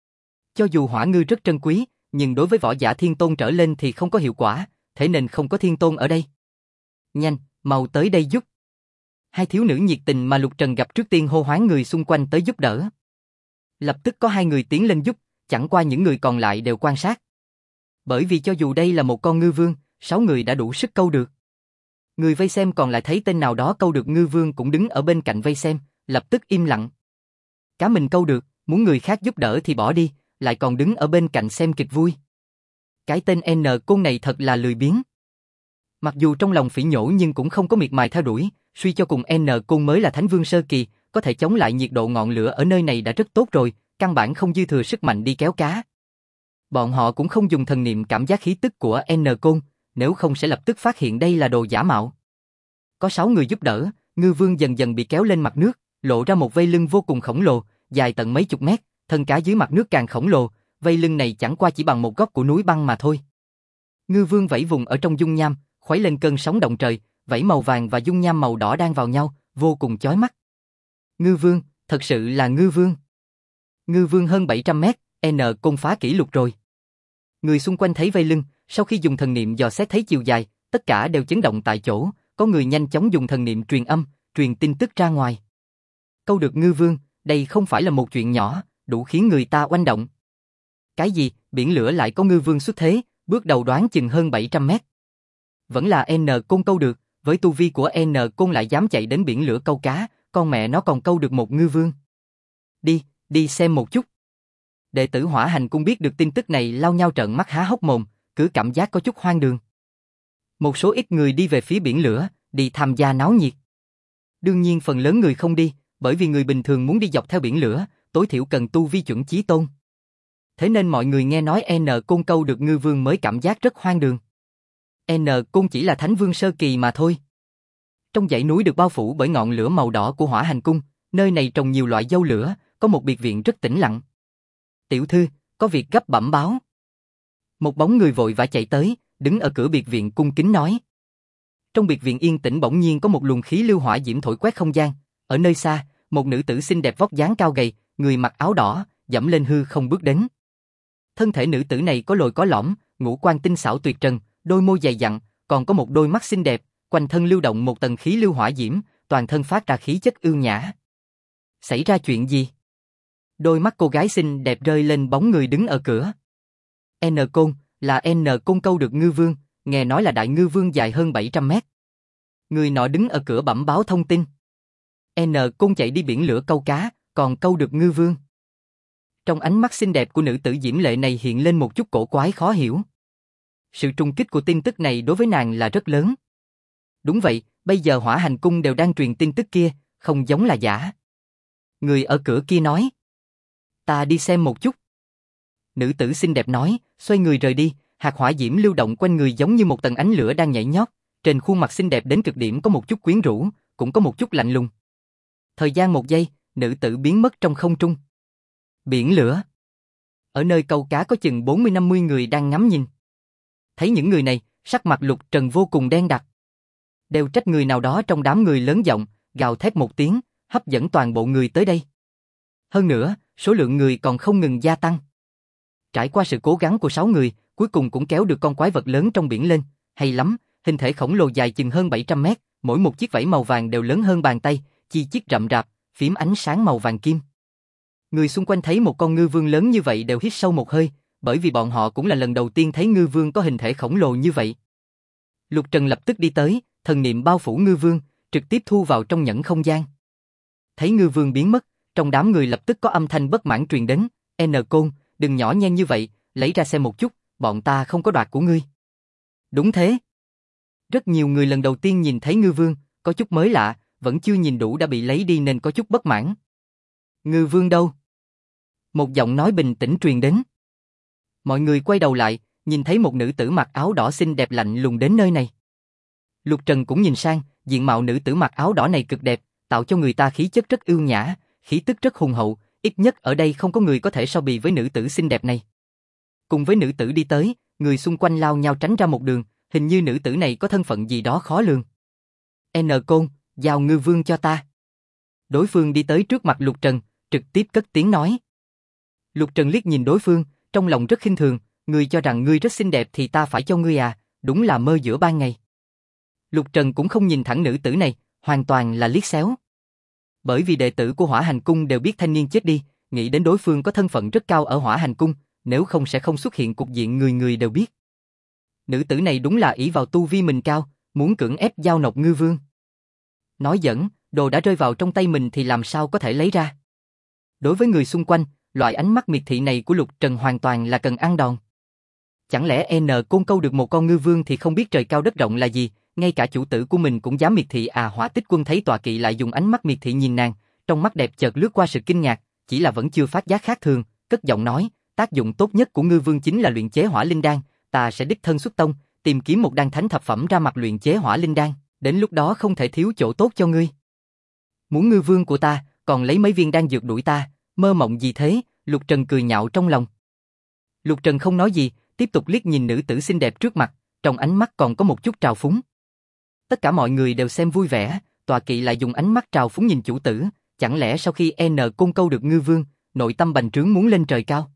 Cho dù hỏa ngư rất trân quý, nhưng đối với võ giả thiên tôn trở lên thì không có hiệu quả, thế nên không có thiên tôn ở đây. Nhanh, mau tới đây giúp. Hai thiếu nữ nhiệt tình mà Lục Trần gặp trước tiên hô hoán người xung quanh tới giúp đỡ. Lập tức có hai người tiến lên giúp, chẳng qua những người còn lại đều quan sát. Bởi vì cho dù đây là một con ngư vương, 6 người đã đủ sức câu được. Người vây xem còn lại thấy tên nào đó câu được ngư vương cũng đứng ở bên cạnh vây xem, lập tức im lặng. Cá mình câu được, muốn người khác giúp đỡ thì bỏ đi, lại còn đứng ở bên cạnh xem kịch vui. Cái tên N Côn này thật là lười biếng. Mặc dù trong lòng phỉ nhổ nhưng cũng không có miệt mài theo đuổi, suy cho cùng N Côn mới là Thánh Vương Sơ Kỳ, có thể chống lại nhiệt độ ngọn lửa ở nơi này đã rất tốt rồi, căn bản không dư thừa sức mạnh đi kéo cá. Bọn họ cũng không dùng thần niệm cảm giác khí tức của N Côn, nếu không sẽ lập tức phát hiện đây là đồ giả mạo. Có 6 người giúp đỡ, ngư vương dần dần bị kéo lên mặt nước, lộ ra một vây lưng vô cùng khổng lồ, dài tận mấy chục mét, thân cá dưới mặt nước càng khổng lồ, vây lưng này chẳng qua chỉ bằng một góc của núi băng mà thôi. Ngư vương vẫy vùng ở trong dung nham, khuấy lên cơn sóng động trời, vảy màu vàng và dung nham màu đỏ đang vào nhau, vô cùng chói mắt. Ngư vương, thật sự là ngư vương. Ngư vương hơn 700 mét, N Côn phá kỷ lục rồi. Người xung quanh thấy vây lưng, sau khi dùng thần niệm dò xét thấy chiều dài, tất cả đều chấn động tại chỗ, có người nhanh chóng dùng thần niệm truyền âm, truyền tin tức ra ngoài. Câu được ngư vương, đây không phải là một chuyện nhỏ, đủ khiến người ta oanh động. Cái gì, biển lửa lại có ngư vương xuất thế, bước đầu đoán chừng hơn 700 mét. Vẫn là N Côn câu được, với tu vi của N Côn lại dám chạy đến biển lửa câu cá, con mẹ nó còn câu được một ngư vương. Đi xem một chút. Đệ tử Hỏa Hành Cung biết được tin tức này lao nhau trợn mắt há hốc mồm, cứ cảm giác có chút hoang đường. Một số ít người đi về phía biển lửa, đi tham gia náo nhiệt. Đương nhiên phần lớn người không đi, bởi vì người bình thường muốn đi dọc theo biển lửa, tối thiểu cần tu vi chuẩn chí tôn. Thế nên mọi người nghe nói N Côn câu được ngư vương mới cảm giác rất hoang đường. N Côn chỉ là thánh vương sơ kỳ mà thôi. Trong dãy núi được bao phủ bởi ngọn lửa màu đỏ của Hỏa Hành Cung, nơi này trồng nhiều loại dâu lửa, có một biệt viện rất tĩnh lặng. Tiểu thư, có việc gấp bẩm báo. Một bóng người vội vã chạy tới, đứng ở cửa biệt viện cung kính nói. Trong biệt viện yên tĩnh bỗng nhiên có một luồng khí lưu hỏa diễm thổi quét không gian. Ở nơi xa, một nữ tử xinh đẹp vóc dáng cao gầy, người mặc áo đỏ, dẫm lên hư không bước đến. Thân thể nữ tử này có lồi có lõm, ngũ quan tinh xảo tuyệt trần, đôi môi dày dặn, còn có một đôi mắt xinh đẹp, quanh thân lưu động một tầng khí lưu hỏa diễm, toàn thân phát ra khí chất ưu nhã. Xảy ra chuyện gì? Đôi mắt cô gái xinh đẹp rơi lên bóng người đứng ở cửa. N Côn, là N Côn câu được ngư vương, nghe nói là đại ngư vương dài hơn 700 mét. Người nọ đứng ở cửa bẩm báo thông tin. N Côn chạy đi biển lửa câu cá, còn câu được ngư vương. Trong ánh mắt xinh đẹp của nữ tử diễm lệ này hiện lên một chút cổ quái khó hiểu. Sự trùng kích của tin tức này đối với nàng là rất lớn. Đúng vậy, bây giờ Hỏa Hành Cung đều đang truyền tin tức kia, không giống là giả. Người ở cửa kia nói. Ta đi xem một chút. Nữ tử xinh đẹp nói, xoay người rời đi, hạt hỏa diễm lưu động quanh người giống như một tầng ánh lửa đang nhảy nhót, trên khuôn mặt xinh đẹp đến cực điểm có một chút quyến rũ, cũng có một chút lạnh lùng. Thời gian một giây, nữ tử biến mất trong không trung. Biển lửa. Ở nơi câu cá có chừng 40-50 người đang ngắm nhìn. Thấy những người này, sắc mặt Lục Trần vô cùng đen đặc. Đều trách người nào đó trong đám người lớn giọng, gào thét một tiếng, hấp dẫn toàn bộ người tới đây. Hơn nữa, số lượng người còn không ngừng gia tăng. Trải qua sự cố gắng của 6 người, cuối cùng cũng kéo được con quái vật lớn trong biển lên. Hay lắm, hình thể khổng lồ dài chừng hơn 700 mét, mỗi một chiếc vảy màu vàng đều lớn hơn bàn tay, chi chít rậm rạp, phím ánh sáng màu vàng kim. Người xung quanh thấy một con ngư vương lớn như vậy đều hít sâu một hơi, bởi vì bọn họ cũng là lần đầu tiên thấy ngư vương có hình thể khổng lồ như vậy. Lục Trần lập tức đi tới, thần niệm bao phủ ngư vương, trực tiếp thu vào trong nhẫn không gian. Thấy ngư vương biến mất, trong đám người lập tức có âm thanh bất mãn truyền đến. N Côn, đừng nhỏ nhen như vậy, lấy ra xem một chút, bọn ta không có đoạt của ngươi. Đúng thế. Rất nhiều người lần đầu tiên nhìn thấy ngư vương, có chút mới lạ, vẫn chưa nhìn đủ đã bị lấy đi nên có chút bất mãn. Ngư vương đâu? Một giọng nói bình tĩnh truyền đến. Mọi người quay đầu lại, nhìn thấy một nữ tử mặc áo đỏ xinh đẹp lạnh lùng đến nơi này. Lục Trần cũng nhìn sang, diện mạo nữ tử mặc áo đỏ này cực đẹp, tạo cho người ta khí chất rất ưu nhã, khí tức rất hùng hậu, ít nhất ở đây không có người có thể so bì với nữ tử xinh đẹp này. Cùng với nữ tử đi tới, người xung quanh lao nhau tránh ra một đường, hình như nữ tử này có thân phận gì đó khó lường. N Côn, giao ngư vương cho ta. Đối phương đi tới trước mặt Lục Trần, trực tiếp cất tiếng nói. Lục Trần liếc nhìn đối phương, trong lòng rất khinh thường, ngươi cho rằng ngươi rất xinh đẹp thì ta phải cho ngươi à, đúng là mơ giữa ban ngày. Lục Trần cũng không nhìn thẳng nữ tử này, hoàn toàn là liếc xéo. Bởi vì đệ tử của Hỏa Hành Cung đều biết thanh niên chết đi, nghĩ đến đối phương có thân phận rất cao ở Hỏa Hành Cung, nếu không sẽ không xuất hiện cục diện người người đều biết. Nữ tử này đúng là ỷ vào tu vi mình cao, muốn cưỡng ép giao nộp ngư vương. Nói giỡn, đồ đã rơi vào trong tay mình thì làm sao có thể lấy ra. Đối với người xung quanh, loại ánh mắt miệt thị này của Lục Trần hoàn toàn là cần ăn đòn. Chẳng lẽ N Côn câu được một con ngư vương thì không biết trời cao đất rộng là gì, ngay cả chủ tử của mình cũng dám miệt thị à? Hỏa Tích Quân thấy tọa kỵ lại dùng ánh mắt miệt thị nhìn nàng, trong mắt đẹp chợt lướt qua sự kinh ngạc, chỉ là vẫn chưa phát giác khác thường, cất giọng nói, tác dụng tốt nhất của ngư vương chính là luyện chế hỏa linh đan, ta sẽ đích thân xuất tông, tìm kiếm một đan thánh thập phẩm ra mặt luyện chế hỏa linh đan, đến lúc đó không thể thiếu chỗ tốt cho ngươi. Muốn ngư vương của ta, còn lấy mấy viên đan dược đuổi ta, mơ mộng gì thế? Lục Trần cười nhạo trong lòng. Lục Trần không nói gì, tiếp tục liếc nhìn nữ tử xinh đẹp trước mặt, trong ánh mắt còn có một chút trào phúng. Tất cả mọi người đều xem vui vẻ, tọa kỵ lại dùng ánh mắt trào phúng nhìn chủ tử, chẳng lẽ sau khi N Côn câu được ngư vương, nội tâm bành trướng muốn lên trời cao?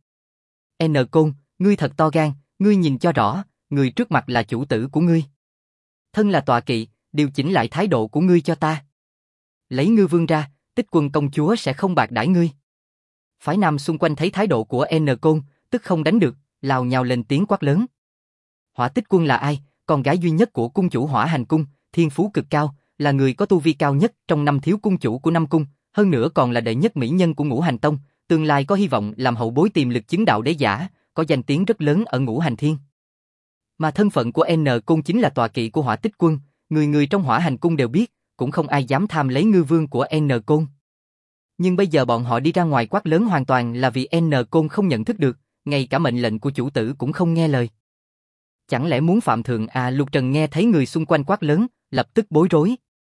N Côn, ngươi thật to gan, ngươi nhìn cho rõ, người trước mặt là chủ tử của ngươi. Thân là tọa kỵ, điều chỉnh lại thái độ của ngươi cho ta. Lấy ngư vương ra, Tích Quân công chúa sẽ không bạc đãi ngươi. Phái nam xung quanh thấy thái độ của N Côn, tức không đánh được, lao nhào lên tiếng quát lớn. Hỏa Tích Quân là ai? Con gái duy nhất của cung chủ Hỏa Hành Cung, thiên phú cực cao, là người có tu vi cao nhất trong 5 thiếu cung chủ của 5 cung, hơn nữa còn là đệ nhất mỹ nhân của Ngũ Hành Tông, tương lai có hy vọng làm hậu bối tiềm lực chứng đạo đế giả, có danh tiếng rất lớn ở Ngũ Hành Thiên. Mà thân phận của N Côn chính là tọa kỵ của Hỏa Tích Quân, Người người trong Hỏa Hành Cung đều biết, cũng không ai dám tham lấy ngư vương của N Côn. Nhưng bây giờ bọn họ đi ra ngoài quát lớn hoàn toàn là vì N Côn không nhận thức được, ngay cả mệnh lệnh của chủ tử cũng không nghe lời. Chẳng lẽ muốn phạm thượng à? Lục Trần nghe thấy người xung quanh quát lớn, lập tức bối rối.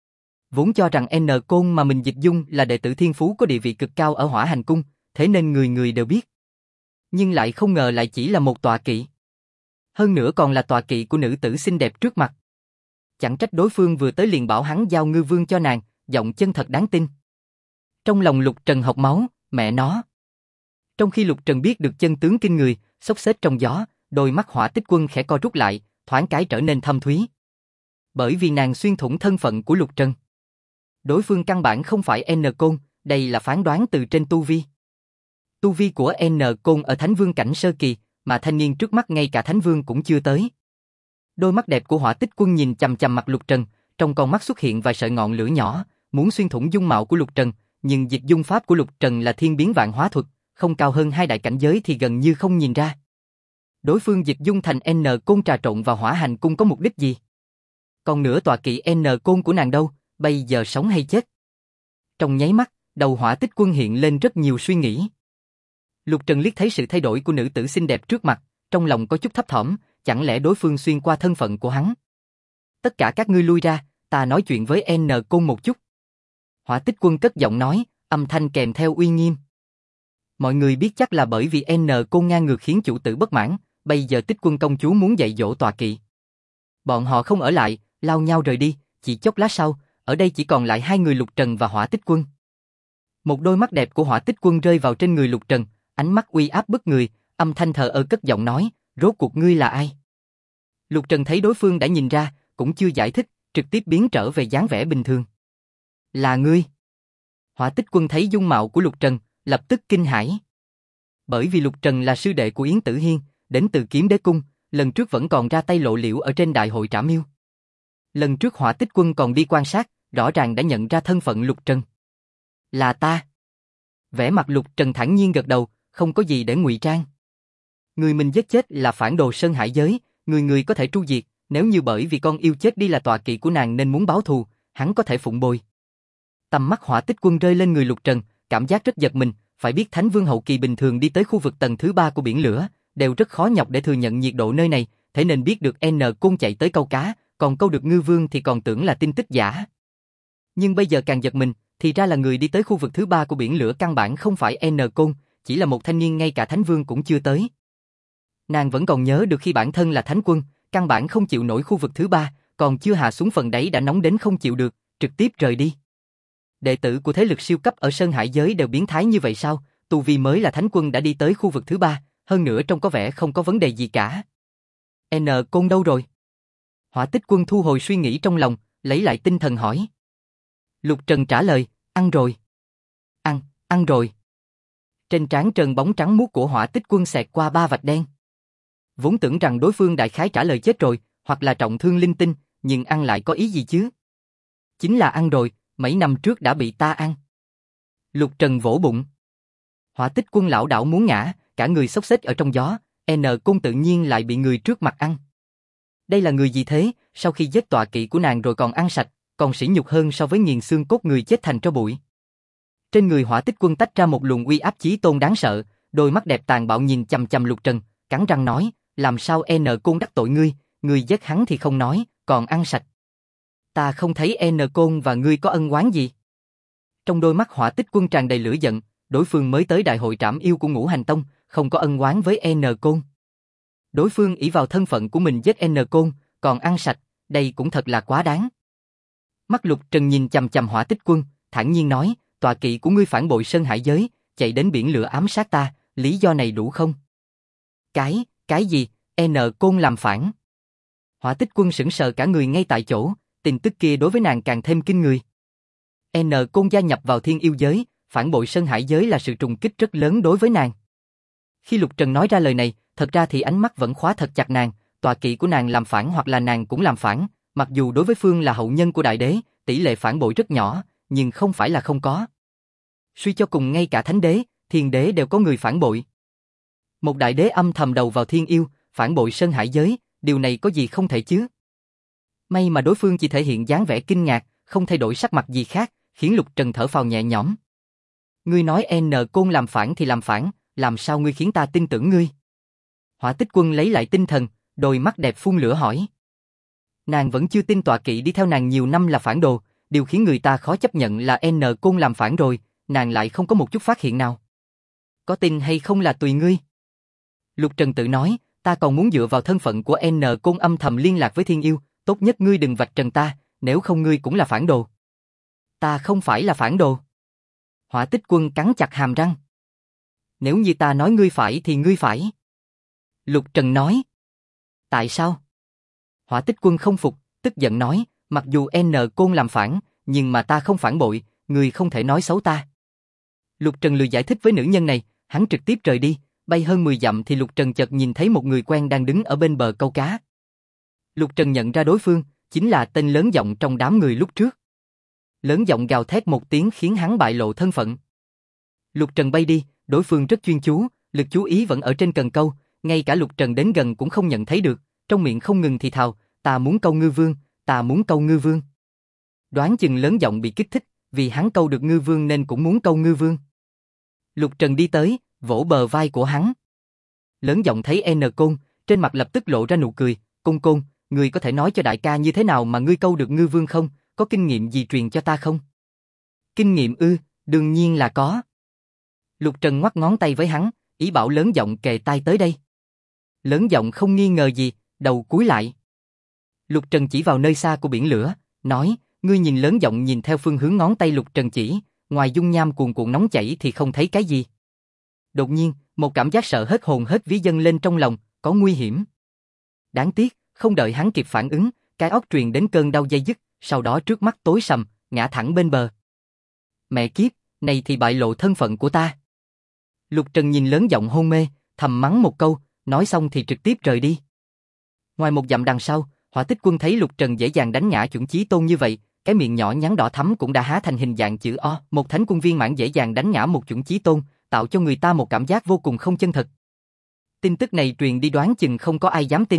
Vốn cho rằng N Côn mà mình Dịch Dung là đệ tử thiên phú có địa vị cực cao ở Hỏa Hành Cung, thế nên người người đều biết. Nhưng lại không ngờ lại chỉ là một tọa kỵ. Hơn nữa còn là tọa kỵ của nữ tử xinh đẹp trước mặt. Chẳng trách đối phương vừa tới liền bảo hắn giao ngư vương cho nàng, giọng chân thật đáng tin. Trong lòng Lục Trần học máu, mẹ nó. Trong khi Lục Trần biết được chân tướng kinh người, xốc xếch trong gió, đôi mắt Hỏa Tích Quân khẽ co rút lại, thoáng cái trở nên thâm thúy. Bởi vì nàng xuyên thủng thân phận của Lục Trần. Đối phương căn bản không phải N Côn, đây là phán đoán từ trên tu vi. Tu vi của N Côn ở Thánh Vương cảnh sơ kỳ, mà thanh niên trước mắt ngay cả Thánh Vương cũng chưa tới. Đôi mắt đẹp của Hỏa Tích Quân nhìn chằm chằm mặt Lục Trần, trong con mắt xuất hiện vài sợi ngọn lửa nhỏ, muốn xuyên thủng dung mạo của Lục Trần, nhưng dịch dung pháp của Lục Trần là thiên biến vạn hóa thuật, không cao hơn hai đại cảnh giới thì gần như không nhìn ra. Đối phương dịch dung thành N Côn trà trộn vào Hỏa Hành Cung có mục đích gì? Còn nữa tọa kỵ N Côn của nàng đâu, bây giờ sống hay chết? Trong nháy mắt, đầu Hỏa Tích Quân hiện lên rất nhiều suy nghĩ. Lục Trần liếc thấy sự thay đổi của nữ tử xinh đẹp trước mặt, trong lòng có chút thấp thỏm, chẳng lẽ đối phương xuyên qua thân phận của hắn? Tất cả các ngươi lui ra, ta nói chuyện với N Côn một chút. Hỏa Tích Quân cất giọng nói, âm thanh kèm theo uy nghiêm. Mọi người biết chắc là bởi vì N Côn ngang ngược khiến chủ tử bất mãn, bây giờ Tích Quân công chúa muốn dạy dỗ tọa kỵ. Bọn họ không ở lại, lao nhau rời đi, chỉ chốc lát sau, ở đây chỉ còn lại hai người Lục Trần và Hỏa Tích Quân. Một đôi mắt đẹp của Hỏa Tích Quân rơi vào trên người Lục Trần, ánh mắt uy áp bức người, âm thanh thờ ơ cất giọng nói, rốt cuộc ngươi là ai? Lục Trần thấy đối phương đã nhìn ra, cũng chưa giải thích, trực tiếp biến trở về dáng vẻ bình thường. Là ngươi? Hỏa Tích Quân thấy dung mạo của Lục Trần, lập tức kinh hãi. Bởi vì Lục Trần là sư đệ của Yến Tử Hiên, đến từ Kiếm Đế Cung, lần trước vẫn còn ra tay lộ liễu ở trên đại hội Trảm Yêu. Lần trước Hỏa Tích Quân còn đi quan sát, rõ ràng đã nhận ra thân phận Lục Trần. Là ta. Vẻ mặt Lục Trần thản nhiên gật đầu, không có gì để ngụy trang. Người mình giết chết là phản đồ Sơn Hải giới, người người có thể tru diệt, nếu như bởi vì con yêu chết đi là tọa kỵ của nàng nên muốn báo thù, hắn có thể phụng bồi. Tầm mắt Hỏa Tích Quân rơi lên người Lục Trần, cảm giác rất giật mình, phải biết Thánh Vương hậu kỳ bình thường đi tới khu vực tầng thứ 3 của biển lửa, đều rất khó nhọc để thừa nhận nhiệt độ nơi này, thế nên biết được N Côn chạy tới câu cá, còn câu được ngư vương thì còn tưởng là tin tức giả. Nhưng bây giờ càng giật mình, thì ra là người đi tới khu vực thứ 3 của biển lửa căn bản không phải N Côn, chỉ là một thanh niên ngay cả Thánh Vương cũng chưa tới. Nàng vẫn còn nhớ được khi bản thân là Thánh Quân, căn bản không chịu nổi khu vực thứ 3, còn chưa hạ xuống phần đáy đã nóng đến không chịu được, trực tiếp rời đi. Đệ tử của thế lực siêu cấp ở Sơn Hải giới đều biến thái như vậy sao? Tu vi mới là Thánh Quân đã đi tới khu vực thứ 3, hơn nữa trông có vẻ không có vấn đề gì cả. N Côn đâu rồi? Hỏa Tích Quân thu hồi suy nghĩ trong lòng, lấy lại tinh thần hỏi. Lục Trần trả lời, ăn rồi. Ăn rồi. Trên trán trơn bóng trắng muốt của Hỏa Tích Quân xẹt qua 3 vạch đen. Vốn tưởng rằng đối phương đại khái trả lời chết rồi, hoặc là trọng thương linh tinh, nhưng ăn lại có ý gì chứ? Chính là ăn rồi, mấy năm trước đã bị ta ăn. Lục Trần vỗ bụng. Hỏa Tích Quân lảo đảo muốn ngã, cả người xốc xếch ở trong gió, N Côn tự nhiên lại bị người trước mặt ăn. Đây là người gì thế, sau khi giết tọa kỵ của nàng rồi còn ăn sạch, còn sỉ nhục hơn so với nghiền xương cốt người chết thành tro bụi. Trên người Hỏa Tích Quân tách ra một luồng uy áp chí tôn đáng sợ, đôi mắt đẹp tàn bạo nhìn chằm chằm Lục Trần, cắn răng nói, làm sao N Côn đắc tội ngươi, ngươi giết hắn thì không nói, còn ăn sạch. Ta không thấy N Côn và ngươi có ân oán gì. Trong đôi mắt Hỏa Tích Quân tràn đầy lửa giận, đối phương mới tới đại hội Trảm Yêu của Ngũ Hành Tông, không có ân oán với N Côn. Đối phương ỷ vào thân phận của mình giết N Côn, còn ăn sạch, đây cũng thật là quá đáng. Mắt Lục Trần nhìn chằm chằm Hỏa Tích Quân, thản nhiên nói, tọa kỵ của ngươi phản bội Sơn Hải giới, chạy đến biển lửa ám sát ta, lý do này đủ không? Cái gì? N Côn làm phản? Hỏa Tích Quân sững sờ cả người ngay tại chỗ, tin tức kia đối với nàng càng thêm kinh người. N Côn gia nhập vào Thiên Yêu giới, phản bội Sơn Hải giới là sự trùng kích rất lớn đối với nàng. Khi Lục Trần nói ra lời này, thật ra thì ánh mắt vẫn khóa thật chặt nàng, tọa kỵ của nàng làm phản hoặc là nàng cũng làm phản, mặc dù đối với phương là hậu nhân của đại đế, tỷ lệ phản bội rất nhỏ, nhưng không phải là không có. Suy cho cùng ngay cả thánh đế, thiên đế đều có người phản bội. Một đại đế âm thầm đầu vào Thiên Yêu, phản bội Sơn Hải giới, điều này có gì không thể chứ? May mà đối phương chỉ thể hiện dáng vẻ kinh ngạc, không thay đổi sắc mặt gì khác, khiến Lục Trần thở phào nhẹ nhõm. Ngươi nói N Côn làm phản thì làm phản, làm sao ngươi khiến ta tin tưởng ngươi? Hỏa Tích Quân lấy lại tinh thần, đôi mắt đẹp phun lửa hỏi. Nàng vẫn chưa tin tọa kỵ đi theo nàng nhiều năm là phản đồ, điều khiến người ta khó chấp nhận là N Côn làm phản rồi, nàng lại không có một chút phát hiện nào. Có tin hay không là tùy ngươi. Lục Trần tự nói, ta còn muốn dựa vào thân phận của N Côn âm thầm liên lạc với Thiên Yêu, tốt nhất ngươi đừng vạch trần ta, nếu không ngươi cũng là phản đồ. Ta không phải là phản đồ. Hỏa Tích Quân cắn chặt hàm răng. Nếu như ta nói ngươi phải thì ngươi phải. Lục Trần nói. Tại sao? Hỏa Tích Quân không phục, tức giận nói, mặc dù N Côn làm phản, nhưng mà ta không phản bội, ngươi không thể nói xấu ta. Lục Trần lười giải thích với nữ nhân này, hắn trực tiếp rời đi, bay hơn 10 dặm thì Lục Trần chợt nhìn thấy một người quen đang đứng ở bên bờ câu cá. Lục Trần nhận ra đối phương, chính là tên lớn giọng trong đám người lúc trước. Lớn giọng gào thét một tiếng khiến hắn bại lộ thân phận. Lục Trần bay đi, đối phương rất chuyên chú, lực chú ý vẫn ở trên cần câu, ngay cả Lục Trần đến gần cũng không nhận thấy được, trong miệng không ngừng thì thào, ta muốn câu ngư vương, ta muốn câu ngư vương. Đoán chừng lớn giọng bị kích thích, vì hắn câu được ngư vương nên cũng muốn câu ngư vương. Lục Trần đi tới, vỗ bờ vai của hắn. Lớn giọng thấy N Côn, trên mặt lập tức lộ ra nụ cười, Côn Côn, ngươi có thể nói cho đại ca như thế nào mà ngươi câu được ngư vương không, có kinh nghiệm gì truyền cho ta không? Kinh nghiệm ư, đương nhiên là có. Lục Trần ngoắc ngón tay với hắn, ý bảo lớn giọng kề tai tới đây. Lớn giọng không nghi ngờ gì, đầu cúi lại. Lục Trần chỉ vào nơi xa của biển lửa, nói, ngươi nhìn. Lớn giọng nhìn theo phương hướng ngón tay Lục Trần chỉ, ngoài dung nham cuồn cuộn nóng chảy thì không thấy cái gì. Đột nhiên, một cảm giác sợ hết hồn hết vía dâng lên trong lòng, có nguy hiểm. Đáng tiếc, không đợi hắn kịp phản ứng, cái óc truyền đến cơn đau dây dứt, sau đó trước mắt tối sầm, ngã thẳng bên bờ. Mẹ kiếp, này thì bại lộ thân phận của ta. Lục Trần nhìn lớn giọng hôn mê, thầm mắng một câu, nói xong thì trực tiếp rời đi. Ngoài một dặm đằng sau, Hỏa Tích Quân thấy Lục Trần dễ dàng đánh ngã chuẩn chí tôn như vậy, cái miệng nhỏ nhắn đỏ thắm cũng đã há thành hình dạng chữ O, một thánh quân viên mãn dễ dàng đánh ngã một chuẩn chí tôn, tạo cho người ta một cảm giác vô cùng không chân thật. Tin tức này truyền đi đoán chừng không có ai dám tin.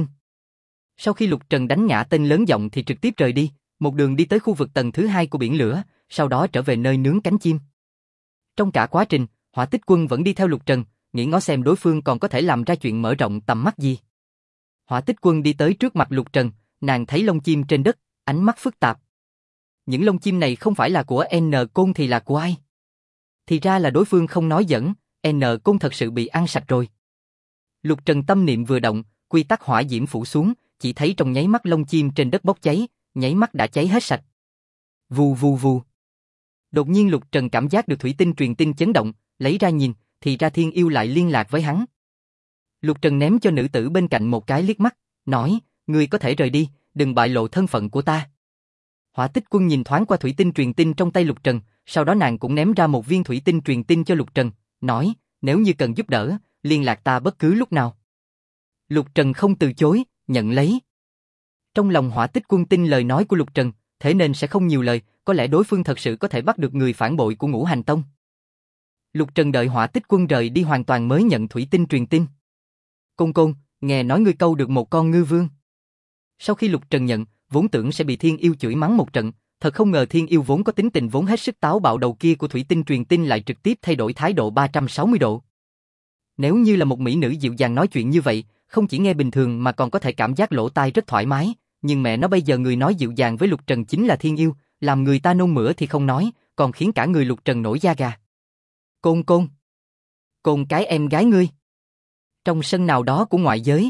Sau khi Lục Trần đánh ngã tên lớn giọng thì trực tiếp rời đi, một đường đi tới khu vực tầng thứ 2 của biển lửa, sau đó trở về nơi nướng cánh chim. Trong cả quá trình, Hỏa Tích Quân vẫn đi theo Lục Trần, nghĩ ngó xem đối phương còn có thể làm ra chuyện mở rộng tầm mắt gì. Hỏa Tích Quân đi tới trước mặt Lục Trần, nàng thấy lông chim trên đất, ánh mắt phức tạp. Những lông chim này không phải là của N Côn thì là của ai? Thì ra là đối phương không nói giỡn, N Côn thật sự bị ăn sạch rồi. Lục Trần tâm niệm vừa động, quy tắc hỏa diễm phủ xuống, chỉ thấy trong nháy mắt lông chim trên đất bốc cháy, nháy mắt đã cháy hết sạch. Vù vù vù. Đột nhiên Lục Trần cảm giác được thủy tinh truyền tin chấn động, lấy ra nhìn, thì ra Thiên Yêu lại liên lạc với hắn. Lục Trần ném cho nữ tử bên cạnh một cái liếc mắt, nói, ngươi có thể rời đi, đừng bại lộ thân phận của ta. Hỏa Tích Quân nhìn thoáng qua thủy tinh truyền tin trong tay Lục Trần, sau đó nàng cũng ném ra một viên thủy tinh truyền tin cho Lục Trần, nói, nếu như cần giúp đỡ, liên lạc ta bất cứ lúc nào. Lục Trần không từ chối, nhận lấy. Trong lòng Hỏa Tích Quân tin lời nói của Lục Trần, thế nên sẽ không nhiều lời, có lẽ đối phương thật sự có thể bắt được người phản bội của Ngũ Hành Tông. Lục Trần đợi Hỏa Tích Quân rời đi hoàn toàn mới nhận thủy tinh truyền tin. Côn Côn, nghe nói ngươi câu được một con ngư vương. Sau khi Lục Trần nhận, vốn tưởng sẽ bị Thiên Yêu chửi mắng một trận, thật không ngờ Thiên Yêu vốn có tính tình vốn hết sức táo bạo đầu kia của thủy tinh truyền tin lại trực tiếp thay đổi thái độ 360 độ. Nếu như là một mỹ nữ dịu dàng nói chuyện như vậy, không chỉ nghe bình thường mà còn có thể cảm giác lỗ tai rất thoải mái, nhưng mẹ nó bây giờ người nói dịu dàng với Lục Trần chính là Thiên Yêu, làm người ta nôn mửa thì không nói, còn khiến cả người Lục Trần nổi da gà. Côn Côn. Côn cái em gái ngươi. Trong sân nào đó của ngoại giới,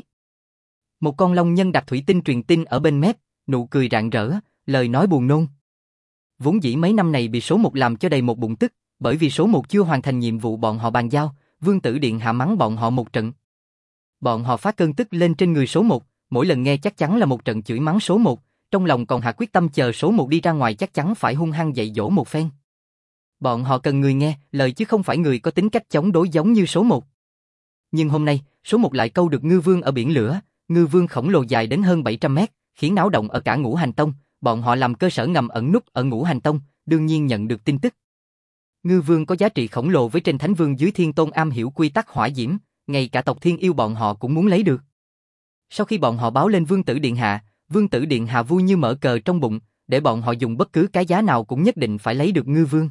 một con long nhân đặt thủy tinh truyền tin ở bên mép, nụ cười rạng rỡ, lời nói buồn nôn. Vốn dĩ mấy năm này bị số 1 làm cho đầy một bụng tức, bởi vì số 1 chưa hoàn thành nhiệm vụ bọn họ bàn giao, Vương Tử Điện hạ mắng bọn họ một trận. Bọn họ phát cơn tức lên trên người số 1, mỗi lần nghe chắc chắn là một trận chửi mắng số 1, trong lòng còn hạ quyết tâm chờ số 1 đi ra ngoài chắc chắn phải hung hăng dạy dỗ một phen. Bọn họ cần người nghe lời chứ không phải người có tính cách chống đối giống như số 1. Nhưng hôm nay, số 1 lại câu được ngư vương ở biển lửa, ngư vương khổng lồ dài đến hơn 700 mét, khiến náo động ở cả Ngũ Hành Tông, bọn họ làm cơ sở ngầm ẩn núp ở Ngũ Hành Tông, đương nhiên nhận được tin tức. Ngư vương có giá trị khổng lồ với trên Thánh Vương dưới Thiên Tôn am hiểu quy tắc hỏa diễm, ngay cả tộc Thiên Yêu bọn họ cũng muốn lấy được. Sau khi bọn họ báo lên Vương Tử Điện hạ, Vương tử điện hạ vui như mở cờ trong bụng, để bọn họ dùng bất cứ cái giá nào cũng nhất định phải lấy được ngư vương.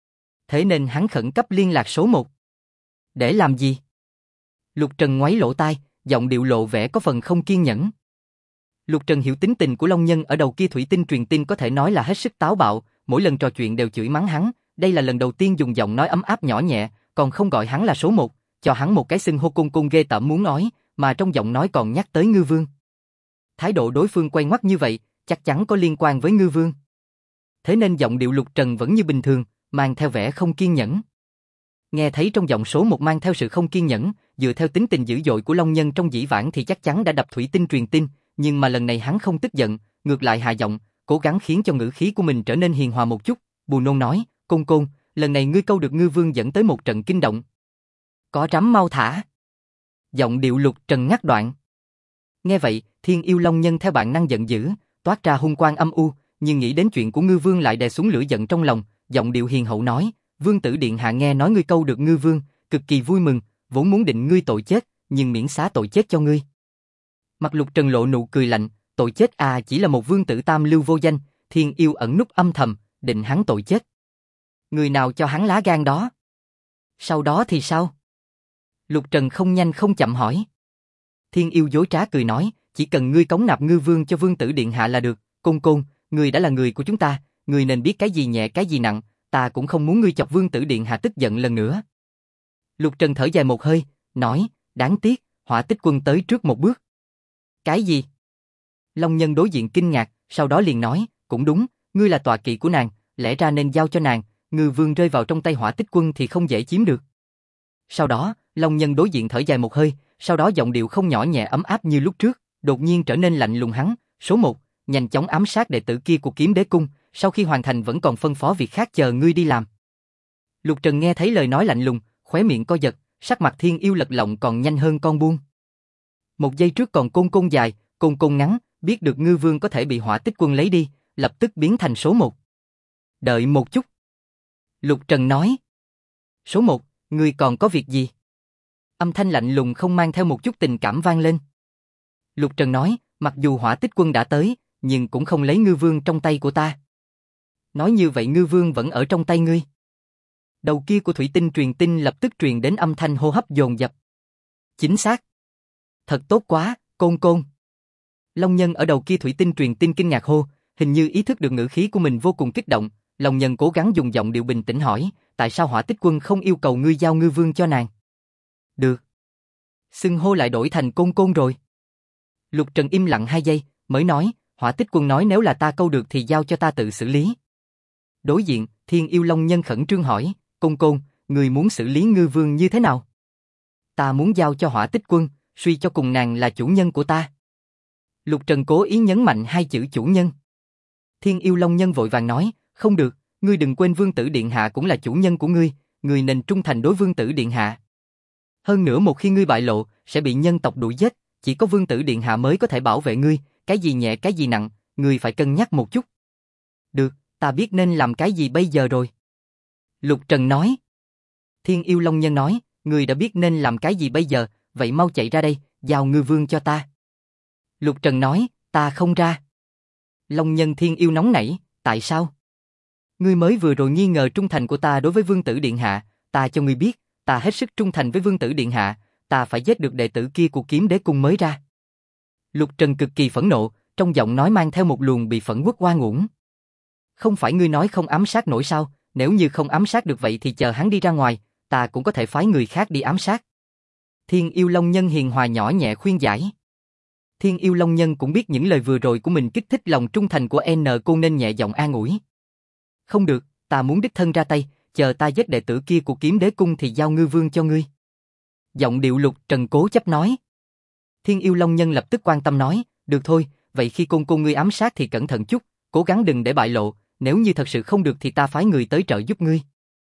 Thế nên hắn khẩn cấp liên lạc số 1. Để làm gì? Lục Trần ngoáy lỗ tai, giọng điệu lộ vẻ có phần không kiên nhẫn. Lục Trần hiểu tính tình của Long Nhân ở đầu kia thủy tinh truyền tin có thể nói là hết sức táo bạo, mỗi lần trò chuyện đều chửi mắng hắn, đây là lần đầu tiên dùng giọng nói ấm áp nhỏ nhẹ, còn không gọi hắn là số 1, cho hắn một cái xưng hô cung ghê tởm muốn nói, mà trong giọng nói còn nhắc tới ngư vương. Thái độ đối phương quay ngoắt như vậy, chắc chắn có liên quan với ngư vương. Thế nên giọng điệu Lục Trần vẫn như bình thường, mang theo vẻ không kiên nhẫn. Nghe thấy trong giọng số 1 mang theo sự không kiên nhẫn, dựa theo tính tình dữ dội của Long Nhân trong dĩ vãng thì chắc chắn đã đập thủy tinh truyền tin, nhưng mà lần này hắn không tức giận, ngược lại hạ giọng, cố gắng khiến cho ngữ khí của mình trở nên hiền hòa một chút, buồn nôn nói, Côn, lần này ngươi câu được ngư vương dẫn tới một trận kinh động. Có rắm mau thả. Giọng điệu Lục Trần ngắt đoạn. Nghe vậy, Thiên Yêu Long Nhân theo bản năng giận dữ, toát ra hung quang âm u, nhưng nghĩ đến chuyện của ngư vương lại đè xuống lửa giận trong lòng, giọng điệu hiền hậu nói, Vương tử điện hạ nghe nói ngươi câu được ngư vương, cực kỳ vui mừng, vốn muốn định ngươi tội chết, nhưng miễn xá tội chết cho ngươi. Mặt Lục Trần lộ nụ cười lạnh, tội chết à, chỉ là một vương tử tam lưu vô danh, Thiên Yêu ẩn núp âm thầm, định hắn tội chết. Người nào cho hắn lá gan đó? Sau đó thì sao? Lục Trần không nhanh không chậm hỏi. Thiên Yêu dối trá cười nói, chỉ cần ngươi cống nạp ngư vương cho vương tử điện hạ là được, Côn, ngươi đã là người của chúng ta, ngươi nên biết cái gì nhẹ cái gì nặng, ta cũng không muốn ngươi chọc vương tử điện hạ tức giận lần nữa. Lục Trần thở dài một hơi, nói, đáng tiếc, Hỏa Tích Quân tới trước một bước. Cái gì? Long Nhân đối diện kinh ngạc, sau đó liền nói, cũng đúng, ngươi là tọa kỵ của nàng, lẽ ra nên giao cho nàng, ngư vương rơi vào trong tay Hỏa Tích Quân thì không dễ chiếm được. Sau đó, Long Nhân đối diện thở dài một hơi, sau đó giọng điệu không nhỏ nhẹ ấm áp như lúc trước, đột nhiên trở nên lạnh lùng hắn, số 1, nhanh chóng ám sát đệ tử kia của Kiếm Đế Cung, sau khi hoàn thành vẫn còn phân phó việc khác chờ ngươi đi làm. Lục Trần nghe thấy lời nói lạnh lùng, khóe miệng co giật, sắc mặt Thiên Yêu lật lọng còn nhanh hơn con buôn. Một giây trước còn Côn dài, Côn ngắn, biết được ngư vương có thể bị Hỏa Tích Quân lấy đi, lập tức biến thành số 1. Đợi một chút. Lục Trần nói. Số 1, ngươi còn có việc gì? Âm thanh lạnh lùng không mang theo một chút tình cảm vang lên. Lục Trần nói, mặc dù Hỏa Tích Quân đã tới, nhưng cũng không lấy ngư vương trong tay của ta. Nói như vậy ngư vương vẫn ở trong tay ngươi. Đầu kia của thủy tinh truyền tin lập tức truyền đến âm thanh hô hấp dồn dập. Chính xác. Thật tốt quá, Côn. Long Nhân ở đầu kia thủy tinh truyền tin kinh ngạc hô, hình như ý thức được ngữ khí của mình vô cùng kích động. Long Nhân cố gắng dùng giọng điệu bình tĩnh hỏi, tại sao Hỏa Tích Quân không yêu cầu ngươi giao ngư vương cho nàng? Được. Xưng hô lại đổi thành Côn rồi. Lục Trần im lặng 2 giây, mới nói, Hỏa Tích Quân nói nếu là ta câu được thì giao cho ta tự xử lý. Đối diện, Thiên Yêu Long Nhân khẩn trương hỏi, Côn, người muốn xử lý ngư vương như thế nào? Ta muốn giao cho Hỏa Tích Quân, suy cho cùng nàng là chủ nhân của ta. Lục Trần cố ý nhấn mạnh 2 chữ chủ nhân. Thiên Yêu Long Nhân vội vàng nói, không được, ngươi đừng quên vương tử điện hạ cũng là chủ nhân của ngươi nên trung thành đối vương tử điện hạ. Hơn nữa một khi ngươi bại lộ, sẽ bị nhân tộc đuổi giết, chỉ có vương tử điện hạ mới có thể bảo vệ ngươi, cái gì nhẹ cái gì nặng, ngươi phải cân nhắc một chút. Được, ta biết nên làm cái gì bây giờ rồi. Lục Trần nói. Thiên Yêu Long Nhân nói, ngươi đã biết nên làm cái gì bây giờ, vậy mau chạy ra đây, giao ngư vương cho ta. Lục Trần nói, ta không ra. Long Nhân Thiên Yêu nóng nảy, tại sao? Ngươi mới vừa rồi nghi ngờ trung thành của ta đối với vương tử điện hạ, ta cho ngươi biết, ta hết sức trung thành với vương tử điện hạ, ta phải giết được đệ tử kia của Kiếm Đế Cung mới ra. Lục Trần cực kỳ phẫn nộ, trong giọng nói mang theo một luồng bị phẫn uất oan uổng. Không phải ngươi nói không ám sát nổi sao, nếu như không ám sát được vậy thì chờ hắn đi ra ngoài, ta cũng có thể phái người khác đi ám sát. Thiên Yêu Long Nhân hiền hòa nhỏ nhẹ khuyên giải. Thiên Yêu Long Nhân cũng biết những lời vừa rồi của mình kích thích lòng trung thành của N cô nên nhẹ giọng an ủi. Không được, ta muốn đích thân ra tay, chờ ta giết đệ tử kia của Kiếm Đế Cung thì giao ngư vương cho ngươi. Giọng điệu Lục Trần cố chấp nói. Thiên Yêu Long Nhân lập tức quan tâm nói, được thôi, vậy khi Côn ngươi ám sát thì cẩn thận chút, cố gắng đừng để bại lộ, nếu như thật sự không được thì ta phái người tới trợ giúp ngươi.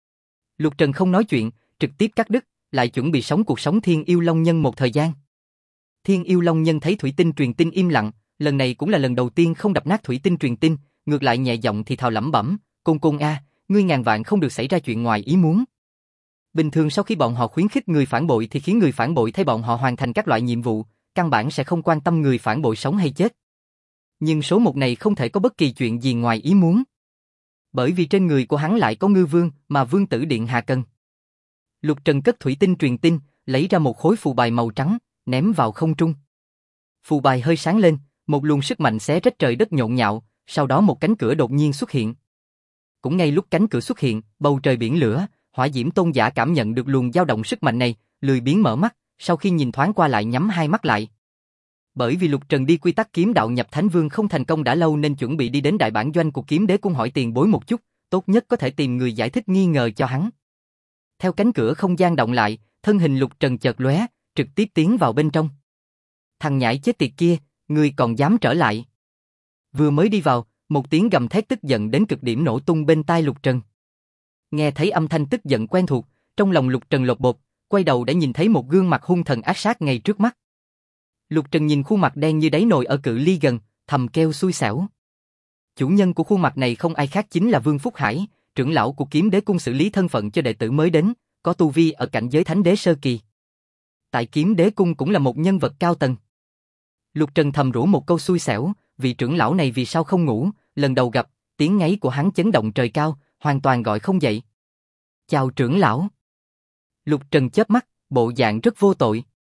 Lục Trần không nói chuyện, trực tiếp cắt đứt, lại chuẩn bị sống cuộc sống Thiên Yêu Long Nhân một thời gian. Thiên Yêu Long Nhân thấy thủy tinh truyền tin im lặng, lần này cũng là lần đầu tiên không đập nát thủy tinh truyền tin, ngược lại nhẹ giọng thì thào lẩm bẩm, Côn a, ngươi ngàn vạn không được xảy ra chuyện ngoài ý muốn. Bình thường sau khi bọn họ khuyến khích người phản bội thì khiến người phản bội thấy bọn họ hoàn thành các loại nhiệm vụ, căn bản sẽ không quan tâm người phản bội sống hay chết. Nhưng số một này không thể có bất kỳ chuyện gì ngoài ý muốn. Bởi vì trên người của hắn lại có ngư vương mà vương tử điện hạ cần. Lục Trần cất thủy tinh truyền tin, lấy ra một khối phù bài màu trắng, ném vào không trung. Phù bài hơi sáng lên, một luồng sức mạnh xé rách trời đất nhộn nhạo, sau đó một cánh cửa đột nhiên xuất hiện. Cũng ngay lúc cánh cửa xuất hiện, bầu trời biển lửa, Hỏa Diễm Tôn giả cảm nhận được luồng dao động sức mạnh này, lười biếng mở mắt, sau khi nhìn thoáng qua lại nhắm hai mắt lại. Bởi vì Lục Trần đi quy tắc kiếm đạo nhập Thánh Vương không thành công đã lâu nên chuẩn bị đi đến đại bản doanh của Kiếm Đế cung hỏi tiền bối một chút, tốt nhất có thể tìm người giải thích nghi ngờ cho hắn. Theo cánh cửa không gian động lại, thân hình Lục Trần chợt lóe, trực tiếp tiến vào bên trong. Thằng nhãi chết tiệt kia, ngươi còn dám trở lại? Vừa mới đi vào, một tiếng gầm thét tức giận đến cực điểm nổ tung bên tai Lục Trần. Nghe thấy âm thanh tức giận quen thuộc, trong lòng Lục Trần lột bột, quay đầu đã nhìn thấy một gương mặt hung thần ác sát ngay trước mắt. Lục Trần nhìn khuôn mặt đen như đáy nồi ở cự ly gần, thầm kêu xui xẻo. Chủ nhân của khuôn mặt này không ai khác chính là Vương Phúc Hải, trưởng lão của Kiếm Đế cung xử lý thân phận cho đệ tử mới đến, có tu vi ở cảnh giới Thánh Đế sơ kỳ. Tại Kiếm Đế cung cũng là một nhân vật cao tầng. Lục Trần thầm rủa một câu xui xẻo, vị trưởng lão này vì sao không ngủ, lần đầu gặp, tiếng ngáy của hắn chấn động trời cao, hoàn toàn gọi không dậy. Chào trưởng lão. Lục Trần chớp mắt, bộ dạng rất vô tội.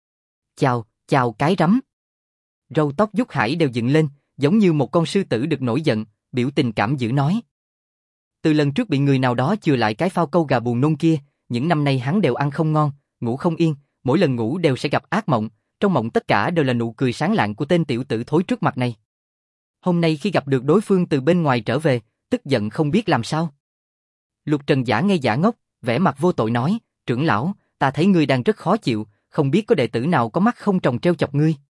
Chào cái rắm. Râu tóc Dúc Hải đều dựng lên, giống như một con sư tử được nổi giận, biểu tình cảm dữ nói. Từ lần trước bị người nào đó chừa lại cái phao câu gà buồn nôn kia, những năm nay hắn đều ăn không ngon, ngủ không yên, mỗi lần ngủ đều sẽ gặp ác mộng, trong mộng tất cả đều là nụ cười sáng lạng của tên tiểu tử thối trước mặt này. Hôm nay khi gặp được đối phương từ bên ngoài trở về, tức giận không biết làm sao. Lục Trần giả ngây giả ngốc, vẻ mặt vô tội nói, trưởng lão, ta thấy ngươi đang rất khó chịu, không biết có đệ tử nào có mắt không tròng trêu chọc ngươi.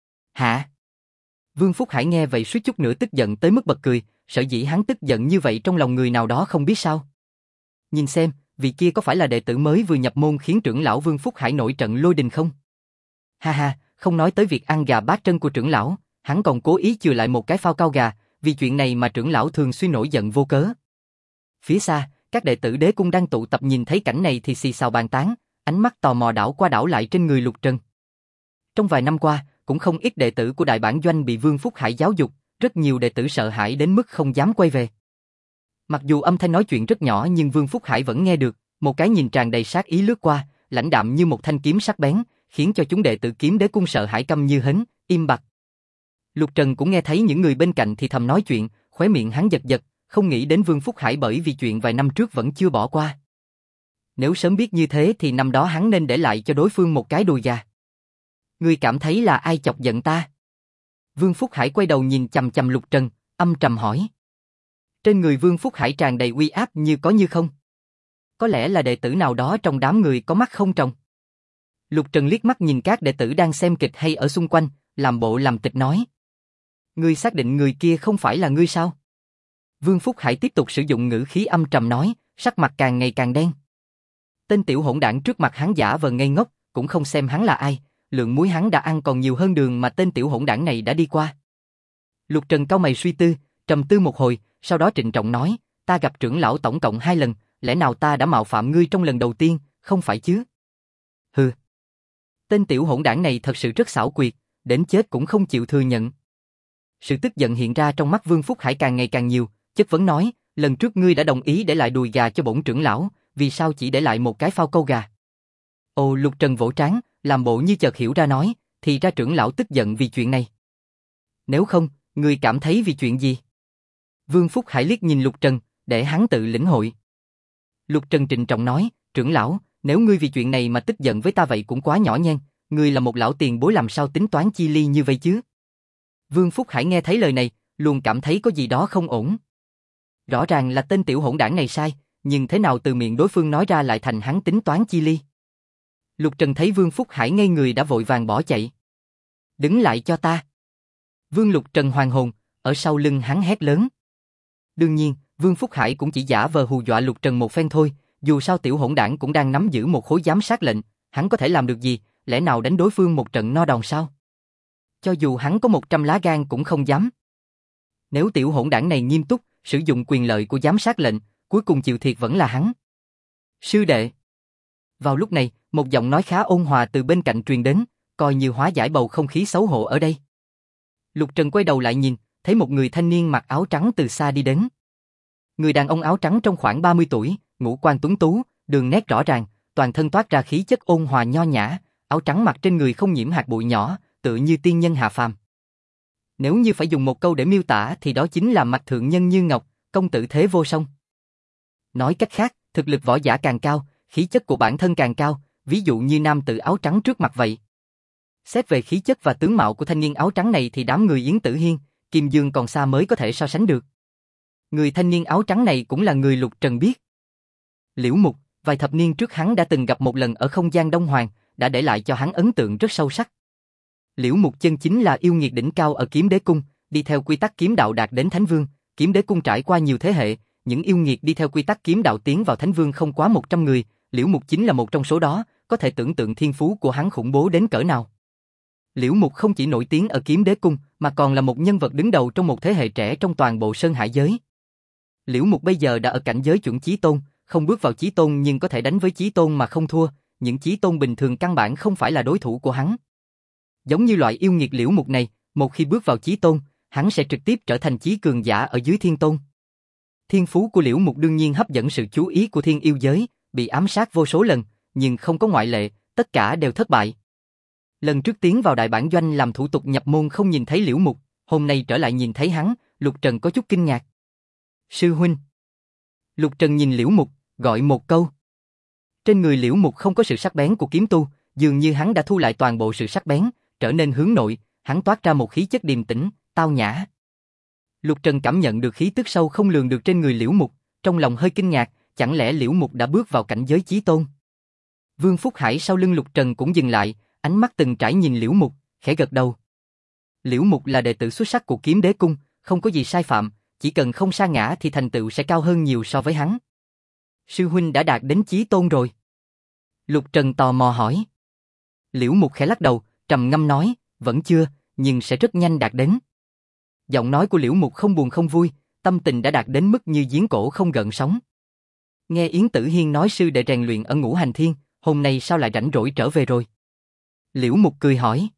Hả? Vương Phúc Hải nghe vậy suýt chút nữa tức giận tới mức bật cười, sở dĩ hắn tức giận như vậy trong lòng người nào đó không biết sao. Nhìn xem, vị kia có phải là đệ tử mới vừa nhập môn khiến trưởng lão Vương Phúc Hải nổi trận lôi đình không? Ha ha, không nói tới việc ăn gà bát trân của trưởng lão, hắn còn cố ý chừa lại một cái phao cao gà, vì chuyện này mà trưởng lão thường xuyên nổi giận vô cớ. Phía xa, các đệ tử đế cung đang tụ tập nhìn thấy cảnh này thì xì xào bàn tán, ánh mắt tò mò đảo qua đảo lại trên người Lục Trần. Trong vài năm qua, cũng không ít đệ tử của đại bản doanh bị Vương Phúc Hải giáo dục, rất nhiều đệ tử sợ hãi đến mức không dám quay về. Mặc dù âm thanh nói chuyện rất nhỏ nhưng Vương Phúc Hải vẫn nghe được, một cái nhìn tràn đầy sát ý lướt qua, lãnh đạm như một thanh kiếm sắc bén, khiến cho chúng đệ tử Kiếm Đế cung sợ hãi câm như hến, im bặt. Lục Trần cũng nghe thấy những người bên cạnh thì thầm nói chuyện, khóe miệng hắn giật giật, không nghĩ đến Vương Phúc Hải bởi vì chuyện vài năm trước vẫn chưa bỏ qua. Nếu sớm biết như thế thì năm đó hắn nên để lại cho đối phương một cái đùi gà. Ngươi cảm thấy là ai chọc giận ta? Vương Phúc Hải quay đầu nhìn chằm chằm Lục Trần, âm trầm hỏi. Trên người Vương Phúc Hải tràn đầy uy áp như có như không. Có lẽ là đệ tử nào đó trong đám người có mắt không tròng. Lục Trần liếc mắt nhìn các đệ tử đang xem kịch hay ở xung quanh, làm bộ làm tịch nói. Ngươi xác định người kia không phải là ngươi sao? Vương Phúc Hải tiếp tục sử dụng ngữ khí âm trầm nói, sắc mặt càng ngày càng đen. Tên tiểu hỗn đảng trước mặt hắn giả vờ ngây ngốc, cũng không xem hắn là ai, lượng muối hắn đã ăn còn nhiều hơn đường mà tên tiểu hỗn đảng này đã đi qua. Lục Trần cau mày suy tư, trầm tư một hồi, sau đó trịnh trọng nói, ta gặp trưởng lão tổng cộng 2 lần, lẽ nào ta đã mạo phạm ngươi trong lần đầu tiên, không phải chứ? Hừ. Tên tiểu hỗn đảng này thật sự rất xảo quyệt, đến chết cũng không chịu thừa nhận. Sự tức giận hiện ra trong mắt Vương Phúc Hải càng ngày càng nhiều, chất vấn nói, lần trước ngươi đã đồng ý để lại đùi gà cho bổn trưởng lão, vì sao chỉ để lại một cái phao câu gà? Ồ, Lục Trần vỗ trán, làm bộ như chợt hiểu ra nói, thì ra trưởng lão tức giận vì chuyện này. Nếu không, ngươi cảm thấy vì chuyện gì? Vương Phúc Hải liếc nhìn Lục Trần, để hắn tự lĩnh hội. Lục Trần trịnh trọng nói, trưởng lão, nếu ngươi vì chuyện này mà tức giận với ta vậy cũng quá nhỏ nhen, ngươi là một lão tiền bối làm sao tính toán chi ly như vậy chứ? Vương Phúc Hải nghe thấy lời này, luôn cảm thấy có gì đó không ổn. Rõ ràng là tên tiểu hỗn đảng này sai, nhưng thế nào từ miệng đối phương nói ra lại thành hắn tính toán chi ly. Lục Trần thấy Vương Phúc Hải ngây người đã vội vàng bỏ chạy. Đứng lại cho ta. Vương Lục Trần hoàn hồn, ở sau lưng hắn hét lớn. Đương nhiên, Vương Phúc Hải cũng chỉ giả vờ hù dọa Lục Trần một phen thôi, dù sao tiểu hỗn đảng cũng đang nắm giữ một khối giám sát lệnh, hắn có thể làm được gì, lẽ nào đánh đối phương một trận no đòn sao? Cho dù hắn có 100 lá gan cũng không dám. Nếu tiểu hỗn đảng này nghiêm túc, sử dụng quyền lợi của giám sát lệnh, cuối cùng chịu thiệt vẫn là hắn. Sư đệ. Vào lúc này, một giọng nói khá ôn hòa từ bên cạnh truyền đến, coi như hóa giải bầu không khí xấu hổ ở đây. Lục Trần quay đầu lại nhìn, thấy một người thanh niên mặc áo trắng từ xa đi đến. Người đàn ông áo trắng trong khoảng 30 tuổi, ngũ quan tuấn tú, đường nét rõ ràng, toàn thân toát ra khí chất ôn hòa nho nhã, áo trắng mặc trên người không nhiễm hạt bụi nhỏ, tựa như tiên nhân hạ phàm. Nếu như phải dùng một câu để miêu tả thì đó chính là mặt thượng nhân như ngọc, công tử thế vô song. Nói cách khác, thực lực võ giả càng cao, khí chất của bản thân càng cao, ví dụ như nam tử áo trắng trước mặt vậy. Xét về khí chất và tướng mạo của thanh niên áo trắng này thì đám người Yến Tử Hiên, Kim Dương còn xa mới có thể so sánh được. Người thanh niên áo trắng này cũng là người Lục Trần biết. Liễu Mục, vài thập niên trước hắn đã từng gặp một lần ở không gian Đông Hoàng, đã để lại cho hắn ấn tượng rất sâu sắc. Liễu Mục chân chính là yêu nghiệt đỉnh cao ở Kiếm Đế Cung, đi theo quy tắc kiếm đạo đạt đến Thánh Vương. Kiếm Đế Cung trải qua nhiều thế hệ, những yêu nghiệt đi theo quy tắc kiếm đạo tiến vào Thánh Vương không quá 100 người, Liễu Mục chính là một trong số đó, có thể tưởng tượng thiên phú của hắn khủng bố đến cỡ nào. Liễu Mục không chỉ nổi tiếng ở Kiếm Đế Cung, mà còn là một nhân vật đứng đầu trong một thế hệ trẻ trong toàn bộ Sơn Hải giới. Liễu Mục bây giờ đã ở cảnh giới chuẩn chí tôn, không bước vào chí tôn nhưng có thể đánh với chí tôn mà không thua, những chí tôn bình thường căn bản không phải là đối thủ của hắn. Giống như loại yêu nghiệt Liễu Mục này, một khi bước vào chí tôn, hắn sẽ trực tiếp trở thành chí cường giả ở dưới thiên tôn. Thiên phú của Liễu Mục đương nhiên hấp dẫn sự chú ý của thiên yêu giới, bị ám sát vô số lần, nhưng không có ngoại lệ, tất cả đều thất bại. Lần trước tiến vào đại bản doanh làm thủ tục nhập môn không nhìn thấy Liễu Mục, hôm nay trở lại nhìn thấy hắn, Lục Trần có chút kinh ngạc. Sư huynh. Lục Trần nhìn Liễu Mục, gọi một câu. Trên người Liễu Mục không có sự sắc bén của kiếm tu, dường như hắn đã thu lại toàn bộ sự sắc bén, trở nên hướng nội, hắn toát ra một khí chất điềm tĩnh, tao nhã. Lục Trần cảm nhận được khí tức sâu không lường được trên người Liễu Mục, trong lòng hơi kinh ngạc, chẳng lẽ Liễu Mục đã bước vào cảnh giới chí tôn? Vương Phúc Hải sau lưng Lục Trần cũng dừng lại, ánh mắt từng trải nhìn Liễu Mục, khẽ gật đầu. Liễu Mục là đệ tử xuất sắc của Kiếm Đế Cung, không có gì sai phạm, chỉ cần không sa ngã thì thành tựu sẽ cao hơn nhiều so với hắn. Sư huynh đã đạt đến chí tôn rồi. Lục Trần tò mò hỏi. Liễu Mục khẽ lắc đầu, trầm ngâm nói, vẫn chưa, nhưng sẽ rất nhanh đạt đến. Giọng nói của Liễu Mục không buồn không vui, tâm tình đã đạt đến mức như giếng cổ không gợn sóng. Nghe Yến Tử Hiên nói sư đệ rèn luyện ở Ngũ Hành Thiên, hôm nay sao lại rảnh rỗi trở về rồi? Liễu Mục cười hỏi.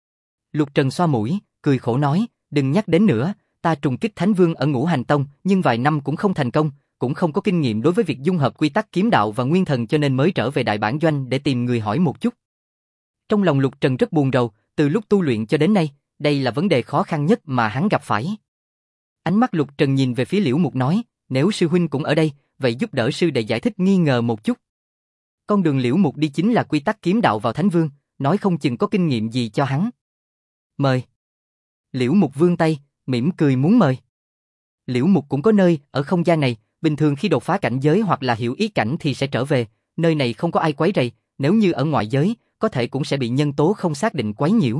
Lục Trần xoa mũi, cười khổ nói, đừng nhắc đến nữa, ta trùng kích Thánh Vương ở Ngũ Hành Tông, nhưng vài năm cũng không thành công, cũng không có kinh nghiệm đối với việc dung hợp quy tắc kiếm đạo và nguyên thần cho nên mới trở về đại bản doanh để tìm người hỏi một chút. Trong lòng Lục Trần rất buồn rầu, từ lúc tu luyện cho đến nay, đây là vấn đề khó khăn nhất mà hắn gặp phải. Ánh mắt Lục Trần nhìn về phía Liễu Mục nói, nếu sư huynh cũng ở đây, vậy giúp đỡ sư đệ giải thích nghi ngờ một chút. Con đường Liễu Mục đi chính là quy tắc kiếm đạo vào Thánh Vương, nói không chừng có kinh nghiệm gì cho hắn. Mời. Liễu Mục vươn tay, mỉm cười muốn mời. Liễu Mục cũng có nơi ở không gian này, bình thường khi đột phá cảnh giới hoặc là hiểu ý cảnh thì sẽ trở về, nơi này không có ai quấy rầy, nếu như ở ngoại giới, có thể cũng sẽ bị nhân tố không xác định quấy nhiễu.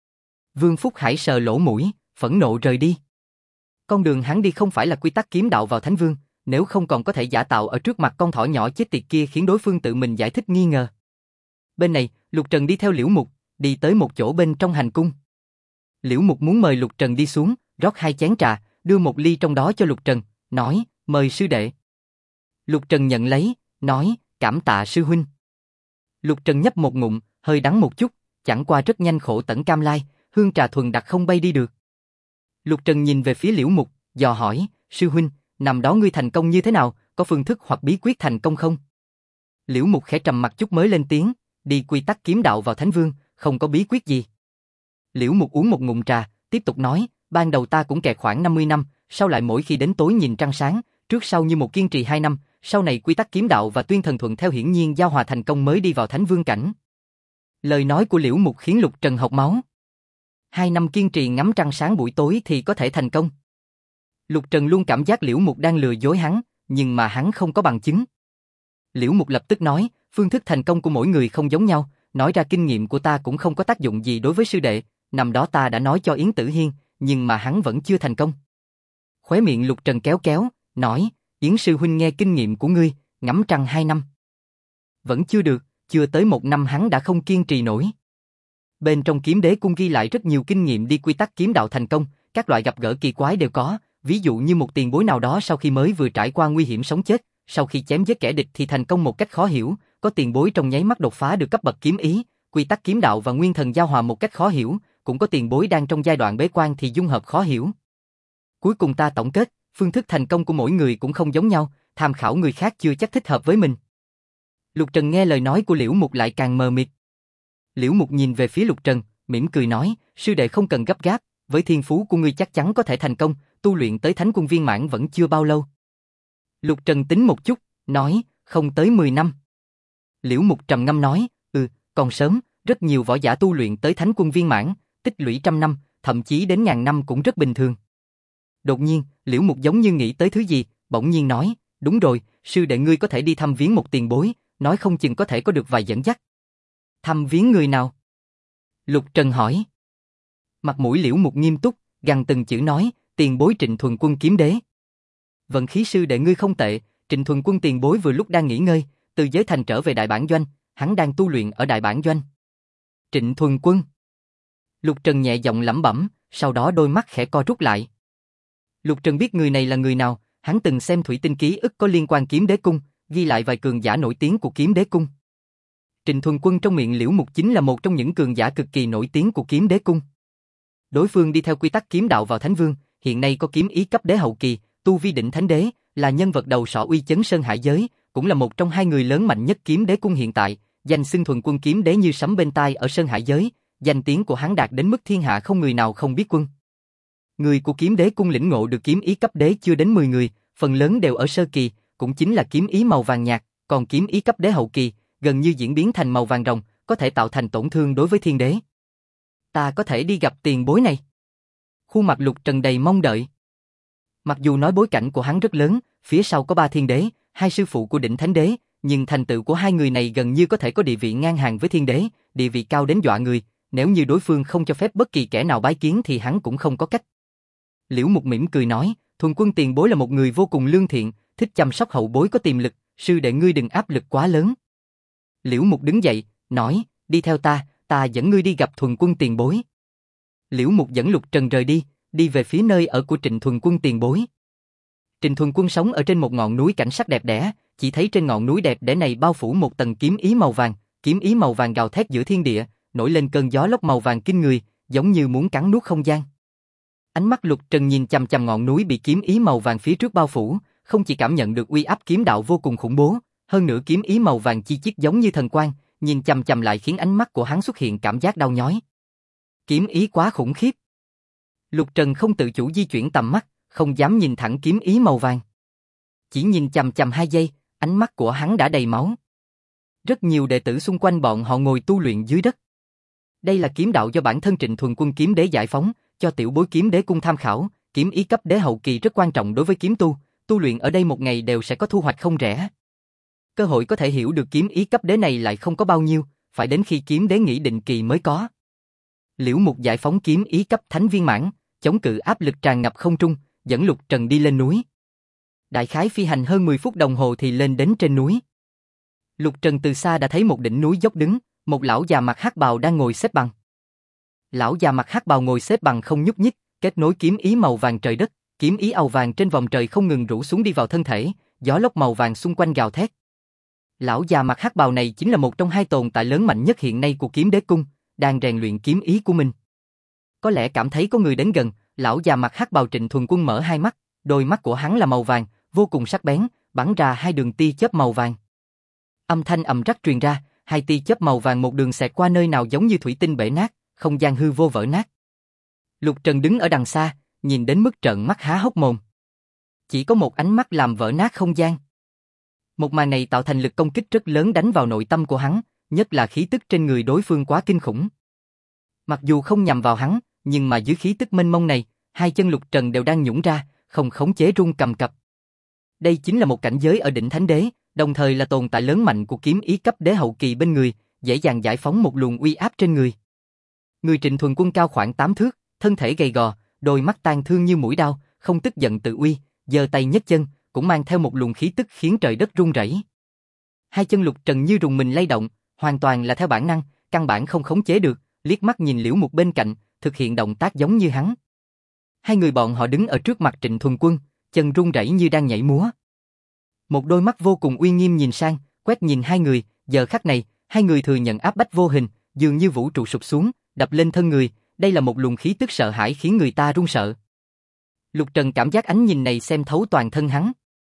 Vương Phúc Hải sờ lỗ mũi, phẫn nộ rời đi. Con đường hắn đi không phải là quy tắc kiếm đạo vào Thánh Vương, nếu không còn có thể giả tạo ở trước mặt con thỏ nhỏ chết tiệt kia khiến đối phương tự mình giải thích nghi ngờ. Bên này, Lục Trần đi theo Liễu Mục, đi tới một chỗ bên trong hành cung. Liễu Mục muốn mời Lục Trần đi xuống, rót 2 chén trà, đưa một ly trong đó cho Lục Trần, nói, mời sư đệ. Lục Trần nhận lấy, nói, cảm tạ sư huynh. Lục Trần nhấp một ngụm, hơi đắng một chút, chẳng qua rất nhanh khổ tận cam lai, hương trà thuần đặc không bay đi được. Lục Trần nhìn về phía Liễu Mục, dò hỏi, sư huynh, năm đó ngươi thành công như thế nào, có phương thức hoặc bí quyết thành công không? Liễu Mục khẽ trầm mặt chút mới lên tiếng, đi quy tắc kiếm đạo vào Thánh Vương, không có bí quyết gì. Liễu Mục uống một ngụm trà, tiếp tục nói, ban đầu ta cũng kẹt khoảng 50 năm, sau lại mỗi khi đến tối nhìn trăng sáng, trước sau như một kiên trì 2 năm, sau này quy tắc kiếm đạo và tuyên thần thuận theo hiển nhiên giao hòa thành công mới đi vào Thánh Vương cảnh. Lời nói của Liễu Mục khiến Lục Trần học máu. 2 năm kiên trì ngắm trăng sáng buổi tối thì có thể thành công. Lục Trần luôn cảm giác Liễu Mục đang lừa dối hắn, nhưng mà hắn không có bằng chứng. Liễu Mục lập tức nói, phương thức thành công của mỗi người không giống nhau, nói ra kinh nghiệm của ta cũng không có tác dụng gì đối với sư đệ, năm đó ta đã nói cho Yến Tử Hiên, nhưng mà hắn vẫn chưa thành công. Khóe miệng Lục Trần kéo kéo, nói, Yến sư huynh nghe kinh nghiệm của ngươi, ngắm trăng 2 năm. Vẫn chưa được, chưa tới 1 năm hắn đã không kiên trì nổi. Bên trong Kiếm Đế Cung ghi lại rất nhiều kinh nghiệm đi quy tắc kiếm đạo thành công, các loại gặp gỡ kỳ quái đều có, ví dụ như một tiền bối nào đó sau khi mới vừa trải qua nguy hiểm sống chết, sau khi chém giết kẻ địch thì thành công một cách khó hiểu, có tiền bối trong nháy mắt đột phá được cấp bậc kiếm ý, quy tắc kiếm đạo và nguyên thần giao hòa một cách khó hiểu, cũng có tiền bối đang trong giai đoạn bế quan thì dung hợp khó hiểu. Cuối cùng ta tổng kết, phương thức thành công của mỗi người cũng không giống nhau, tham khảo người khác chưa chắc thích hợp với mình. Lục Trần nghe lời nói của Liễu Mục lại càng mờ mịt. Liễu Mục nhìn về phía Lục Trần, mỉm cười nói, sư đệ không cần gấp gáp, với thiên phú của ngươi chắc chắn có thể thành công, tu luyện tới Thánh Quân viên mãn vẫn chưa bao lâu. Lục Trần tính một chút, nói, không tới 10 năm. Liễu Mục trầm ngâm nói, còn sớm, rất nhiều võ giả tu luyện tới Thánh Quân viên mãn, tích lũy trăm năm, thậm chí đến ngàn năm cũng rất bình thường. Đột nhiên, Liễu Mục giống như nghĩ tới thứ gì, bỗng nhiên nói, đúng rồi, sư đệ ngươi có thể đi thăm viếng một tiền bối, nói không chừng có thể có được vài dẫn dắt. Thăm viếng người nào? Lục Trần hỏi. Mặt mũi Liễu Mục nghiêm túc, gằn từng chữ nói, tiền bối Trịnh Thuần Quân kiếm đế. Vận khí sư đệ ngươi không tệ, Trịnh Thuần Quân tiền bối vừa lúc đang nghỉ ngơi, từ giới thành trở về Đại Bản Doanh, hắn đang tu luyện ở Đại Bản Doanh. Trịnh Thuần Quân. Lục Trần nhẹ giọng lẩm bẩm, sau đó đôi mắt khẽ co rút lại. Lục Trần biết người này là người nào, hắn từng xem thủy tinh ký ức có liên quan kiếm đế cung, ghi lại vài cường giả nổi tiếng của kiếm đế cung. Trịnh Thuần Quân trong miệng Liễu Mục chính là một trong những cường giả cực kỳ nổi tiếng của kiếm đế cung. Đối phương đi theo quy tắc kiếm đạo vào Thánh Vương, hiện nay có kiếm ý cấp đế hậu kỳ, tu vi đỉnh thánh đế, là nhân vật đầu sỏ uy chấn Sơn Hải giới, cũng là một trong hai người lớn mạnh nhất kiếm đế cung hiện tại, danh xưng Thuần Quân kiếm đế như sấm bên tai ở Sơn Hải giới, danh tiếng của hắn đạt đến mức thiên hạ không người nào không biết quân. Người của kiếm đế cung lĩnh ngộ được kiếm ý cấp đế chưa đến 10 người, phần lớn đều ở sơ kỳ, cũng chính là kiếm ý màu vàng nhạt, còn kiếm ý cấp đế hậu kỳ, gần như diễn biến thành màu vàng rồng, có thể tạo thành tổn thương đối với thiên đế. Ta có thể đi gặp tiền bối này. Khuôn mặt Lục Trần đầy mong đợi. Mặc dù nói bối cảnh của hắn rất lớn, phía sau có 3 thiên đế, 2 sư phụ của đỉnh thánh đế, nhưng thành tựu của hai người này gần như có thể có địa vị ngang hàng với thiên đế, địa vị cao đến dọa người, nếu như đối phương không cho phép bất kỳ kẻ nào bái kiến thì hắn cũng không có cách. Liễu Mục mỉm cười nói, Thuần Quân tiền bối là một người vô cùng lương thiện, thích chăm sóc hậu bối có tiềm lực, sư đệ ngươi đừng áp lực quá lớn. Liễu Mục đứng dậy, nói, đi theo ta, ta dẫn ngươi đi gặp Thuần Quân tiền bối. Liễu Mục dẫn Lục Trần rời đi, đi về phía nơi ở của Trịnh Thuần Quân tiền bối. Trịnh Thuần Quân sống ở trên một ngọn núi cảnh sắc đẹp đẽ, chỉ thấy trên ngọn núi đẹp đẽ này bao phủ một tầng kiếm ý màu vàng gào thét giữa thiên địa, nổi lên cơn gió lốc màu vàng kinh người, giống như muốn cắn nuốt không gian. Ánh mắt Lục Trần nhìn chằm chằm ngọn núi bị kiếm ý màu vàng phía trước bao phủ, không chỉ cảm nhận được uy áp kiếm đạo vô cùng khủng bố, hơn nữa kiếm ý màu vàng chi chít giống như thần quang, nhìn chằm chằm lại khiến ánh mắt của hắn xuất hiện cảm giác đau nhói. Kiếm ý quá khủng khiếp. Lục Trần không tự chủ di chuyển tầm mắt, không dám nhìn thẳng kiếm ý màu vàng. Chỉ nhìn chằm chằm 2 giây, ánh mắt của hắn đã đầy máu. Rất nhiều đệ tử xung quanh bọn họ ngồi tu luyện dưới đất. Đây là kiếm đạo do bản thân Trịnh Thuần Quân kiếm đế giải phóng, cho tiểu bối kiếm đế cung tham khảo, kiếm ý cấp đế hậu kỳ rất quan trọng đối với kiếm tu luyện ở đây một ngày đều sẽ có thu hoạch không rẻ. Cơ hội có thể hiểu được kiếm ý cấp đế này lại không có bao nhiêu, phải đến khi kiếm đế nghỉ định kỳ mới có. Liễu Mục giải phóng kiếm ý cấp thánh viên mãn, chống cự áp lực tràn ngập không trung, dẫn Lục Trần đi lên núi. Đại khái phi hành hơn 10 phút đồng hồ thì lên đến trên núi. Lục Trần từ xa đã thấy một đỉnh núi dốc đứng, một lão già mặc hắc bào đang ngồi xếp bằng. Lão già mặc hắc bào ngồi xếp bằng không nhúc nhích, kết nối kiếm ý màu vàng trời đất, kiếm ý àu vàng trên vòng trời không ngừng rủ xuống đi vào thân thể, gió lốc màu vàng xung quanh gào thét. Lão già mặc hắc bào này chính là một trong 2 tồn tại lớn mạnh nhất hiện nay của kiếm đế cung, đang rèn luyện kiếm ý của mình. Có lẽ cảm thấy có người đến gần, lão già mặc hắc bào Trịnh Thuần Quân mở 2 mắt, đôi mắt của hắn là màu vàng, vô cùng sắc bén, bắn ra 2 đường tia chớp màu vàng. Âm thanh ầm rắc truyền ra, 2 tia chớp màu vàng một đường xẹt qua nơi nào giống như thủy tinh bể nát, không gian hư vô vỡ nát. Lục Trần đứng ở đằng xa, nhìn đến mức trợn mắt há hốc mồm. Chỉ có một ánh mắt làm vỡ nát không gian. Một màn này tạo thành lực công kích rất lớn đánh vào nội tâm của hắn, nhất là khí tức trên người đối phương quá kinh khủng. Mặc dù không nhằm vào hắn, nhưng mà dưới khí tức mênh mông này, 2 chân Lục Trần đều đang nhũn ra, không khống chế run cầm cập. Đây chính là một cảnh giới ở đỉnh thánh đế, đồng thời là tồn tại lớn mạnh của kiếm ý cấp đế hậu kỳ bên người, dễ dàng giải phóng một luồng uy áp trên người. Người Trịnh Thuần Quân cao khoảng 8 thước, thân thể gầy gò, đôi mắt tàn thương như mũi đao, không tức giận tự uy, giơ tay nhấc chân, cũng mang theo một luồng khí tức khiến trời đất rung rẩy. 2 chân Lục Trần như rùng mình lay động, hoàn toàn là theo bản năng, căn bản không khống chế được, liếc mắt nhìn Liễu Mục bên cạnh, thực hiện động tác giống như hắn. 2 người bọn họ đứng ở trước mặt Trịnh Thuần Quân, chân rung rẩy như đang nhảy múa. Một đôi mắt vô cùng uy nghiêm nhìn sang, quét nhìn 2 người, giờ khắc này, 2 người thừa nhận áp bách vô hình, dường như vũ trụ sụp xuống, đập lên thân người, đây là một luồng khí tức sợ hãi khiến người ta run sợ. Lục Trần cảm giác ánh nhìn này xem thấu toàn thân hắn.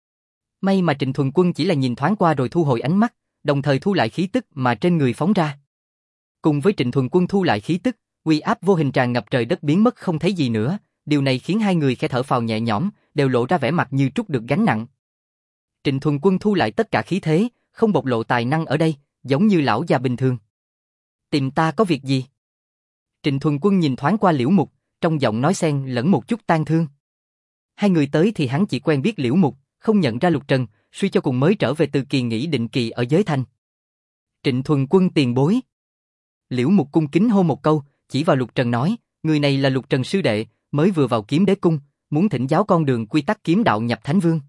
May mà Trịnh Thuần Quân chỉ là nhìn thoáng qua rồi thu hồi ánh mắt, đồng thời thu lại khí tức mà trên người phóng ra. Cùng với Trịnh Thuần Quân thu lại khí tức, uy áp vô hình tràn ngập trời đất biến mất không thấy gì nữa, điều này khiến hai người khẽ thở phào nhẹ nhõm, đều lộ ra vẻ mặt như trút được gánh nặng. Trịnh Thuần Quân thu lại tất cả khí thế, không bộc lộ tài năng ở đây, giống như lão già bình thường. Tìm ta có việc gì? Trịnh Thuần Quân nhìn thoáng qua Liễu Mục, trong giọng nói xen lẫn một chút tang thương. Hai người tới thì hắn chỉ quen biết Liễu Mục, không nhận ra Lục Trần, suy cho cùng mới trở về từ kỳ nghỉ định kỳ ở giới thanh. Trịnh Thuần Quân tiền bối. Liễu Mục cung kính hô một câu, chỉ vào Lục Trần nói, người này là Lục Trần sư đệ, mới vừa vào Kiếm Đế cung, muốn thỉnh giáo con đường quy tắc kiếm đạo nhập Thánh Vương.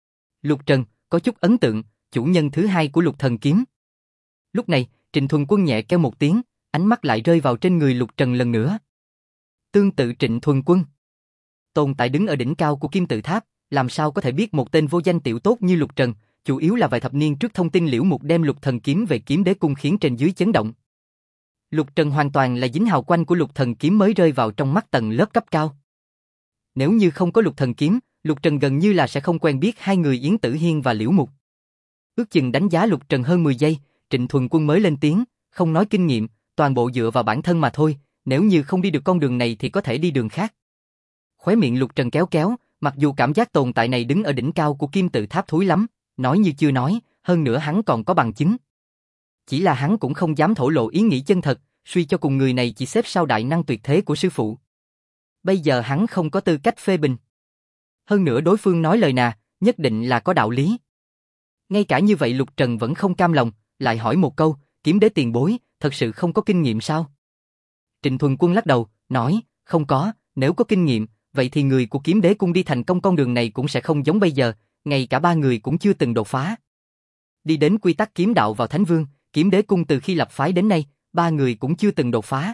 Lục Trần, có chút ấn tượng, chủ nhân thứ hai của Lục Thần Kiếm. Lúc này, Trịnh Thuần Quân nhẹ kêu một tiếng, ánh mắt lại rơi vào trên người Lục Trần lần nữa. Tương tự Trịnh Thuần Quân. Tồn tại đứng ở đỉnh cao của Kim Tự Tháp, làm sao có thể biết một tên vô danh tiểu tốt như Lục Trần, chủ yếu là vài thập niên trước thông tin Liễu Mục đem Lục Thần Kiếm về Kiếm Đế cung khiến trên dưới chấn động. Lục Trần hoàn toàn là dính hào quang của Lục Thần Kiếm mới rơi vào trong mắt tầng lớp cấp cao. Nếu như không có Lục Thần Kiếm, Lục Trần gần như là sẽ không quen biết hai người Yến Tử Hiên và Liễu Mục. Ước chừng đánh giá Lục Trần hơn 10 giây, Trịnh Thuần Quân mới lên tiếng, không nói kinh nghiệm, toàn bộ dựa vào bản thân mà thôi, nếu như không đi được con đường này thì có thể đi đường khác. Khóe miệng Lục Trần kéo kéo, mặc dù cảm giác tồn tại này đứng ở đỉnh cao của Kim Tự Tháp thúi lắm, nói như chưa nói, hơn nữa hắn còn có bằng chứng. Chỉ là hắn cũng không dám thổ lộ ý nghĩ chân thật, suy cho cùng người này chỉ xếp sau đại năng tuyệt thế của sư phụ. Bây giờ hắn không có tư cách phê bình. Hơn nữa đối phương nói lời nào, nhất định là có đạo lý. Ngay cả như vậy Lục Trần vẫn không cam lòng, lại hỏi một câu, Kiếm Đế tiền bối, thật sự không có kinh nghiệm sao? Trịnh Thuần Quân lắc đầu, nói, không có, nếu có kinh nghiệm, vậy thì người của Kiếm Đế cung đi thành công con đường này cũng sẽ không giống bây giờ, ngay cả ba người cũng chưa từng đột phá. Đi đến quy tắc kiếm đạo vào Thánh Vương, Kiếm Đế cung từ khi lập phái đến nay, ba người cũng chưa từng đột phá.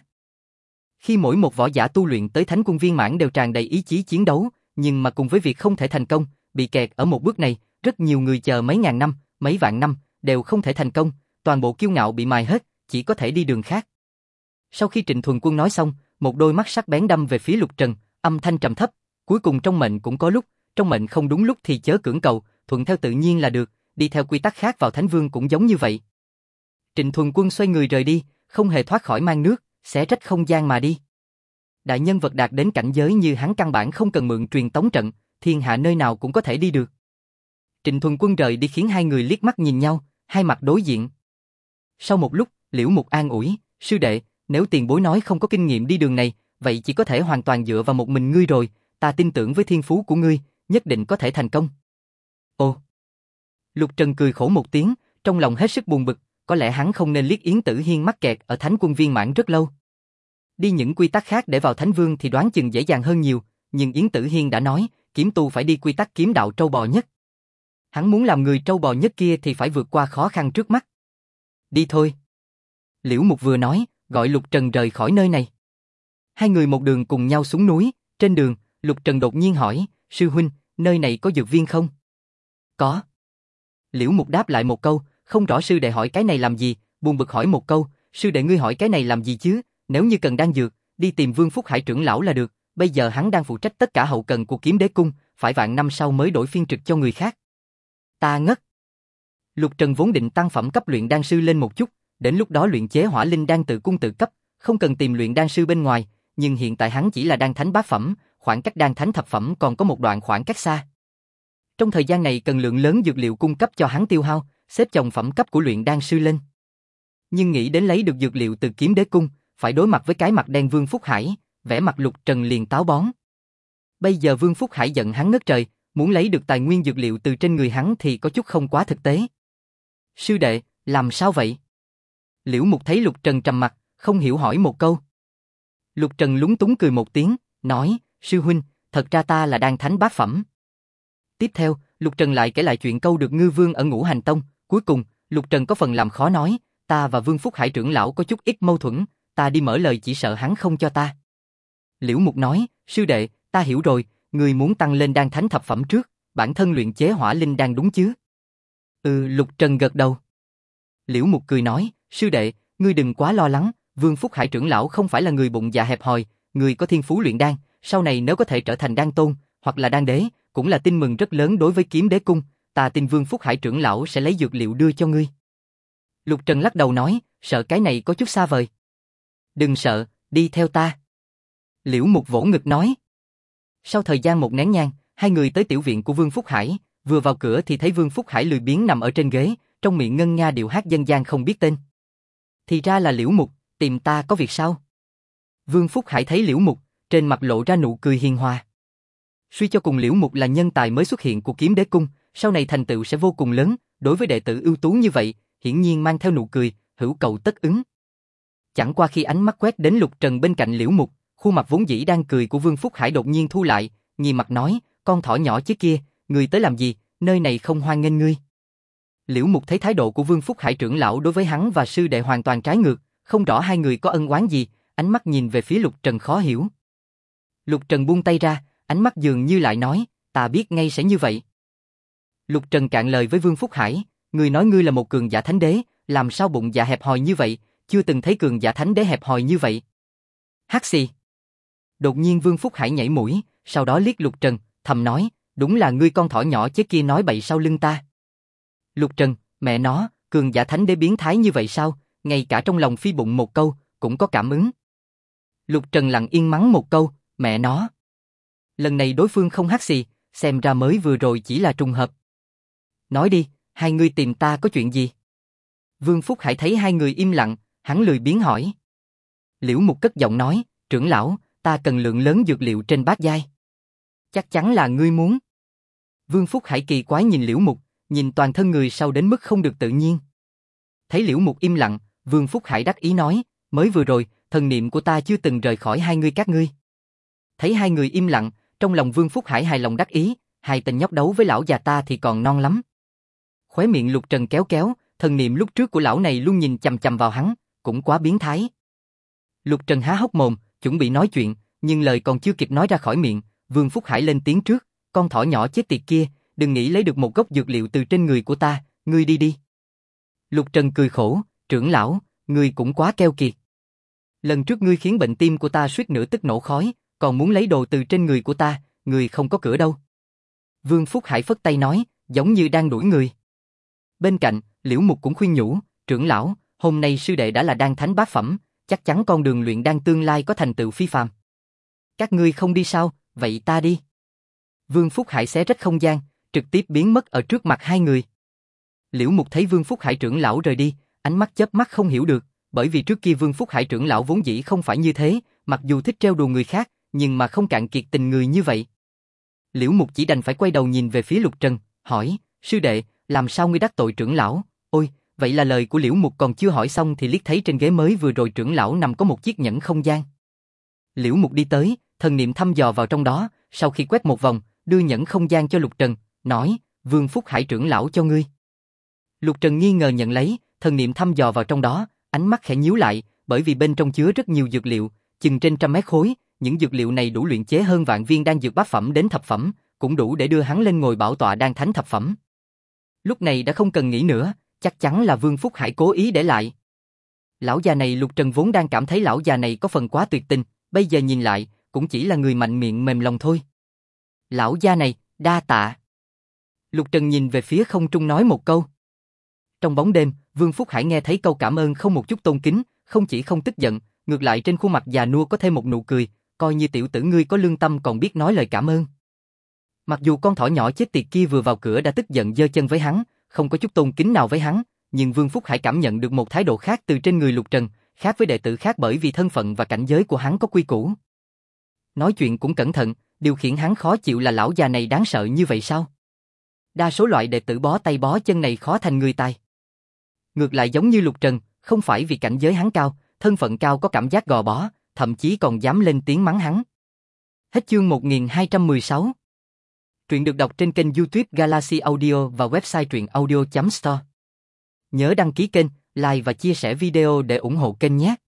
Khi mỗi một võ giả tu luyện tới Thánh Quân viên mãn đều tràn đầy ý chí chiến đấu, nhưng mà cùng với việc không thể thành công, bị kẹt ở một bước này, rất nhiều người chờ mấy ngàn năm, mấy vạn năm, đều không thể thành công, toàn bộ kiêu ngạo bị mài hết, chỉ có thể đi đường khác. Sau khi Trịnh Thuần Quân nói xong, một đôi mắt sắc bén đâm về phía Lục Trần, âm thanh trầm thấp, cuối cùng trong mệnh cũng có lúc, trong mệnh không đúng lúc thì chớ cưỡng cầu, thuận theo tự nhiên là được, đi theo quy tắc khác vào Thánh Vương cũng giống như vậy. Trịnh Thuần Quân xoay người rời đi, không hề thoát khỏi mang nước, xé rách không gian mà đi. Đại nhân vật đạt đến cảnh giới như hắn căn bản không cần mượn truyền tống trận, thiên hạ nơi nào cũng có thể đi được. Trịnh Thuần Quân rời đi khiến hai người liếc mắt nhìn nhau, hai mặt đối diện. Sau một lúc, Liễu Mục an ủi, sư đệ, nếu tiền bối nói không có kinh nghiệm đi đường này, vậy chỉ có thể hoàn toàn dựa vào một mình ngươi rồi, ta tin tưởng với thiên phú của ngươi, nhất định có thể thành công. Ồ! Lục Trần cười khổ một tiếng, trong lòng hết sức buồn bực, có lẽ hắn không nên liếc Yến Tử Hiên mắc kẹt ở Thánh Quân viên mãn rất lâu. Đi những quy tắc khác để vào Thánh Vương thì đoán chừng dễ dàng hơn nhiều, nhưng Yến Tử Hiên đã nói, kiếm tu phải đi quy tắc kiếm đạo trâu bò nhất. Hắn muốn làm người trâu bò nhất kia thì phải vượt qua khó khăn trước mắt. Đi thôi. Liễu Mục vừa nói, gọi Lục Trần rời khỏi nơi này. Hai người một đường cùng nhau xuống núi, trên đường, Lục Trần đột nhiên hỏi, sư huynh, nơi này có dược viên không? Có. Liễu Mục đáp lại một câu, không rõ sư đệ hỏi cái này làm gì, buồn bực hỏi một câu, sư đệ ngươi hỏi cái này làm gì chứ, nếu như cần đan dược, đi tìm Vương Phúc Hải trưởng lão là được, bây giờ hắn đang phụ trách tất cả hậu cần của Kiếm Đế cung, phải vạn năm sau mới đổi phiên trực cho người khác. Ta ngất. Lục Trần vốn định tăng phẩm cấp luyện đan sư lên một chút, đến lúc đó luyện chế hỏa linh đan tự cung tự cấp, không cần tìm luyện đan sư bên ngoài, nhưng hiện tại hắn chỉ là đan thánh bát phẩm, khoảng cách đan thánh thập phẩm còn có một đoạn khoảng cách xa. Trong thời gian này cần lượng lớn dược liệu cung cấp cho hắn tiêu hao, xếp chồng phẩm cấp của luyện đan sư lên. Nhưng nghĩ đến lấy được dược liệu từ Kiếm Đế cung, phải đối mặt với cái mặt đen Vương Phúc Hải, vẻ mặt Lục Trần liền táo bón. Bây giờ Vương Phúc Hải giận hắn ngất trời, muốn lấy được tài nguyên dược liệu từ trên người hắn thì có chút không quá thực tế. Sư đệ, làm sao vậy? Liễu Mục thấy Lục Trần trầm mặt, không hiểu hỏi một câu. Lục Trần lúng túng cười một tiếng, nói, sư huynh, thật ra ta là đan thánh bát phẩm. Tiếp theo, Lục Trần lại kể lại chuyện câu được Ngư Vương ở Ngũ Hành Tông, cuối cùng, Lục Trần có phần làm khó nói, ta và Vương Phúc Hải trưởng lão có chút ít mâu thuẫn, ta đi mở lời chỉ sợ hắn không cho ta. Liễu Mục nói, sư đệ, ta hiểu rồi, người muốn tăng lên đan thánh thập phẩm trước, bản thân luyện chế hỏa linh đan đúng chứ? Lục Trần gật đầu. Liễu Mục cười nói, sư đệ, ngươi đừng quá lo lắng, Vương Phúc Hải trưởng lão không phải là người bụng dạ hẹp hòi, người có thiên phú luyện đan, sau này nếu có thể trở thành đan tôn, hoặc là đan đế, cũng là tin mừng rất lớn đối với Kiếm Đế Cung, ta tin Vương Phúc Hải trưởng lão sẽ lấy dược liệu đưa cho ngươi. Lục Trần lắc đầu nói, sợ cái này có chút xa vời. Đừng sợ, đi theo ta. Liễu Mục vỗ ngực nói. Sau thời gian một nén nhang, hai người tới tiểu viện của Vương Phúc Hải, vừa vào cửa thì thấy Vương Phúc Hải lười biếng nằm ở trên ghế, trong miệng ngân nga điệu hát dân gian không biết tên. Thì ra là Liễu Mục, tìm ta có việc sao? Vương Phúc Hải thấy Liễu Mục, trên mặt lộ ra nụ cười hiền hòa. Suy cho cùng Liễu Mục là nhân tài mới xuất hiện của Kiếm Đế Cung, sau này thành tựu sẽ vô cùng lớn, đối với đệ tử ưu tú như vậy, hiển nhiên mang theo nụ cười, hữu cầu tất ứng. Chẳng qua khi ánh mắt quét đến Lục Trần bên cạnh Liễu Mục, khuôn mặt vốn dĩ đang cười của Vương Phúc Hải đột nhiên thu lại, nghiêm mặt nói, con thỏ nhỏ chứ kia, ngươi tới làm gì, nơi này không hoan nghênh ngươi. Liễu Mục thấy thái độ của Vương Phúc Hải trưởng lão đối với hắn và sư đệ hoàn toàn trái ngược, không rõ hai người có ân oán gì, ánh mắt nhìn về phía Lục Trần khó hiểu. Lục Trần buông tay ra, ánh mắt dường như lại nói, ta biết ngay sẽ như vậy. Lục Trần cạn lời với Vương Phúc Hải, ngươi nói ngươi là một cường giả thánh đế, làm sao bụng dạ hẹp hòi như vậy, chưa từng thấy cường giả thánh đế hẹp hòi như vậy. Hắc xì. Đột nhiên Vương Phúc Hải nhảy mũi, sau đó liếc Lục Trần, thầm nói, đúng là ngươi con thỏ nhỏ chết kia nói bậy sau lưng ta. Lục Trần, mẹ nó, cường giả thánh đế biến thái như vậy sao, ngay cả trong lòng phi bụng một câu, cũng có cảm ứng. Lục Trần lặng yên mắng một câu, mẹ nó. Lần này đối phương không hắt xì, xem ra mới vừa rồi chỉ là trùng hợp. Nói đi, hai người tìm ta có chuyện gì? Vương Phúc Hải thấy hai người im lặng, hắn lười biếng hỏi. Liễu Mục cất giọng nói, trưởng lão, ta cần lượng lớn dược liệu trên bát giai. Chắc chắn là ngươi muốn. Vương Phúc Hải kỳ quái nhìn Liễu Mục, nhìn toàn thân người sau đến mức không được tự nhiên. Thấy Liễu Mục im lặng, Vương Phúc Hải đắc ý nói, mới vừa rồi, thần niệm của ta chưa từng rời khỏi hai người các ngươi. Thấy hai người im lặng, trong lòng Vương Phúc Hải hài lòng đắc ý, hai tên nhóc đấu với lão già ta thì còn non lắm. Khóe miệng Lục Trần kéo kéo, thần niệm lúc trước của lão này luôn nhìn chằm chằm vào hắn, cũng quá biến thái. Lục Trần há hốc mồm, chuẩn bị nói chuyện, nhưng lời còn chưa kịp nói ra khỏi miệng, Vương Phúc Hải lên tiếng trước, con thỏ nhỏ chết tiệt kia, đừng nghĩ lấy được một gốc dược liệu từ trên người của ta, ngươi đi đi. Lục Trần cười khổ, trưởng lão, ngươi cũng quá keo kiệt. Lần trước ngươi khiến bệnh tim của ta suýt nữa tức nổ khói, còn muốn lấy đồ từ trên người của ta, ngươi không có cửa đâu. Vương Phúc Hải phất tay nói, giống như đang đuổi người. Bên cạnh, Liễu Mục cũng khuyên nhủ, trưởng lão, hôm nay sư đệ đã là đan thánh bát phẩm, chắc chắn con đường luyện đan tương lai có thành tựu phi phàm. Các ngươi không đi sao, vậy ta đi. Vương Phúc Hải xé rách không gian, trực tiếp biến mất ở trước mặt hai người. Liễu Mục thấy Vương Phúc Hải trưởng lão rời đi, ánh mắt chớp mắt không hiểu được, bởi vì trước kia Vương Phúc Hải trưởng lão vốn dĩ không phải như thế, mặc dù thích trêu đùa người khác, nhưng mà không cạn kiệt tình người như vậy. Liễu Mục chỉ đành phải quay đầu nhìn về phía Lục Trần, hỏi, sư đệ, làm sao ngươi đắc tội trưởng lão? Ôi, vậy là lời của Liễu Mục còn chưa hỏi xong thì liếc thấy trên ghế mới vừa rồi trưởng lão nằm có một chiếc nhẫn không gian. Liễu Mục đi tới, thần niệm thăm dò vào trong đó, sau khi quét một vòng, đưa nhẫn không gian cho Lục Trần, nói, Vương Phúc Hải trưởng lão cho ngươi. Lục Trần nghi ngờ nhận lấy, thần niệm thăm dò vào trong đó, ánh mắt khẽ nhíu lại, bởi vì bên trong chứa rất nhiều dược liệu, chừng trên 100 mét khối, những dược liệu này đủ luyện chế hơn vạn viên đan dược bát phẩm đến thập phẩm, cũng đủ để đưa hắn lên ngồi bảo tọa đan thánh thập phẩm. Lúc này đã không cần nghĩ nữa, chắc chắn là Vương Phúc Hải cố ý để lại. Lão già này Lục Trần vốn đang cảm thấy lão già này có phần quá tuyệt tình, bây giờ nhìn lại, cũng chỉ là người mạnh miệng mềm lòng thôi. Lão già này, đa tạ. Lục Trần nhìn về phía không trung nói một câu. Trong bóng đêm, Vương Phúc Hải nghe thấy câu cảm ơn không một chút tôn kính, không chỉ không tức giận, ngược lại trên khuôn mặt già nua có thêm một nụ cười, coi như tiểu tử ngươi có lương tâm còn biết nói lời cảm ơn. Mặc dù con thỏ nhỏ chết tiệt kia vừa vào cửa đã tức giận giơ chân với hắn, không có chút tôn kính nào với hắn, nhưng Vương Phúc Hải cảm nhận được một thái độ khác từ trên người Lục Trần, khác với đệ tử khác bởi vì thân phận và cảnh giới của hắn có quy củ. Nói chuyện cũng cẩn thận, điều khiển hắn khó chịu là lão già này đáng sợ như vậy sao? Đa số loại đệ tử bó tay bó chân này khó thành người tài. Ngược lại giống như Lục Trần, không phải vì cảnh giới hắn cao, thân phận cao có cảm giác gò bó, thậm chí còn dám lên tiếng mắng hắn. Hết chương 1216. Truyện được đọc trên kênh YouTube Galaxy Audio và website truyện audio.store. Nhớ đăng ký kênh, like và chia sẻ video để ủng hộ kênh nhé.